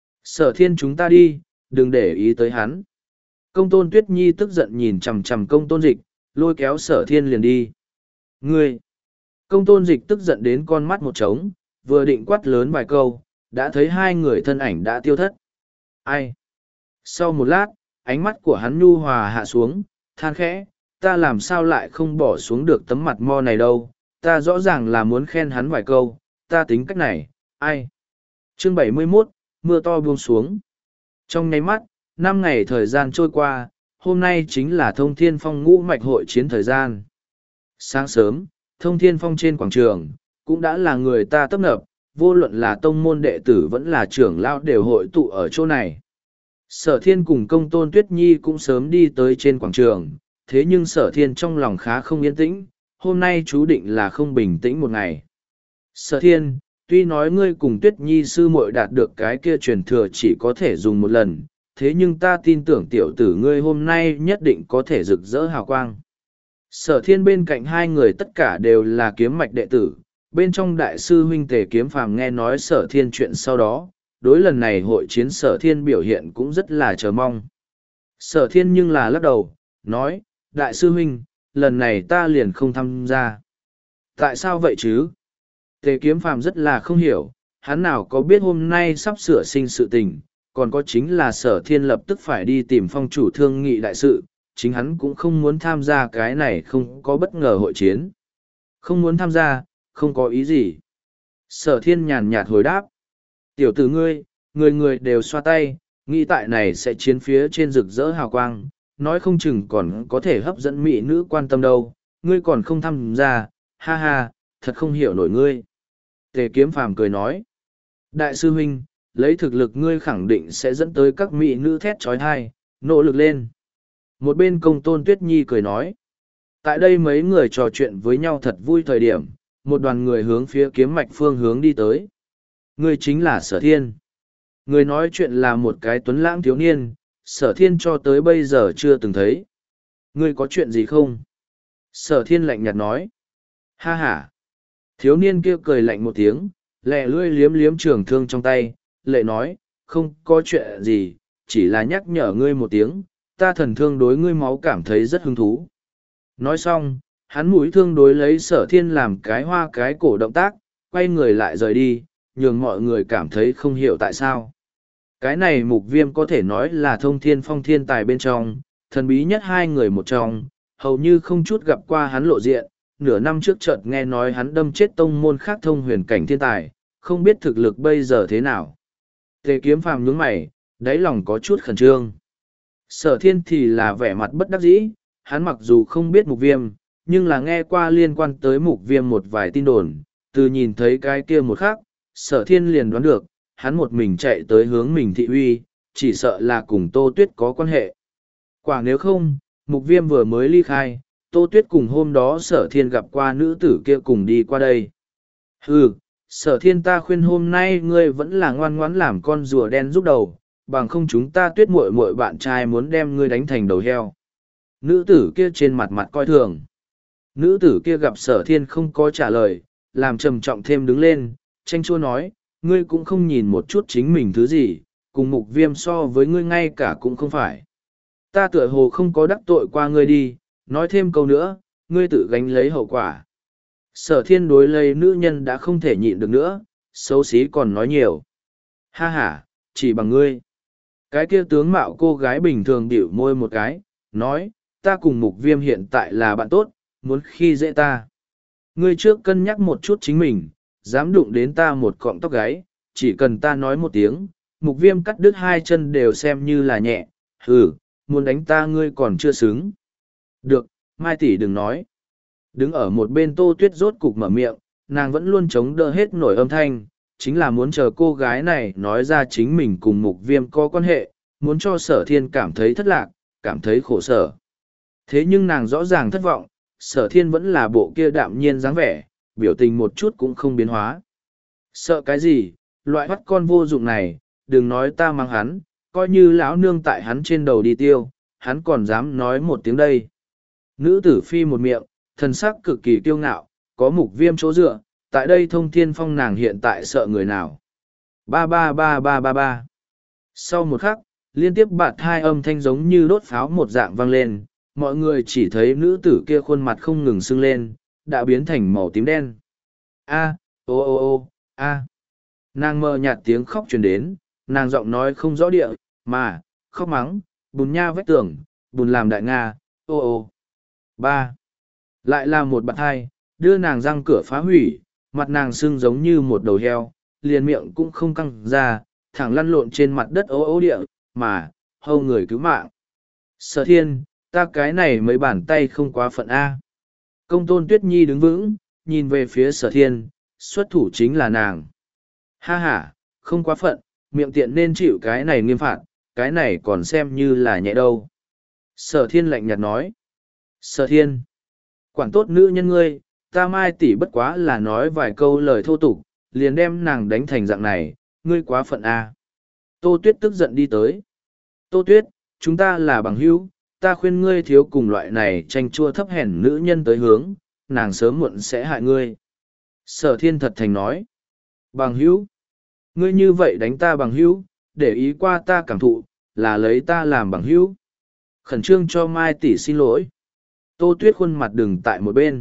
Sở thiên chúng ta đi, đừng để ý tới hắn. Công tôn tuyết nhi tức giận nhìn chằm chằm công tôn dịch, lôi kéo sở thiên liền đi. Ngươi! Công tôn dịch tức giận đến con mắt một trống, vừa định quát lớn vài câu, đã thấy hai người thân ảnh đã tiêu thất. Ai? Sau một lát, ánh mắt của hắn nhu hòa hạ xuống, than khẽ, ta làm sao lại không bỏ xuống được tấm mặt mo này đâu, ta rõ ràng là muốn khen hắn vài câu, ta tính cách này, ai? Chương bảy mươi mốt, mưa to buông xuống. Trong nháy mắt, năm ngày thời gian trôi qua, hôm nay chính là thông thiên phong ngũ mạch hội chiến thời gian. Sáng sớm, thông thiên phong trên quảng trường, cũng đã là người ta tấp nập, vô luận là tông môn đệ tử vẫn là trưởng lão đều hội tụ ở chỗ này. Sở thiên cùng công tôn tuyết nhi cũng sớm đi tới trên quảng trường, thế nhưng sở thiên trong lòng khá không yên tĩnh, hôm nay chú định là không bình tĩnh một ngày. Sở thiên, tuy nói ngươi cùng tuyết nhi sư muội đạt được cái kia truyền thừa chỉ có thể dùng một lần, thế nhưng ta tin tưởng tiểu tử ngươi hôm nay nhất định có thể rực rỡ hào quang. Sở thiên bên cạnh hai người tất cả đều là kiếm mạch đệ tử, bên trong đại sư huynh tề kiếm phàm nghe nói sở thiên chuyện sau đó, đối lần này hội chiến sở thiên biểu hiện cũng rất là chờ mong. Sở thiên nhưng là lắc đầu, nói, đại sư huynh, lần này ta liền không tham gia. Tại sao vậy chứ? Tề kiếm phàm rất là không hiểu, hắn nào có biết hôm nay sắp sửa sinh sự tình, còn có chính là sở thiên lập tức phải đi tìm phong chủ thương nghị đại sự, chính hắn cũng không muốn tham gia cái này không có bất ngờ hội chiến. Không muốn tham gia, không có ý gì. Sở thiên nhàn nhạt hồi đáp. Tiểu tử ngươi, người người đều xoa tay, nghĩ tại này sẽ chiến phía trên rực rỡ hào quang, nói không chừng còn có thể hấp dẫn mỹ nữ quan tâm đâu, ngươi còn không tham gia, ha ha, thật không hiểu nổi ngươi. Tề kiếm phàm cười nói. Đại sư huynh, lấy thực lực ngươi khẳng định sẽ dẫn tới các mỹ nữ thét trói thai, nỗ lực lên. Một bên Công Tôn Tuyết Nhi cười nói. Tại đây mấy người trò chuyện với nhau thật vui thời điểm, một đoàn người hướng phía kiếm mạch phương hướng đi tới. Người chính là Sở Thiên. Người nói chuyện là một cái tuấn lãng thiếu niên, Sở Thiên cho tới bây giờ chưa từng thấy. Ngươi có chuyện gì không? Sở Thiên lạnh nhạt nói. Ha ha. Thiếu niên kia cười lạnh một tiếng, lẹ lươi liếm liếm trường thương trong tay, lệ nói, không có chuyện gì, chỉ là nhắc nhở ngươi một tiếng, ta thần thương đối ngươi máu cảm thấy rất hứng thú. Nói xong, hắn mũi thương đối lấy Sở Thiên làm cái hoa cái cổ động tác, quay người lại rời đi, nhường mọi người cảm thấy không hiểu tại sao. Cái này Mục Viêm có thể nói là thông thiên phong thiên tài bên trong, thần bí nhất hai người một trong, hầu như không chút gặp qua hắn lộ diện, nửa năm trước chợt nghe nói hắn đâm chết tông môn khác thông huyền cảnh thiên tài, không biết thực lực bây giờ thế nào. Tề Kiếm Phàm nhướng mày, đáy lòng có chút khẩn trương. Sở Thiên thì là vẻ mặt bất đắc dĩ, hắn mặc dù không biết Mục Viêm, nhưng là nghe qua liên quan tới Mục Viêm một vài tin đồn, từ nhìn thấy cái kia một khắc, Sở Thiên liền đoán được, hắn một mình chạy tới hướng mình thị uy, chỉ sợ là cùng Tô Tuyết có quan hệ. Quả nếu không, Mục Viêm vừa mới ly khai, Tô Tuyết cùng hôm đó Sở Thiên gặp qua nữ tử kia cùng đi qua đây. Hừ, Sở Thiên, ta khuyên hôm nay ngươi vẫn là ngoan ngoãn làm con rùa đen giúp đầu, bằng không chúng ta Tuyết muội muội bạn trai muốn đem ngươi đánh thành đầu heo. Nữ tử kia trên mặt mặt coi thường. Nữ tử kia gặp Sở Thiên không có trả lời, làm trầm trọng thêm đứng lên, tranh chua nói, ngươi cũng không nhìn một chút chính mình thứ gì, cùng Mục Viêm so với ngươi ngay cả cũng không phải. Ta tựa hồ không có đắc tội qua ngươi đi, nói thêm câu nữa, ngươi tự gánh lấy hậu quả. Sở Thiên đối lấy nữ nhân đã không thể nhịn được nữa, xấu xí còn nói nhiều. Ha ha, chỉ bằng ngươi. Cái kia tướng mạo cô gái bình thường bĩu môi một cái, nói, ta cùng Mục Viêm hiện tại là bạn tốt, muốn khi dễ ta. Ngươi trước cân nhắc một chút chính mình, dám đụng đến ta một cọng tóc gáy, chỉ cần ta nói một tiếng, Mục Viêm cắt đứt hai chân đều xem như là nhẹ, hừ, muốn đánh ta ngươi còn chưa xứng. Được, Mai tỷ đừng nói. Đứng ở một bên Tô Tuyết rốt cục mở miệng, nàng vẫn luôn chống đỡ hết nổi âm thanh, chính là muốn chờ cô gái này nói ra chính mình cùng Mục Viêm có quan hệ, muốn cho Sở Thiên cảm thấy thất lạc, cảm thấy khổ sở. Thế nhưng nàng rõ ràng thất vọng, Sở Thiên vẫn là bộ kia đạm nhiên dáng vẻ, biểu tình một chút cũng không biến hóa. Sợ cái gì, loại bắt con vô dụng này, đừng nói ta mang hắn, coi như lão nương tại hắn trên đầu đi tiêu, hắn còn dám nói một tiếng đây. Nữ tử phi một miệng, thần sắc cực kỳ kiêu ngạo, có Mục Viêm chỗ dựa, tại đây thông thiên phong nàng hiện tại sợ người nào. Ba ba ba ba ba ba. Sau một khắc, liên tiếp bạt hai âm thanh giống như đốt pháo một dạng vang lên, mọi người chỉ thấy nữ tử kia khuôn mặt không ngừng sưng lên, đã biến thành màu tím đen. A, ô ô ô, a. Nàng mờ nhạt tiếng khóc truyền đến, nàng giọng nói không rõ địa, mà, khóc mắng, bùn nha vách tường, bùn làm đại nga, ô ô. Ba. Lại là một bạn hai, đưa nàng răng cửa phá hủy, mặt nàng sưng giống như một đầu heo, liền miệng cũng không căng ra, thẳng lăn lộn trên mặt đất ố ố địa, mà, hâu người cứu mạng. Sở Thiên, ta cái này mấy bàn tay không quá phận A. Công Tôn Tuyết Nhi đứng vững, nhìn về phía Sở Thiên, xuất thủ chính là nàng. Ha ha, không quá phận, miệng tiện nên chịu cái này nghiêm phạt, cái này còn xem như là nhẹ đâu. Sở Thiên lạnh nhạt nói. Sở Thiên, quản tốt nữ nhân ngươi, ta Mai tỷ bất quá là nói vài câu lời thô tục, liền đem nàng đánh thành dạng này, ngươi quá phận A. Tô Tuyết tức giận đi tới. Tô Tuyết, chúng ta là bằng hữu, ta khuyên ngươi thiếu cùng loại này tranh chua thấp hèn nữ nhân tới hướng, nàng sớm muộn sẽ hại ngươi. Sở Thiên thật thành nói. Bằng hữu, ngươi như vậy đánh ta bằng hữu, để ý qua ta cảm thụ, là lấy ta làm bằng hữu. Khẩn trương cho Mai tỷ xin lỗi. Tô Tuyết khuôn mặt đừng tại một bên.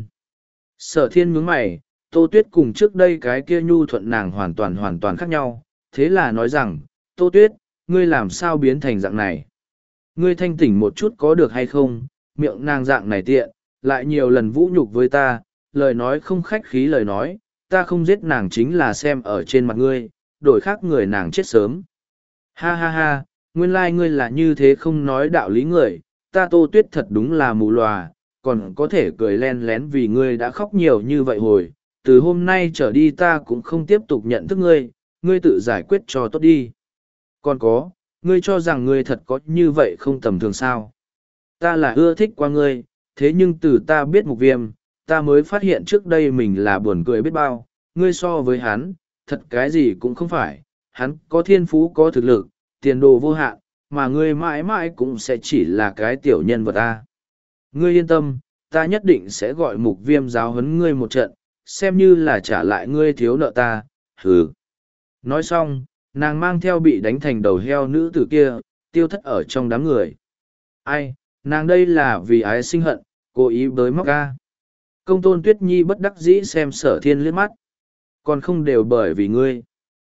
Sở Thiên nhướng mày, Tô Tuyết cùng trước đây cái kia nhu thuận nàng hoàn toàn hoàn toàn khác nhau, thế là nói rằng, Tô Tuyết, ngươi làm sao biến thành dạng này? Ngươi thanh tỉnh một chút có được hay không? Miệng nàng dạng này tiện, lại nhiều lần vũ nhục với ta, lời nói không khách khí lời nói, ta không giết nàng chính là xem ở trên mặt ngươi, đổi khác người nàng chết sớm. Ha ha ha, nguyên lai like ngươi là như thế không nói đạo lý người, ta Tô Tuyết thật đúng là mù lòa, còn có thể cười len lén vì ngươi đã khóc nhiều như vậy hồi, từ hôm nay trở đi ta cũng không tiếp tục nhận thức ngươi, ngươi tự giải quyết cho tốt đi. Còn có, ngươi cho rằng ngươi thật có như vậy không tầm thường sao. Ta là ưa thích qua ngươi, thế nhưng từ ta biết mục viêm, ta mới phát hiện trước đây mình là buồn cười biết bao, ngươi so với hắn, thật cái gì cũng không phải, hắn có thiên phú có thực lực, tiền đồ vô hạn, mà ngươi mãi mãi cũng sẽ chỉ là cái tiểu nhân vật ta. Ngươi yên tâm, ta nhất định sẽ gọi mục viêm giáo huấn ngươi một trận, xem như là trả lại ngươi thiếu nợ ta, hừ. Nói xong, nàng mang theo bị đánh thành đầu heo nữ tử kia, tiêu thất ở trong đám người. Ai, nàng đây là vì ái sinh hận, cố ý bới móc ca. Công tôn Tuyết Nhi bất đắc dĩ xem sở thiên liếc mắt. Còn không đều bởi vì ngươi.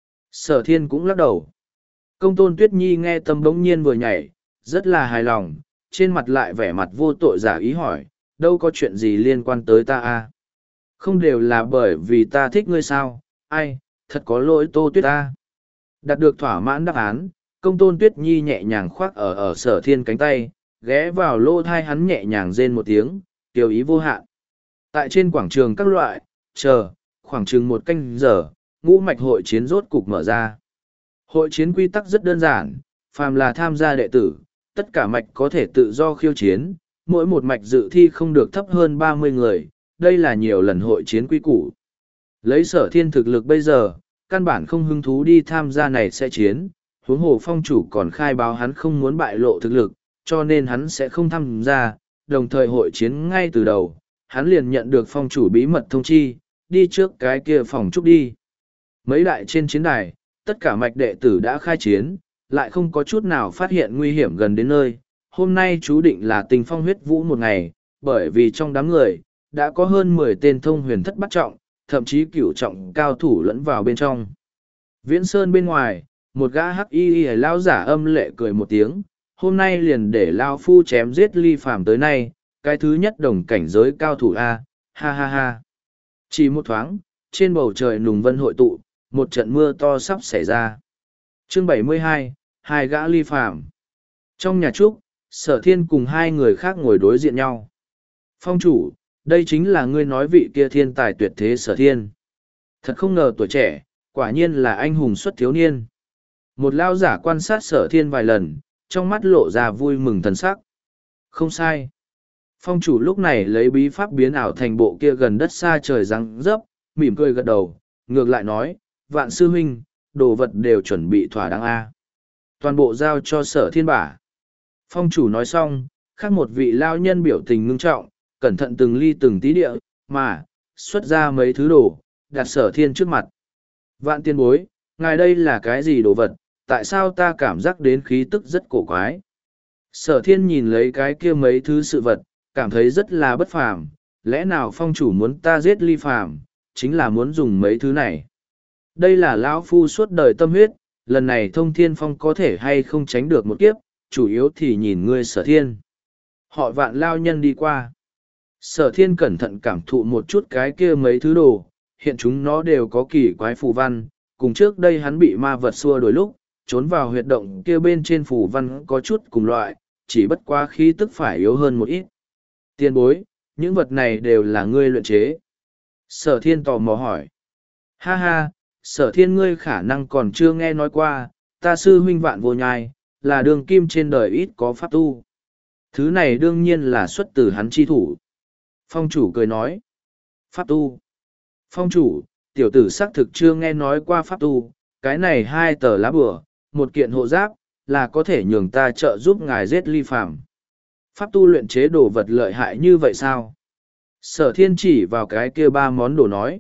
Sở thiên cũng lắc đầu. Công tôn Tuyết Nhi nghe tâm bỗng nhiên vừa nhảy, rất là hài lòng, trên mặt lại vẻ mặt vô tội giả ý hỏi, đâu có chuyện gì liên quan tới ta à? Không đều là bởi vì ta thích ngươi sao, ai, thật có lỗi Tô Tuyết ta. Đạt được thỏa mãn đáp án, công tôn Tuyết Nhi nhẹ nhàng khoác ở ở sở thiên cánh tay, ghé vào lỗ thai hắn nhẹ nhàng rên một tiếng, tiểu ý vô hạn. Tại trên quảng trường các loại, chờ, khoảng chừng một canh giờ, ngũ mạch hội chiến rốt cục mở ra. Hội chiến quy tắc rất đơn giản, phàm là tham gia đệ tử, tất cả mạch có thể tự do khiêu chiến, mỗi một mạch dự thi không được thấp hơn ba mươi người, đây là nhiều lần hội chiến quy củ. Lấy sở thiên thực lực bây giờ, căn bản không hứng thú đi tham gia này sẽ chiến, huống hồ phong chủ còn khai báo hắn không muốn bại lộ thực lực, cho nên hắn sẽ không tham gia, đồng thời hội chiến ngay từ đầu, hắn liền nhận được phong chủ bí mật thông chi, đi trước cái kia phòng trúc đi. Mấy đại trên chiến đài, tất cả mạch đệ tử đã khai chiến, lại không có chút nào phát hiện nguy hiểm gần đến nơi. Hôm nay chú định là tình phong huyết vũ một ngày, bởi vì trong đám người, đã có hơn mười tên thông huyền thất bắt trọng, thậm chí cửu trọng cao thủ lẫn vào bên trong. Viễn Sơn bên ngoài, một gã hắc y y lao giả âm lệ cười một tiếng, hôm nay liền để lao phu chém giết ly phàm tới nay, cái thứ nhất đồng cảnh giới cao thủ A, ha ha ha. Chỉ một thoáng, trên bầu trời nùng vân hội tụ, một trận mưa to sắp xảy ra. Chương bảy mươi hai, hai gã ly phàm. Trong nhà trúc, sở thiên cùng hai người khác ngồi đối diện nhau. Phong chủ, đây chính là ngươi nói vị kia thiên tài tuyệt thế sở thiên. Thật không ngờ tuổi trẻ, quả nhiên là anh hùng xuất thiếu niên. Một lao giả quan sát sở thiên vài lần, trong mắt lộ ra vui mừng thần sắc. Không sai. Phong chủ lúc này lấy bí pháp biến ảo thành bộ kia gần đất xa trời răng rấp, mỉm cười gật đầu, ngược lại nói, vạn sư huynh, đồ vật đều chuẩn bị thỏa đáng A. Toàn bộ giao cho sở thiên bả. Phong chủ nói xong, khác một vị lao nhân biểu tình ngưng trọng, cẩn thận từng ly từng tí địa, mà, xuất ra mấy thứ đồ, đặt sở thiên trước mặt. Vạn tiên bối, ngài đây là cái gì đồ vật, tại sao ta cảm giác đến khí tức rất cổ quái? Sở thiên nhìn lấy cái kia mấy thứ sự vật, cảm thấy rất là bất phàm, lẽ nào phong chủ muốn ta giết ly phàm, chính là muốn dùng mấy thứ này. Đây là lão phu suốt đời tâm huyết, lần này thông thiên phong có thể hay không tránh được một kiếp, chủ yếu thì nhìn ngươi sở thiên. Họ vạn lao nhân đi qua. Sở thiên cẩn thận cảm thụ một chút cái kia mấy thứ đồ, hiện chúng nó đều có kỳ quái phù văn, cùng trước đây hắn bị ma vật xua đuổi lúc, trốn vào huyệt động kia bên trên phù văn có chút cùng loại, chỉ bất quá khí tức phải yếu hơn một ít. Tiên bối, những vật này đều là ngươi luyện chế. Sở thiên tò mò hỏi. Ha ha, sở thiên ngươi khả năng còn chưa nghe nói qua, ta sư huynh vạn vô nhai, là đường kim trên đời ít có pháp tu. Thứ này đương nhiên là xuất từ hắn chi thủ. Phong chủ cười nói. Pháp tu. Phong chủ, tiểu tử xác thực chưa nghe nói qua pháp tu, cái này hai tờ lá bừa, một kiện hộ giáp, là có thể nhường ta trợ giúp ngài giết ly phàm. Pháp tu luyện chế đồ vật lợi hại như vậy sao? Sở thiên chỉ vào cái kia ba món đồ nói.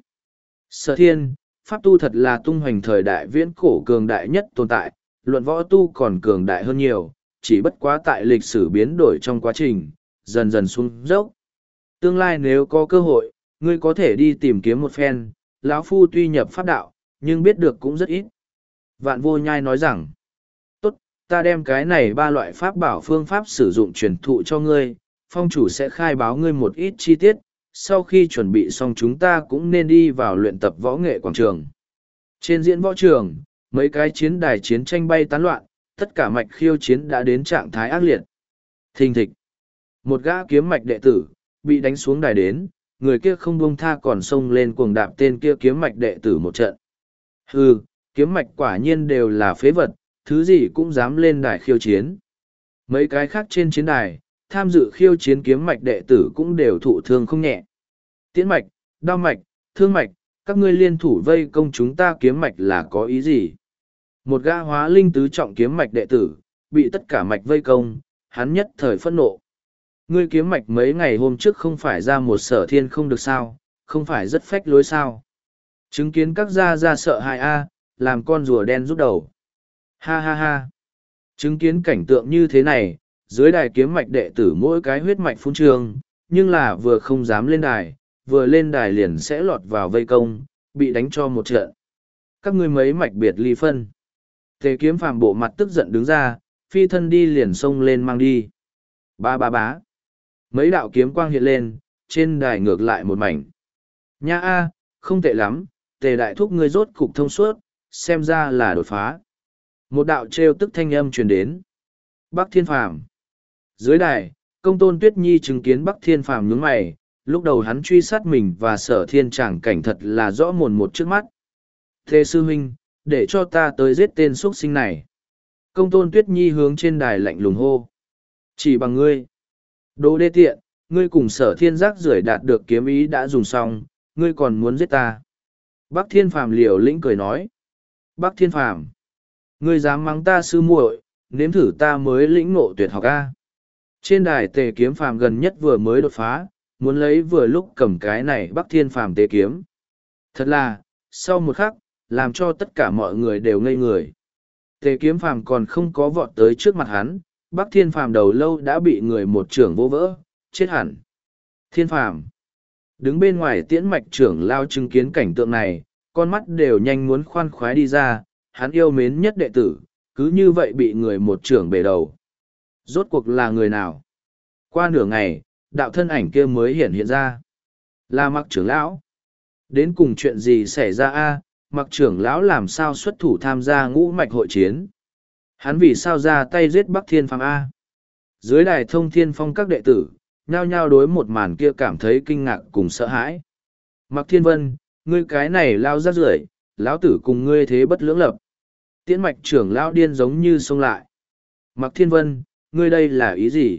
Sở thiên, pháp tu thật là tung hoành thời đại viễn cổ cường đại nhất tồn tại, luận võ tu còn cường đại hơn nhiều, chỉ bất quá tại lịch sử biến đổi trong quá trình, dần dần xuống dốc. Tương lai nếu có cơ hội, ngươi có thể đi tìm kiếm một phen, lão phu tuy nhập pháp đạo, nhưng biết được cũng rất ít. Vạn vô nhai nói rằng, tốt, ta đem cái này ba loại pháp bảo phương pháp sử dụng truyền thụ cho ngươi, phong chủ sẽ khai báo ngươi một ít chi tiết, sau khi chuẩn bị xong chúng ta cũng nên đi vào luyện tập võ nghệ quảng trường. Trên diễn võ trường, mấy cái chiến đài chiến tranh bay tán loạn, tất cả mạch khiêu chiến đã đến trạng thái ác liệt. Thình thịch. Một gã kiếm mạch đệ tử, bị đánh xuống đài đến, người kia không buông tha còn xông lên cuồng đạp tên kia kiếm mạch đệ tử một trận. Hừ, Kiếm mạch quả nhiên đều là phế vật, thứ gì cũng dám lên đài khiêu chiến. Mấy cái khác trên chiến đài, tham dự khiêu chiến kiếm mạch đệ tử cũng đều thụ thương không nhẹ. Tiễn mạch, đao mạch, thương mạch, các ngươi liên thủ vây công chúng ta kiếm mạch là có ý gì? Một gã hóa linh tứ trọng kiếm mạch đệ tử, bị tất cả mạch vây công, hắn nhất thời phẫn nộ. Ngươi kiếm mạch mấy ngày hôm trước không phải ra một sở thiên không được sao, không phải rất phách lối sao. Chứng kiến các gia gia sợ hại a, làm con rùa đen rút đầu. Ha ha ha. Chứng kiến cảnh tượng như thế này, dưới đài kiếm mạch đệ tử mỗi cái huyết mạch phun trường, nhưng là vừa không dám lên đài, vừa lên đài liền sẽ lọt vào vây công, bị đánh cho một trận. Các ngươi mấy mạch biệt ly phân. Tề kiếm phàm bộ mặt tức giận đứng ra, phi thân đi liền xông lên mang đi. Ba ba bá. Mấy đạo kiếm quang hiện lên, trên đài ngược lại một mảnh. Nha a, không tệ lắm, tề đại thúc ngươi rốt cục thông suốt, xem ra là đột phá. Một đạo trêu tức thanh âm truyền đến. Bắc Thiên Phàm. Dưới đài, công tôn Tuyết Nhi chứng kiến Bắc Thiên Phàm nhướng mày, lúc đầu hắn truy sát mình và sở thiên tràng cảnh thật là rõ mồn một trước mắt. Thế sư huynh, để cho ta tới giết tên xuất sinh này. Công tôn Tuyết Nhi hướng trên đài lạnh lùng hô. Chỉ bằng ngươi. Đồ đê tiện, ngươi cùng sở thiên giác rưởi đạt được kiếm ý đã dùng xong, ngươi còn muốn giết ta. Bắc Thiên Phàm liều lĩnh cười nói. Bắc Thiên Phàm, ngươi dám mắng ta sư muội, nếm thử ta mới lĩnh ngộ tuyệt học a. Trên đài Tề Kiếm Phàm gần nhất vừa mới đột phá, muốn lấy vừa lúc cầm cái này Bắc Thiên Phàm Tề kiếm. Thật là, sau một khắc, làm cho tất cả mọi người đều ngây người. Tề Kiếm Phàm còn không có vọt tới trước mặt hắn, Bắc Thiên Phàm đầu lâu đã bị người một trưởng vô vỡ, chết hẳn. Thiên Phàm. Đứng bên ngoài Tiễn Mạch trưởng lao chứng kiến cảnh tượng này, con mắt đều nhanh muốn khoan khoái đi ra, hắn yêu mến nhất đệ tử, cứ như vậy bị người một trưởng bể đầu. Rốt cuộc là người nào? Qua nửa ngày, đạo thân ảnh kia mới hiện hiện ra. Là Mặc trưởng lão. Đến cùng chuyện gì xảy ra a? Mặc trưởng lão làm sao xuất thủ tham gia ngũ mạch hội chiến? Hắn vì sao ra tay giết Bắc Thiên Phàm a? Dưới đài Thông Thiên Phong các đệ tử, nhao nhao đối một màn kia cảm thấy kinh ngạc cùng sợ hãi. Mặc Thiên Vân, ngươi cái này lao ra rưởi, lão tử cùng ngươi thế bất lưỡng lập. Tiễn Mạch trưởng lão điên giống như xông lại. Mặc Thiên Vân, ngươi đây là ý gì?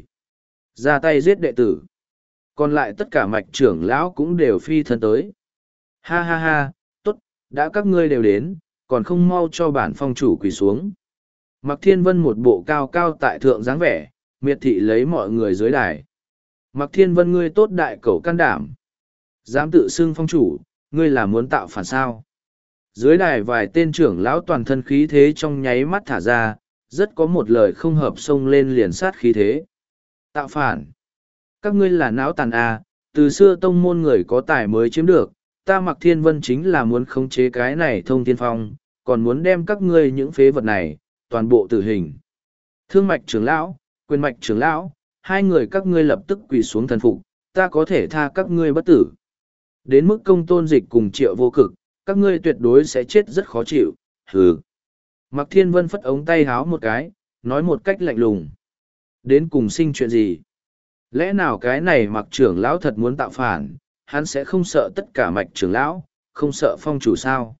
Ra tay giết đệ tử. Còn lại tất cả mạch trưởng lão cũng đều phi thân tới. Ha ha ha, tốt, đã các ngươi đều đến, còn không mau cho bản phong chủ quỳ xuống. Mặc Thiên Vân một bộ cao cao tại thượng dáng vẻ, miệt thị lấy mọi người dưới đài. Mặc Thiên Vân ngươi tốt đại cẩu can đảm. Dám tự xưng phong chủ, ngươi là muốn tạo phản sao? Dưới đài vài tên trưởng lão toàn thân khí thế trong nháy mắt thả ra, rất có một lời không hợp xông lên liền sát khí thế. Tạo phản. Các ngươi là não tàn à, từ xưa tông môn người có tài mới chiếm được, ta Mặc Thiên Vân chính là muốn khống chế cái này Thông Thiên Phong, còn muốn đem các ngươi những phế vật này, toàn bộ tử hình. Thương mạch trưởng lão, quyền mạch trưởng lão, hai người các ngươi lập tức quỳ xuống thần phục, ta có thể tha các ngươi bất tử. Đến mức Công Tôn Dịch cùng Triệu Vô Cực, các ngươi tuyệt đối sẽ chết rất khó chịu, hừ. Mặc Thiên Vân phất ống tay háo một cái, nói một cách lạnh lùng. Đến cùng sinh chuyện gì? Lẽ nào cái này Mặc trưởng lão thật muốn tạo phản, hắn sẽ không sợ tất cả mạch trưởng lão, không sợ phong chủ sao?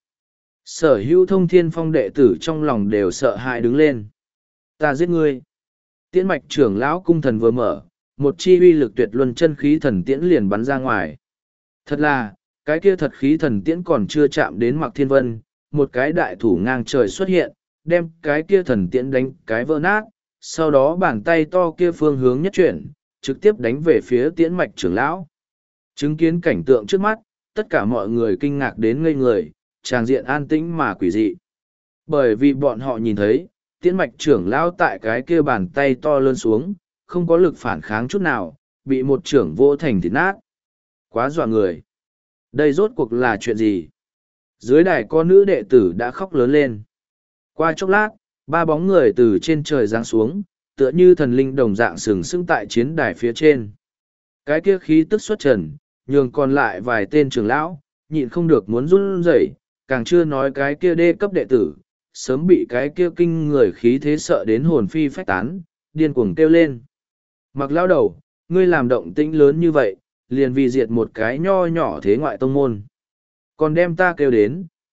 Sở hữu Thông Thiên Phong đệ tử trong lòng đều sợ hãi đứng lên. Ta giết ngươi. Tiễn Mạch trưởng lão cung thần vừa mở, một chi uy lực tuyệt luân chân khí thần tiễn liền bắn ra ngoài. Thật là, cái kia thật khí thần tiễn còn chưa chạm đến Mặc Thiên Vân, một cái đại thủ ngang trời xuất hiện, đem cái kia thần tiễn đánh cái vỡ nát, sau đó bàn tay to kia phương hướng nhất chuyển, trực tiếp đánh về phía Tiễn Mạch trưởng lão. Chứng kiến cảnh tượng trước mắt, tất cả mọi người kinh ngạc đến ngây người, tràng diện an tĩnh mà quỷ dị. Bởi vì bọn họ nhìn thấy, Tiễn Mạch trưởng lão tại cái kia bàn tay to lớn xuống, không có lực phản kháng chút nào, bị một trưởng vô thành thịt nát. Quá dọa người. Đây rốt cuộc là chuyện gì? Dưới đài có nữ đệ tử đã khóc lớn lên. Qua chốc lát, ba bóng người từ trên trời giáng xuống, tựa như thần linh đồng dạng sừng sững tại chiến đài phía trên. Cái kia khí tức xuất trần, nhường còn lại vài tên trưởng lão, nhịn không được muốn run rẩy, càng chưa nói cái kia đê cấp đệ tử, sớm bị cái kia kinh người khí thế sợ đến hồn phi phách tán, điên cuồng kêu lên. Mặc lão đầu, ngươi làm động tĩnh lớn như vậy, liền vì diệt một cái nho nhỏ thế ngoại tông môn. Còn đem ta kêu đến,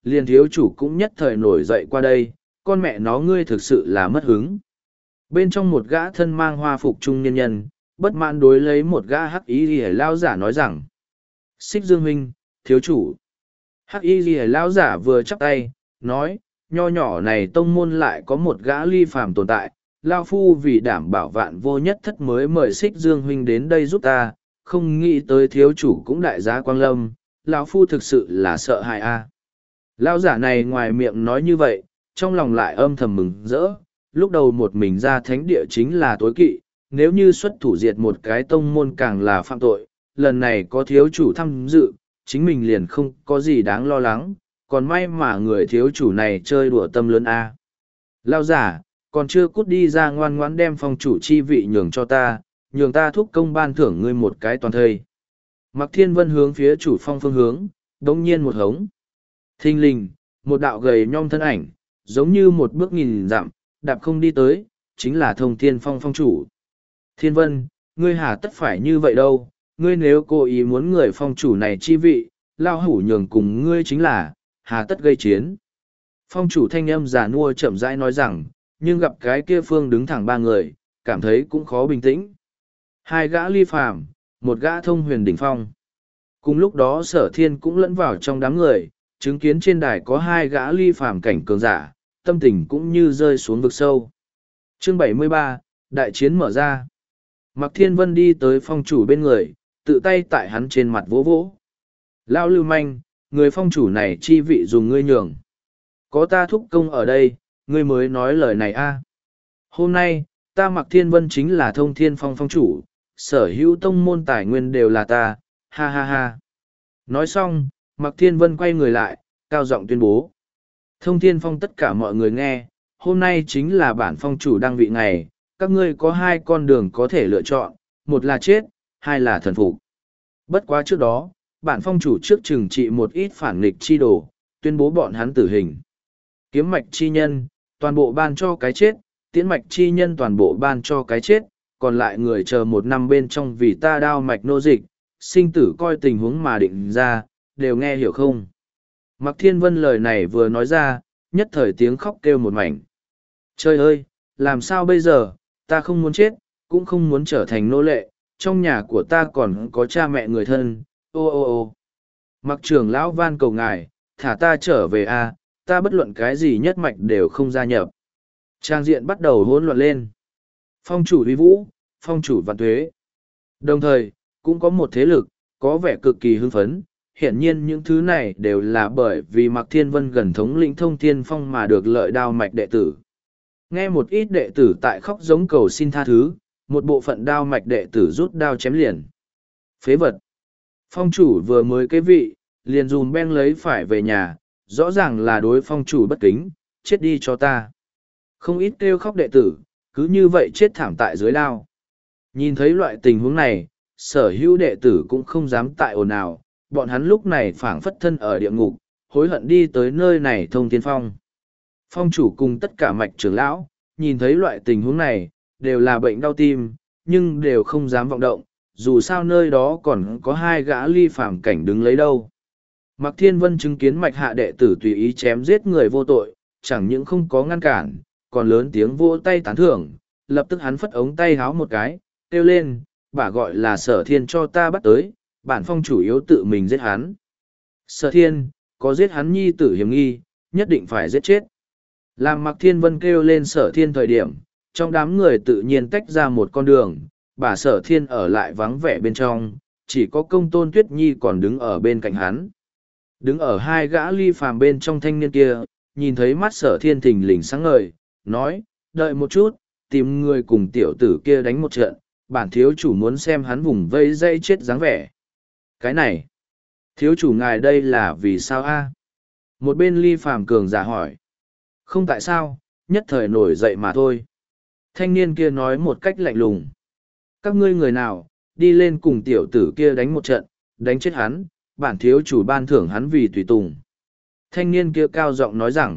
liền thiếu chủ cũng nhất thời nổi dậy qua đây, con mẹ nó ngươi thực sự là mất hứng. Bên trong một gã thân mang hoa phục trung niên nhân, bất mãn đối lấy một gã hắc y ghi lao giả nói rằng: Xích Dương huynh, thiếu chủ. Hắc y ghi lao giả vừa chắp tay, nói: nho nhỏ này tông môn lại có một gã ly phàm tồn tại, lao phu vì đảm bảo vạn vô nhất thất mới mời Xích Dương huynh đến đây giúp ta, không nghĩ tới thiếu chủ cũng đại giá quang lâm, lão phu thực sự là sợ hãi a. Lao giả này ngoài miệng nói như vậy, trong lòng lại âm thầm mừng rỡ, lúc đầu một mình ra thánh địa chính là tối kỵ, nếu như xuất thủ diệt một cái tông môn càng là phạm tội, lần này có thiếu chủ tham dự, chính mình liền không có gì đáng lo lắng, còn may mà người thiếu chủ này chơi đùa tâm lớn a. Lao giả, còn chưa cút đi ra ngoan ngoãn đem phong chủ chi vị nhường cho ta, nhường ta thúc công ban thưởng ngươi một cái toàn thây. Mặc Thiên Vân hướng phía chủ phong phương hướng, đống nhiên một hống. Thinh linh, một đạo gầy nhom thân ảnh, giống như một bước nghìn dặm, đạp không đi tới, chính là Thông Thiên Phong phong chủ. Thiên Vân, ngươi hà tất phải như vậy đâu, ngươi nếu cố ý muốn người phong chủ này chi vị, lao hủ nhường cùng ngươi chính là, hà tất gây chiến. Phong chủ thanh âm giả nua chậm rãi nói rằng, nhưng gặp cái kia phương đứng thẳng ba người, cảm thấy cũng khó bình tĩnh. Hai gã ly phàm, một gã thông huyền đỉnh phong. Cùng lúc đó Sở Thiên cũng lẫn vào trong đám người, chứng kiến trên đài có hai gã ly phàm cảnh cường giả, tâm tình cũng như rơi xuống vực sâu. Chương bảy mươi ba, đại chiến mở ra. Mạc Thiên Vân đi tới phong chủ bên người, tự tay tại hắn trên mặt vỗ vỗ. Lão lưu manh, người phong chủ này chi vị dùng ngươi nhường. Có ta thúc công ở đây, ngươi mới nói lời này a. Hôm nay, ta Mạc Thiên Vân chính là Thông Thiên Phong phong chủ, sở hữu tông môn tài nguyên đều là ta, ha ha ha. Nói xong, Mạc Thiên Vân quay người lại, cao giọng tuyên bố. Thông Thiên Phong tất cả mọi người nghe, hôm nay chính là bản phong chủ đăng vị ngày, các ngươi có hai con đường có thể lựa chọn, một là chết, hai là thần phục. Bất quá trước đó, bản phong chủ trước trừng trị một ít phản nghịch chi đồ, tuyên bố bọn hắn tử hình. Kiếm mạch chi nhân, toàn bộ ban cho cái chết, tiễn mạch chi nhân toàn bộ ban cho cái chết, còn lại người chờ một năm bên trong vì ta đao mạch nô dịch, sinh tử coi tình huống mà định ra, đều nghe hiểu không? Mạc Thiên Vân lời này vừa nói ra, nhất thời tiếng khóc kêu một mảnh. Trời ơi, làm sao bây giờ, ta không muốn chết, cũng không muốn trở thành nô lệ, trong nhà của ta còn có cha mẹ người thân, ô ô ô. Mạc trưởng lão van cầu ngài, thả ta trở về a, ta bất luận cái gì nhất mạch đều không gia nhập. Trang diện bắt đầu hỗn loạn lên. Phong chủ uy vũ, phong chủ vạn tuế. Đồng thời, cũng có một thế lực, có vẻ cực kỳ hưng phấn. Hiển nhiên những thứ này đều là bởi vì Mạc Thiên Vân gần thống lĩnh Thông Thiên Phong mà được lợi đao mạch đệ tử. Nghe một ít đệ tử tại khóc giống cầu xin tha thứ, một bộ phận đao mạch đệ tử rút đao chém liền. Phế vật. Phong chủ vừa mới kế vị, liền dùm beng lấy phải về nhà, rõ ràng là đối phong chủ bất kính, chết đi cho ta. Không ít kêu khóc đệ tử, cứ như vậy chết thảm tại dưới đao. Nhìn thấy loại tình huống này, sở hữu đệ tử cũng không dám tại ồn ào, bọn hắn lúc này phảng phất thân ở địa ngục, hối hận đi tới nơi này Thông Thiên Phong. Phong chủ cùng tất cả mạch trưởng lão, nhìn thấy loại tình huống này, đều là bệnh đau tim, nhưng đều không dám vọng động, dù sao nơi đó còn có hai gã ly phàm cảnh đứng lấy đâu. Mạc Thiên Vân chứng kiến mạch hạ đệ tử tùy ý chém giết người vô tội, chẳng những không có ngăn cản, còn lớn tiếng vỗ tay tán thưởng, lập tức hắn phất ống tay háo một cái, kêu lên, bà gọi là Sở Thiên cho ta bắt tới, bản phong chủ yếu tự mình giết hắn. Sở Thiên, có giết hắn nhi tử hiểm nghi, nhất định phải giết chết. Làm Mạc Thiên Vân kêu lên Sở Thiên thời điểm, trong đám người tự nhiên tách ra một con đường, bà Sở Thiên ở lại vắng vẻ bên trong, chỉ có Công Tôn Tuyết Nhi còn đứng ở bên cạnh hắn. Đứng ở hai gã ly phàm bên trong thanh niên kia, nhìn thấy mắt Sở Thiên thình lình sáng ngời, nói, đợi một chút, tìm người cùng tiểu tử kia đánh một trận, bản thiếu chủ muốn xem hắn vùng vây dây chết dáng vẻ. Cái này, thiếu chủ ngài đây là vì sao a? Một bên ly phàm cường giả hỏi. Không tại sao, nhất thời nổi dậy mà thôi. Thanh niên kia nói một cách lạnh lùng. Các ngươi người nào, đi lên cùng tiểu tử kia đánh một trận, đánh chết hắn, bản thiếu chủ ban thưởng hắn vì tùy tùng. Thanh niên kia cao giọng nói rằng.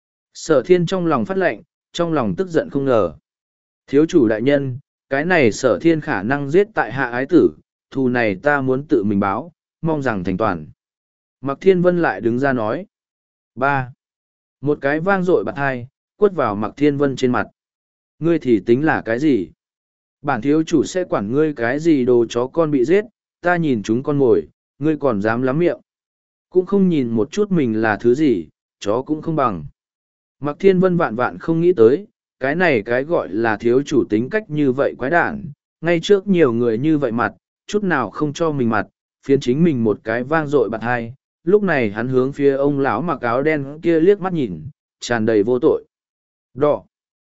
Sở Thiên trong lòng phát lệnh, trong lòng tức giận không ngờ. Thiếu chủ đại nhân, cái này Sở Thiên khả năng giết tại hạ ái tử, thù này ta muốn tự mình báo, mong rằng thành toàn. Mạc Thiên Vân lại đứng ra nói. Ba. Một cái vang dội bạt hai, quất vào Mạc Thiên Vân trên mặt. Ngươi thì tính là cái gì? Bản thiếu chủ sẽ quản ngươi cái gì đồ chó con bị giết, ta nhìn chúng con mồi, ngươi còn dám lắm miệng. Cũng không nhìn một chút mình là thứ gì, chó cũng không bằng. Mạc Thiên Vân vạn vạn không nghĩ tới, cái này cái gọi là thiếu chủ tính cách như vậy quái đản, ngay trước nhiều người như vậy mặt, chút nào không cho mình mặt, phiến chính mình một cái vang dội bạt hai. Lúc này hắn hướng phía ông lão mặc áo đen kia liếc mắt nhìn, tràn đầy vô tội. Đỏ.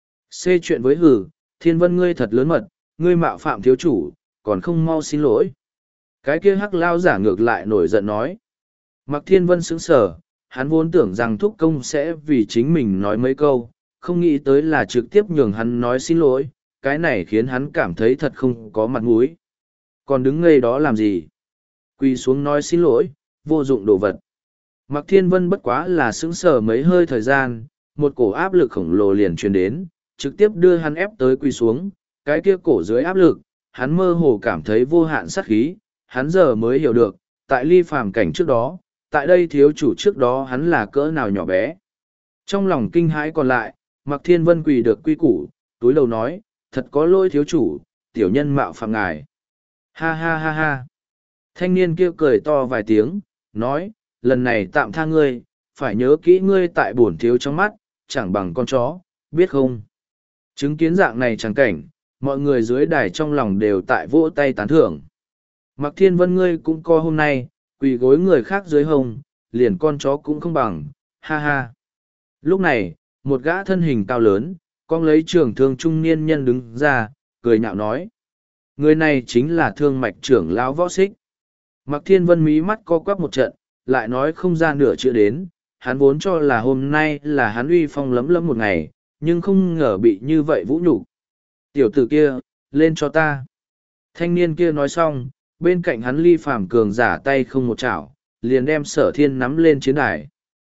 Xê chuyện với hử, Thiên Vân ngươi thật lớn mật, ngươi mạo phạm thiếu chủ, còn không mau xin lỗi. Cái kia hắc lao giả ngược lại nổi giận nói. Mạc Thiên Vân sững sờ, hắn vốn tưởng rằng thúc công sẽ vì chính mình nói mấy câu, không nghĩ tới là trực tiếp nhường hắn nói xin lỗi, cái này khiến hắn cảm thấy thật không có mặt mũi. Còn đứng ngây đó làm gì? Quỳ xuống nói xin lỗi, vô dụng đồ vật. Mạc Thiên Vân bất quá là sững sờ mấy hơi thời gian, một cổ áp lực khổng lồ liền truyền đến, trực tiếp đưa hắn ép tới quỳ xuống, cái kia cổ dưới áp lực, hắn mơ hồ cảm thấy vô hạn sát khí, hắn giờ mới hiểu được, tại ly phàm cảnh trước đó, tại đây thiếu chủ trước đó hắn là cỡ nào nhỏ bé. Trong lòng kinh hãi còn lại, Mạc Thiên Vân quỳ được quy củ, túi đầu nói, thật có lỗi thiếu chủ, tiểu nhân mạo phạm ngài. Ha ha ha ha. Thanh niên kia cười to vài tiếng, nói, lần này tạm tha ngươi, phải nhớ kỹ ngươi tại bổn thiếu trong mắt, chẳng bằng con chó, biết không? Chứng kiến dạng này chẳng cảnh, mọi người dưới đài trong lòng đều tại vỗ tay tán thưởng. Mạc Thiên Vân ngươi cũng co hôm nay, quỳ gối người khác dưới hông, liền con chó cũng không bằng, ha ha. Lúc này, một gã thân hình cao lớn, con lấy trưởng thương trung niên nhân đứng ra, cười nhạo nói. Người này chính là thương mạch trưởng lão Võ Xích. Mạc Thiên Vân mí mắt co quắp một trận, lại nói không ra nửa chữ đến, hắn vốn cho là hôm nay là hắn uy phong lấm lấm một ngày, nhưng không ngờ bị như vậy vũ nhục. Tiểu tử kia, lên cho ta. Thanh niên kia nói xong, bên cạnh hắn ly phàm cường giả tay không một chảo, liền đem sở thiên nắm lên chiến đài.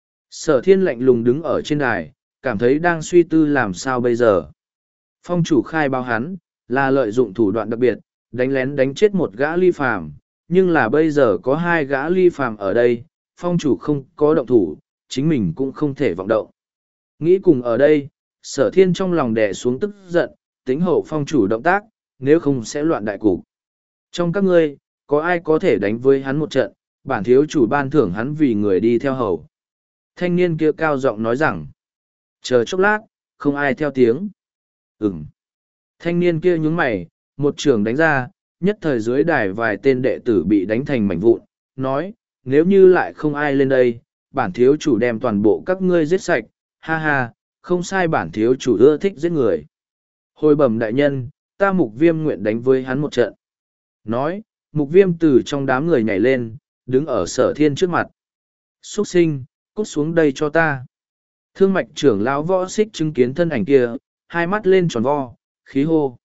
Sở thiên lạnh lùng đứng ở trên đài, cảm thấy đang suy tư làm sao bây giờ. Phong chủ khai báo hắn, là lợi dụng thủ đoạn đặc biệt, đánh lén đánh chết một gã ly phàm, nhưng là bây giờ có hai gã ly phàm ở đây, phong chủ không có động thủ, chính mình cũng không thể vọng động. Nghĩ cùng ở đây, sở thiên trong lòng đè xuống tức giận, tính hậu phong chủ động tác, nếu không sẽ loạn đại cục. Trong các ngươi, có ai có thể đánh với hắn một trận, bản thiếu chủ ban thưởng hắn vì người đi theo hầu. Thanh niên kia cao giọng nói rằng, chờ chốc lát, không ai theo tiếng. Ừm. Thanh niên kia nhướng mày, một trường đánh ra, nhất thời dưới đài vài tên đệ tử bị đánh thành mảnh vụn, nói, nếu như lại không ai lên đây, bản thiếu chủ đem toàn bộ các ngươi giết sạch, ha ha, không sai bản thiếu chủ ưa thích giết người. Hồi bẩm đại nhân, ta mục viêm nguyện đánh với hắn một trận. Nói, mục viêm từ trong đám người nhảy lên, đứng ở sở thiên trước mặt. Xuất sinh, cút xuống đây cho ta. Thương mạch trưởng lão Võ Xích chứng kiến thân ảnh kia, hai mắt lên tròn vo, khí hô.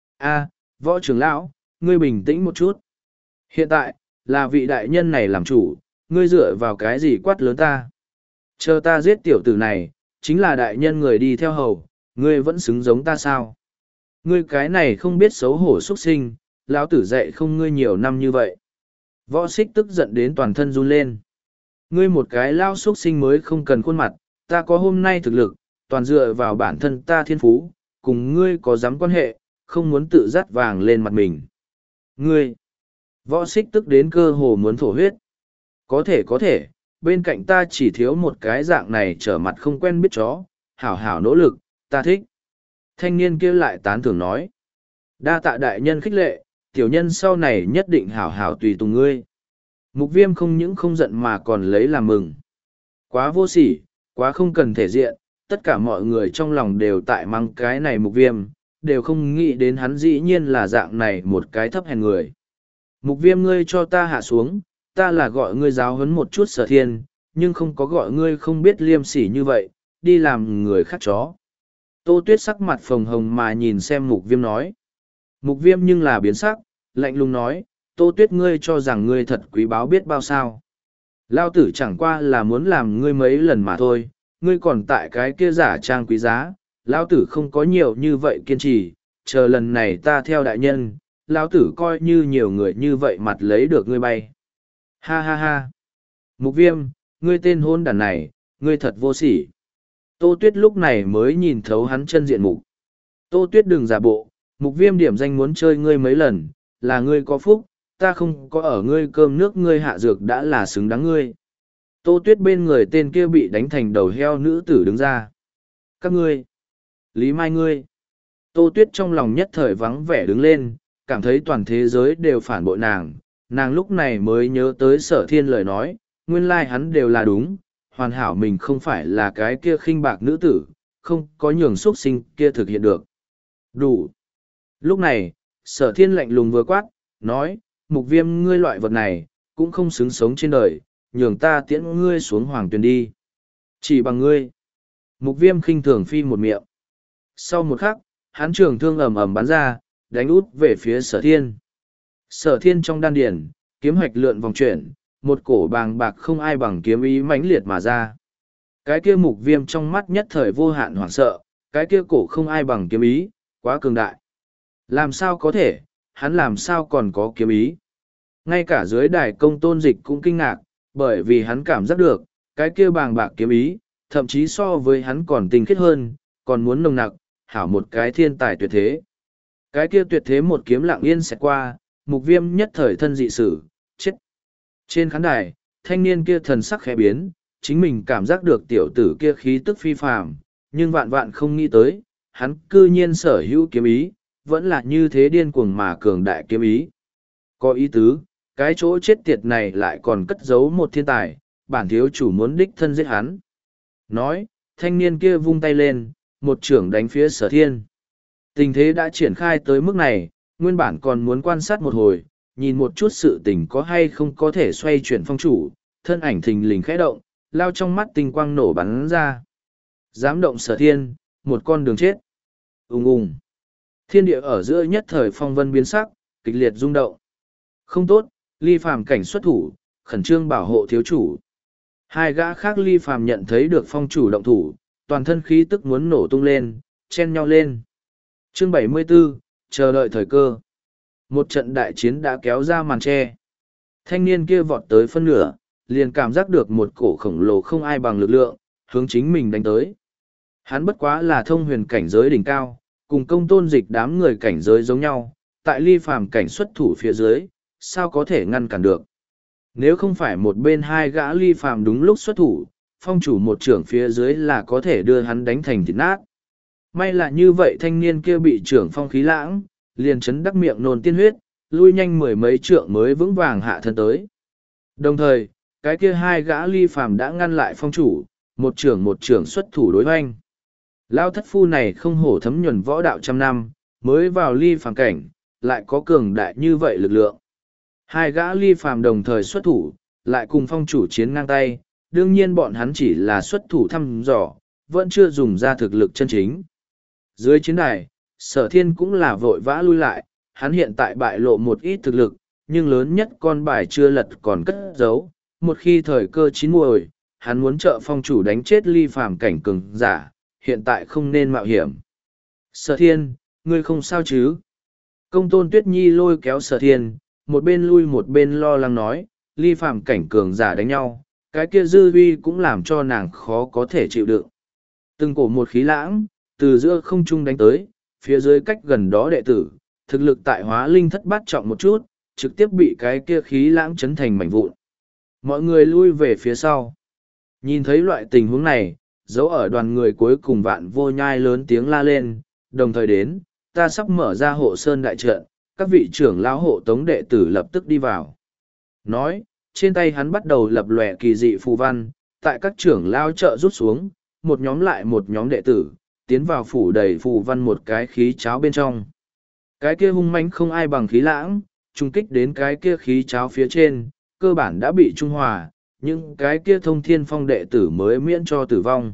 A, Võ trưởng lão, ngươi bình tĩnh một chút. Hiện tại, là vị đại nhân này làm chủ, ngươi dựa vào cái gì quát lớn ta. Chờ ta giết tiểu tử này, chính là đại nhân người đi theo hầu, ngươi vẫn xứng giống ta sao? Ngươi cái này không biết xấu hổ xuất sinh, lão tử dạy không ngươi nhiều năm như vậy. Võ Xích tức giận đến toàn thân run lên. Ngươi một cái lao xuất sinh mới không cần khuôn mặt, ta có hôm nay thực lực, toàn dựa vào bản thân ta thiên phú, cùng ngươi có dám quan hệ, không muốn tự dắt vàng lên mặt mình. Ngươi! Võ Xích tức đến cơ hồ muốn thổ huyết. Có thể có thể, bên cạnh ta chỉ thiếu một cái dạng này trở mặt không quen biết chó, hảo hảo nỗ lực, ta thích. Thanh niên kia lại tán thưởng nói. Đa tạ đại nhân khích lệ, tiểu nhân sau này nhất định hảo hảo tùy tùng ngươi. Mục viêm không những không giận mà còn lấy làm mừng. Quá vô sỉ, quá không cần thể diện, tất cả mọi người trong lòng đều tại mắng cái này mục viêm, đều không nghĩ đến hắn dĩ nhiên là dạng này một cái thấp hèn người. Mục viêm ngươi cho ta hạ xuống, ta là gọi ngươi giáo huấn một chút sở thiên, nhưng không có gọi ngươi không biết liêm sỉ như vậy, đi làm người khác chó. Tô Tuyết sắc mặt phồng hồng mà nhìn xem mục viêm nói. Mục viêm nhưng là biến sắc, lạnh lùng nói, Tô Tuyết ngươi cho rằng ngươi thật quý báu biết bao sao. Lao tử chẳng qua là muốn làm ngươi mấy lần mà thôi, ngươi còn tại cái kia giả trang quý giá, Lao tử không có nhiều như vậy kiên trì, chờ lần này ta theo đại nhân, Lao tử coi như nhiều người như vậy mặt lấy được ngươi bay. Ha ha ha. Mục viêm, ngươi tên hôn đàn này, ngươi thật vô sỉ. Tô Tuyết lúc này mới nhìn thấu hắn chân diện mục. Tô Tuyết đừng giả bộ, Mục Viêm điểm danh muốn chơi ngươi mấy lần, là ngươi có phúc, ta không có ở ngươi cơm nước ngươi hạ dược đã là xứng đáng ngươi. Tô Tuyết bên người tên kia bị đánh thành đầu heo nữ tử đứng ra. Các ngươi, Lý Mai ngươi. Tô Tuyết trong lòng nhất thời vắng vẻ đứng lên, cảm thấy toàn thế giới đều phản bội nàng. Nàng lúc này mới nhớ tới Sở Thiên lời nói, nguyên lai hắn đều là đúng, hoàn hảo mình không phải là cái kia khinh bạc nữ tử, không có nhường xuất sinh kia thực hiện được. Đủ. Lúc này, Sở Thiên lạnh lùng vừa quát, nói, Mục Viêm ngươi loại vật này, cũng không xứng sống trên đời, nhường ta tiễn ngươi xuống hoàng tuyền đi. Chỉ bằng ngươi. Mục Viêm khinh thường phi một miệng. Sau một khắc, hắn trường thương ầm ầm bắn ra, đánh út về phía Sở Thiên. Sở Thiên trong đan điển, kiếm hoạch lượn vòng chuyển, một cổ bàng bạc không ai bằng kiếm ý mãnh liệt mà ra. Cái kia Mục Viêm trong mắt nhất thời vô hạn hoảng sợ, cái kia cổ không ai bằng kiếm ý, quá cường đại. Làm sao có thể, hắn làm sao còn có kiếm ý? Ngay cả dưới đài Công Tôn Dịch cũng kinh ngạc, bởi vì hắn cảm giác được, cái kia bàng bạc kiếm ý, thậm chí so với hắn còn tinh khiết hơn, còn muốn nồng nặc, hảo một cái thiên tài tuyệt thế. Cái kia tuyệt thế một kiếm lặng yên sẽ qua, Mục Viêm nhất thời thân dị sử, chết. Trên khán đài, thanh niên kia thần sắc khẽ biến, chính mình cảm giác được tiểu tử kia khí tức phi phàm, nhưng vạn vạn không nghĩ tới, hắn cư nhiên sở hữu kiếm ý, vẫn là như thế điên cuồng mà cường đại kiếm ý. Có ý tứ, cái chỗ chết tiệt này lại còn cất giấu một thiên tài, bản thiếu chủ muốn đích thân giết hắn. Nói, thanh niên kia vung tay lên, một trưởng đánh phía Sở Thiên. Tình thế đã triển khai tới mức này, nguyên bản còn muốn quan sát một hồi, nhìn một chút sự tình có hay không có thể xoay chuyển phong chủ, thân ảnh thình lình khẽ động, lao trong mắt tinh quang nổ bắn ra. Dám động Sở Thiên, một con đường chết. Ùng ùng. Thiên địa ở giữa nhất thời phong vân biến sắc, kịch liệt rung động. Không tốt, Ly Phàm cảnh xuất thủ, khẩn trương bảo hộ thiếu chủ. Hai gã khác Ly Phàm nhận thấy được phong chủ động thủ, toàn thân khí tức muốn nổ tung lên, chen nhau lên. Chương bảy mươi 74, chờ đợi thời cơ. Một trận đại chiến đã kéo ra màn che. Thanh niên kia vọt tới phân nửa, liền cảm giác được một cổ khổng lồ không ai bằng lực lượng, hướng chính mình đánh tới. Hắn bất quá là thông huyền cảnh giới đỉnh cao, cùng Công Tôn Dịch đám người cảnh giới giống nhau, tại Ly Phàm cảnh xuất thủ phía dưới, sao có thể ngăn cản được. Nếu không phải một bên hai gã Ly Phàm đúng lúc xuất thủ, phong chủ một trưởng phía dưới là có thể đưa hắn đánh thành thịt nát. May là như vậy thanh niên kia bị trưởng phong khí lãng, liền chấn đắc miệng nôn tiên huyết, lui nhanh mười mấy trượng mới vững vàng hạ thân tới. Đồng thời, cái kia hai gã Ly Phàm đã ngăn lại phong chủ, một trưởng một trưởng xuất thủ đối hoanh. Lao thất phu này không hổ thấm nhuần võ đạo trăm năm, mới vào Ly Phàm cảnh, lại có cường đại như vậy lực lượng. Hai gã Ly Phàm đồng thời xuất thủ, lại cùng phong chủ chiến ngang tay, đương nhiên bọn hắn chỉ là xuất thủ thăm dò, vẫn chưa dùng ra thực lực chân chính. Dưới chiến đài, Sở Thiên cũng là vội vã lui lại, hắn hiện tại bại lộ một ít thực lực, nhưng lớn nhất con bài chưa lật còn cất giấu. Một khi thời cơ chín muồi, hắn muốn trợ phong chủ đánh chết Ly Phàm cảnh cường giả, hiện tại không nên mạo hiểm. Sở Thiên, ngươi không sao chứ? Công Tôn Tuyết Nhi lôi kéo Sở Thiên, một bên lui một bên lo lắng nói, Ly Phàm cảnh cường giả đánh nhau, cái kia dư uy cũng làm cho nàng khó có thể chịu đựng. Từng cổ một khí lãng, từ giữa không trung đánh tới, phía dưới cách gần đó đệ tử, thực lực tại hóa linh thất bát trọng một chút, trực tiếp bị cái kia khí lãng chấn thành mảnh vụn. Mọi người lui về phía sau. Nhìn thấy loại tình huống này, dấu ở đoàn người cuối cùng Vạn Vô Nhai lớn tiếng la lên, đồng thời đến, ta sắp mở ra hộ sơn đại trận, các vị trưởng lão hộ tống đệ tử lập tức đi vào. Nói, trên tay hắn bắt đầu lập lòe kỳ dị phù văn, tại các trưởng lão trợ rút xuống, một nhóm lại một nhóm đệ tử, tiến vào phủ đầy phù văn một cái khí cháo bên trong. Cái kia hung mãnh không ai bằng khí lãng, trung kích đến cái kia khí cháo phía trên, cơ bản đã bị trung hòa, nhưng cái kia thông thiên phong đệ tử mới miễn cho tử vong.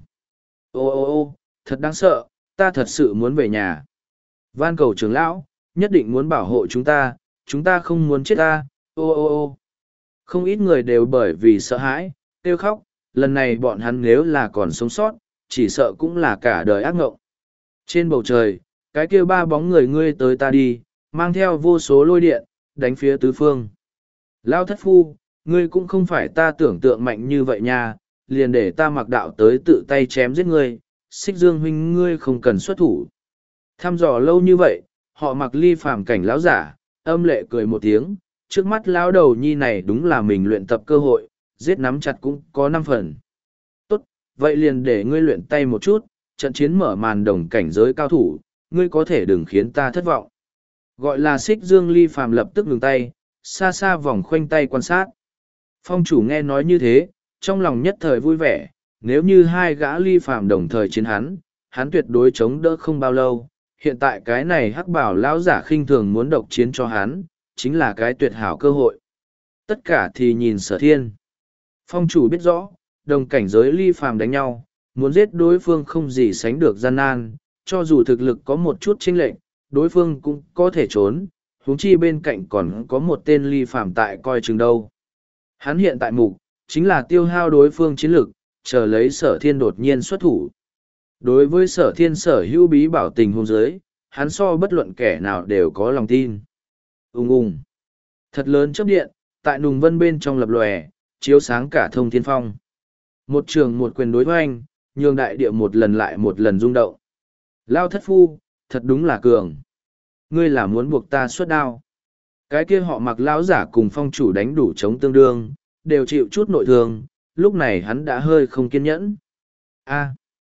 Ô ô ô, thật đáng sợ, ta thật sự muốn về nhà. Van cầu trưởng lão, nhất định muốn bảo hộ chúng ta, chúng ta không muốn chết ta, ô ô ô. Không ít người đều bởi vì sợ hãi, kêu khóc, lần này bọn hắn nếu là còn sống sót, chỉ sợ cũng là cả đời ác ngộng. Trên bầu trời, cái kia ba bóng người ngươi tới ta đi, mang theo vô số lôi điện, đánh phía tứ phương. Lao thất phu, ngươi cũng không phải ta tưởng tượng mạnh như vậy nha, liền để ta mặc đạo tới tự tay chém giết ngươi, xích dương huynh ngươi không cần xuất thủ. Thăm dò lâu như vậy, họ mặc ly phàm cảnh lão giả, âm lệ cười một tiếng, trước mắt lão đầu nhi này đúng là mình luyện tập cơ hội, giết nắm chặt cũng có năm phần. Tốt, vậy liền để ngươi luyện tay một chút, trận chiến mở màn đồng cảnh giới cao thủ, ngươi có thể đừng khiến ta thất vọng. Gọi là xích dương ly phàm lập tức ngừng tay, xa xa vòng khoanh tay quan sát. Phong chủ nghe nói như thế, trong lòng nhất thời vui vẻ, nếu như hai gã ly phàm đồng thời chiến hắn, hắn tuyệt đối chống đỡ không bao lâu. Hiện tại cái này hắc bảo lão giả khinh thường muốn độc chiến cho hắn, chính là cái tuyệt hảo cơ hội. Tất cả thì nhìn Sở Thiên. Phong chủ biết rõ, đồng cảnh giới ly phàm đánh nhau, muốn giết đối phương không gì sánh được gian nan, cho dù thực lực có một chút chênh lệch, đối phương cũng có thể trốn, huống chi bên cạnh còn có một tên ly phàm tại coi chừng đâu. Hắn hiện tại mục, chính là tiêu hao đối phương chiến lực, chờ lấy Sở Thiên đột nhiên xuất thủ. Đối với Sở Thiên sở hữu bí bảo tình hôn giới, hắn so bất luận kẻ nào đều có lòng tin. Ung ung. Thật lớn chớp điện, tại nùng vân bên trong lập lòe, chiếu sáng cả thông thiên phong. Một trường một quyền đối hoanh, nhường đại địa một lần lại một lần rung động. Lao thất phu, thật đúng là cường. Ngươi là muốn buộc ta xuất đao. Cái kia họ mặc lão giả cùng phong chủ đánh đủ chống tương đương, đều chịu chút nội thương, lúc này hắn đã hơi không kiên nhẫn. A.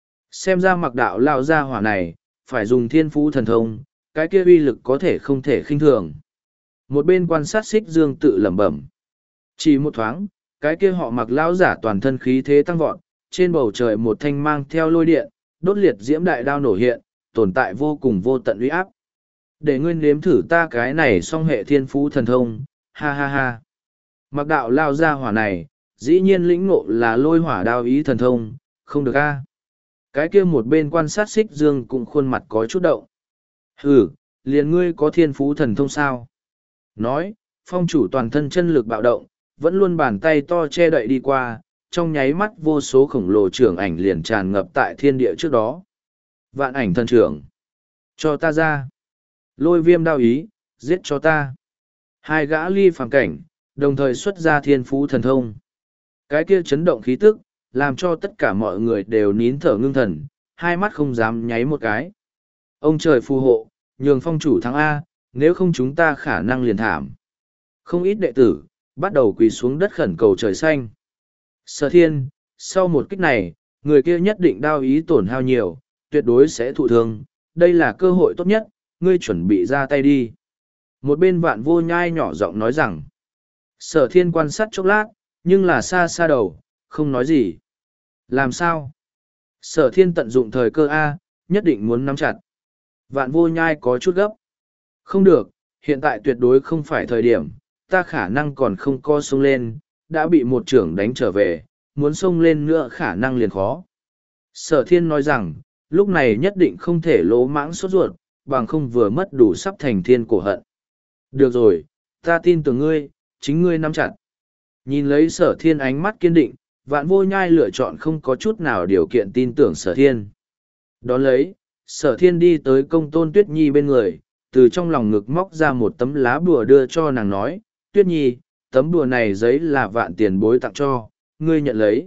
Xem ra mặc đạo lao ra hỏa này, phải dùng thiên phú thần thông, cái kia uy lực có thể không thể khinh thường. Một bên quan sát xích dương tự lẩm bẩm. Chỉ một thoáng, cái kia họ mặc lao giả toàn thân khí thế tăng vọt, trên bầu trời một thanh mang theo lôi điện, đốt liệt diễm đại đao nổ hiện, tồn tại vô cùng vô tận uy áp. Để ngươi nếm thử ta cái này song hệ thiên phú thần thông, ha ha ha. Mặc đạo lao ra hỏa này, dĩ nhiên lĩnh ngộ là lôi hỏa đao ý thần thông, không được a. Cái kia một bên quan sát xích dương cũng khuôn mặt có chút động. Hừ, liền ngươi có thiên phú thần thông sao? Nói, phong chủ toàn thân chân lực bạo động, vẫn luôn bàn tay to che đậy đi qua, trong nháy mắt vô số khổng lồ trưởng ảnh liền tràn ngập tại thiên địa trước đó. Vạn ảnh thần trưởng. Cho ta ra. Lôi viêm đao ý, giết cho ta. Hai gã ly phàm cảnh, đồng thời xuất ra thiên phú thần thông. Cái kia chấn động khí tức, làm cho tất cả mọi người đều nín thở ngưng thần, hai mắt không dám nháy một cái. Ông trời phù hộ, nhường phong chủ thắng A, nếu không chúng ta khả năng liền thảm. Không ít đệ tử, bắt đầu quỳ xuống đất khẩn cầu trời xanh. Sở Thiên, sau một kích này, người kia nhất định đao ý tổn hao nhiều, tuyệt đối sẽ thụ thương, đây là cơ hội tốt nhất, ngươi chuẩn bị ra tay đi. Một bên vạn vô nhai nhỏ giọng nói rằng, Sở Thiên quan sát chốc lát, nhưng là xa xa đầu, không nói gì. Làm sao? Sở Thiên tận dụng thời cơ A, nhất định muốn nắm chặt. Vạn vô nhai có chút gấp. Không được, hiện tại tuyệt đối không phải thời điểm, ta khả năng còn không co sông lên, đã bị một trưởng đánh trở về, muốn sông lên nữa khả năng liền khó. Sở Thiên nói rằng, lúc này nhất định không thể lỗ mãng sốt ruột, bằng không vừa mất đủ sắp thành thiên cổ hận. Được rồi, ta tin tưởng ngươi, chính ngươi nắm chặt. Nhìn lấy Sở Thiên ánh mắt kiên định, vạn vô nhai lựa chọn không có chút nào điều kiện tin tưởng Sở Thiên. Đón lấy, Sở Thiên đi tới công tôn Tuyết Nhi bên người, từ trong lòng ngực móc ra một tấm lá bùa đưa cho nàng nói, Tuyết Nhi, tấm bùa này giấy là vạn tiền bối tặng cho, ngươi nhận lấy.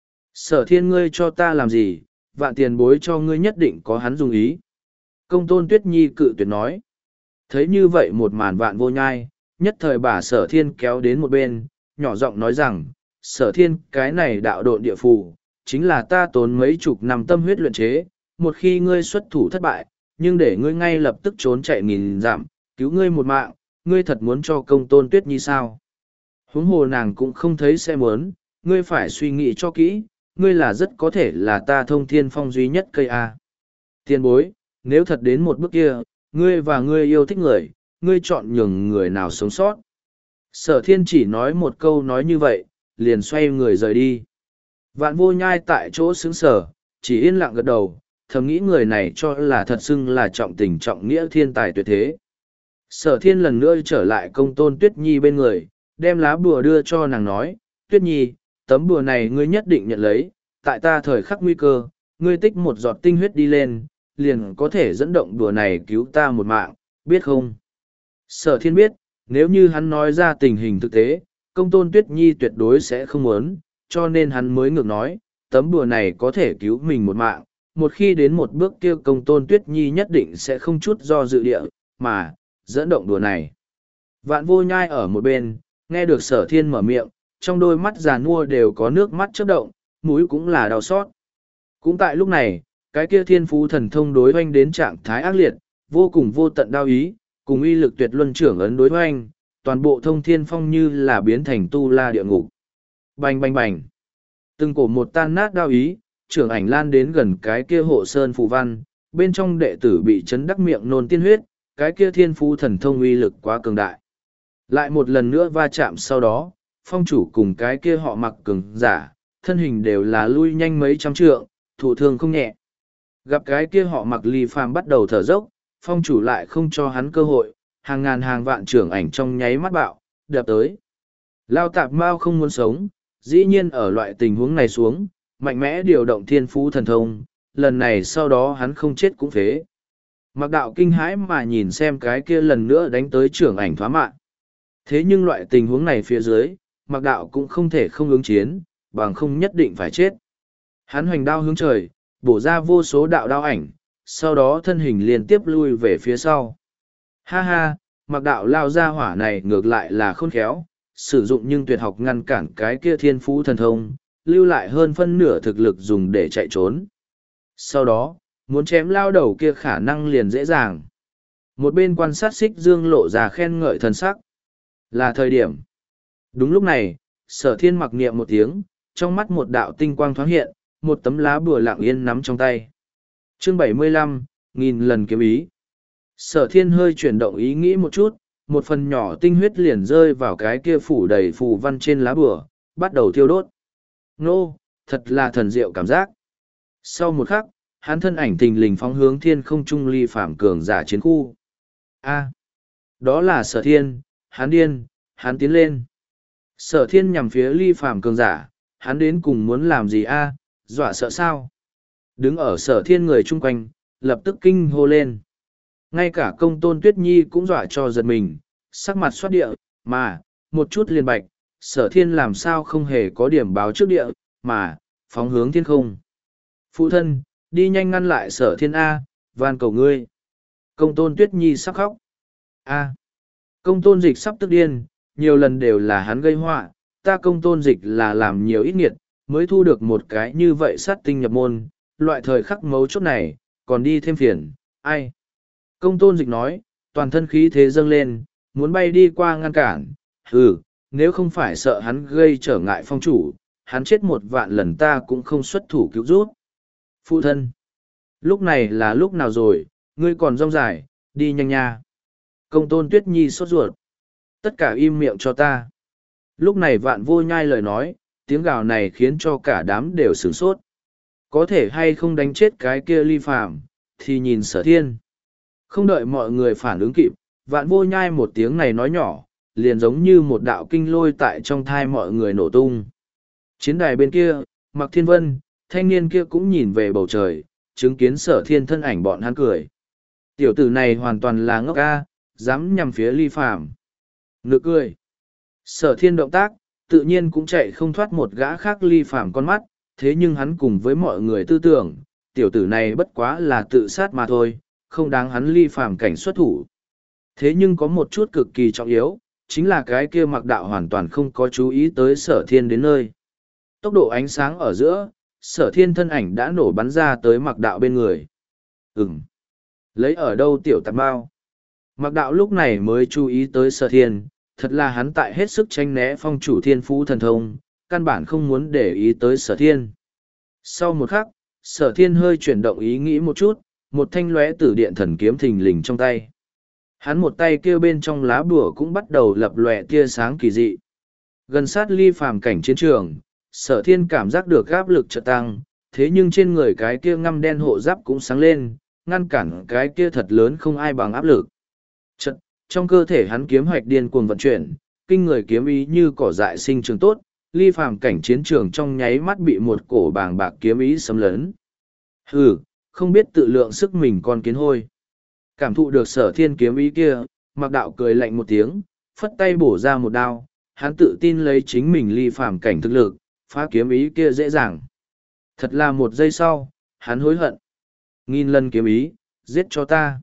Sở Thiên ngươi cho ta làm gì, vạn tiền bối cho ngươi nhất định có hắn dùng ý. Công tôn Tuyết Nhi cự tuyệt nói. Thấy như vậy một màn vạn vô nhai, nhất thời bà Sở Thiên kéo đến một bên, nhỏ giọng nói rằng, Sở Thiên cái này đạo độn địa phù, chính là ta tốn mấy chục năm tâm huyết luyện chế, một khi ngươi xuất thủ thất bại, nhưng để ngươi ngay lập tức trốn chạy nghìn dặm, cứu ngươi một mạng, ngươi thật muốn cho công tôn Tuyết Nhi sao? Huống hồ nàng cũng không thấy sẽ muốn, ngươi phải suy nghĩ cho kỹ, ngươi là rất có thể là ta thông thiên phong duy nhất cây A. Tiền bối, nếu thật đến một bước kia, ngươi và ngươi yêu thích người, ngươi chọn nhường người nào sống sót. Sở Thiên chỉ nói một câu nói như vậy, liền xoay người rời đi. Vạn vô nhai tại chỗ xứng sở, chỉ yên lặng gật đầu, thầm nghĩ người này cho là thật xưng là trọng tình trọng nghĩa thiên tài tuyệt thế. Sở Thiên lần nữa trở lại công tôn Tuyết Nhi bên người, đem lá bùa đưa cho nàng nói, Tuyết Nhi, tấm bùa này ngươi nhất định nhận lấy, tại ta thời khắc nguy cơ, ngươi tích một giọt tinh huyết đi lên, liền có thể dẫn động bùa này cứu ta một mạng, biết không? Sở Thiên biết, nếu như hắn nói ra tình hình thực tế, công tôn Tuyết Nhi tuyệt đối sẽ không muốn, cho nên hắn mới ngược nói, tấm bùa này có thể cứu mình một mạng, một khi đến một bước kia Công Tôn Tuyết Nhi nhất định sẽ không chút do dự địa, mà, dẫn động đùa này. Vạn Vô Nhai ở một bên, nghe được Sở Thiên mở miệng, trong đôi mắt già nua đều có nước mắt chớp động, mũi cũng là đau xót. Cũng tại lúc này, cái kia thiên phú thần thông đối hoanh đến trạng thái ác liệt, vô cùng vô tận đao ý, cùng uy lực tuyệt luân trưởng ấn đối hoanh, toàn bộ thông thiên phong như là biến thành tu la địa ngục. Bành bành bành. Từng cổ một tan nát đao ý, trưởng ảnh lan đến gần cái kia hộ sơn phù văn, bên trong đệ tử bị chấn đắc miệng nôn tiên huyết, cái kia thiên phú thần thông uy lực quá cường đại. Lại một lần nữa va chạm sau đó, phong chủ cùng cái kia họ mặc cường giả, thân hình đều là lui nhanh mấy trăm trượng, thụ thương không nhẹ. Gặp cái kia họ mặc ly phàm bắt đầu thở dốc, phong chủ lại không cho hắn cơ hội, hàng ngàn hàng vạn trưởng ảnh trong nháy mắt bạo, đập tới. Lao tạp mao không muốn sống, dĩ nhiên ở loại tình huống này xuống, mạnh mẽ điều động thiên phú thần thông, lần này sau đó hắn không chết cũng phế. Mặc đạo kinh hãi mà nhìn xem cái kia lần nữa đánh tới trưởng ảnh thoá mạng. Thế nhưng loại tình huống này phía dưới, mặc đạo cũng không thể không ứng chiến, bằng không nhất định phải chết. Hắn hoành đao hướng trời, bổ ra vô số đạo đao ảnh, sau đó thân hình liên tiếp lui về phía sau. Ha ha, mặc đạo lao ra hỏa này ngược lại là khôn khéo, sử dụng nhưng tuyệt học ngăn cản cái kia thiên phú thần thông, lưu lại hơn phân nửa thực lực dùng để chạy trốn. Sau đó, muốn chém lao đầu kia khả năng liền dễ dàng. Một bên quan sát Xích Dương lộ ra khen ngợi thần sắc. Là thời điểm. Đúng lúc này, Sở Thiên mặc niệm một tiếng, trong mắt một đạo tinh quang thoáng hiện, một tấm lá bùa lặng yên nắm trong tay. Chương bảy mươi lăm, nghìn lần kiếm ý. Sở Thiên hơi chuyển động ý nghĩ một chút, một phần nhỏ tinh huyết liền rơi vào cái kia phủ đầy phù văn trên lá bùa, bắt đầu thiêu đốt. Nô, thật là thần diệu cảm giác. Sau một khắc, hắn thân ảnh thình lình phóng hướng thiên không trung ly phạm cường giả chiến khu. A, đó là Sở Thiên, hắn điên, hắn tiến lên. Sở Thiên nhằm phía ly phạm cường giả, hắn đến cùng muốn làm gì a? Dọa sợ sao? Đứng ở Sở Thiên người chung quanh, lập tức kinh hô lên. Ngay cả Công Tôn Tuyết Nhi cũng dọa cho giật mình, sắc mặt xoát địa, mà, một chút liền bạch, Sở Thiên làm sao không hề có điểm báo trước địa, mà, phóng hướng thiên không. Phụ thân, đi nhanh ngăn lại Sở Thiên A, van cầu ngươi. Công Tôn Tuyết Nhi sắp khóc. A. Công Tôn Dịch sắp tức điên, nhiều lần đều là hắn gây họa, ta Công Tôn Dịch là làm nhiều ít nghiệt, mới thu được một cái như vậy sát tinh nhập môn, loại thời khắc mấu chốt này, còn đi thêm phiền, ai? Công Tôn Dịch nói, toàn thân khí thế dâng lên, muốn bay đi qua ngăn cản, ừ, nếu không phải sợ hắn gây trở ngại phong chủ, hắn chết một vạn lần ta cũng không xuất thủ cứu rút. Phụ thân, lúc này là lúc nào rồi, ngươi còn rong dài, đi nhanh nha. Công Tôn Tuyết Nhi sốt ruột. Tất cả im miệng cho ta. Lúc này Vạn Vô Nhai lời nói, tiếng gào này khiến cho cả đám đều sửng sốt. Có thể hay không đánh chết cái kia ly phàm, thì nhìn Sở Thiên. Không đợi mọi người phản ứng kịp, Vạn Vô Nhai một tiếng này nói nhỏ, liền giống như một đạo kinh lôi tại trong thai mọi người nổ tung. Chiến đài bên kia, Mạc Thiên Vân, thanh niên kia cũng nhìn về bầu trời, chứng kiến Sở Thiên thân ảnh bọn hắn cười. Tiểu tử này hoàn toàn là ngốc ca, dám nhằm phía ly phàm. Nực cười. Sở Thiên động tác, tự nhiên cũng chạy không thoát một gã khác ly phàm con mắt, thế nhưng hắn cùng với mọi người tư tưởng, tiểu tử này bất quá là tự sát mà thôi, không đáng hắn ly phàm cảnh xuất thủ. Thế nhưng có một chút cực kỳ trọng yếu, chính là cái kia Mặc Đạo hoàn toàn không có chú ý tới Sở Thiên đến nơi. Tốc độ ánh sáng ở giữa, Sở Thiên thân ảnh đã nổ bắn ra tới Mặc Đạo bên người. Ừm. Lấy ở đâu tiểu tạp bao? Mặc Đạo lúc này mới chú ý tới Sở Thiên, thật là hắn tại hết sức tranh né phong chủ thiên phú thần thông, căn bản không muốn để ý tới Sở Thiên. Sau một khắc, Sở Thiên hơi chuyển động ý nghĩ một chút, một thanh lóe tử điện thần kiếm thình lình trong tay. Hắn một tay kia bên trong lá bùa cũng bắt đầu lập lòe tia sáng kỳ dị. Gần sát ly phàm cảnh chiến trường, Sở Thiên cảm giác được áp lực chợt tăng, thế nhưng trên người cái kia ngăm đen hộ giáp cũng sáng lên, ngăn cản cái kia thật lớn không ai bằng áp lực. Chợt, trong cơ thể hắn kiếm hoạch điên cuồng vận chuyển, kinh người kiếm ý như cỏ dại sinh trường tốt, ly phàm cảnh chiến trường trong nháy mắt bị một cổ bàng bạc kiếm ý xâm lấn. Hừ, không biết tự lượng sức mình con kiến hôi. Cảm thụ được Sở Thiên kiếm ý kia, Mặc Đạo cười lạnh một tiếng, phất tay bổ ra một đao, hắn tự tin lấy chính mình ly phàm cảnh thực lực, phá kiếm ý kia dễ dàng. Thật là một giây sau, hắn hối hận. Nghìn lần kiếm ý, giết cho ta.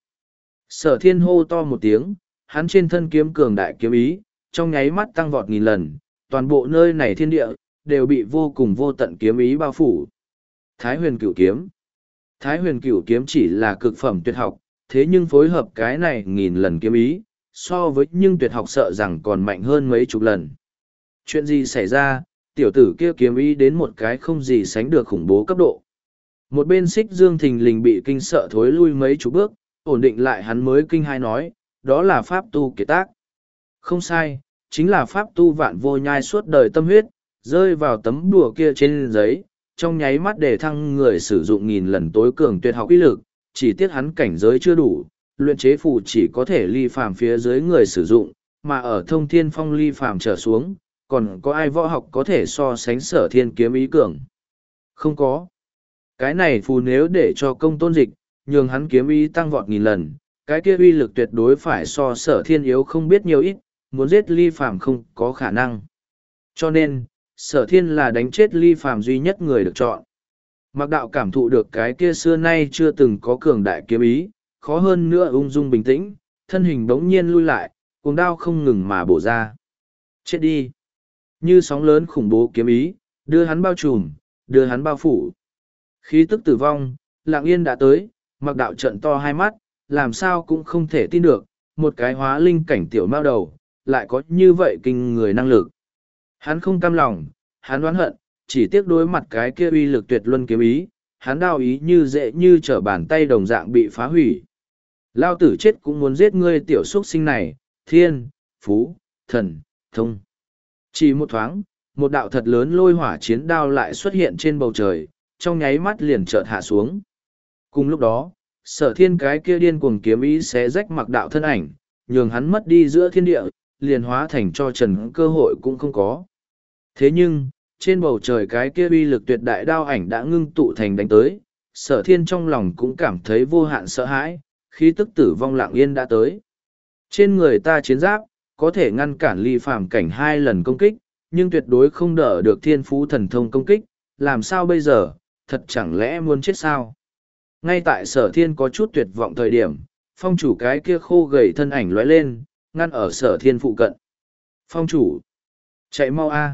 Sở thiên hô to một tiếng, hắn trên thân kiếm cường đại kiếm ý, trong nháy mắt tăng vọt nghìn lần, toàn bộ nơi này thiên địa, đều bị vô cùng vô tận kiếm ý bao phủ. Thái huyền cửu kiếm. Thái huyền cửu kiếm chỉ là cực phẩm tuyệt học, thế nhưng phối hợp cái này nghìn lần kiếm ý, so với nhưng tuyệt học sợ rằng còn mạnh hơn mấy chục lần. Chuyện gì xảy ra, tiểu tử kia kiếm ý đến một cái không gì sánh được khủng bố cấp độ. Một bên xích dương thình lình bị kinh sợ thối lui mấy chục bước, ổn định lại hắn mới kinh hai nói, đó là pháp tu kiệt tác. Không sai, chính là pháp tu vạn vô nhai suốt đời tâm huyết, rơi vào tấm đùa kia trên giấy, trong nháy mắt để thăng người sử dụng nghìn lần tối cường tuyệt học uy lực, chỉ tiếc hắn cảnh giới chưa đủ, luyện chế phù chỉ có thể ly phàm phía dưới người sử dụng, mà ở thông thiên phong ly phàm trở xuống, còn có ai võ học có thể so sánh sở thiên kiếm ý cường? Không có. Cái này phù nếu để cho công tôn dịch, nhường hắn kiếm ý tăng vọt nghìn lần, cái kia uy lực tuyệt đối phải so sở thiên yếu không biết nhiều ít, muốn giết ly phàm không có khả năng. Cho nên, sở thiên là đánh chết ly phàm duy nhất người được chọn. Mạc đạo cảm thụ được cái kia xưa nay chưa từng có cường đại kiếm ý, khó hơn nữa ung dung bình tĩnh, thân hình bỗng nhiên lui lại, cuồng đao không ngừng mà bổ ra. Chết đi! Như sóng lớn khủng bố kiếm ý, đưa hắn bao trùm, đưa hắn bao phủ. Khí tức tử vong, lặng yên đã tới, Mạc đạo trận to hai mắt, làm sao cũng không thể tin được, một cái hóa linh cảnh tiểu mao đầu, lại có như vậy kinh người năng lực. Hắn không cam lòng, hắn oán hận, chỉ tiếc đối mặt cái kia uy lực tuyệt luân kiếm ý, hắn đao ý như dễ như trở bàn tay đồng dạng bị phá hủy. Lao tử chết cũng muốn giết ngươi tiểu xuất sinh này, thiên, phú, thần, thông. Chỉ một thoáng, một đạo thật lớn lôi hỏa chiến đao lại xuất hiện trên bầu trời, trong nháy mắt liền chợt hạ xuống. Cùng lúc đó, sở thiên cái kia điên cuồng kiếm ý xé rách mặc đạo thân ảnh, nhường hắn mất đi giữa thiên địa, liền hóa thành cho trần cơ hội cũng không có. Thế nhưng, trên bầu trời cái kia uy lực tuyệt đại đao ảnh đã ngưng tụ thành đánh tới, sở thiên trong lòng cũng cảm thấy vô hạn sợ hãi, khí tức tử vong lặng yên đã tới. Trên người ta chiến giáp, có thể ngăn cản ly phàm cảnh hai lần công kích, nhưng tuyệt đối không đỡ được thiên phú thần thông công kích, làm sao bây giờ, thật chẳng lẽ muốn chết sao? Ngay tại sở thiên có chút tuyệt vọng thời điểm, phong chủ cái kia khô gầy thân ảnh lóe lên, ngăn ở sở thiên phụ cận. Phong chủ! Chạy mau a!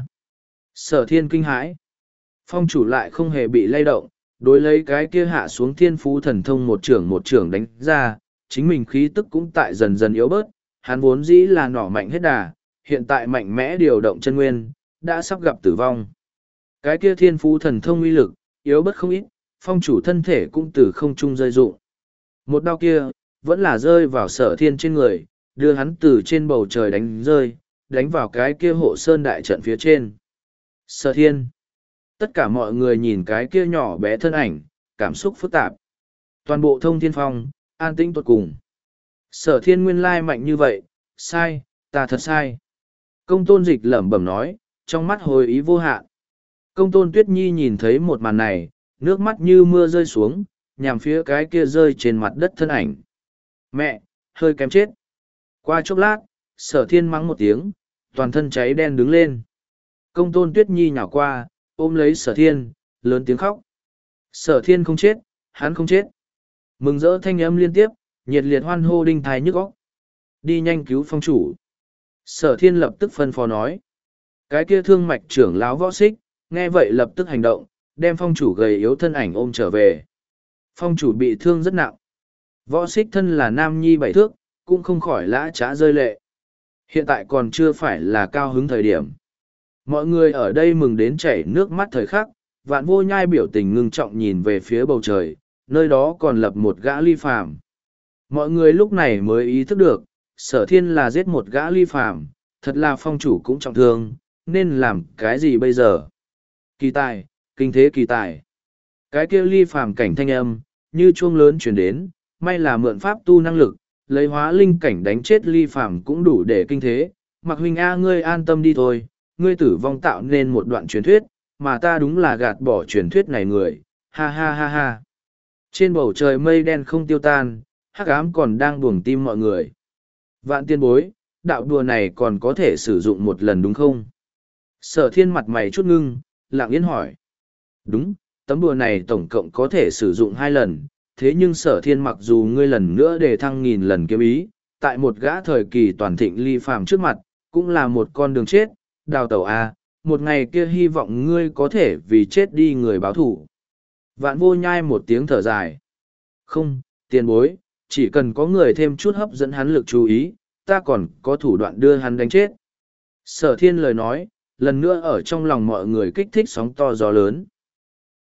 Sở thiên kinh hãi. Phong chủ lại không hề bị lay động, đối lấy cái kia hạ xuống thiên phú thần thông một trưởng một trưởng đánh ra, chính mình khí tức cũng tại dần dần yếu bớt, hắn vốn dĩ là nỏ mạnh hết đà, hiện tại mạnh mẽ điều động chân nguyên, đã sắp gặp tử vong. Cái kia thiên phú thần thông uy lực, yếu bớt không ít, phong chủ thân thể cũng từ không trung rơi rụng. Một đao kia, vẫn là rơi vào sở thiên trên người, đưa hắn từ trên bầu trời đánh rơi, đánh vào cái kia hộ sơn đại trận phía trên. Sở thiên. Tất cả mọi người nhìn cái kia nhỏ bé thân ảnh, cảm xúc phức tạp. Toàn bộ thông thiên phong, an tĩnh tột cùng. Sở thiên nguyên lai mạnh như vậy, sai, ta thật sai. Công tôn dịch lẩm bẩm nói, trong mắt hồi ý vô hạn. Công tôn tuyết nhi nhìn thấy một màn này, nước mắt như mưa rơi xuống, nhằm phía cái kia rơi trên mặt đất thân ảnh. Mẹ, hơi kém chết. Qua chốc lát, sở thiên mắng một tiếng, toàn thân cháy đen đứng lên. Công tôn tuyết nhi nhào qua, ôm lấy sở thiên, lớn tiếng khóc. Sở thiên không chết, hắn không chết. Mừng rỡ thanh âm liên tiếp, nhiệt liệt hoan hô đinh thái nhức óc. Đi nhanh cứu phong chủ. Sở thiên lập tức phân phó nói. Cái kia thương mạch trưởng lão võ xích, nghe vậy lập tức hành động, đem phong chủ gầy yếu thân ảnh ôm trở về. Phong chủ bị thương rất nặng. Võ xích thân là nam nhi bảy thước, cũng không khỏi lã trá rơi lệ. Hiện tại còn chưa phải là cao hứng thời điểm. Mọi người ở đây mừng đến chảy nước mắt thời khắc, vạn vô nhai biểu tình ngưng trọng nhìn về phía bầu trời, nơi đó còn lập một gã ly phàm. Mọi người lúc này mới ý thức được, sở thiên là giết một gã ly phàm, thật là phong chủ cũng trọng thương, nên làm cái gì bây giờ? Kỳ tài, kinh thế kỳ tài. Cái kia ly phàm cảnh thanh âm, như chuông lớn chuyển đến, may là mượn pháp tu năng lực, lấy hóa linh cảnh đánh chết ly phàm cũng đủ để kinh thế. Mặc huynh A ngươi an tâm đi thôi, ngươi tử vong tạo nên một đoạn truyền thuyết, mà ta đúng là gạt bỏ truyền thuyết này người, ha ha ha ha. Trên bầu trời mây đen không tiêu tan, hắc ám còn đang buồng tim mọi người. Vạn tiên bối, đạo đùa này còn có thể sử dụng một lần đúng không? Sở thiên mặt mày chút ngưng, lặng yên hỏi. Đúng, tấm đùa này tổng cộng có thể sử dụng hai lần, thế nhưng sở thiên mặc dù ngươi lần nữa đề thăng nghìn lần kiếm ý, tại một gã thời kỳ toàn thịnh ly phàm trước mặt, cũng là một con đường chết, đào tẩu a, một ngày kia hy vọng ngươi có thể vì chết đi người báo thủ. Vạn vô nhai một tiếng thở dài. Không, tiền bối, chỉ cần có người thêm chút hấp dẫn hắn lực chú ý, ta còn có thủ đoạn đưa hắn đánh chết. Sở thiên lời nói, lần nữa ở trong lòng mọi người kích thích sóng to gió lớn.